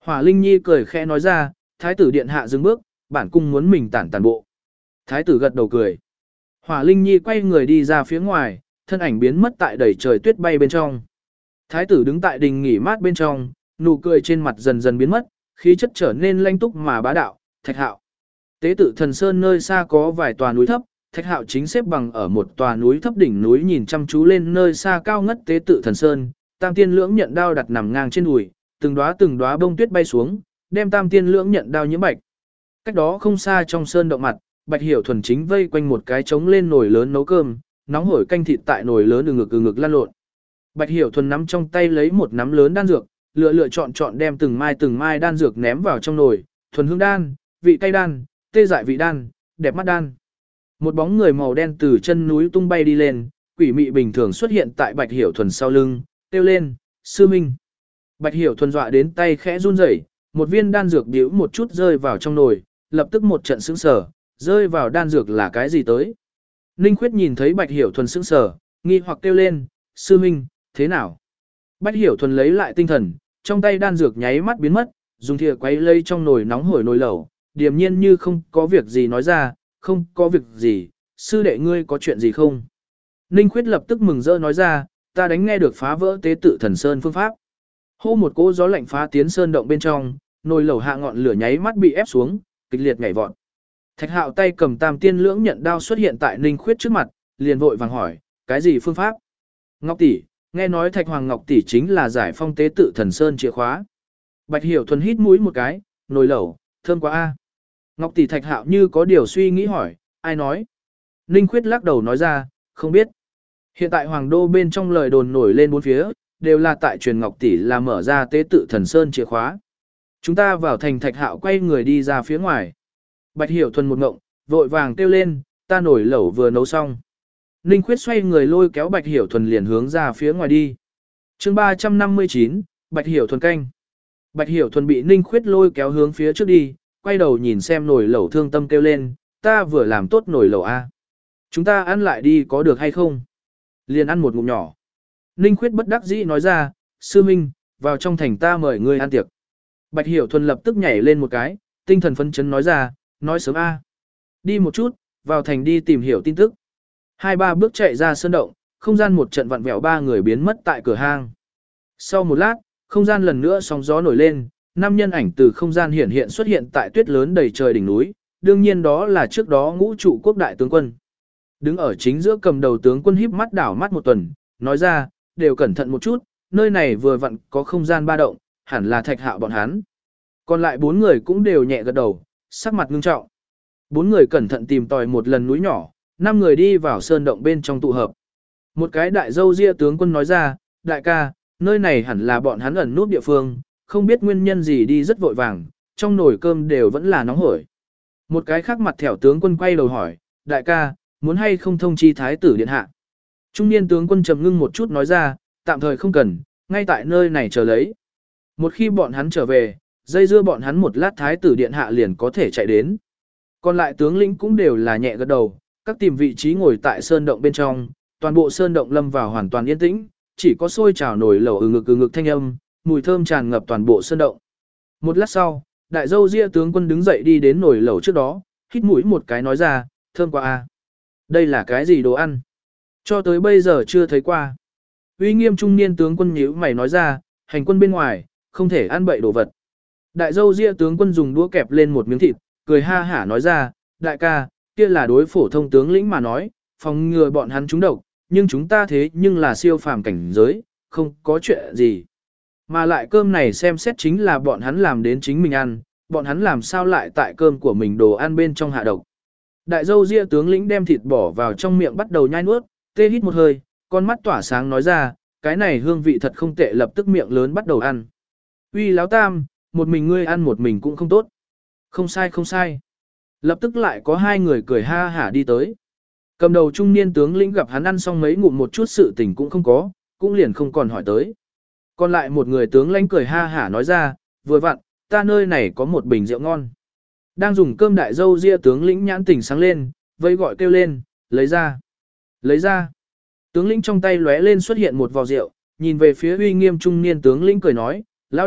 Hỏa Linh Nhi cười khẽ nói ra, thái tử điện hạ dừng bước, bản cung muốn mình tản bộ. Thái tử gật đầu cười. Hỏa Linh Nhi quay người đi ra phía ngoài, thân ảnh biến mất tại đầy trời tuyết bay bên trong. Thái tử đứng tại đình nghỉ mát bên trong, nụ cười trên mặt dần dần biến mất, khí chất trở nên lanh túc mà bá đạo. Thạch Hạo. Tế tự Thần Sơn nơi xa có vài tòa núi thấp, Thạch Hạo chính xếp bằng ở một tòa núi thấp đỉnh núi nhìn chăm chú lên nơi xa cao ngất tế tự Thần Sơn, Tam Tiên Lưỡng Nhận đao đặt nằm ngang trên đùi, từng đóa bông tuyết bay xuống, đem Tam Tiên Lưỡng Nhận đao nhiễm bạch. Cách đó không xa trong sơn động mặt, Bạch Hiểu Thuần chính vây quanh một cái trống lên nồi lớn nấu cơm, nóng hổi canh thịt tại nồi lớn từ ngực lăn lộn. Bạch Hiểu Thuần nắm trong tay lấy một nắm lớn đan dược, lựa chọn đem từng mai đan dược ném vào trong nồi, thuần hương đan, vị cay đan, tê dại vị đan, đẹp mắt đan. Một bóng người màu đen từ chân núi tung bay đi lên, quỷ mị bình thường xuất hiện tại Bạch Hiểu Thuần sau lưng, kêu lên, sư minh. Bạch Hiểu Thuần dọa đến tay khẽ run rẩy, một viên đan dược điếu một chút rơi vào trong nồi, lập tức một trận sững sờ, rơi vào đan dược là cái gì tới. Ninh Khuyết nhìn thấy Bạch Hiểu Thuần sững sờ, nghi hoặc kêu lên, sư minh, thế nào? Bạch Hiểu Thuần lấy lại tinh thần, trong tay đan dược nháy mắt biến mất, dùng thìa quấy lây trong nồi nóng hổi nồi lẩu, điềm nhiên như không có việc gì nói ra, không có việc gì, sư đệ ngươi có chuyện gì không? Ninh Khuyết lập tức mừng rỡ nói ra, ta đánh nghe được phá vỡ tế tự Thần Sơn phương pháp. Hô một cỗ gió lạnh phá tiến sơn động bên trong, nồi lẩu hạ ngọn lửa nháy mắt bị ép xuống, kịch liệt nhảy vọt. Thạch Hạo tay cầm Tam Tiên Lưỡng Nhận đao xuất hiện tại Ninh Khuyết trước mặt, liền vội vàng hỏi, cái gì phương pháp? Ngọc tỷ, nghe nói Thạch Hoàng Ngọc tỷ chính là giải phong tế tự Thần Sơn chìa khóa. Bạch Hiểu Thuần hít mũi một cái, nồi lẩu, thơm quá a. Ngọc tỷ. Thạch Hạo như có điều suy nghĩ hỏi, ai nói? Ninh Khuyết lắc đầu nói ra, không biết. Hiện tại Hoàng đô bên trong lời đồn nổi lên bốn phía, đều là tại truyền Ngọc tỷ là mở ra tế tự Thần Sơn chìa khóa. Chúng ta vào thành. Thạch Hạo quay người đi ra phía ngoài. Bạch Hiểu Thuần một ngộng, vội vàng kêu lên, ta nổi lẩu vừa nấu xong. Ninh Khuyết xoay người lôi kéo Bạch Hiểu Thuần liền hướng ra phía ngoài đi. Chương 359, Bạch Hiểu Thuần canh. Bạch Hiểu Thuần bị Ninh Khuyết lôi kéo hướng phía trước đi, quay đầu nhìn xem nồi lẩu thương tâm kêu lên, ta vừa làm tốt nồi lẩu a. Chúng ta ăn lại đi có được hay không? Liền ăn một ngụm nhỏ. Ninh Khuyết bất đắc dĩ nói ra, sư minh, vào trong thành ta mời ngươi ăn tiệc. Bạch Hiểu Thuần lập tức nhảy lên một cái, tinh thần phấn chấn nói ra, nói sớm a. Đi một chút, vào thành đi tìm hiểu tin tức. 2-3 bước chạy ra sơn động, không gian một trận vặn vẹo, ba người biến mất tại cửa hang. Sau một lát, không gian lần nữa sóng gió nổi lên, 5 nhân ảnh từ không gian hiện xuất hiện tại tuyết lớn đầy trời đỉnh núi, đương nhiên đó là trước đó Ngũ Trụ Quốc đại tướng quân. Đứng ở chính giữa cầm đầu tướng quân híp mắt đảo mắt một tuần, nói ra, đều cẩn thận một chút, nơi này vừa vặn có không gian ba động, hẳn là Thạch Hạo bọn hắn. Còn lại 4 người cũng đều nhẹ gật đầu, sắc mặt ngưng trọng. 4 người cẩn thận tìm tòi một lần núi nhỏ, 5 người đi vào sơn động bên trong tụ hợp. Một cái đại dâu ria tướng quân nói ra, đại ca, nơi này hẳn là bọn hắn ẩn nút địa phương, không biết nguyên nhân gì đi rất vội vàng, trong nồi cơm đều vẫn là nóng hổi. Một cái khác mặt thẻo tướng quân quay đầu hỏi, đại ca, muốn hay không thông chi thái tử điện hạ? Trung niên tướng quân trầm ngưng một chút nói ra, tạm thời không cần, ngay tại nơi này chờ lấy. Một khi bọn hắn trở về, dây dưa bọn hắn một lát thái tử điện hạ liền có thể chạy đến. Còn lại tướng lĩnh cũng đều là nhẹ gật đầu, các tìm vị trí ngồi tại sơn động bên trong, toàn bộ sơn động lâm vào hoàn toàn yên tĩnh, chỉ có sôi trào nổi lẩu ngực thanh âm, mùi thơm tràn ngập toàn bộ sơn động. Một lát sau, đại dâu ria tướng quân đứng dậy đi đến nồi lẩu trước đó, hít mũi một cái nói ra, thơm quá a. Đây là cái gì đồ ăn? Cho tới bây giờ chưa thấy qua. Uy nghiêm trung niên tướng quân nhíu mày nói ra, hành quân bên ngoài, không thể ăn bậy đồ vật. Đại dâu ria tướng quân dùng đũa kẹp lên một miếng thịt, cười ha hả nói ra, đại ca, kia là đối phổ thông tướng lĩnh mà nói, phòng ngừa bọn hắn trúng độc, nhưng chúng ta thế nhưng là siêu phàm cảnh giới, không có chuyện gì. Mà lại cơm này xem xét chính là bọn hắn làm đến chính mình ăn, bọn hắn làm sao lại tại cơm của mình đồ ăn bên trong hạ độc. Đại dâu ria tướng lĩnh đem thịt bỏ vào trong miệng bắt đầu nhai nuốt, tê hít một hơi, con mắt tỏa sáng nói ra, cái này hương vị thật không tệ, lập tức miệng lớn bắt đầu ăn. Uy láo tam, một mình ngươi ăn một mình cũng không tốt. Không sai không sai. Lập tức lại có 2 người cười ha hả đi tới. Cầm đầu trung niên tướng lĩnh gặp hắn ăn xong mấy ngụm một chút sự tình cũng không có, cũng liền không còn hỏi tới. Còn lại một người tướng lãnh cười ha hả nói ra, vừa vặn, ta nơi này có một bình rượu ngon. Đang dùng cơm đại dâu ria tướng lĩnh nhãn tỉnh sáng lên, vây gọi kêu lên, lấy ra. Lấy ra. Tướng lĩnh trong tay lóe lên xuất hiện một vò rượu, nhìn về phía uy nghiêm trung niên tướng lĩnh cười nói, lão đại,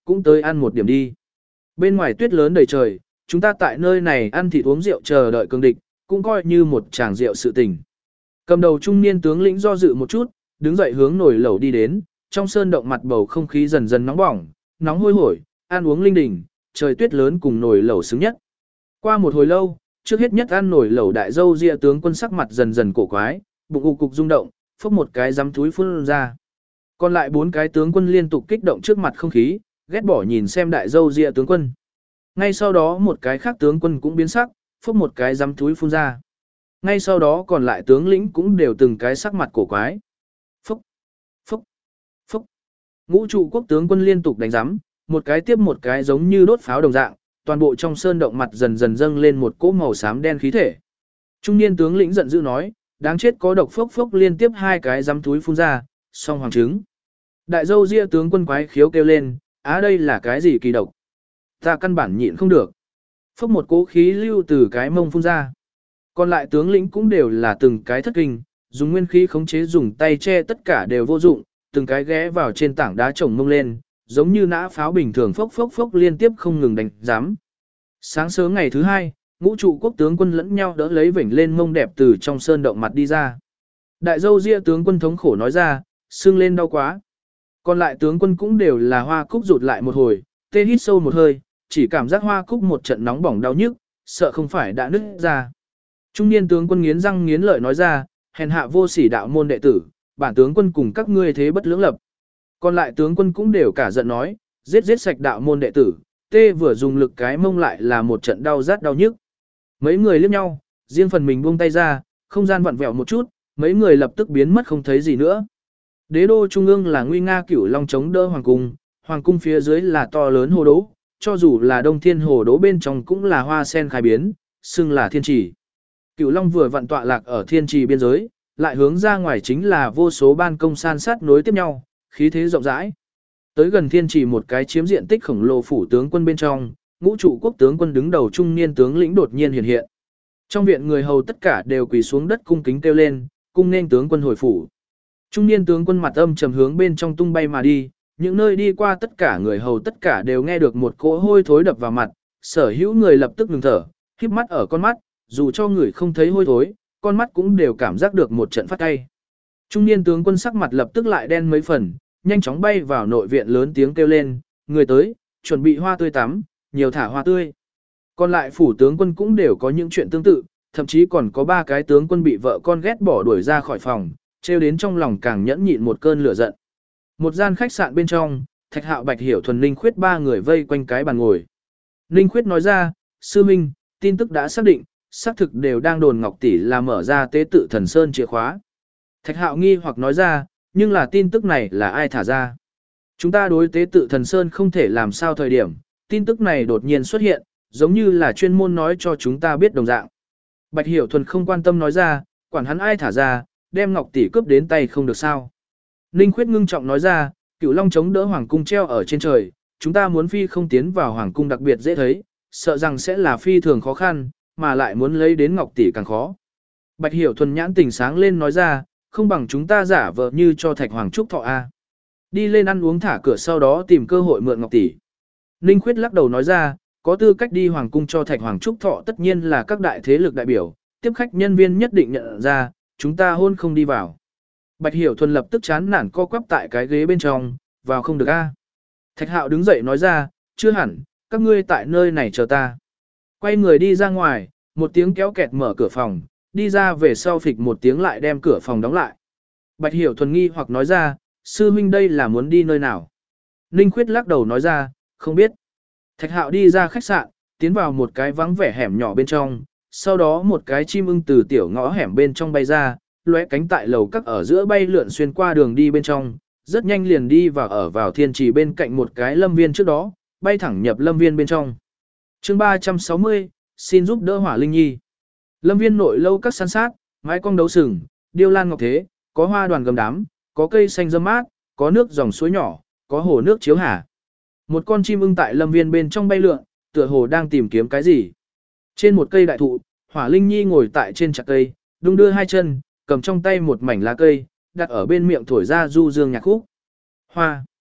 cũng tới ăn một điểm đi. Bên ngoài tuyết lớn đầy trời, chúng ta tại nơi này ăn thịt uống rượu chờ đợi cường địch, cũng coi như một tràng rượu sự tình. Cầm đầu trung niên tướng lĩnh do dự một chút, đứng dậy hướng nồi lẩu đi đến, trong sơn động mặt bầu không khí dần dần nóng bỏng, nóng hôi hổi, ăn uống linh đình, trời tuyết lớn cùng nồi lẩu xứng nhất. Qua một hồi lâu, trước hết nhất ăn nồi lẩu đại dâu ria tướng quân sắc mặt dần dần cổ quái, bụng ù cục rung động, phốc một cái giấm thúi phun ra. Còn lại 4 cái tướng quân liên tục kích động trước mặt không khí, ghét bỏ nhìn xem đại dâu ria tướng quân. Ngay sau đó một cái khác tướng quân cũng biến sắc, phốc một cái giấm thúi phun ra. Ngay sau đó còn lại tướng lĩnh cũng đều từng cái sắc mặt cổ quái. Phốc, phốc, phốc. Ngũ trụ quốc tướng quân liên tục đánh giấm, một cái tiếp một cái giống như đốt pháo đồng dạng, toàn bộ trong sơn động mặt dần dần dâng lên một cỗ màu xám đen khí thể. Trung niên tướng lĩnh giận dữ nói, đáng chết có độc, phốc phốc liên tiếp 2 cái giấm thúi phun ra, song hoàng trứng. Đại dâu ria tướng quân quái khiếu kêu lên, đây là cái gì kỳ độc? Ta căn bản nhịn không được. Phốc một cỗ khí lưu từ cái mông phun ra. Còn lại tướng lĩnh cũng đều là từng cái thất kinh, dùng nguyên khí khống chế dùng tay che tất cả đều vô dụng, từng cái ghé vào trên tảng đá chồng mông lên, giống như nã pháo bình thường phốc phốc phốc liên tiếp không ngừng đánh giám. Sáng sớm ngày thứ 2, ngũ trụ quốc tướng quân lẫn nhau đỡ lấy vểnh lên mông đẹp từ trong sơn động mặt đi ra. Đại dâu ria tướng quân thống khổ nói ra, sưng lên đau quá. Còn lại tướng quân cũng đều là hoa cúc rụt lại một hồi, tê hít sâu một hơi, chỉ cảm giác hoa cúc một trận nóng bỏng đau nhức, sợ không phải đã nứt ra. Trung niên tướng quân nghiến răng nghiến lợi nói ra, hèn hạ vô sỉ đạo môn đệ tử, bản tướng quân cùng các ngươi thế bất lưỡng lập. Còn lại tướng quân cũng đều cả giận nói, giết sạch đạo môn đệ tử, tê vừa dùng lực cái mông lại là một trận đau rát đau nhức. Mấy người liếc nhau, riêng phần mình buông tay ra, không gian vặn vẹo một chút, mấy người lập tức biến mất không thấy gì nữa. Đế đô trung ương là nguy nga cửu long chống đỡ hoàng cung phía dưới là to lớn hồ đỗ, cho dù là đông thiên hồ đỗ bên trong cũng là hoa sen khai biến, xưng là thiên trì. Cửu long vừa vặn tọa lạc ở thiên trì biên giới, lại hướng ra ngoài chính là vô số ban công san sát nối tiếp nhau, khí thế rộng rãi. Tới gần thiên trì một cái chiếm diện tích khổng lồ phủ tướng quân bên trong, ngũ trụ quốc tướng quân đứng đầu trung niên tướng lĩnh đột nhiên hiện hiện. Trong viện người hầu tất cả đều quỳ xuống đất cung kính kêu lên, cung nên tướng quân hồi phủ. Trung niên tướng quân mặt âm trầm hướng bên trong tung bay mà đi, những nơi đi qua tất cả người hầu tất cả đều nghe được một cỗ hôi thối đập vào mặt, sở hữu người lập tức ngừng thở, híp mắt ở con mắt, dù cho người không thấy hôi thối, con mắt cũng đều cảm giác được một trận phát cay. Trung niên tướng quân sắc mặt lập tức lại đen mấy phần, nhanh chóng bay vào nội viện lớn tiếng kêu lên, người tới, chuẩn bị hoa tươi tắm, nhiều thả hoa tươi. Còn lại phủ tướng quân cũng đều có những chuyện tương tự, thậm chí còn có 3 cái tướng quân bị vợ con ghét bỏ đuổi ra khỏi phòng, trêu đến trong lòng càng nhẫn nhịn một cơn lửa giận. Một gian khách sạn bên trong, Thạch Hạo, Bạch Hiểu Thuần, Ninh Khuyết 3 người vây quanh cái bàn ngồi. Ninh Khuyết nói ra, sư minh, tin tức đã xác định, xác thực đều đang đồn Ngọc tỷ là mở ra tế tự thần sơn chìa khóa. Thạch Hạo nghi hoặc nói ra, nhưng là tin tức này là ai thả ra? Chúng ta đối tế tự thần sơn không thể làm sao thời điểm, tin tức này đột nhiên xuất hiện, giống như là chuyên môn nói cho chúng ta biết đồng dạng. Bạch Hiểu Thuần không quan tâm nói ra, quản hắn ai thả ra, đem Ngọc tỷ cướp đến tay không được sao. Ninh Khuyết ngưng trọng nói ra, Cửu Long chống đỡ hoàng cung treo ở trên trời, chúng ta muốn phi không tiến vào hoàng cung đặc biệt dễ thấy, sợ rằng sẽ là phi thường khó khăn, mà lại muốn lấy đến Ngọc tỷ càng khó. Bạch Hiểu Thuần nhãn tỉnh sáng lên nói ra, không bằng chúng ta giả vờ như cho Thạch Hoàng Trúc Thọ A. Đi lên ăn uống thả cửa sau đó tìm cơ hội mượn Ngọc tỷ. Ninh Khuyết lắc đầu nói ra, có tư cách đi hoàng cung cho Thạch Hoàng Trúc Thọ tất nhiên là các đại thế lực đại biểu, tiếp khách nhân viên nhất định nhận ra, chúng ta hôn không đi vào. Bạch Hiểu Thuần lập tức chán nản co quắp tại cái ghế bên trong, vào không được A. Thạch Hạo đứng dậy nói ra, chưa hẳn, các ngươi tại nơi này chờ ta. Quay người đi ra ngoài, một tiếng kéo kẹt mở cửa phòng, đi ra về sau phịch một tiếng lại đem cửa phòng đóng lại. Bạch Hiểu Thuần nghi hoặc nói ra, sư huynh đây là muốn đi nơi nào? Ninh Khuyết lắc đầu nói ra, không biết. Thạch Hạo đi ra khách sạn, tiến vào một cái vắng vẻ hẻm nhỏ bên trong, sau đó một cái chim ưng từ tiểu ngõ hẻm bên trong bay ra, lóe cánh tại lầu các ở giữa bay lượn xuyên qua đường đi bên trong, rất nhanh liền đi vào thiên trì bên cạnh một cái lâm viên trước đó, bay thẳng nhập lâm viên bên trong. Chương 360, xin giúp đỡ Hỏa Linh Nhi. Lâm viên nội lâu các san sát, mái cong đấu sừng, điêu lan ngọc thế, có hoa đoàn gầm đám, có cây xanh râm mát, có nước dòng suối nhỏ, có hồ nước chiếu hà. Một con chim ưng tại lâm viên bên trong bay lượn, tựa hồ đang tìm kiếm cái gì. Trên một cây đại thụ, Hỏa Linh Nhi ngồi tại trên chặt cây, đung đưa hai chân, cầm trong tay một mảnh lá cây, đặt ở bên miệng thổi ra du dương nhạc khúc. Hoa.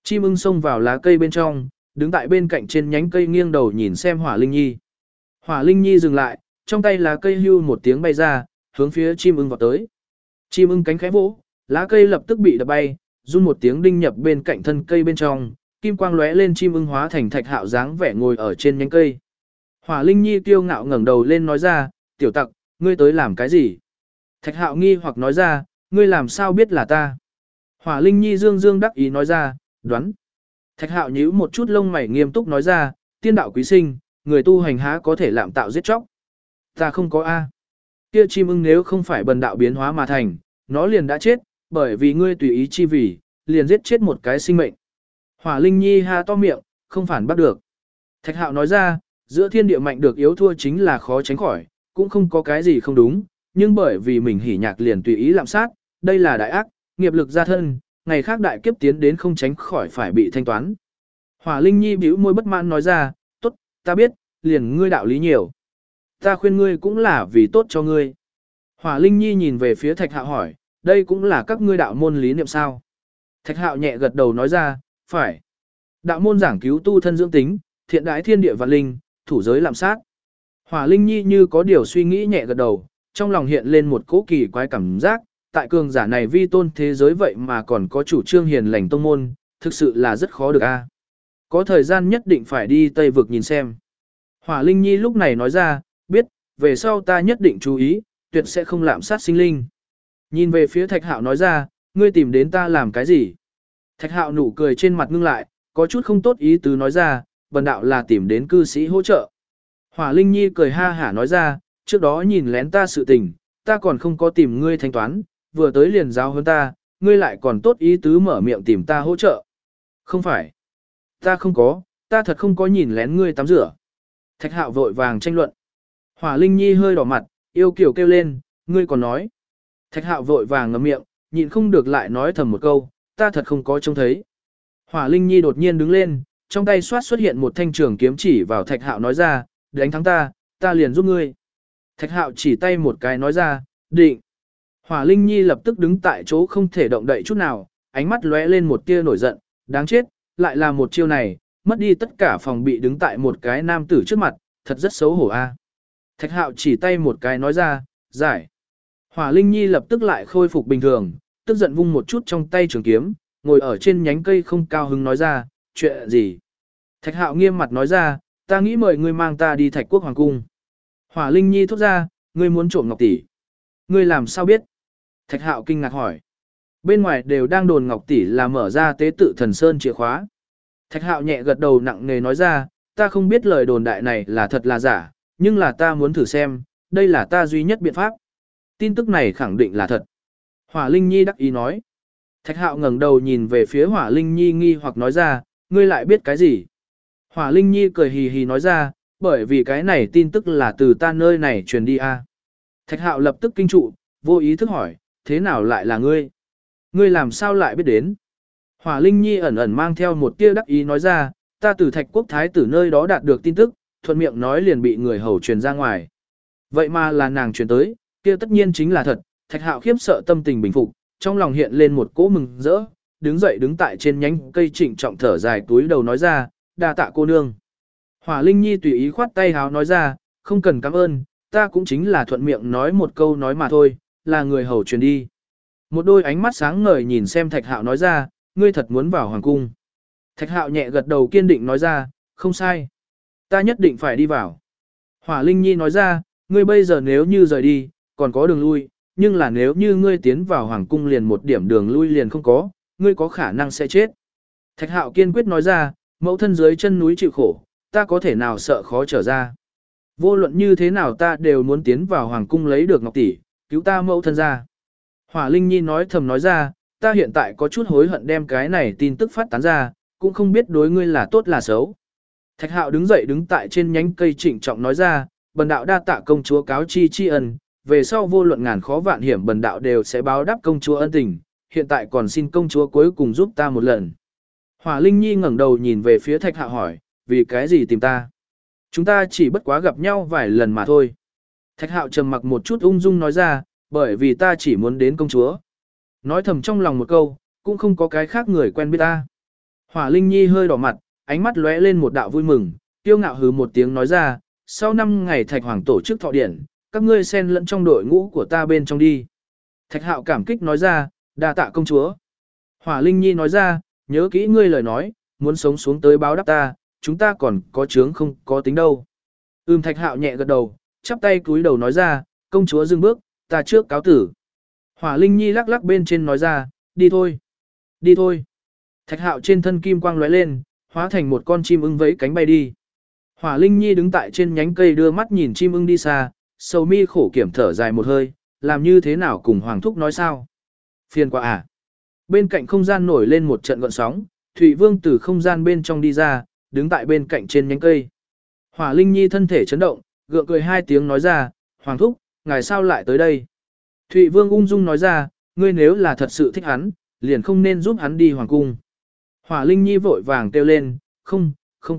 Chim ưng xông vào lá cây bên trong, đứng tại bên cạnh trên nhánh cây nghiêng đầu nhìn xem Hỏa Linh Nhi. Hỏa Linh Nhi dừng lại, trong tay lá cây hưu một tiếng bay ra, hướng phía chim ưng vọt tới. Chim ưng cánh khẽ vỗ, lá cây lập tức bị đập bay, run một tiếng đinh nhập bên cạnh thân cây bên trong, kim quang lóe lên, chim ưng hóa thành Thạch Hạo dáng vẻ ngồi ở trên nhánh cây. Hỏa Linh Nhi kiêu ngạo ngẩng đầu lên nói ra, tiểu tặc, ngươi tới làm cái gì? Thạch Hạo nghi hoặc nói ra, ngươi làm sao biết là ta? Hỏa Linh Nhi dương dương đắc ý nói ra, đoán. Thạch Hạo nhíu một chút lông mày nghiêm túc nói ra, tiên đạo quý sinh, người tu hành há có thể lạm tạo giết chóc. Ta không có A. Kia chim ưng nếu không phải bần đạo biến hóa mà thành, nó liền đã chết, bởi vì ngươi tùy ý chi vì, liền giết chết một cái sinh mệnh. Hỏa Linh Nhi ha to miệng, không phản bắt được. Thạch Hạo nói ra, giữa thiên địa mạnh được yếu thua chính là khó tránh khỏi, cũng không có cái gì không đúng, nhưng bởi vì mình hỉ nhạc liền tùy ý lạm sát, đây là đại ác, nghiệp lực gia thân, ngày khác đại kiếp tiến đến không tránh khỏi phải bị thanh toán. Hỏa Linh Nhi bĩu môi bất mãn nói ra, tốt, ta biết, liền ngươi đạo lý nhiều. Ta khuyên ngươi cũng là vì tốt cho ngươi. Hỏa Linh Nhi nhìn về phía Thạch Hạo hỏi, đây cũng là các ngươi đạo môn lý niệm sao? Thạch Hạo nhẹ gật đầu nói ra, phải. Đạo môn giảng cứu tu thân dưỡng tính, thiện đãi thiên địa vạn linh, thủ giới lạm sát. Hỏa Linh Nhi như có điều suy nghĩ nhẹ gật đầu, trong lòng hiện lên một cỗ kỳ quái cảm giác, tại cường giả này vi tôn thế giới vậy mà còn có chủ trương hiền lành tông môn, thực sự là rất khó được a. Có thời gian nhất định phải đi Tây Vực nhìn xem. Hỏa Linh Nhi lúc này nói ra, biết, về sau ta nhất định chú ý, tuyệt sẽ không lạm sát sinh linh. Nhìn về phía Thạch Hạo nói ra, ngươi tìm đến ta làm cái gì? Thạch Hạo nụ cười trên mặt ngưng lại, có chút không tốt ý tứ nói ra, bần đạo là tìm đến cư sĩ hỗ trợ. Hỏa Linh Nhi cười ha hả nói ra, trước đó nhìn lén ta sự tình, ta còn không có tìm ngươi thanh toán, vừa tới liền giáo hơn ta, ngươi lại còn tốt ý tứ mở miệng tìm ta hỗ trợ. Không phải. Ta không có, ta thật không có nhìn lén ngươi tắm rửa. Thạch Hạo vội vàng tranh luận. Hỏa Linh Nhi hơi đỏ mặt, yêu kiều kêu lên, ngươi còn nói. Thạch Hạo vội vàng ngậm miệng, nhịn không được lại nói thầm một câu, ta thật không có trông thấy. Hỏa Linh Nhi đột nhiên đứng lên, trong tay xoát xuất hiện một thanh trường kiếm chỉ vào Thạch Hạo nói ra, đánh thắng ta, ta liền giúp ngươi. Thạch Hạo chỉ tay một cái nói ra, định. Hỏa Linh Nhi lập tức đứng tại chỗ không thể động đậy chút nào, ánh mắt lóe lên một tia nổi giận, đáng chết, lại là một chiêu này, mất đi tất cả phòng bị đứng tại một cái nam tử trước mặt, thật rất xấu hổ a. Thạch Hạo chỉ tay một cái nói ra, giải. Hỏa Linh Nhi lập tức lại khôi phục bình thường, tức giận vung một chút trong tay trường kiếm, ngồi ở trên nhánh cây không cao hứng nói ra, chuyện gì? Thạch Hạo nghiêm mặt nói ra, ta nghĩ mời ngươi mang ta đi Thạch Quốc Hoàng Cung. Hỏa Linh Nhi thốt ra, ngươi muốn trộm ngọc tỷ. Ngươi làm sao biết? Thạch Hạo kinh ngạc hỏi. Bên ngoài đều đang đồn ngọc tỷ là mở ra tế tự thần sơn chìa khóa. Thạch Hạo nhẹ gật đầu nặng nề nói ra, ta không biết lời đồn đại này là thật là giả, nhưng là ta muốn thử xem, đây là ta duy nhất biện pháp. Tin tức này khẳng định là thật. Hỏa Linh Nhi đắc ý nói. Thạch Hạo ngẩng đầu nhìn về phía Hỏa Linh Nhi nghi hoặc nói ra, ngươi lại biết cái gì? Hỏa Linh Nhi cười hì hì nói ra, bởi vì cái này tin tức là từ ta nơi này truyền đi a. Thạch Hạo lập tức kinh trụ, vô ý thức hỏi, thế nào lại là ngươi? Ngươi làm sao lại biết đến? Hỏa Linh Nhi ẩn ẩn mang theo một tia đắc ý nói ra, ta từ Thạch Quốc Thái tử nơi đó đạt được tin tức, thuận miệng nói liền bị người hầu truyền ra ngoài. Vậy mà là nàng truyền tới, kia tất nhiên chính là thật. Thạch Hạo khiếp sợ tâm tình bình phục, trong lòng hiện lên một cỗ mừng rỡ, đứng dậy đứng tại trên nhánh cây trịnh trọng thở dài túi đầu nói ra, đa tạ cô nương. Hỏa Linh Nhi tùy ý khoát tay háo nói ra, không cần cảm ơn, ta cũng chính là thuận miệng nói một câu nói mà thôi, là người hầu truyền đi. Một đôi ánh mắt sáng ngời nhìn xem Thạch Hạo nói ra, ngươi thật muốn vào hoàng cung. Thạch Hạo nhẹ gật đầu kiên định nói ra, không sai. Ta nhất định phải đi vào. Hỏa Linh Nhi nói ra, ngươi bây giờ nếu như rời đi, còn có đường lui, nhưng là nếu như ngươi tiến vào hoàng cung liền một điểm đường lui liền không có, ngươi có khả năng sẽ chết. Thạch Hạo kiên quyết nói ra, mẫu thân dưới chân núi chịu khổ, ta có thể nào sợ khó trở ra. Vô luận như thế nào ta đều muốn tiến vào hoàng cung lấy được ngọc tỷ, cứu ta mẫu thân ra. Hỏa Linh Nhi nói thầm nói ra, ta hiện tại có chút hối hận đem cái này tin tức phát tán ra, cũng không biết đối ngươi là tốt là xấu. Thạch Hạo đứng dậy đứng tại trên nhánh cây trịnh trọng nói ra, bần đạo đa tạ công chúa cáo chi tri ân, về sau vô luận ngàn khó vạn hiểm bần đạo đều sẽ báo đáp công chúa ân tình, hiện tại còn xin công chúa cuối cùng giúp ta một lần. Hỏa Linh Nhi ngẩng đầu nhìn về phía Thạch Hạo hỏi, vì cái gì tìm ta? Chúng ta chỉ bất quá gặp nhau vài lần mà thôi. Thạch Hạo trầm mặc một chút ung dung nói ra, bởi vì ta chỉ muốn đến công chúa. Nói thầm trong lòng một câu, cũng không có cái khác người quen biết ta. Hỏa Linh Nhi hơi đỏ mặt, ánh mắt lóe lên một đạo vui mừng, tiêu ngạo hừ một tiếng nói ra, sau 5 ngày Thạch Hoàng tổ chức thọ điển, các ngươi xen lẫn trong đội ngũ của ta bên trong đi. Thạch Hạo cảm kích nói ra, đa tạ công chúa. Hỏa Linh Nhi nói ra, nhớ kỹ ngươi lời nói, muốn sống xuống tới báo đáp ta, chúng ta còn có chướng không có tính đâu. Thạch Hạo nhẹ gật đầu, chắp tay cúi đầu nói ra, công chúa dừng bước, ta trước cáo tử. Hỏa Linh Nhi lắc lắc bên trên nói ra, đi thôi, đi thôi. Thạch Hạo trên thân kim quang lóe lên, hóa thành một con chim ưng vẫy cánh bay đi. Hỏa Linh Nhi đứng tại trên nhánh cây đưa mắt nhìn chim ưng đi xa, sầu mi khổ kiểm thở dài một hơi, làm như thế nào cùng Hoàng Thúc nói sao? Phiền quá à? Bên cạnh không gian nổi lên một trận gợn sóng, Thụy Vương từ không gian bên trong đi ra, đứng tại bên cạnh trên nhánh cây. Hỏa Linh Nhi thân thể chấn động, gượng cười 2 tiếng nói ra, Hoàng Thúc, ngài sao lại tới đây? Thụy Vương ung dung nói ra, ngươi nếu là thật sự thích hắn, liền không nên giúp hắn đi Hoàng Cung. Hỏa Linh Nhi vội vàng kêu lên, không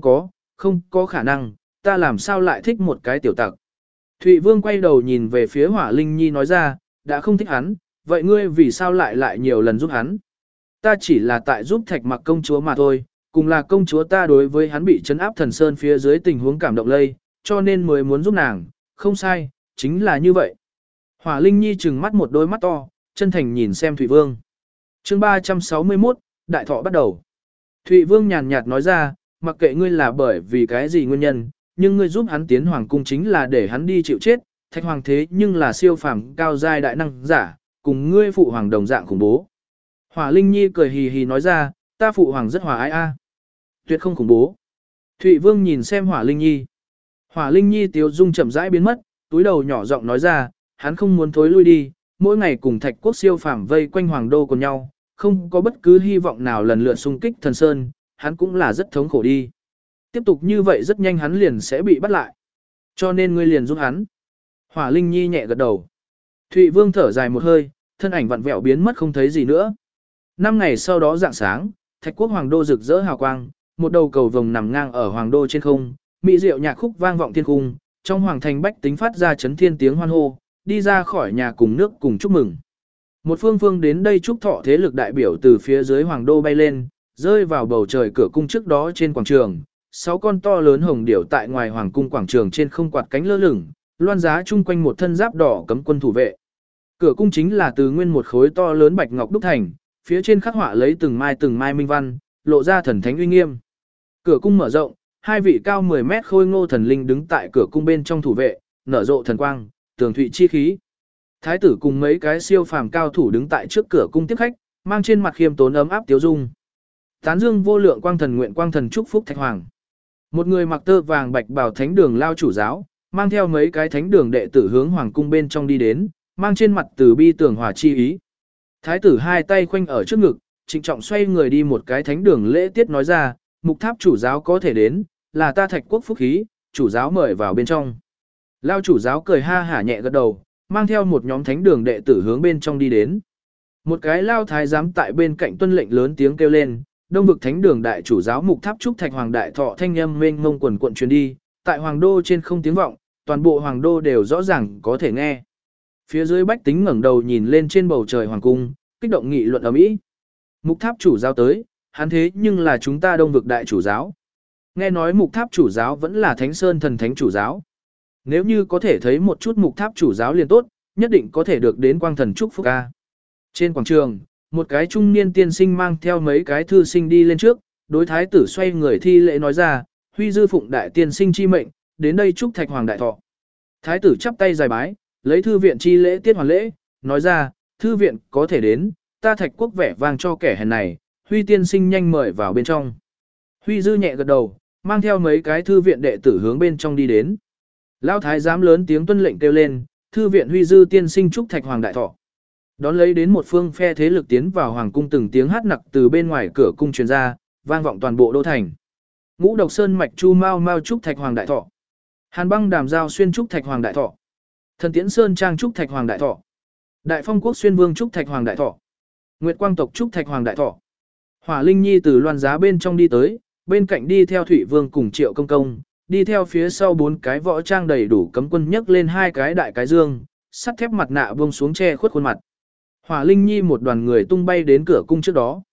có khả năng, ta làm sao lại thích một cái tiểu tặc. Thụy Vương quay đầu nhìn về phía Hỏa Linh Nhi nói ra, đã không thích hắn, vậy ngươi vì sao lại nhiều lần giúp hắn? Ta chỉ là tại giúp Thạch Mặc công chúa mà thôi, cùng là công chúa ta đối với hắn bị trấn áp Thần Sơn phía dưới tình huống cảm động lây, cho nên mới muốn giúp nàng, không sai, chính là như vậy. Hỏa Linh Nhi trừng mắt một đôi mắt to, chân thành nhìn xem Thụy Vương. Chương 361, đại thọ bắt đầu. Thụy Vương nhàn nhạt nói ra, mặc kệ ngươi là bởi vì cái gì nguyên nhân, nhưng ngươi giúp hắn tiến hoàng cung chính là để hắn đi chịu chết, Thạch Hoàng thế nhưng là siêu phàm cao giai đại năng giả, cùng ngươi phụ hoàng đồng dạng khủng bố. Hỏa Linh Nhi cười hì hì nói ra, ta phụ hoàng rất hòa ái a, tuyệt không khủng bố. Thụy Vương nhìn xem Hỏa Linh Nhi. Hỏa Linh Nhi tiếu dung chậm rãi biến mất, túi đầu nhỏ giọng nói ra, hắn không muốn thối lui đi, mỗi ngày cùng Thạch quốc siêu phàm vây quanh hoàng đô của nhau, không có bất cứ hy vọng nào lần lượt xung kích Thần Sơn, hắn cũng là rất thống khổ đi. Tiếp tục như vậy rất nhanh hắn liền sẽ bị bắt lại. Cho nên ngươi liền giúp hắn. Hỏa Linh Nhi nhẹ gật đầu. Thụy Vương thở dài một hơi, thân ảnh vặn vẹo biến mất không thấy gì nữa. 5 ngày sau đó rạng sáng, Thạch quốc hoàng đô rực rỡ hào quang, một đầu cầu vồng nằm ngang ở hoàng đô trên không, mỹ diệu nhạc khúc vang vọng thiên cung, trong hoàng thành bách tính phát ra chấn thiên tiếng hoan hô, đi ra khỏi nhà cùng nước cùng chúc mừng. Một phương phương đến đây chúc thọ thế lực đại biểu từ phía dưới hoàng đô bay lên, rơi vào bầu trời cửa cung trước đó trên quảng trường. 6 con to lớn hồng điểu tại ngoài hoàng cung quảng trường trên không quạt cánh lơ lửng, loan giá chung quanh một thân giáp đỏ cấm quân thủ vệ. Cửa cung chính là từ nguyên một khối to lớn bạch ngọc đúc thành, phía trên khắc họa lấy từng mai minh văn, lộ ra thần thánh uy nghiêm. Cửa cung mở rộng, 2 vị cao 10 mét khôi ngô thần linh đứng tại cửa cung bên trong thủ vệ, nở rộ thần quang, tường thụy chi khí. Thái tử cùng mấy cái siêu phàm cao thủ đứng tại trước cửa cung tiếp khách, mang trên mặt khiêm tốn ấm áp tiếu dung. Tán dương vô lượng quang thần nguyện quang thần chúc phúc Thạch Hoàng. Một người mặc tơ vàng bạch bào thánh đường lao chủ giáo, mang theo mấy cái thánh đường đệ tử hướng hoàng cung bên trong đi đến, mang trên mặt từ bi tưởng hòa chi ý. Thái tử 2 tay khoanh ở trước ngực, trịnh trọng xoay người đi một cái thánh đường lễ tiết nói ra, mục tháp chủ giáo có thể đến, là ta Thạch quốc phúc khí, chủ giáo mời vào bên trong. Lao chủ giáo cười ha hả nhẹ gật đầu, mang theo một nhóm thánh đường đệ tử hướng bên trong đi đến. Một cái lao thái giám tại bên cạnh tuân lệnh lớn tiếng kêu lên, Đông vực thánh đường đại chủ giáo mục tháp trúc Thạch Hoàng đại thọ thanh âm mênh mông quần quận truyền đi, tại hoàng đô trên không tiếng vọng, toàn bộ hoàng đô đều rõ ràng có thể nghe. Phía dưới bách tính ngẩng đầu nhìn lên trên bầu trời hoàng cung, kích động nghị luận ầm ĩ. Mục tháp chủ giáo tới, hắn thế nhưng là chúng ta Đông vực đại chủ giáo. Nghe nói mục tháp chủ giáo vẫn là Thánh Sơn thần thánh chủ giáo. Nếu như có thể thấy một chút mục tháp chủ giáo liền tốt, nhất định có thể được đến quang thần chúc phúc ca. Trên quảng trường, một cái trung niên tiên sinh mang theo mấy cái thư sinh đi lên trước, đối thái tử xoay người thi lễ nói ra, huy dư phụng đại tiên sinh chi mệnh, đến đây chúc Thạch Hoàng đại thọ. Thái tử chắp tay dài bái, lấy thư viện chi lễ tiết hoàn lễ, nói ra, thư viện có thể đến, ta Thạch quốc vẻ vang cho kẻ hèn này, huy tiên sinh nhanh mời vào bên trong. Huy dư nhẹ gật đầu, mang theo mấy cái thư viện đệ tử hướng bên trong đi đến. Lão thái giám lớn tiếng tuân lệnh kêu lên, thư viện huy dư tiên sinh chúc Thạch Hoàng đại thọ. Đón lấy đến một phương phe thế lực tiến vào hoàng cung, từng tiếng hát nặc từ bên ngoài cửa cung truyền ra, vang vọng toàn bộ đô thành. Ngũ Độc Sơn mạch Chu Mao Mao chúc Thạch Hoàng đại thọ. Hàn Băng Đàm Giao xuyên chúc Thạch Hoàng đại thọ. Thần Tiễn Sơn Trang chúc Thạch Hoàng đại thọ. Đại Phong Quốc xuyên vương chúc Thạch Hoàng đại thọ. Nguyệt Quang tộc chúc Thạch Hoàng đại thọ. Hỏa Linh Nhi từ loan giá bên trong đi tới, bên cạnh đi theo Thụy Vương cùng Triệu Công Công, đi theo phía sau 4 cái võ trang đầy đủ cấm quân nhấc lên 2 cái đại cái dương, sắt thép mặt nạ buông xuống che khuất khuôn mặt. Hỏa Linh Nhi một đoàn người tung bay đến cửa cung trước đó.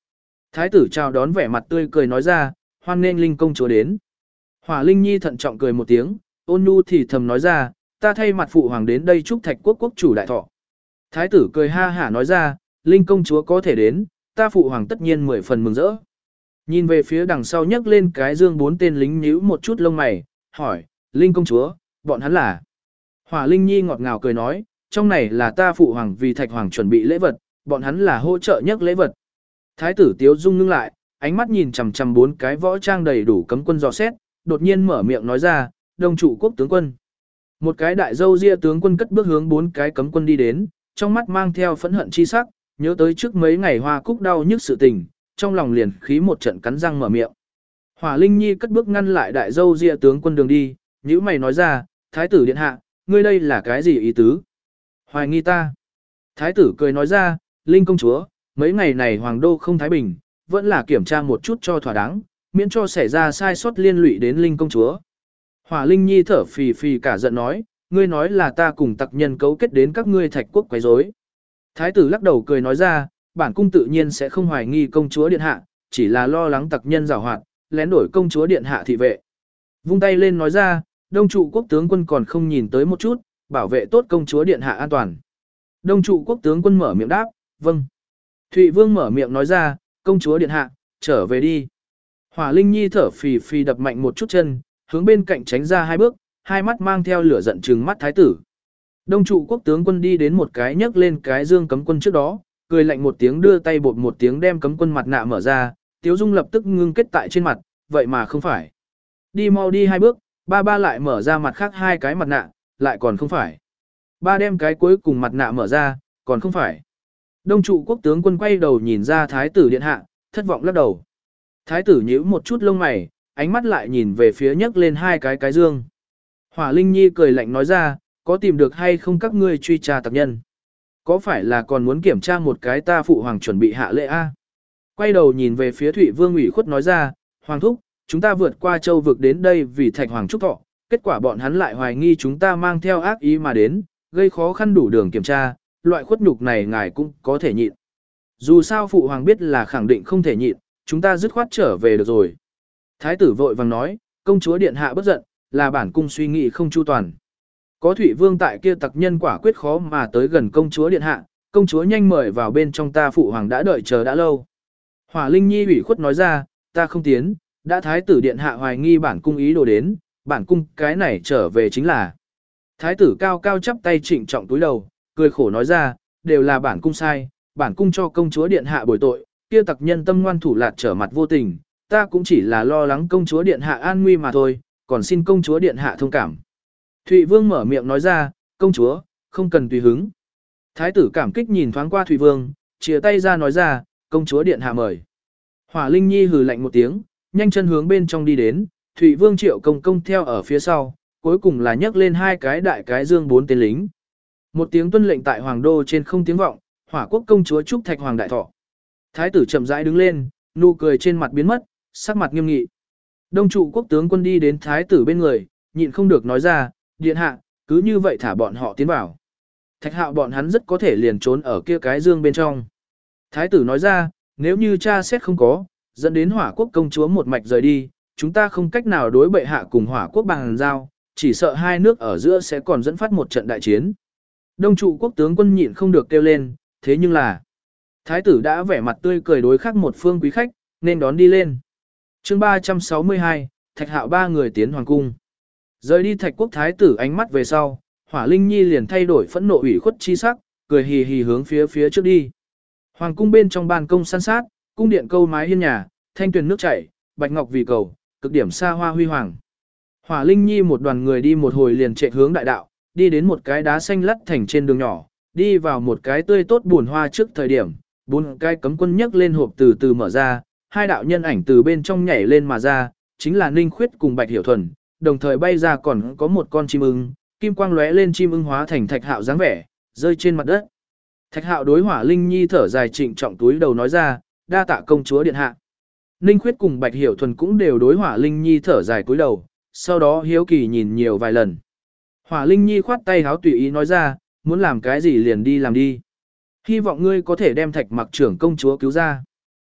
Thái tử chào đón vẻ mặt tươi cười nói ra, hoan nghênh Linh công chúa đến. Hỏa Linh Nhi thận trọng cười một tiếng, ôn nhu thì thầm nói ra, ta thay mặt phụ hoàng đến đây chúc Thạch quốc quốc chủ đại thọ. Thái tử cười ha hả nói ra, Linh công chúa có thể đến, ta phụ hoàng tất nhiên 10 phần mừng rỡ. Nhìn về phía đằng sau nhấc lên cái dương 4 tên lính nhíu một chút lông mày, hỏi, Linh công chúa, bọn hắn là? Hỏa Linh Nhi ngọt ngào cười nói, trong này là ta phụ hoàng vì Thạch hoàng chuẩn bị lễ vật, bọn hắn là hỗ trợ nhấc lễ vật. Thái tử Tiếu Dung ngưng lại, ánh mắt nhìn chằm chằm 4 cái võ trang đầy đủ cấm quân dò xét, đột nhiên mở miệng nói ra, Đông trụ quốc tướng quân. Một cái đại dâu ria tướng quân cất bước hướng 4 cái cấm quân đi đến, trong mắt mang theo phẫn hận chi sắc, nhớ tới trước mấy ngày hoa cúc đau nhức sự tình, trong lòng liền khí một trận cắn răng mở miệng. Hỏa Linh Nhi cất bước ngăn lại đại dâu ria tướng quân đường đi, nhíu mày nói ra, Thái tử điện hạ, ngươi đây là cái gì ý tứ? Hoài nghi ta. Thái tử cười nói ra, Linh công chúa, mấy ngày này hoàng đô không thái bình, vẫn là kiểm tra một chút cho thỏa đáng, miễn cho xảy ra sai sót liên lụy đến Linh công chúa. Hỏa Linh Nhi thở phì phì cả giận nói, ngươi nói là ta cùng tặc nhân cấu kết đến các ngươi Thạch quốc quấy rối. Thái tử lắc đầu cười nói ra, bản cung tự nhiên sẽ không hoài nghi công chúa điện hạ, chỉ là lo lắng tặc nhân giảo hoạt, lén đổi công chúa điện hạ thị vệ. Vung tay lên nói ra, Đông trụ quốc tướng quân còn không nhìn tới một chút, bảo vệ tốt công chúa điện hạ an toàn. Đông trụ quốc tướng quân mở miệng đáp, vâng. Thụy Vương mở miệng nói ra, công chúa điện hạ, trở về đi. Hỏa Linh Nhi thở phì phì đập mạnh một chút chân, hướng bên cạnh tránh ra 2 bước, hai mắt mang theo lửa giận trừng mắt thái tử. Đông trụ quốc tướng quân đi đến một cái nhấc lên cái dương cấm quân trước đó, cười lạnh một tiếng đưa tay bột một tiếng đem cấm quân mặt nạ mở ra, Tiếu Dung lập tức ngưng kết tại trên mặt, vậy mà không phải. Đi mau đi 2 bước, ba lại mở ra mặt khác 2 cái mặt nạ, lại còn không phải. Ba đem cái cuối cùng mặt nạ mở ra, còn không phải. Đông trụ quốc tướng quân quay đầu nhìn ra thái tử điện hạ, thất vọng lắc đầu. Thái tử nhíu một chút lông mày, ánh mắt lại nhìn về phía nhấc lên 2 cái dương. Hỏa Linh Nhi cười lạnh nói ra, có tìm được hay không các ngươi truy tra tặc nhân? Có phải là còn muốn kiểm tra một cái ta phụ hoàng chuẩn bị hạ lễ a? Quay đầu nhìn về phía Thụy Vương ủy khuất nói ra, Hoàng thúc, chúng ta vượt qua châu vực đến đây vì Thạch hoàng chúc thọ, kết quả bọn hắn lại hoài nghi chúng ta mang theo ác ý mà đến, gây khó khăn đủ đường kiểm tra, loại khuất nhục này ngài cũng có thể nhịn. Dù sao phụ hoàng biết là khẳng định không thể nhịn, chúng ta dứt khoát trở về được rồi. Thái tử vội vàng nói, công chúa điện hạ bất giận, là bản cung suy nghĩ không chu toàn. Có Thụy Vương tại kia tặc nhân quả quyết khó mà tới gần công chúa điện hạ, công chúa nhanh mời vào bên trong ta phụ hoàng đã đợi chờ đã lâu. Hỏa Linh Nhi ủy khuất nói ra, ta không tiến, đã thái tử điện hạ hoài nghi bản cung ý đồ đến, bản cung cái này trở về chính là. Thái tử cao cao chắp tay trịnh trọng túi đầu, cười khổ nói ra, đều là bản cung sai, bản cung cho công chúa điện hạ bồi tội, kia tặc nhân tâm ngoan thủ lạt trở mặt vô tình, ta cũng chỉ là lo lắng công chúa điện hạ an nguy mà thôi, còn xin công chúa điện hạ thông cảm. Thụy Vương mở miệng nói ra, công chúa, không cần tùy hứng. Thái tử cảm kích nhìn thoáng qua Thụy Vương, chìa tay ra nói ra, công chúa điện hạ mời. Hỏa Linh Nhi hừ lạnh một tiếng, nhanh chân hướng bên trong đi đến, Thụy Vương Triệu Công Công theo ở phía sau, cuối cùng là nhấc lên 2 cái đại cái dương 4 tên lính. Một tiếng tuân lệnh tại hoàng đô trên không tiếng vọng, Hỏa Quốc công chúa chúc Thạch hoàng đại thọ. Thái tử chậm rãi đứng lên, nụ cười trên mặt biến mất, sắc mặt nghiêm nghị. Đông trụ quốc tướng quân đi đến thái tử bên người, nhịn không được nói ra, điện hạ, cứ như vậy thả bọn họ tiến vào. Thạch hạo bọn hắn rất có thể liền trốn ở kia cái dương bên trong. Thái tử nói ra, nếu như cha xét không có, dẫn đến Hỏa Quốc công chúa một mạch rời đi, chúng ta không cách nào đối bệ hạ cùng Hỏa Quốc bằng giao, chỉ sợ 2 nước ở giữa sẽ còn dẫn phát một trận đại chiến. Đông trụ quốc tướng quân nhịn không được kêu lên, thế nhưng là thái tử đã vẻ mặt tươi cười đối khác một phương quý khách, nên đón đi lên. Chương 362, Thạch Hạo 3 người tiến hoàng cung. Rời đi Thạch quốc thái tử ánh mắt về sau, Hỏa Linh Nhi liền thay đổi phẫn nộ ủy khuất chi sắc, cười hì hì hướng phía trước đi. Hoàng cung bên trong ban công san sát, cung điện câu mái hiên nhà, thanh tuyền nước chảy, bạch ngọc vì cầu, cực điểm xa hoa huy hoàng. Hỏa Linh Nhi một đoàn người đi một hồi liền chạy hướng đại đạo, đi đến một cái đá xanh lắt thành trên đường nhỏ, đi vào một cái tươi tốt buồn hoa trước thời điểm, 4 cái cấm quân nhấc lên hộp từ từ mở ra, 2 đạo nhân ảnh từ bên trong nhảy lên mà ra, chính là Ninh Khuyết cùng Bạch Hiểu Thuần, đồng thời bay ra còn có một con chim ưng, kim quang lóe lên chim ưng hóa thành Thạch Hạo dáng vẻ, rơi trên mặt đất. Thạch Hạo đối Hỏa Linh Nhi thở dài trịnh trọng túi đầu nói ra, đa tạ công chúa điện hạ. Ninh Khuyết cùng Bạch Hiểu Thuần cũng đều đối Hỏa Linh Nhi thở dài cúi đầu, sau đó hiếu kỳ nhìn nhiều vài lần. Hỏa Linh Nhi khoát tay háo tùy ý nói ra, muốn làm cái gì liền đi làm đi. Hy vọng ngươi có thể đem Thạch Mặc trưởng công chúa cứu ra.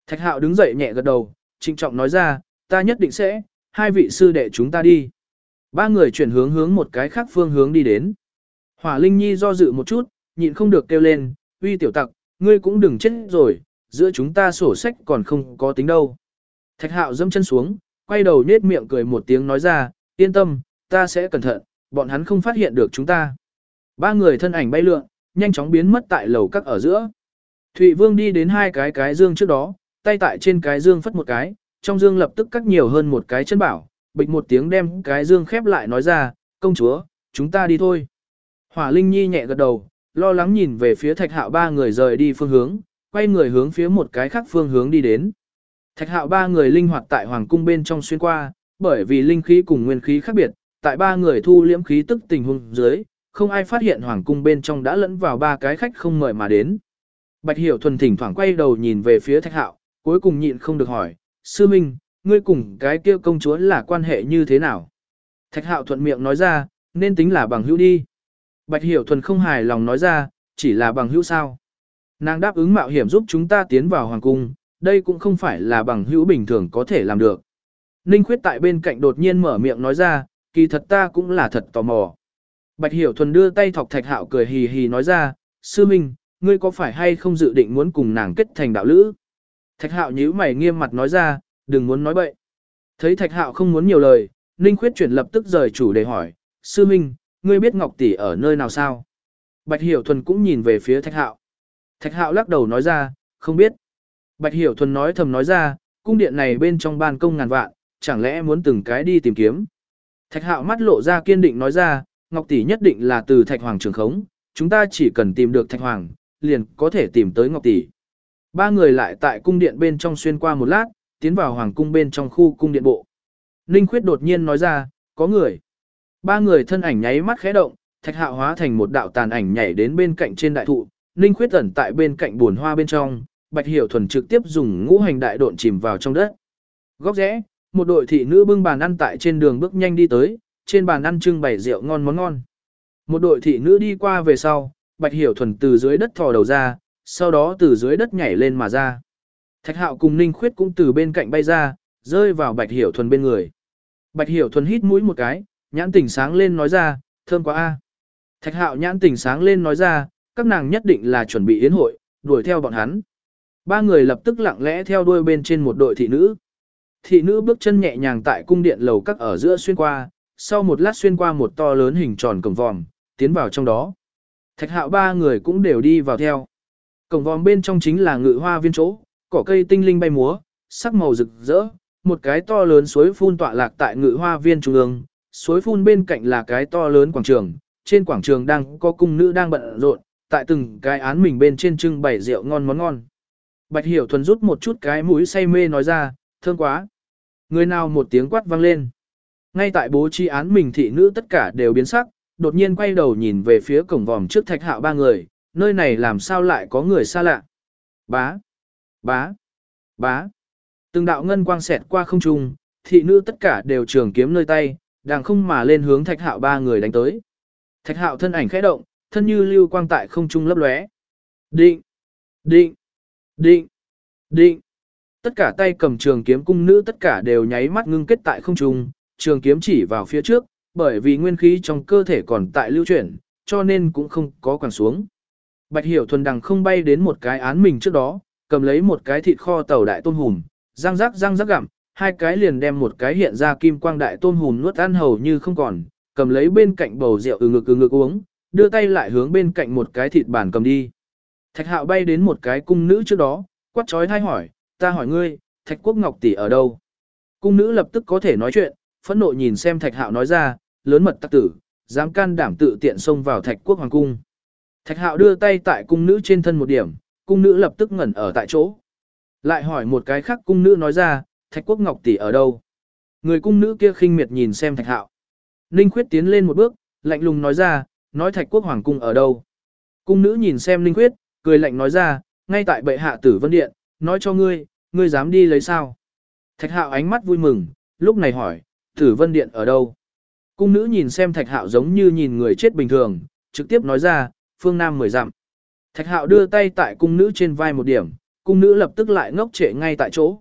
Thạch Hạo đứng dậy nhẹ gật đầu, trịnh trọng nói ra, ta nhất định sẽ, hai vị sư đệ chúng ta đi. Ba người chuyển hướng một cái khác phương hướng đi đến. Hỏa Linh Nhi do dự một chút, nhịn không được kêu lên, uy tiểu tặc, ngươi cũng đừng chết rồi, giữa chúng ta sổ sách còn không có tính đâu. Thạch Hạo dẫm chân xuống, quay đầu nết miệng cười một tiếng nói ra, yên tâm, ta sẽ cẩn thận, bọn hắn không phát hiện được chúng ta. Ba người thân ảnh bay lượn, nhanh chóng biến mất tại lầu các ở giữa. Thụy Vương đi đến hai cái dương trước đó, tay tại trên cái dương phất một cái, trong dương lập tức cắt nhiều hơn một cái chân bảo, bịch một tiếng đem cái dương khép lại nói ra, công chúa, chúng ta đi thôi. Hỏa Linh Nhi nhẹ gật đầu, lo lắng nhìn về phía Thạch Hạo ba người rời đi phương hướng, quay người hướng phía một cái khác phương hướng đi đến. Thạch Hạo ba người linh hoạt tại hoàng cung bên trong xuyên qua, bởi vì linh khí cùng nguyên khí khác biệt, tại ba người thu liễm khí tức tình huống dưới, không ai phát hiện hoàng cung bên trong đã lẫn vào ba cái khách không mời mà đến. Bạch Hiểu Thuần thỉnh thoảng quay đầu nhìn về phía Thạch Hạo, cuối cùng nhịn không được hỏi, sư minh, ngươi cùng cái kia công chúa là quan hệ như thế nào? Thạch Hạo thuận miệng nói ra, nên tính là bằng hữu đi. Bạch Hiểu Thuần không hài lòng nói ra, chỉ là bằng hữu sao? Nàng đáp ứng mạo hiểm giúp chúng ta tiến vào hoàng cung, đây cũng không phải là bằng hữu bình thường có thể làm được. Ninh Khuyết tại bên cạnh đột nhiên mở miệng nói ra, kỳ thật ta cũng là thật tò mò. Bạch Hiểu Thuần đưa tay thọc Thạch Hạo cười hì hì nói ra, sư minh, ngươi có phải hay không dự định muốn cùng nàng kết thành đạo lữ? Thạch Hạo nhíu mày nghiêm mặt nói ra, đừng muốn nói bậy. Thấy Thạch Hạo không muốn nhiều lời, Ninh Khuyết chuyển lập tức rời chủ đề hỏi, sư minh, ngươi biết Ngọc tỷ ở nơi nào sao? Bạch Hiểu Thuần cũng nhìn về phía Thạch Hạo. Thạch Hạo lắc đầu nói ra, không biết. Bạch Hiểu Thuần nói thầm nói ra, cung điện này bên trong ban công ngàn vạn, chẳng lẽ muốn từng cái đi tìm kiếm. Thạch Hạo mắt lộ ra kiên định nói ra, Ngọc tỷ nhất định là từ Thạch Hoàng trường khống, chúng ta chỉ cần tìm được Thạch Hoàng, liền có thể tìm tới Ngọc tỷ. Ba người lại tại cung điện bên trong xuyên qua một lát, tiến vào hoàng cung bên trong khu cung điện bộ. Ninh Khuyết đột nhiên nói ra, có người. Ba người thân ảnh nháy mắt khẽ động, Thạch Hạo hóa thành một đạo tàn ảnh nhảy đến bên cạnh trên đại thụ, Ninh Khuyết ẩn tại bên cạnh buồn hoa bên trong, Bạch Hiểu Thuần trực tiếp dùng ngũ hành đại độn chìm vào trong đất. Góc rẽ, một đội thị nữ bưng bàn ăn tại trên đường bước nhanh đi tới, trên bàn ăn trưng bày rượu ngon món ngon. Một đội thị nữ đi qua về sau, Bạch Hiểu Thuần từ dưới đất thò đầu ra, sau đó từ dưới đất nhảy lên mà ra. Thạch Hạo cùng Ninh Khuyết cũng từ bên cạnh bay ra, rơi vào Bạch Hiểu Thuần bên người. Bạch Hiểu Thuần hít mũi một cái, nhãn tỉnh sáng lên nói ra, thơm quá a. Thạch Hạo nhãn tỉnh sáng lên nói ra, các nàng nhất định là chuẩn bị yến hội, đuổi theo bọn hắn. Ba người lập tức lặng lẽ theo đuôi bên trên một đội thị nữ. Thị nữ bước chân nhẹ nhàng tại cung điện lầu các ở giữa xuyên qua, sau một lát xuyên qua một to lớn hình tròn cổng vòm, tiến vào trong đó. Thạch Hạo ba người cũng đều đi vào theo. Cổng vòm bên trong chính là ngự hoa viên chỗ, cỏ cây tinh linh bay múa, sắc màu rực rỡ, một cái to lớn suối phun tọa lạc tại ngự hoa viên trung ương, suối phun bên cạnh là cái to lớn quảng trường, trên quảng trường đang có cung nữ đang bận rộn, tại từng cái án mình bên trên trưng bày rượu ngon món ngon. Bạch Hiểu Thuần rút một chút cái mũi say mê nói ra, thơm quá. Người nào một tiếng quát vang lên. Ngay tại bố trí án mình thị nữ tất cả đều biến sắc, đột nhiên quay đầu nhìn về phía cổng vòm trước Thạch Hạo ba người, nơi này làm sao lại có người xa lạ. Bá, bá, bá. Từng đạo ngân quang xẹt qua không trung, thị nữ tất cả đều trường kiếm nơi tay, đang không mà lên hướng Thạch Hạo ba người đánh tới. Thạch Hạo thân ảnh khẽ động, thân như lưu quang tại không trung lấp lóe. Định, định, định, định. Tất cả tay cầm trường kiếm cung nữ tất cả đều nháy mắt ngưng kết tại không trung, trường kiếm chỉ vào phía trước, bởi vì nguyên khí trong cơ thể còn tại lưu chuyển, cho nên cũng không có quẳng xuống. Bạch Hiểu Thuần đằng không bay đến một cái án mình trước đó, cầm lấy một cái thịt kho tàu đại tôm hùm, răng rắc gặm, hai cái liền đem một cái hiện ra kim quang đại tôm hùm nuốt ăn hầu như không còn, cầm lấy bên cạnh bầu rượu ừ ngực uống, đưa tay lại hướng bên cạnh một cái thịt bàn cầm đi. Thạch Hạo bay đến một cái cung nữ trước đó, quát chói tai hỏi, ta hỏi ngươi, Thạch Quốc Ngọc tỷ ở đâu? Cung nữ lập tức có thể nói chuyện, phẫn nộ nhìn xem Thạch Hạo nói ra, lớn mật tặc tử, dám can đảm tự tiện xông vào Thạch Quốc hoàng cung. Thạch Hạo đưa tay tại cung nữ trên thân một điểm, cung nữ lập tức ngẩn ở tại chỗ. Lại hỏi một cái khác cung nữ nói ra, Thạch Quốc Ngọc tỷ ở đâu? Người cung nữ kia khinh miệt nhìn xem Thạch Hạo. Ninh Khuyết tiến lên một bước, lạnh lùng nói ra, nói Thạch Quốc hoàng cung ở đâu? Cung nữ nhìn xem Ninh Khuyết, cười lạnh nói ra, ngay tại bệ hạ Tử Vân Điện, nói cho ngươi, ngươi dám đi lấy sao? Thạch Hạo ánh mắt vui mừng, lúc này hỏi, Tử Vân Điện ở đâu? Cung nữ nhìn xem Thạch Hạo giống như nhìn người chết bình thường, trực tiếp nói ra, phương Nam 10 dặm. Thạch Hạo đưa tay tại cung nữ trên vai một điểm, cung nữ lập tức lại ngốc trệ ngay tại chỗ.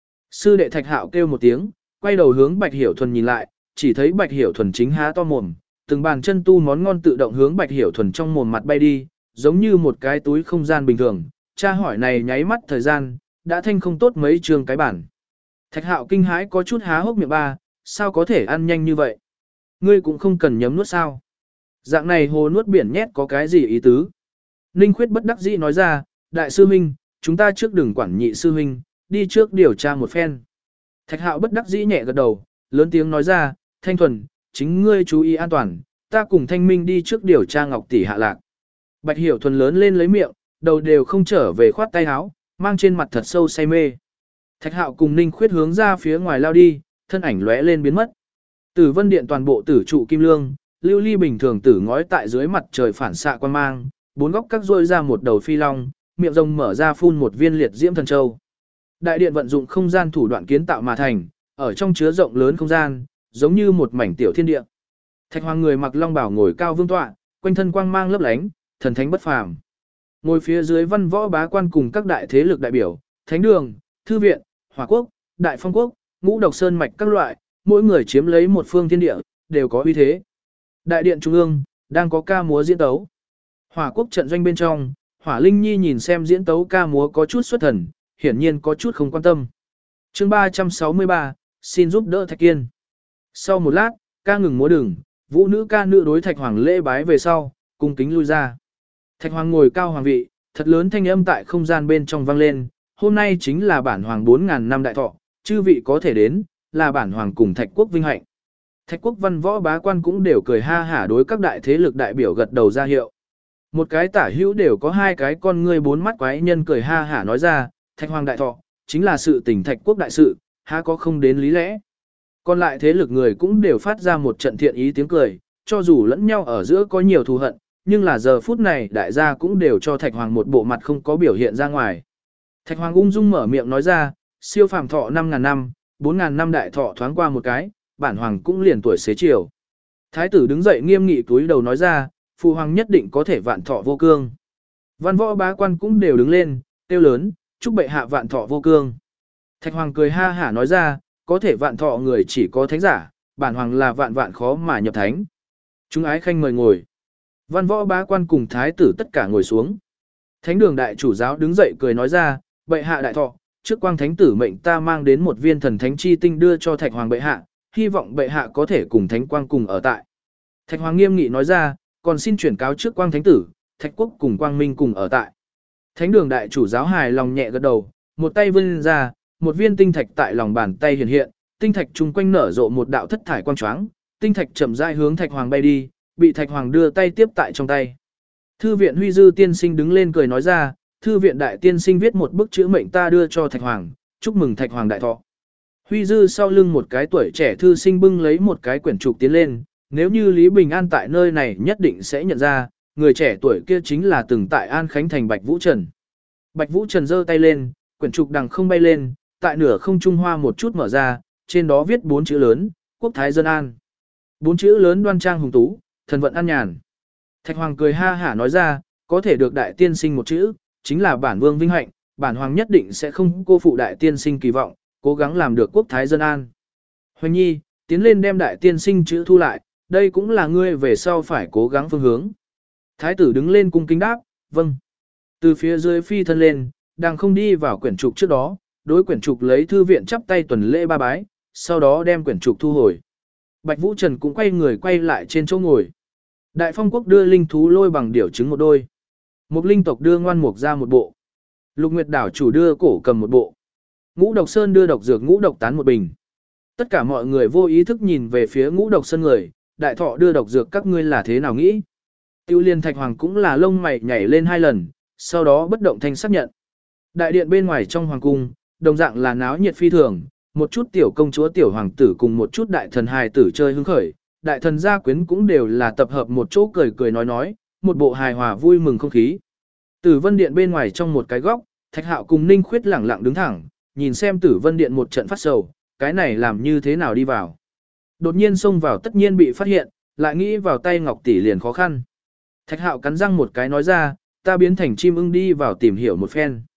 Sư đệ Thạch Hạo kêu một tiếng, quay đầu hướng Bạch Hiểu Thuần nhìn lại, chỉ thấy Bạch Hiểu Thuần chính há to mồm, từng bàn chân tu món ngon tự động hướng Bạch Hiểu Thuần trong mồm mặt bay đi, giống như một cái túi không gian bình thường. Cha hỏi này nháy mắt thời gian, đã thanh không tốt mấy trường cái bản. Thạch Hạo kinh hãi có chút há hốc miệng ba, sao có thể ăn nhanh như vậy? Ngươi cũng không cần nhấm nuốt sao? Dạng này hồ nuốt biển nhét có cái gì ý tứ? Ninh Khuyết bất đắc dĩ nói ra, đại sư huynh, chúng ta trước đừng quản nhị sư huynh, đi trước điều tra một phen. Thạch Hạo bất đắc dĩ nhẹ gật đầu, lớn tiếng nói ra, Thanh Thuần, chính ngươi chú ý an toàn, ta cùng Thanh Minh đi trước điều tra Ngọc tỷ hạ lạc. Bạch Hiểu Thuần lớn lên lấy miệng, đầu đều không trở về khoát tay áo, mang trên mặt thật sâu say mê. Thạch Hạo cùng Ninh Khuyết hướng ra phía ngoài lao đi, thân ảnh lóe lên biến mất. Tử Vân Điện toàn bộ tử trụ kim lương, lưu ly bình thường tử ngói tại dưới mặt trời phản xạ quan mang, bốn góc các rôi ra một đầu phi long, miệng rồng mở ra phun một viên liệt diễm thần châu. Đại điện vận dụng không gian thủ đoạn kiến tạo mà thành, ở trong chứa rộng lớn không gian, giống như một mảnh tiểu thiên địa. Thạch Hoàng người mặc long bào ngồi cao vương tọa, quanh thân quang mang lấp lánh, thần thánh bất phàm. Ngồi phía dưới văn võ bá quan cùng các đại thế lực đại biểu, thánh đường, thư viện, hỏa quốc, đại phong quốc, ngũ độc sơn mạch các loại, mỗi người chiếm lấy một phương thiên địa, đều có uy thế. Đại điện trung ương, đang có ca múa diễn tấu. Hỏa quốc trận doanh bên trong, Hỏa Linh Nhi nhìn xem diễn tấu ca múa có chút xuất thần, hiển nhiên có chút không quan tâm. Chương 363, xin giúp đỡ Thạch Kiên. Sau một lát, ca ngừng múa đừng, vũ nữ ca nữ đối Thạch Hoàng lễ bái về sau, cung kính lui ra. Thạch Hoàng ngồi cao hoàng vị, thật lớn thanh âm tại không gian bên trong vang lên, hôm nay chính là bản hoàng 4000 năm đại thọ, chư vị có thể đến, là bản hoàng cùng Thạch quốc vinh hạnh. Thạch quốc văn võ bá quan cũng đều cười ha hả đối các đại thế lực đại biểu gật đầu ra hiệu. Một cái tả hữu đều có hai cái con ngươi bốn mắt quái nhân cười ha hả nói ra, Thạch hoàng đại thọ, chính là sự tình Thạch quốc đại sự, há có không đến lý lẽ. Còn lại thế lực người cũng đều phát ra một trận thiện ý tiếng cười, cho dù lẫn nhau ở giữa có nhiều thù hận, nhưng là giờ phút này đại gia cũng đều cho Thạch hoàng một bộ mặt không có biểu hiện ra ngoài. Thạch hoàng ung dung mở miệng nói ra, siêu phàm thọ 5000 năm, 4000 năm đại thọ thoáng qua một cái, bản hoàng cũng liền tuổi xế chiều. Thái tử đứng dậy nghiêm nghị túi đầu nói ra, phụ hoàng nhất định có thể vạn thọ vô cương. Văn võ bá quan cũng đều đứng lên, kêu lớn, chúc bệ hạ vạn thọ vô cương. Thạch hoàng cười ha hả nói ra, có thể vạn thọ người chỉ có thánh giả, bản hoàng là vạn vạn khó mà nhập thánh. Chúng ái khanh mời ngồi. Văn võ bá quan cùng thái tử tất cả ngồi xuống. Thánh đường đại chủ giáo đứng dậy cười nói ra, bệ hạ đại thọ, trước quang thánh tử mệnh ta mang đến một viên thần thánh chi tinh đưa cho Thạch hoàng bệ hạ, hy vọng bệ hạ có thể cùng thánh quang cùng ở tại. Thạch hoàng nghiêm nghị nói ra, còn xin chuyển cáo trước quang thánh tử, Thạch quốc cùng quang minh cùng ở tại. Thánh đường đại chủ giáo hài lòng nhẹ gật đầu, một tay vươn ra, một viên tinh thạch tại lòng bàn tay hiện hiện, tinh thạch chung quanh nở rộ một đạo thất thải quang choáng, tinh thạch chậm rãi hướng Thạch hoàng bay đi, bị Thạch hoàng đưa tay tiếp tại trong tay. Thư viện Huy Dư tiên sinh đứng lên cười nói ra, thư viện đại tiên sinh viết một bức chữ mệnh ta đưa cho Thạch hoàng, chúc mừng Thạch hoàng đại thọ. Huy Dư sau lưng một cái tuổi trẻ thư sinh bưng lấy một cái quyển trục tiến lên, nếu như Lý Bình An tại nơi này nhất định sẽ nhận ra, người trẻ tuổi kia chính là từng tại An Khánh thành Bạch Vũ Trần. Bạch Vũ Trần giơ tay lên, quyển trục đằng không bay lên, tại nửa không trung hoa một chút mở ra, trên đó viết 4 chữ lớn, Quốc Thái Dân An. 4 chữ lớn đoan trang hùng tú, thần vận an nhàn. Thạch hoàng cười ha hả nói ra, có thể được đại tiên sinh một chữ, chính là bản vương vinh hạnh, bản hoàng nhất định sẽ không cô phụ đại tiên sinh kỳ vọng, cố gắng làm được quốc thái dân an. Hoành nhi, tiến lên đem đại tiên sinh chữ thu lại, đây cũng là ngươi về sau phải cố gắng phương hướng. Thái tử đứng lên cung kính đáp, vâng. Từ phía dưới phi thân lên, đang không đi vào quyển trục trước đó, đối quyển trục lấy thư viện chắp tay tuần lễ ba bái, sau đó đem quyển trục thu hồi. Bạch Vũ Trần cũng quay người quay lại trên chỗ ngồi. Đại Phong quốc đưa linh thú lôi bằng điểu trứng một đôi. Mục linh tộc đưa ngoan mục ra một bộ. Lục Nguyệt đảo chủ đưa cổ cầm một bộ. Ngũ Độc Sơn đưa độc dược ngũ độc tán một bình. Tất cả mọi người vô ý thức nhìn về phía Ngũ Độc Sơn người, đại thọ đưa độc dược các ngươi là thế nào nghĩ? Tiêu Liên Thạch Hoàng cũng là lông mày nhảy lên 2 lần, sau đó bất động thanh xác nhận. Đại điện bên ngoài trong hoàng cung, đồng dạng là náo nhiệt phi thường, một chút tiểu công chúa tiểu hoàng tử cùng một chút đại thần hài tử chơi hứng khởi, đại thần gia quyến cũng đều là tập hợp một chỗ cười cười nói, một bộ hài hòa vui mừng không khí. Tử Vân Điện bên ngoài trong một cái góc, Thạch Hạo cùng Ninh Khuyết lẳng lặng đứng thẳng, nhìn xem Tử Vân Điện một trận phát sầu, cái này làm như thế nào đi vào. Đột nhiên xông vào tất nhiên bị phát hiện, lại nghĩ vào tay Ngọc tỷ liền khó khăn. Thạch Hạo cắn răng một cái nói ra, ta biến thành chim ưng đi vào tìm hiểu một phen.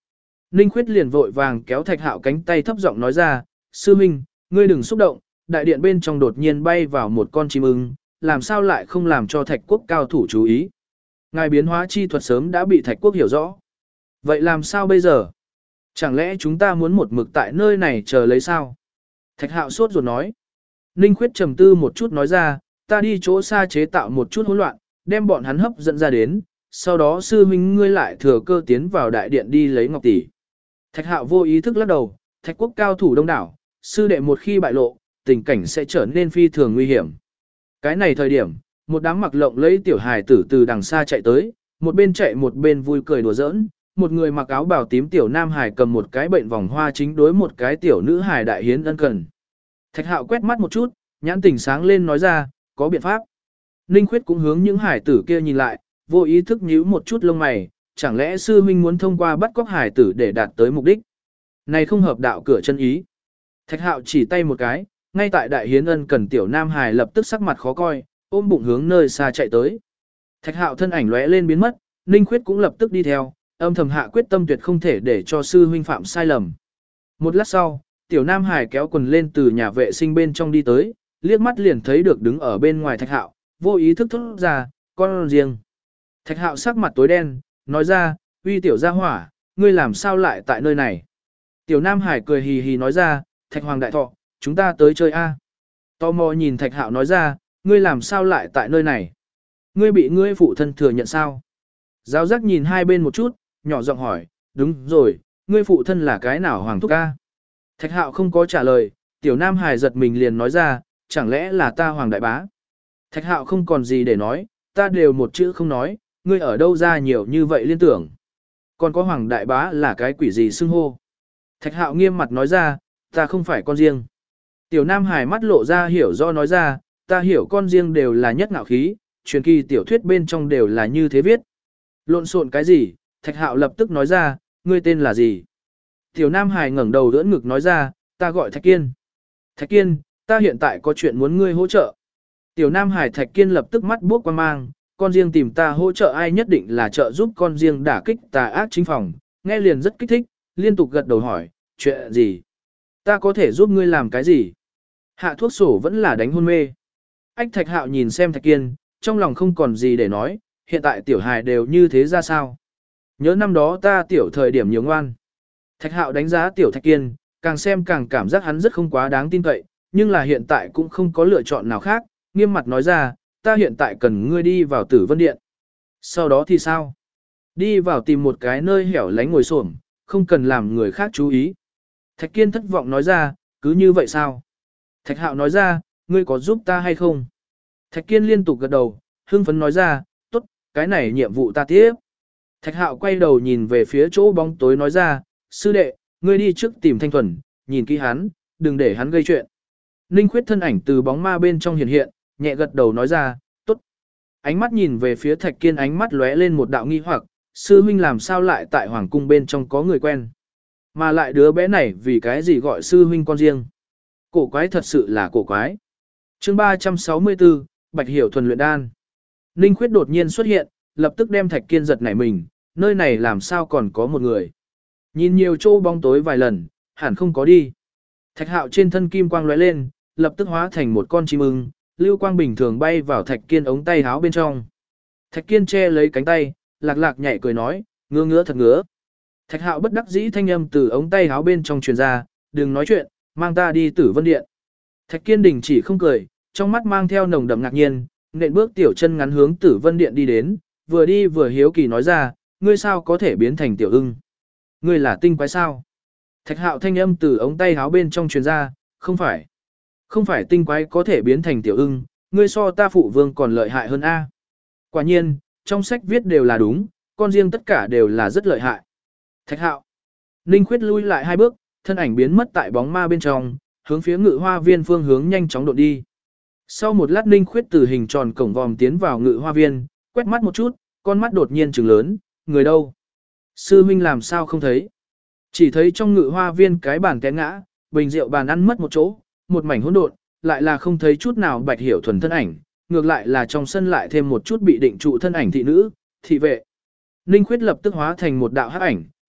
Ninh Khuyết liền vội vàng kéo Thạch Hạo cánh tay thấp giọng nói ra, sư huynh, ngươi đừng xúc động, đại điện bên trong đột nhiên bay vào một con chim ưng, làm sao lại không làm cho Thạch Quốc cao thủ chú ý. Ngài biến hóa chi thuật sớm đã bị Thạch Quốc hiểu rõ. Vậy làm sao bây giờ? Chẳng lẽ chúng ta muốn một mực tại nơi này chờ lấy sao? Thạch Hạo sốt ruột nói. Ninh Khuyết trầm tư một chút nói ra, ta đi chỗ xa chế tạo một chút hỗn loạn, đem bọn hắn hấp dẫn ra đến, sau đó sư huynh ngươi lại thừa cơ tiến vào đại điện đi lấy ngọc tỷ. Thạch Hạo vô ý thức lắc đầu, Thạch Quốc cao thủ đông đảo, sư đệ một khi bại lộ, tình cảnh sẽ trở nên phi thường nguy hiểm. Cái này thời điểm, một đám mặc lộng lẫy tiểu hài tử từ đằng xa chạy tới, một bên chạy một bên vui cười đùa giỡn, một người mặc áo bào tím tiểu nam hài cầm một cái bệnh vòng hoa chính đối một cái tiểu nữ hài đại hiến ân cần. Thạch Hạo quét mắt một chút, nhãn tỉnh sáng lên nói ra, có biện pháp. Ninh Khuyết cũng hướng những hải tử kia nhìn lại, vô ý thức nhíu một chút lông mày, chẳng lẽ sư huynh muốn thông qua bắt cóc hải tử để đạt tới mục đích. Này không hợp đạo cửa chân ý. Thạch Hạo chỉ tay một cái, ngay tại đại hiến ân cần tiểu nam hài lập tức sắc mặt khó coi, ôm bụng hướng nơi xa chạy tới. Thạch Hạo thân ảnh lóe lên biến mất, Ninh Khuyết cũng lập tức đi theo, âm thầm hạ quyết tâm tuyệt không thể để cho sư huynh phạm sai lầm. Một lát sau, tiểu nam hải kéo quần lên từ nhà vệ sinh bên trong đi tới, liếc mắt liền thấy được đứng ở bên ngoài Thạch Hạo, vô ý thức thốt ra, con riêng. Thạch Hạo sắc mặt tối đen, nói ra, uy tiểu gia hỏa, ngươi làm sao lại tại nơi này? Tiểu nam hải cười hì hì nói ra, Thạch Hoàng đại thọ, chúng ta tới chơi a. Tò mò nhìn Thạch Hạo nói ra, ngươi làm sao lại tại nơi này? Ngươi bị ngươi phụ thân thừa nhận sao? Giáo giác nhìn hai bên một chút, nhỏ giọng hỏi, đúng rồi, ngươi phụ thân là cái nào Hoàng thúc ca? Thạch Hạo không có trả lời, tiểu nam hài giật mình liền nói ra, chẳng lẽ là ta Hoàng đại bá? Thạch Hạo không còn gì để nói, ta đều một chữ không nói, ngươi ở đâu ra nhiều như vậy liên tưởng. Còn có Hoàng đại bá là cái quỷ gì xưng hô? Thạch Hạo nghiêm mặt nói ra, ta không phải con riêng. Tiểu nam hài mắt lộ ra hiểu do nói ra, ta hiểu con riêng đều là nhất ngạo khí, truyền kỳ tiểu thuyết bên trong đều là như thế viết. Lộn xộn cái gì? Thạch Hạo lập tức nói ra, ngươi tên là gì? Tiểu Nam Hải ngẩng đầu đỡ ngực nói ra, ta gọi Thạch Kiên. Thạch Kiên, ta hiện tại có chuyện muốn ngươi hỗ trợ. Tiểu Nam Hải Thạch Kiên lập tức mắt buốc quan mang, con riêng tìm ta hỗ trợ ai nhất định là trợ giúp con riêng đả kích tà ác chính phòng, nghe liền rất kích thích, liên tục gật đầu hỏi, chuyện gì? Ta có thể giúp ngươi làm cái gì? Hạ thuốc sổ vẫn là đánh hôn mê. Ách Thạch Hạo nhìn xem Thạch Kiên, trong lòng không còn gì để nói, hiện tại tiểu hài đều như thế ra sao? Nhớ năm đó ta tiểu thời điểm nhiều ngoan. Thạch Hạo đánh giá tiểu Thạch Kiên, càng xem càng cảm giác hắn rất không quá đáng tin cậy, nhưng là hiện tại cũng không có lựa chọn nào khác, nghiêm mặt nói ra, ta hiện tại cần ngươi đi vào Tử Vân Điện. Sau đó thì sao? Đi vào tìm một cái nơi hẻo lánh ngồi xổm, không cần làm người khác chú ý. Thạch Kiên thất vọng nói ra, cứ như vậy sao? Thạch Hạo nói ra, ngươi có giúp ta hay không? Thạch Kiên liên tục gật đầu, hưng phấn nói ra, tốt, cái này nhiệm vụ ta tiếp. Thạch Hạo quay đầu nhìn về phía chỗ bóng tối nói ra, sư đệ, ngươi đi trước tìm Thanh Thuần, nhìn kỹ hắn, đừng để hắn gây chuyện. Ninh Khuyết thân ảnh từ bóng ma bên trong hiện hiện, nhẹ gật đầu nói ra, tốt. Ánh mắt nhìn về phía Thạch Kiên ánh mắt lóe lên một đạo nghi hoặc, sư huynh làm sao lại tại hoàng cung bên trong có người quen. Mà lại đứa bé này vì cái gì gọi sư huynh con riêng. Cổ quái thật sự là cổ quái. Chương 364, Bạch Hiểu thuần luyện đan. Ninh Khuyết đột nhiên xuất hiện, lập tức đem Thạch Kiên giật nảy mình, nơi này làm sao còn có một người. Nhìn nhiều chỗ bóng tối vài lần, hẳn không có đi. Thạch Hạo trên thân kim quang lóe lên, lập tức hóa thành một con chim ưng, lưu quang bình thường bay vào Thạch Kiên ống tay áo bên trong. Thạch Kiên che lấy cánh tay, lạc lạc nhảy cười nói, ngứa ngứa thật ngứa. Thạch Hạo bất đắc dĩ thanh âm từ ống tay áo bên trong truyền ra, đừng nói chuyện, mang ta đi Tử Vân Điện. Thạch Kiên đình chỉ không cười, trong mắt mang theo nồng đậm ngạc nhiên, nện bước tiểu chân ngắn hướng Tử Vân Điện đi đến, vừa đi vừa hiếu kỳ nói ra, ngươi sao có thể biến thành tiểu ưng? Ngươi là tinh quái sao? Thạch Hạo thanh âm từ ống tay áo bên trong truyền ra, không phải. Không phải tinh quái có thể biến thành tiểu ưng, ngươi so ta phụ vương còn lợi hại hơn a. Quả nhiên, trong sách viết đều là đúng, con riêng tất cả đều là rất lợi hại. Thạch Hạo. Ninh Khuyết lui lại hai bước, thân ảnh biến mất tại bóng ma bên trong, hướng phía Ngự Hoa Viên phương hướng nhanh chóng đột đi. Sau một lát Ninh Khuyết từ hình tròn cổng vòm tiến vào Ngự Hoa Viên, quét mắt một chút, con mắt đột nhiên trừng lớn, người đâu? Sư huynh làm sao không thấy? Chỉ thấy trong Ngự Hoa Viên cái bàn té ngã, bình rượu bàn ăn mất một chỗ, một mảnh hỗn độn, lại là không thấy chút nào Bạch Hiểu thuần thân ảnh, ngược lại là trong sân lại thêm một chút bị định trụ thân ảnh thị nữ, thị vệ. Ninh Khuyết lập tức hóa thành một đạo hắc ảnh,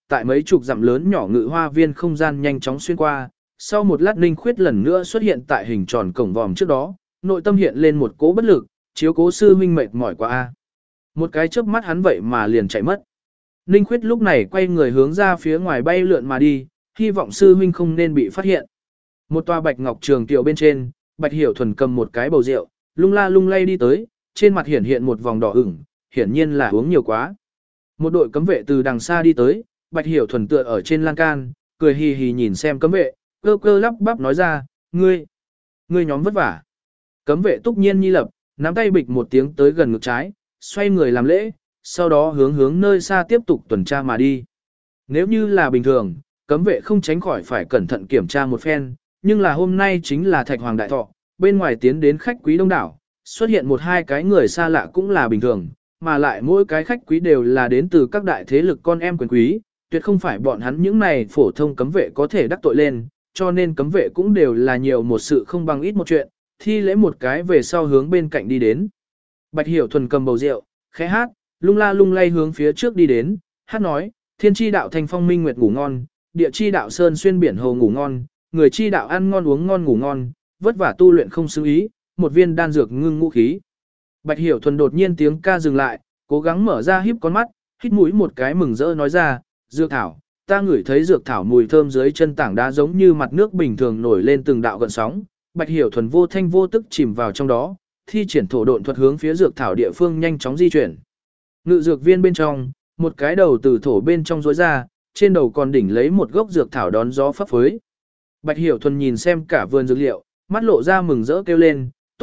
tại mấy chục dặm lớn nhỏ ngự hoa viên không gian nhanh chóng xuyên qua, sau một lát Ninh Khuyết lần nữa xuất hiện tại hình tròn cổng vòm trước đó, nội tâm hiện lên một cỗ bất lực, chiếu cố sư huynh mệt mỏi quá a. Một cái chớp mắt hắn vậy mà liền chạy mất. Ninh Khuyết lúc này quay người hướng ra phía ngoài bay lượn mà đi, hy vọng sư huynh không nên bị phát hiện. Một tòa bạch ngọc trường kiệu bên trên, Bạch Hiểu Thuần cầm một cái bầu rượu, lung la lung lay đi tới, trên mặt hiển hiện một vòng đỏ ửng, hiển nhiên là uống nhiều quá. Một đội cấm vệ từ đằng xa đi tới, Bạch Hiểu Thuần tựa ở trên lan can, cười hì hì nhìn xem cấm vệ, cơ cơ lắp bắp nói ra, ngươi nhóm vất vả. Cấm vệ túc nhiên nhi lập, nắm tay bịch một tiếng tới gần ngực trái, xoay người làm lễ, sau đó hướng nơi xa tiếp tục tuần tra mà đi. Nếu như là bình thường, cấm vệ không tránh khỏi phải cẩn thận kiểm tra một phen, nhưng là hôm nay chính là Thạch Hoàng đại thọ, bên ngoài tiến đến khách quý đông đảo, xuất hiện một hai cái người xa lạ cũng là bình thường, mà lại mỗi cái khách quý đều là đến từ các đại thế lực con em quyền quý, tuyệt không phải bọn hắn những này phổ thông cấm vệ có thể đắc tội lên, cho nên cấm vệ cũng đều là nhiều một sự không bằng ít một chuyện, thi lễ một cái về sau hướng bên cạnh đi đến. Bạch Hiểu Thuần cầm bầu rượu, khẽ hát, lung la lung lay hướng phía trước đi đến, hát nói, thiên chi đạo thành phong minh nguyệt ngủ ngon, địa chi đạo sơn xuyên biển hồ ngủ ngon, người chi đạo ăn ngon uống ngon ngủ ngon, vất vả tu luyện không xứng ý, một viên đan dược ngưng ngũ khí. Bạch Hiểu Thuần đột nhiên tiếng ca dừng lại, cố gắng mở ra híp con mắt, hít mũi một cái mừng rỡ nói ra, dược thảo, ta ngửi thấy dược thảo mùi thơm dưới chân tảng đá giống như mặt nước bình thường nổi lên từng đạo gợn sóng. Bạch Hiểu Thuần vô thanh vô tức chìm vào trong đó, thi triển thổ độn thuật hướng phía dược thảo địa phương nhanh chóng di chuyển. Ngự dược viên bên trong, một cái đầu từ thổ bên trong rối ra, trên đầu còn đỉnh lấy một gốc dược thảo đón gió phấp phới. Bạch Hiểu Thuần nhìn xem cả vườn dược liệu, mắt lộ ra mừng rỡ kêu lên, tốt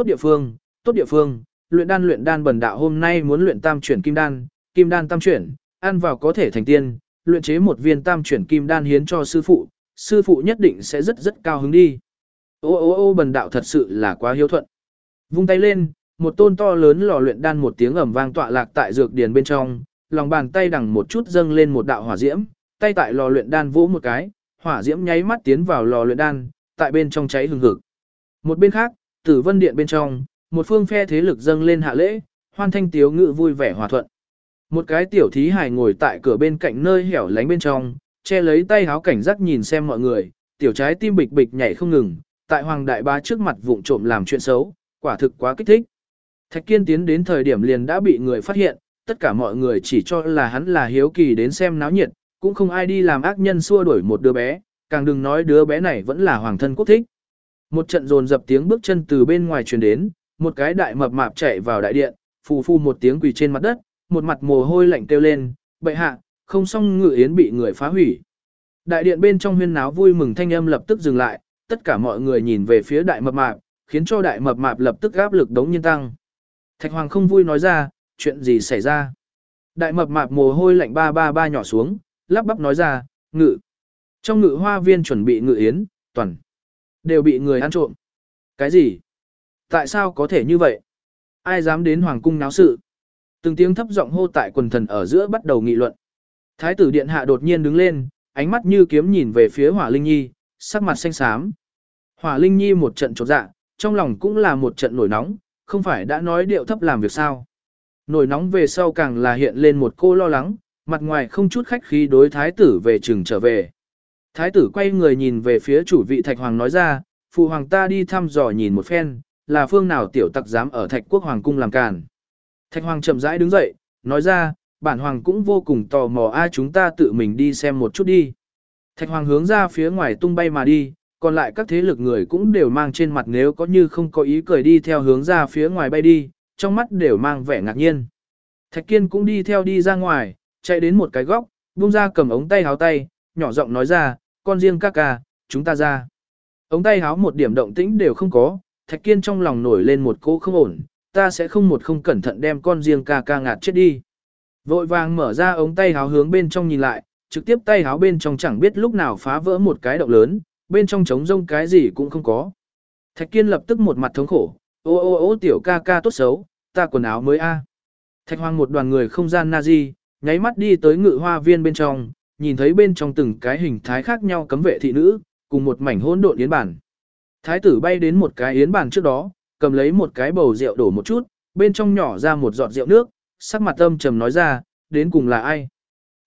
địa phương, luyện đan bần đạo hôm nay muốn luyện tam chuyển kim đan tam chuyển, ăn vào có thể thành tiên, luyện chế một viên tam chuyển kim đan hiến cho sư phụ nhất định sẽ rất cao hứng đi. Ô bần đạo thật sự là quá hiếu thuận. Vung tay lên, một tôn to lớn lò luyện đan một tiếng ầm vang tọa lạc tại dược điền bên trong, lòng bàn tay đằng một chút dâng lên một đạo hỏa diễm, tay tại lò luyện đan vỗ một cái, hỏa diễm nháy mắt tiến vào lò luyện đan, tại bên trong cháy hừng hực. Một bên khác, Tử Vân Điện bên trong, một phương phe thế lực dâng lên hạ lễ, hoan thanh tiếu ngự vui vẻ hòa thuận. Một cái tiểu thí hài ngồi tại cửa bên cạnh nơi hẻo lánh bên trong, che lấy tay háo cảnh giác nhìn xem mọi người, tiểu trái tim bịch bịch nhảy không ngừng, tại Hoàng đại bá trước mặt vụng trộm làm chuyện xấu, quả thực quá kích thích. Thạch Kiên tiến đến thời điểm liền đã bị người phát hiện, tất cả mọi người chỉ cho là hắn là hiếu kỳ đến xem náo nhiệt, cũng không ai đi làm ác nhân xua đuổi một đứa bé, càng đừng nói đứa bé này vẫn là hoàng thân quốc thích. Một trận dồn dập tiếng bước chân từ bên ngoài truyền đến, một cái đại mập mạp chạy vào đại điện, phù phù một tiếng quỳ trên mặt đất, một mặt mồ hôi lạnh kêu lên, bệ hạ, không xong ngự yến bị người phá hủy. Đại điện bên trong huyên náo vui mừng thanh âm lập tức dừng lại, tất cả mọi người nhìn về phía đại mập mạp, khiến cho đại mập mạp lập tức áp lực đống nhiên tăng. Thạch Hoàng không vui nói ra, chuyện gì xảy ra? Đại mập mạp mồ hôi lạnh ba nhỏ xuống, lắp bắp nói ra, trong ngự hoa viên chuẩn bị ngự yến, toàn đều bị người ăn trộm. Cái gì? Tại sao có thể như vậy? Ai dám đến hoàng cung náo sự? Từng tiếng thấp giọng hô tại quần thần ở giữa bắt đầu nghị luận. Thái tử điện hạ đột nhiên đứng lên, ánh mắt như kiếm nhìn về phía Hỏa Linh Nhi, sắc mặt xanh xám. Hỏa Linh Nhi một trận chột dạ, trong lòng cũng là một trận nổi nóng, không phải đã nói điệu thấp làm việc sao? Nổi nóng về sau càng là hiện lên một cô lo lắng, mặt ngoài không chút khách khí đối thái tử về chừng trở về. Thái tử quay người nhìn về phía chủ vị Thạch Hoàng nói ra, phụ hoàng ta đi thăm dò nhìn một phen, là phương nào tiểu tặc dám ở Thạch Quốc Hoàng cung làm càn. Thạch Hoàng chậm rãi đứng dậy, nói ra, bản hoàng cũng vô cùng tò mò ai chúng ta tự mình đi xem một chút đi. Thạch Hoàng hướng ra phía ngoài tung bay mà đi, còn lại các thế lực người cũng đều mang trên mặt nếu có như không có ý cười đi theo hướng ra phía ngoài bay đi, trong mắt đều mang vẻ ngạc nhiên. Thạch Kiên cũng đi theo đi ra ngoài, chạy đến một cái góc, buông ra cầm ống tay háo tay, nhỏ giọng nói ra, con riêng ca ca, chúng ta ra. Ống tay háo một điểm động tĩnh đều không có, Thạch Kiên trong lòng nổi lên một cỗ không ổn, ta sẽ không cẩn thận đem con riêng ca ca ngạt chết đi. Vội vàng mở ra ống tay háo hướng bên trong nhìn lại, trực tiếp tay háo bên trong chẳng biết lúc nào phá vỡ một cái động lớn, bên trong trống rông cái gì cũng không có. Thạch Kiên lập tức một mặt thống khổ, ô tiểu ca ca tốt xấu, ta quần áo mới a. Thạch Hoàng một đoàn người không gian Nazi, nháy mắt đi tới ngự hoa viên bên trong, nhìn thấy bên trong từng cái hình thái khác nhau cấm vệ thị nữ, cùng một mảnh hỗn độn yến bàn. Thái tử bay đến một cái yến bàn trước đó, cầm lấy một cái bầu rượu đổ một chút, bên trong nhỏ ra một giọt rượu nước, sắc mặt âm trầm nói ra, đến cùng là ai?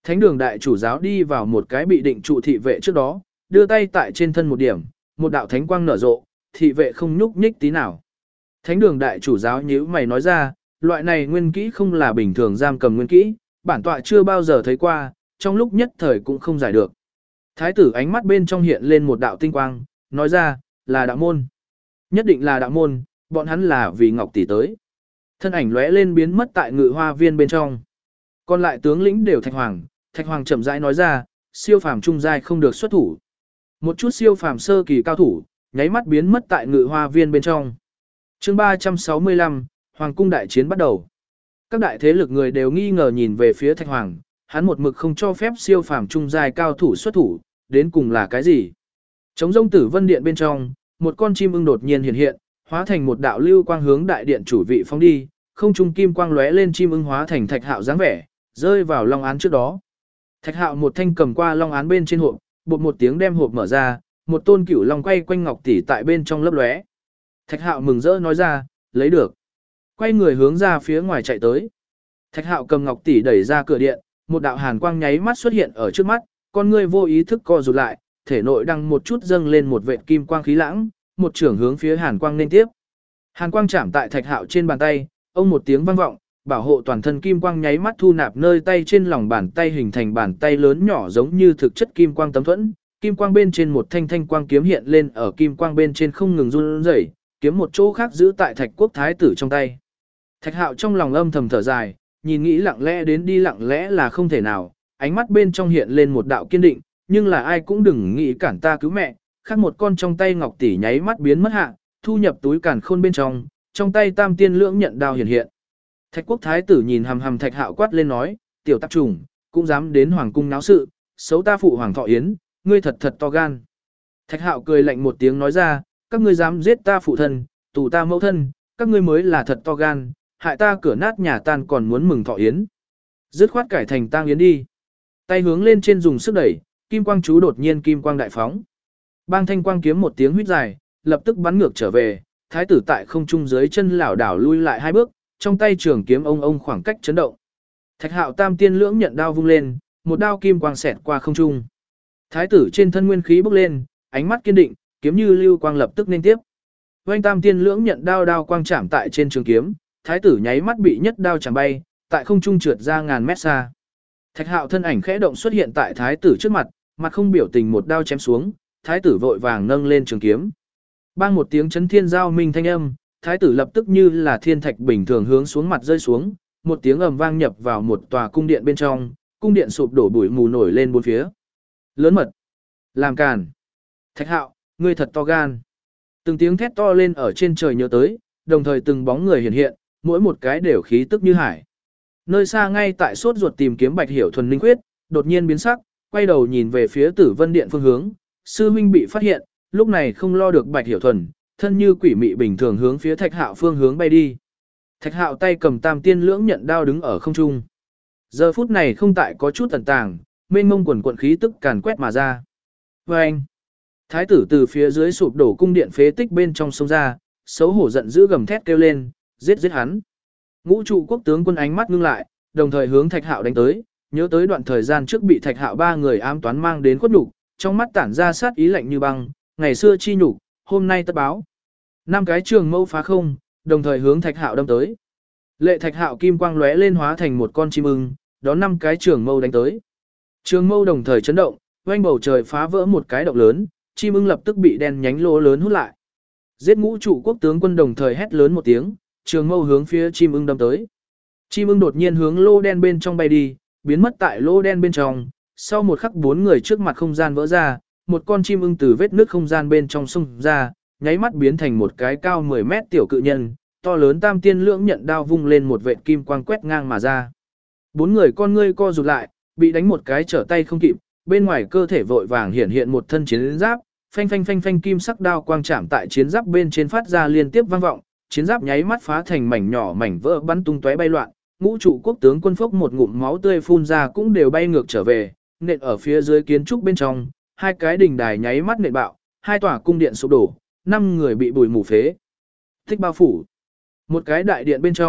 Thánh đường đại chủ giáo đi vào một cái bị định trụ thị vệ trước đó, đưa tay tại trên thân một điểm, một đạo thánh quang nở rộ, thị vệ không nhúc nhích tí nào. Thánh đường đại chủ giáo nhíu mày nói ra, loại này nguyên kỹ không là bình thường giam cầm nguyên kỹ, bản tọa chưa bao giờ thấy qua, trong lúc nhất thời cũng không giải được. Thái tử ánh mắt bên trong hiện lên một đạo tinh quang, nói ra, là đạo môn. Nhất định là đạo môn, bọn hắn là vì Ngọc tỷ tới. Thân ảnh lóe lên biến mất tại ngự hoa viên bên trong. Còn lại tướng lĩnh đều Thạch Hoàng chậm rãi nói ra, siêu phàm trung giai không được xuất thủ. Một chút siêu phàm sơ kỳ cao thủ, nháy mắt biến mất tại ngự hoa viên bên trong. Chương 365, Hoàng cung đại chiến bắt đầu. Các đại thế lực người đều nghi ngờ nhìn về phía Thạch Hoàng, hắn một mực không cho phép siêu phàm trung giai cao thủ xuất thủ, đến cùng là cái gì? Trống rông Tử Vân Điện bên trong, một con chim ưng đột nhiên hiện hiện, hóa thành một đạo lưu quang hướng đại điện chủ vị phóng đi, không trung kim quang lóe lên, chim ưng hóa thành Thạch Hạo dáng vẻ, rơi vào long án trước đó. Thạch Hạo một thanh cầm qua long án bên trên hộp, bột một tiếng đem hộp mở ra, một tôn cửu long quay quanh ngọc tỷ tại bên trong lấp lóe. Thạch Hạo mừng rỡ nói ra, lấy được. Quay người hướng ra phía ngoài chạy tới. Thạch Hạo cầm ngọc tỷ đẩy ra cửa điện, một đạo hàn quang nháy mắt xuất hiện ở trước mắt, con người vô ý thức co rụt lại, thể nội đang một chút dâng lên một vệt kim quang khí lãng, một trưởng hướng phía hàn quang nên tiếp. Hàn quang chạm tại Thạch Hạo trên bàn tay, ông một tiếng vang vọng, bảo hộ toàn thân kim quang nháy mắt thu nạp nơi tay trên lòng bàn tay, hình thành bàn tay lớn nhỏ giống như thực chất kim quang tấm thuẫn. Kim quang bên trên một thanh thanh quang kiếm hiện lên, ở kim quang bên trên không ngừng run rẩy, kiếm một chỗ khác giữ tại Thạch Quốc thái tử trong tay. Thạch Hạo trong lòng âm thầm thở dài, nhìn nghĩ lặng lẽ đến đi lặng lẽ là không thể nào, ánh mắt bên trong hiện lên một đạo kiên định, nhưng là ai cũng đừng nghĩ cản ta cứu mẹ. Khác một con trong tay ngọc tỷ nháy mắt biến mất hạ, thu nhập túi càn khôn bên trong tay tam tiên lưỡng nhận đao hiện hiện. Thạch Quốc thái tử nhìn hằm hằm Thạch Hạo quát lên nói, tiểu tạp trùng, cũng dám đến hoàng cung náo sự, xấu ta phụ hoàng thọ yến, ngươi thật thật to gan. Thạch Hạo cười lạnh một tiếng nói ra, các ngươi dám giết ta phụ thân, tù ta mẫu thân, các ngươi mới là thật to gan, hại ta cửa nát nhà tan còn muốn mừng thọ yến. Dứt khoát cải thành tang yến đi. Tay hướng lên trên dùng sức đẩy, kim quang chú đột nhiên kim quang đại phóng. Bang thanh quang kiếm một tiếng huýt dài, lập tức bắn ngược trở về, thái tử tại không trung dưới chân lảo đảo lui lại hai bước, trong tay trường kiếm ông khoảng cách chấn động. Thạch Hạo tam tiên lưỡng nhận đao vung lên, một đao kim quang xẹt qua không trung. Thái tử trên thân nguyên khí bốc lên, ánh mắt kiên định, kiếm như lưu quang lập tức nên tiếp. Oanh tam tiên lưỡng nhận đao quang chạm tại trên trường kiếm, thái tử nháy mắt bị nhất đao chạm bay, tại không trung trượt ra ngàn mét xa. Thạch Hạo thân ảnh khẽ động xuất hiện tại thái tử trước mặt, mặt không biểu tình một đao chém xuống, thái tử vội vàng nâng lên trường kiếm. Bang một tiếng chấn thiên giao minh thanh âm, thái tử lập tức như là thiên thạch bình thường hướng xuống mặt rơi xuống, một tiếng ầm vang nhập vào một tòa cung điện bên trong, cung điện sụp đổ, bụi mù nổi lên bốn phía. Lớn mật, làm càn. Thạch Hạo, ngươi thật to gan. Từng tiếng thét to lên ở trên trời nhớ tới, đồng thời từng bóng người hiện hiện, mỗi một cái đều khí tức như hải. Nơi xa ngay tại sốt ruột tìm kiếm Bạch Hiểu Thuần linh quyết, đột nhiên biến sắc, quay đầu nhìn về phía Tử Vân Điện phương hướng, sư huynh bị phát hiện, lúc này không lo được Bạch Hiểu Thuần, thân như quỷ mị bình thường hướng phía Thạch Hạo phương hướng bay đi. Thạch Hạo tay cầm tam tiên lưỡng nhận đao đứng ở không trung. Giờ phút này không tại có chút tần tàng, mênh mông quần quận khí tức càn quét mà ra. Vâng! Thái tử từ phía dưới sụp đổ cung điện phế tích bên trong sông ra, xấu hổ giận dữ gầm thét kêu lên, giết hắn. Ngũ trụ quốc tướng quân ánh mắt ngưng lại, đồng thời hướng Thạch Hạo đánh tới, nhớ tới đoạn thời gian trước bị Thạch Hạo ba người ám toán mang đến khuất nhục, trong mắt tản ra sát ý lạnh như băng, ngày xưa chi nhục, hôm nay tất báo. Năm cái trường mâu phá không, đồng thời hướng Thạch Hạo đâm tới. Lệ Thạch Hạo kim quang lóe lên hóa thành một con chim ưng, đón năm cái trường mâu đánh tới. Trường mâu đồng thời chấn động, oanh bầu trời phá vỡ một cái động lớn, chim ưng lập tức bị đen nhánh lỗ lớn hút lại. Giết ngũ trụ quốc tướng quân đồng thời hét lớn một tiếng, trường mâu hướng phía chim ưng đâm tới. Chim ưng đột nhiên hướng lô đen bên trong bay đi, biến mất tại lô đen bên trong. Sau một khắc bốn người trước mặt không gian vỡ ra, một con chim ưng từ vết nước không gian bên trong xông ra, nháy mắt biến thành một cái cao 10 mét tiểu cự nhân, to lớn tam tiên lưỡng nhận đao vung lên một vệt kim quang quét ngang mà ra. Bốn người con ngươi co rụt lại, bị đánh một cái trở tay không kịp, bên ngoài cơ thể vội vàng hiện một thân chiến giáp, phanh phanh phanh phanh kim sắc đao quang chạm tại chiến giáp bên trên phát ra liên tiếp vang vọng, chiến giáp nháy mắt phá thành mảnh nhỏ mảnh vỡ bắn tung tóe bay loạn, ngũ trụ quốc tướng quân phốc một ngụm máu tươi phun ra cũng đều bay ngược trở về, nện ở phía dưới kiến trúc bên trong, hai cái đỉnh đài nháy mắt nện bạo, hai tòa cung điện sụp đổ, 5 người bị bùi mù phế. Tích bao phủ. Một cái đại điện bên trong,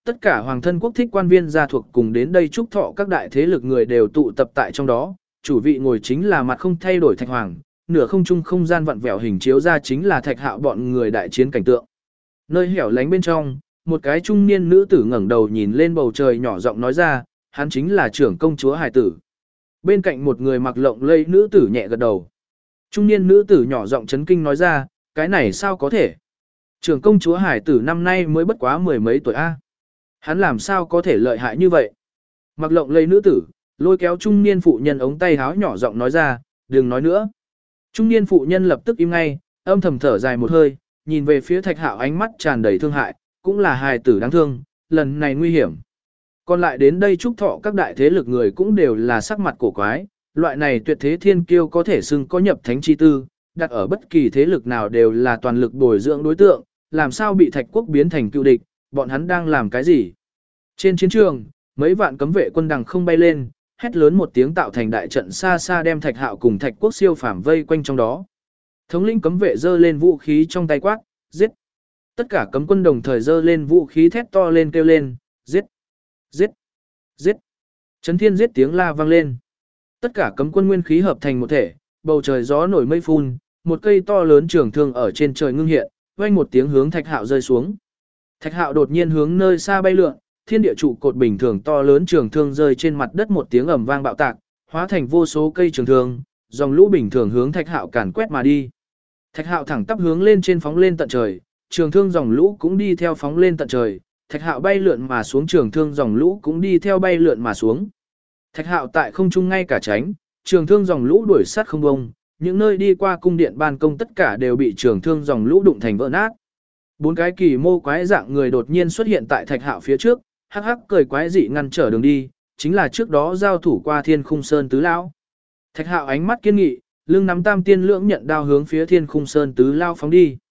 tất cả hoàng thân quốc thích quan viên gia thuộc cùng đến đây chúc thọ các đại thế lực người đều tụ tập tại trong đó, chủ vị ngồi chính là mặt không thay đổi Thạch Hoàng, nửa không trung không gian vặn vẹo hình chiếu ra chính là Thạch Hạo bọn người đại chiến cảnh tượng. Nơi hẻo lánh bên trong, một cái trung niên nữ tử ngẩng đầu nhìn lên bầu trời nhỏ giọng nói ra, hắn chính là trưởng công chúa Hải Tử. Bên cạnh một người mặc lộng lẫy nữ tử nhẹ gật đầu. Trung niên nữ tử nhỏ giọng chấn kinh nói ra, cái này sao có thể? Trưởng công chúa Hải Tử năm nay mới bất quá mười mấy tuổi a. Hắn làm sao có thể lợi hại như vậy? Mặc lộng lẫy nữ tử, lôi kéo trung niên phụ nhân ống tay háo nhỏ giọng nói ra, đừng nói nữa. Trung niên phụ nhân lập tức im ngay, âm thầm thở dài một hơi, nhìn về phía Thạch Hạo ánh mắt tràn đầy thương hại, cũng là hài tử đáng thương, lần này nguy hiểm. Còn lại đến đây chúc thọ các đại thế lực người cũng đều là sắc mặt cổ quái, loại này tuyệt thế thiên kiêu có thể xưng có nhập thánh chi tư, đặt ở bất kỳ thế lực nào đều là toàn lực bồi dưỡng đối tượng, làm sao bị Thạch quốc biến thành cựu địch, bọn hắn đang làm cái gì? Trên chiến trường, mấy vạn cấm vệ quân đằng không bay lên, hét lớn một tiếng tạo thành đại trận xa xa đem Thạch Hạo cùng Thạch quốc siêu phàm vây quanh trong đó. Thống lĩnh cấm vệ giơ lên vũ khí trong tay quát, giết. Tất cả cấm quân đồng thời giơ lên vũ khí thét to lên kêu lên, giết, giết, giết. Chấn thiên giết tiếng la vang lên. Tất cả cấm quân nguyên khí hợp thành một thể, bầu trời gió nổi mây phun, một cây to lớn trường thương ở trên trời ngưng hiện, vang một tiếng hướng Thạch Hạo rơi xuống. Thạch Hạo đột nhiên hướng nơi xa bay lượn, thiên địa trụ cột bình thường to lớn trường thương rơi trên mặt đất một tiếng ầm vang bạo tạc, hóa thành vô số cây trường thương, dòng lũ bình thường hướng Thạch Hạo càn quét mà đi. Thạch Hạo thẳng tắp hướng lên trên phóng lên tận trời, trường thương dòng lũ cũng đi theo phóng lên tận trời, Thạch Hạo bay lượn mà xuống, trường thương dòng lũ cũng đi theo bay lượn mà xuống. Thạch Hạo tại không trung ngay cả tránh, trường thương dòng lũ đuổi sát không bông, những nơi đi qua cung điện ban công tất cả đều bị trường thương dòng lũ đụng thành vỡ nát. Bốn cái kỳ mô quái dạng người đột nhiên xuất hiện tại Thạch Hạo phía trước, hắc hắc cười quái dị ngăn trở đường đi, chính là trước đó giao thủ qua Thiên Khung Sơn tứ lão. Thạch Hạo ánh mắt kiên nghị, lưng nắm Tam Tiên Lưỡng nhận đao hướng phía Thiên Khung Sơn tứ lão phóng đi.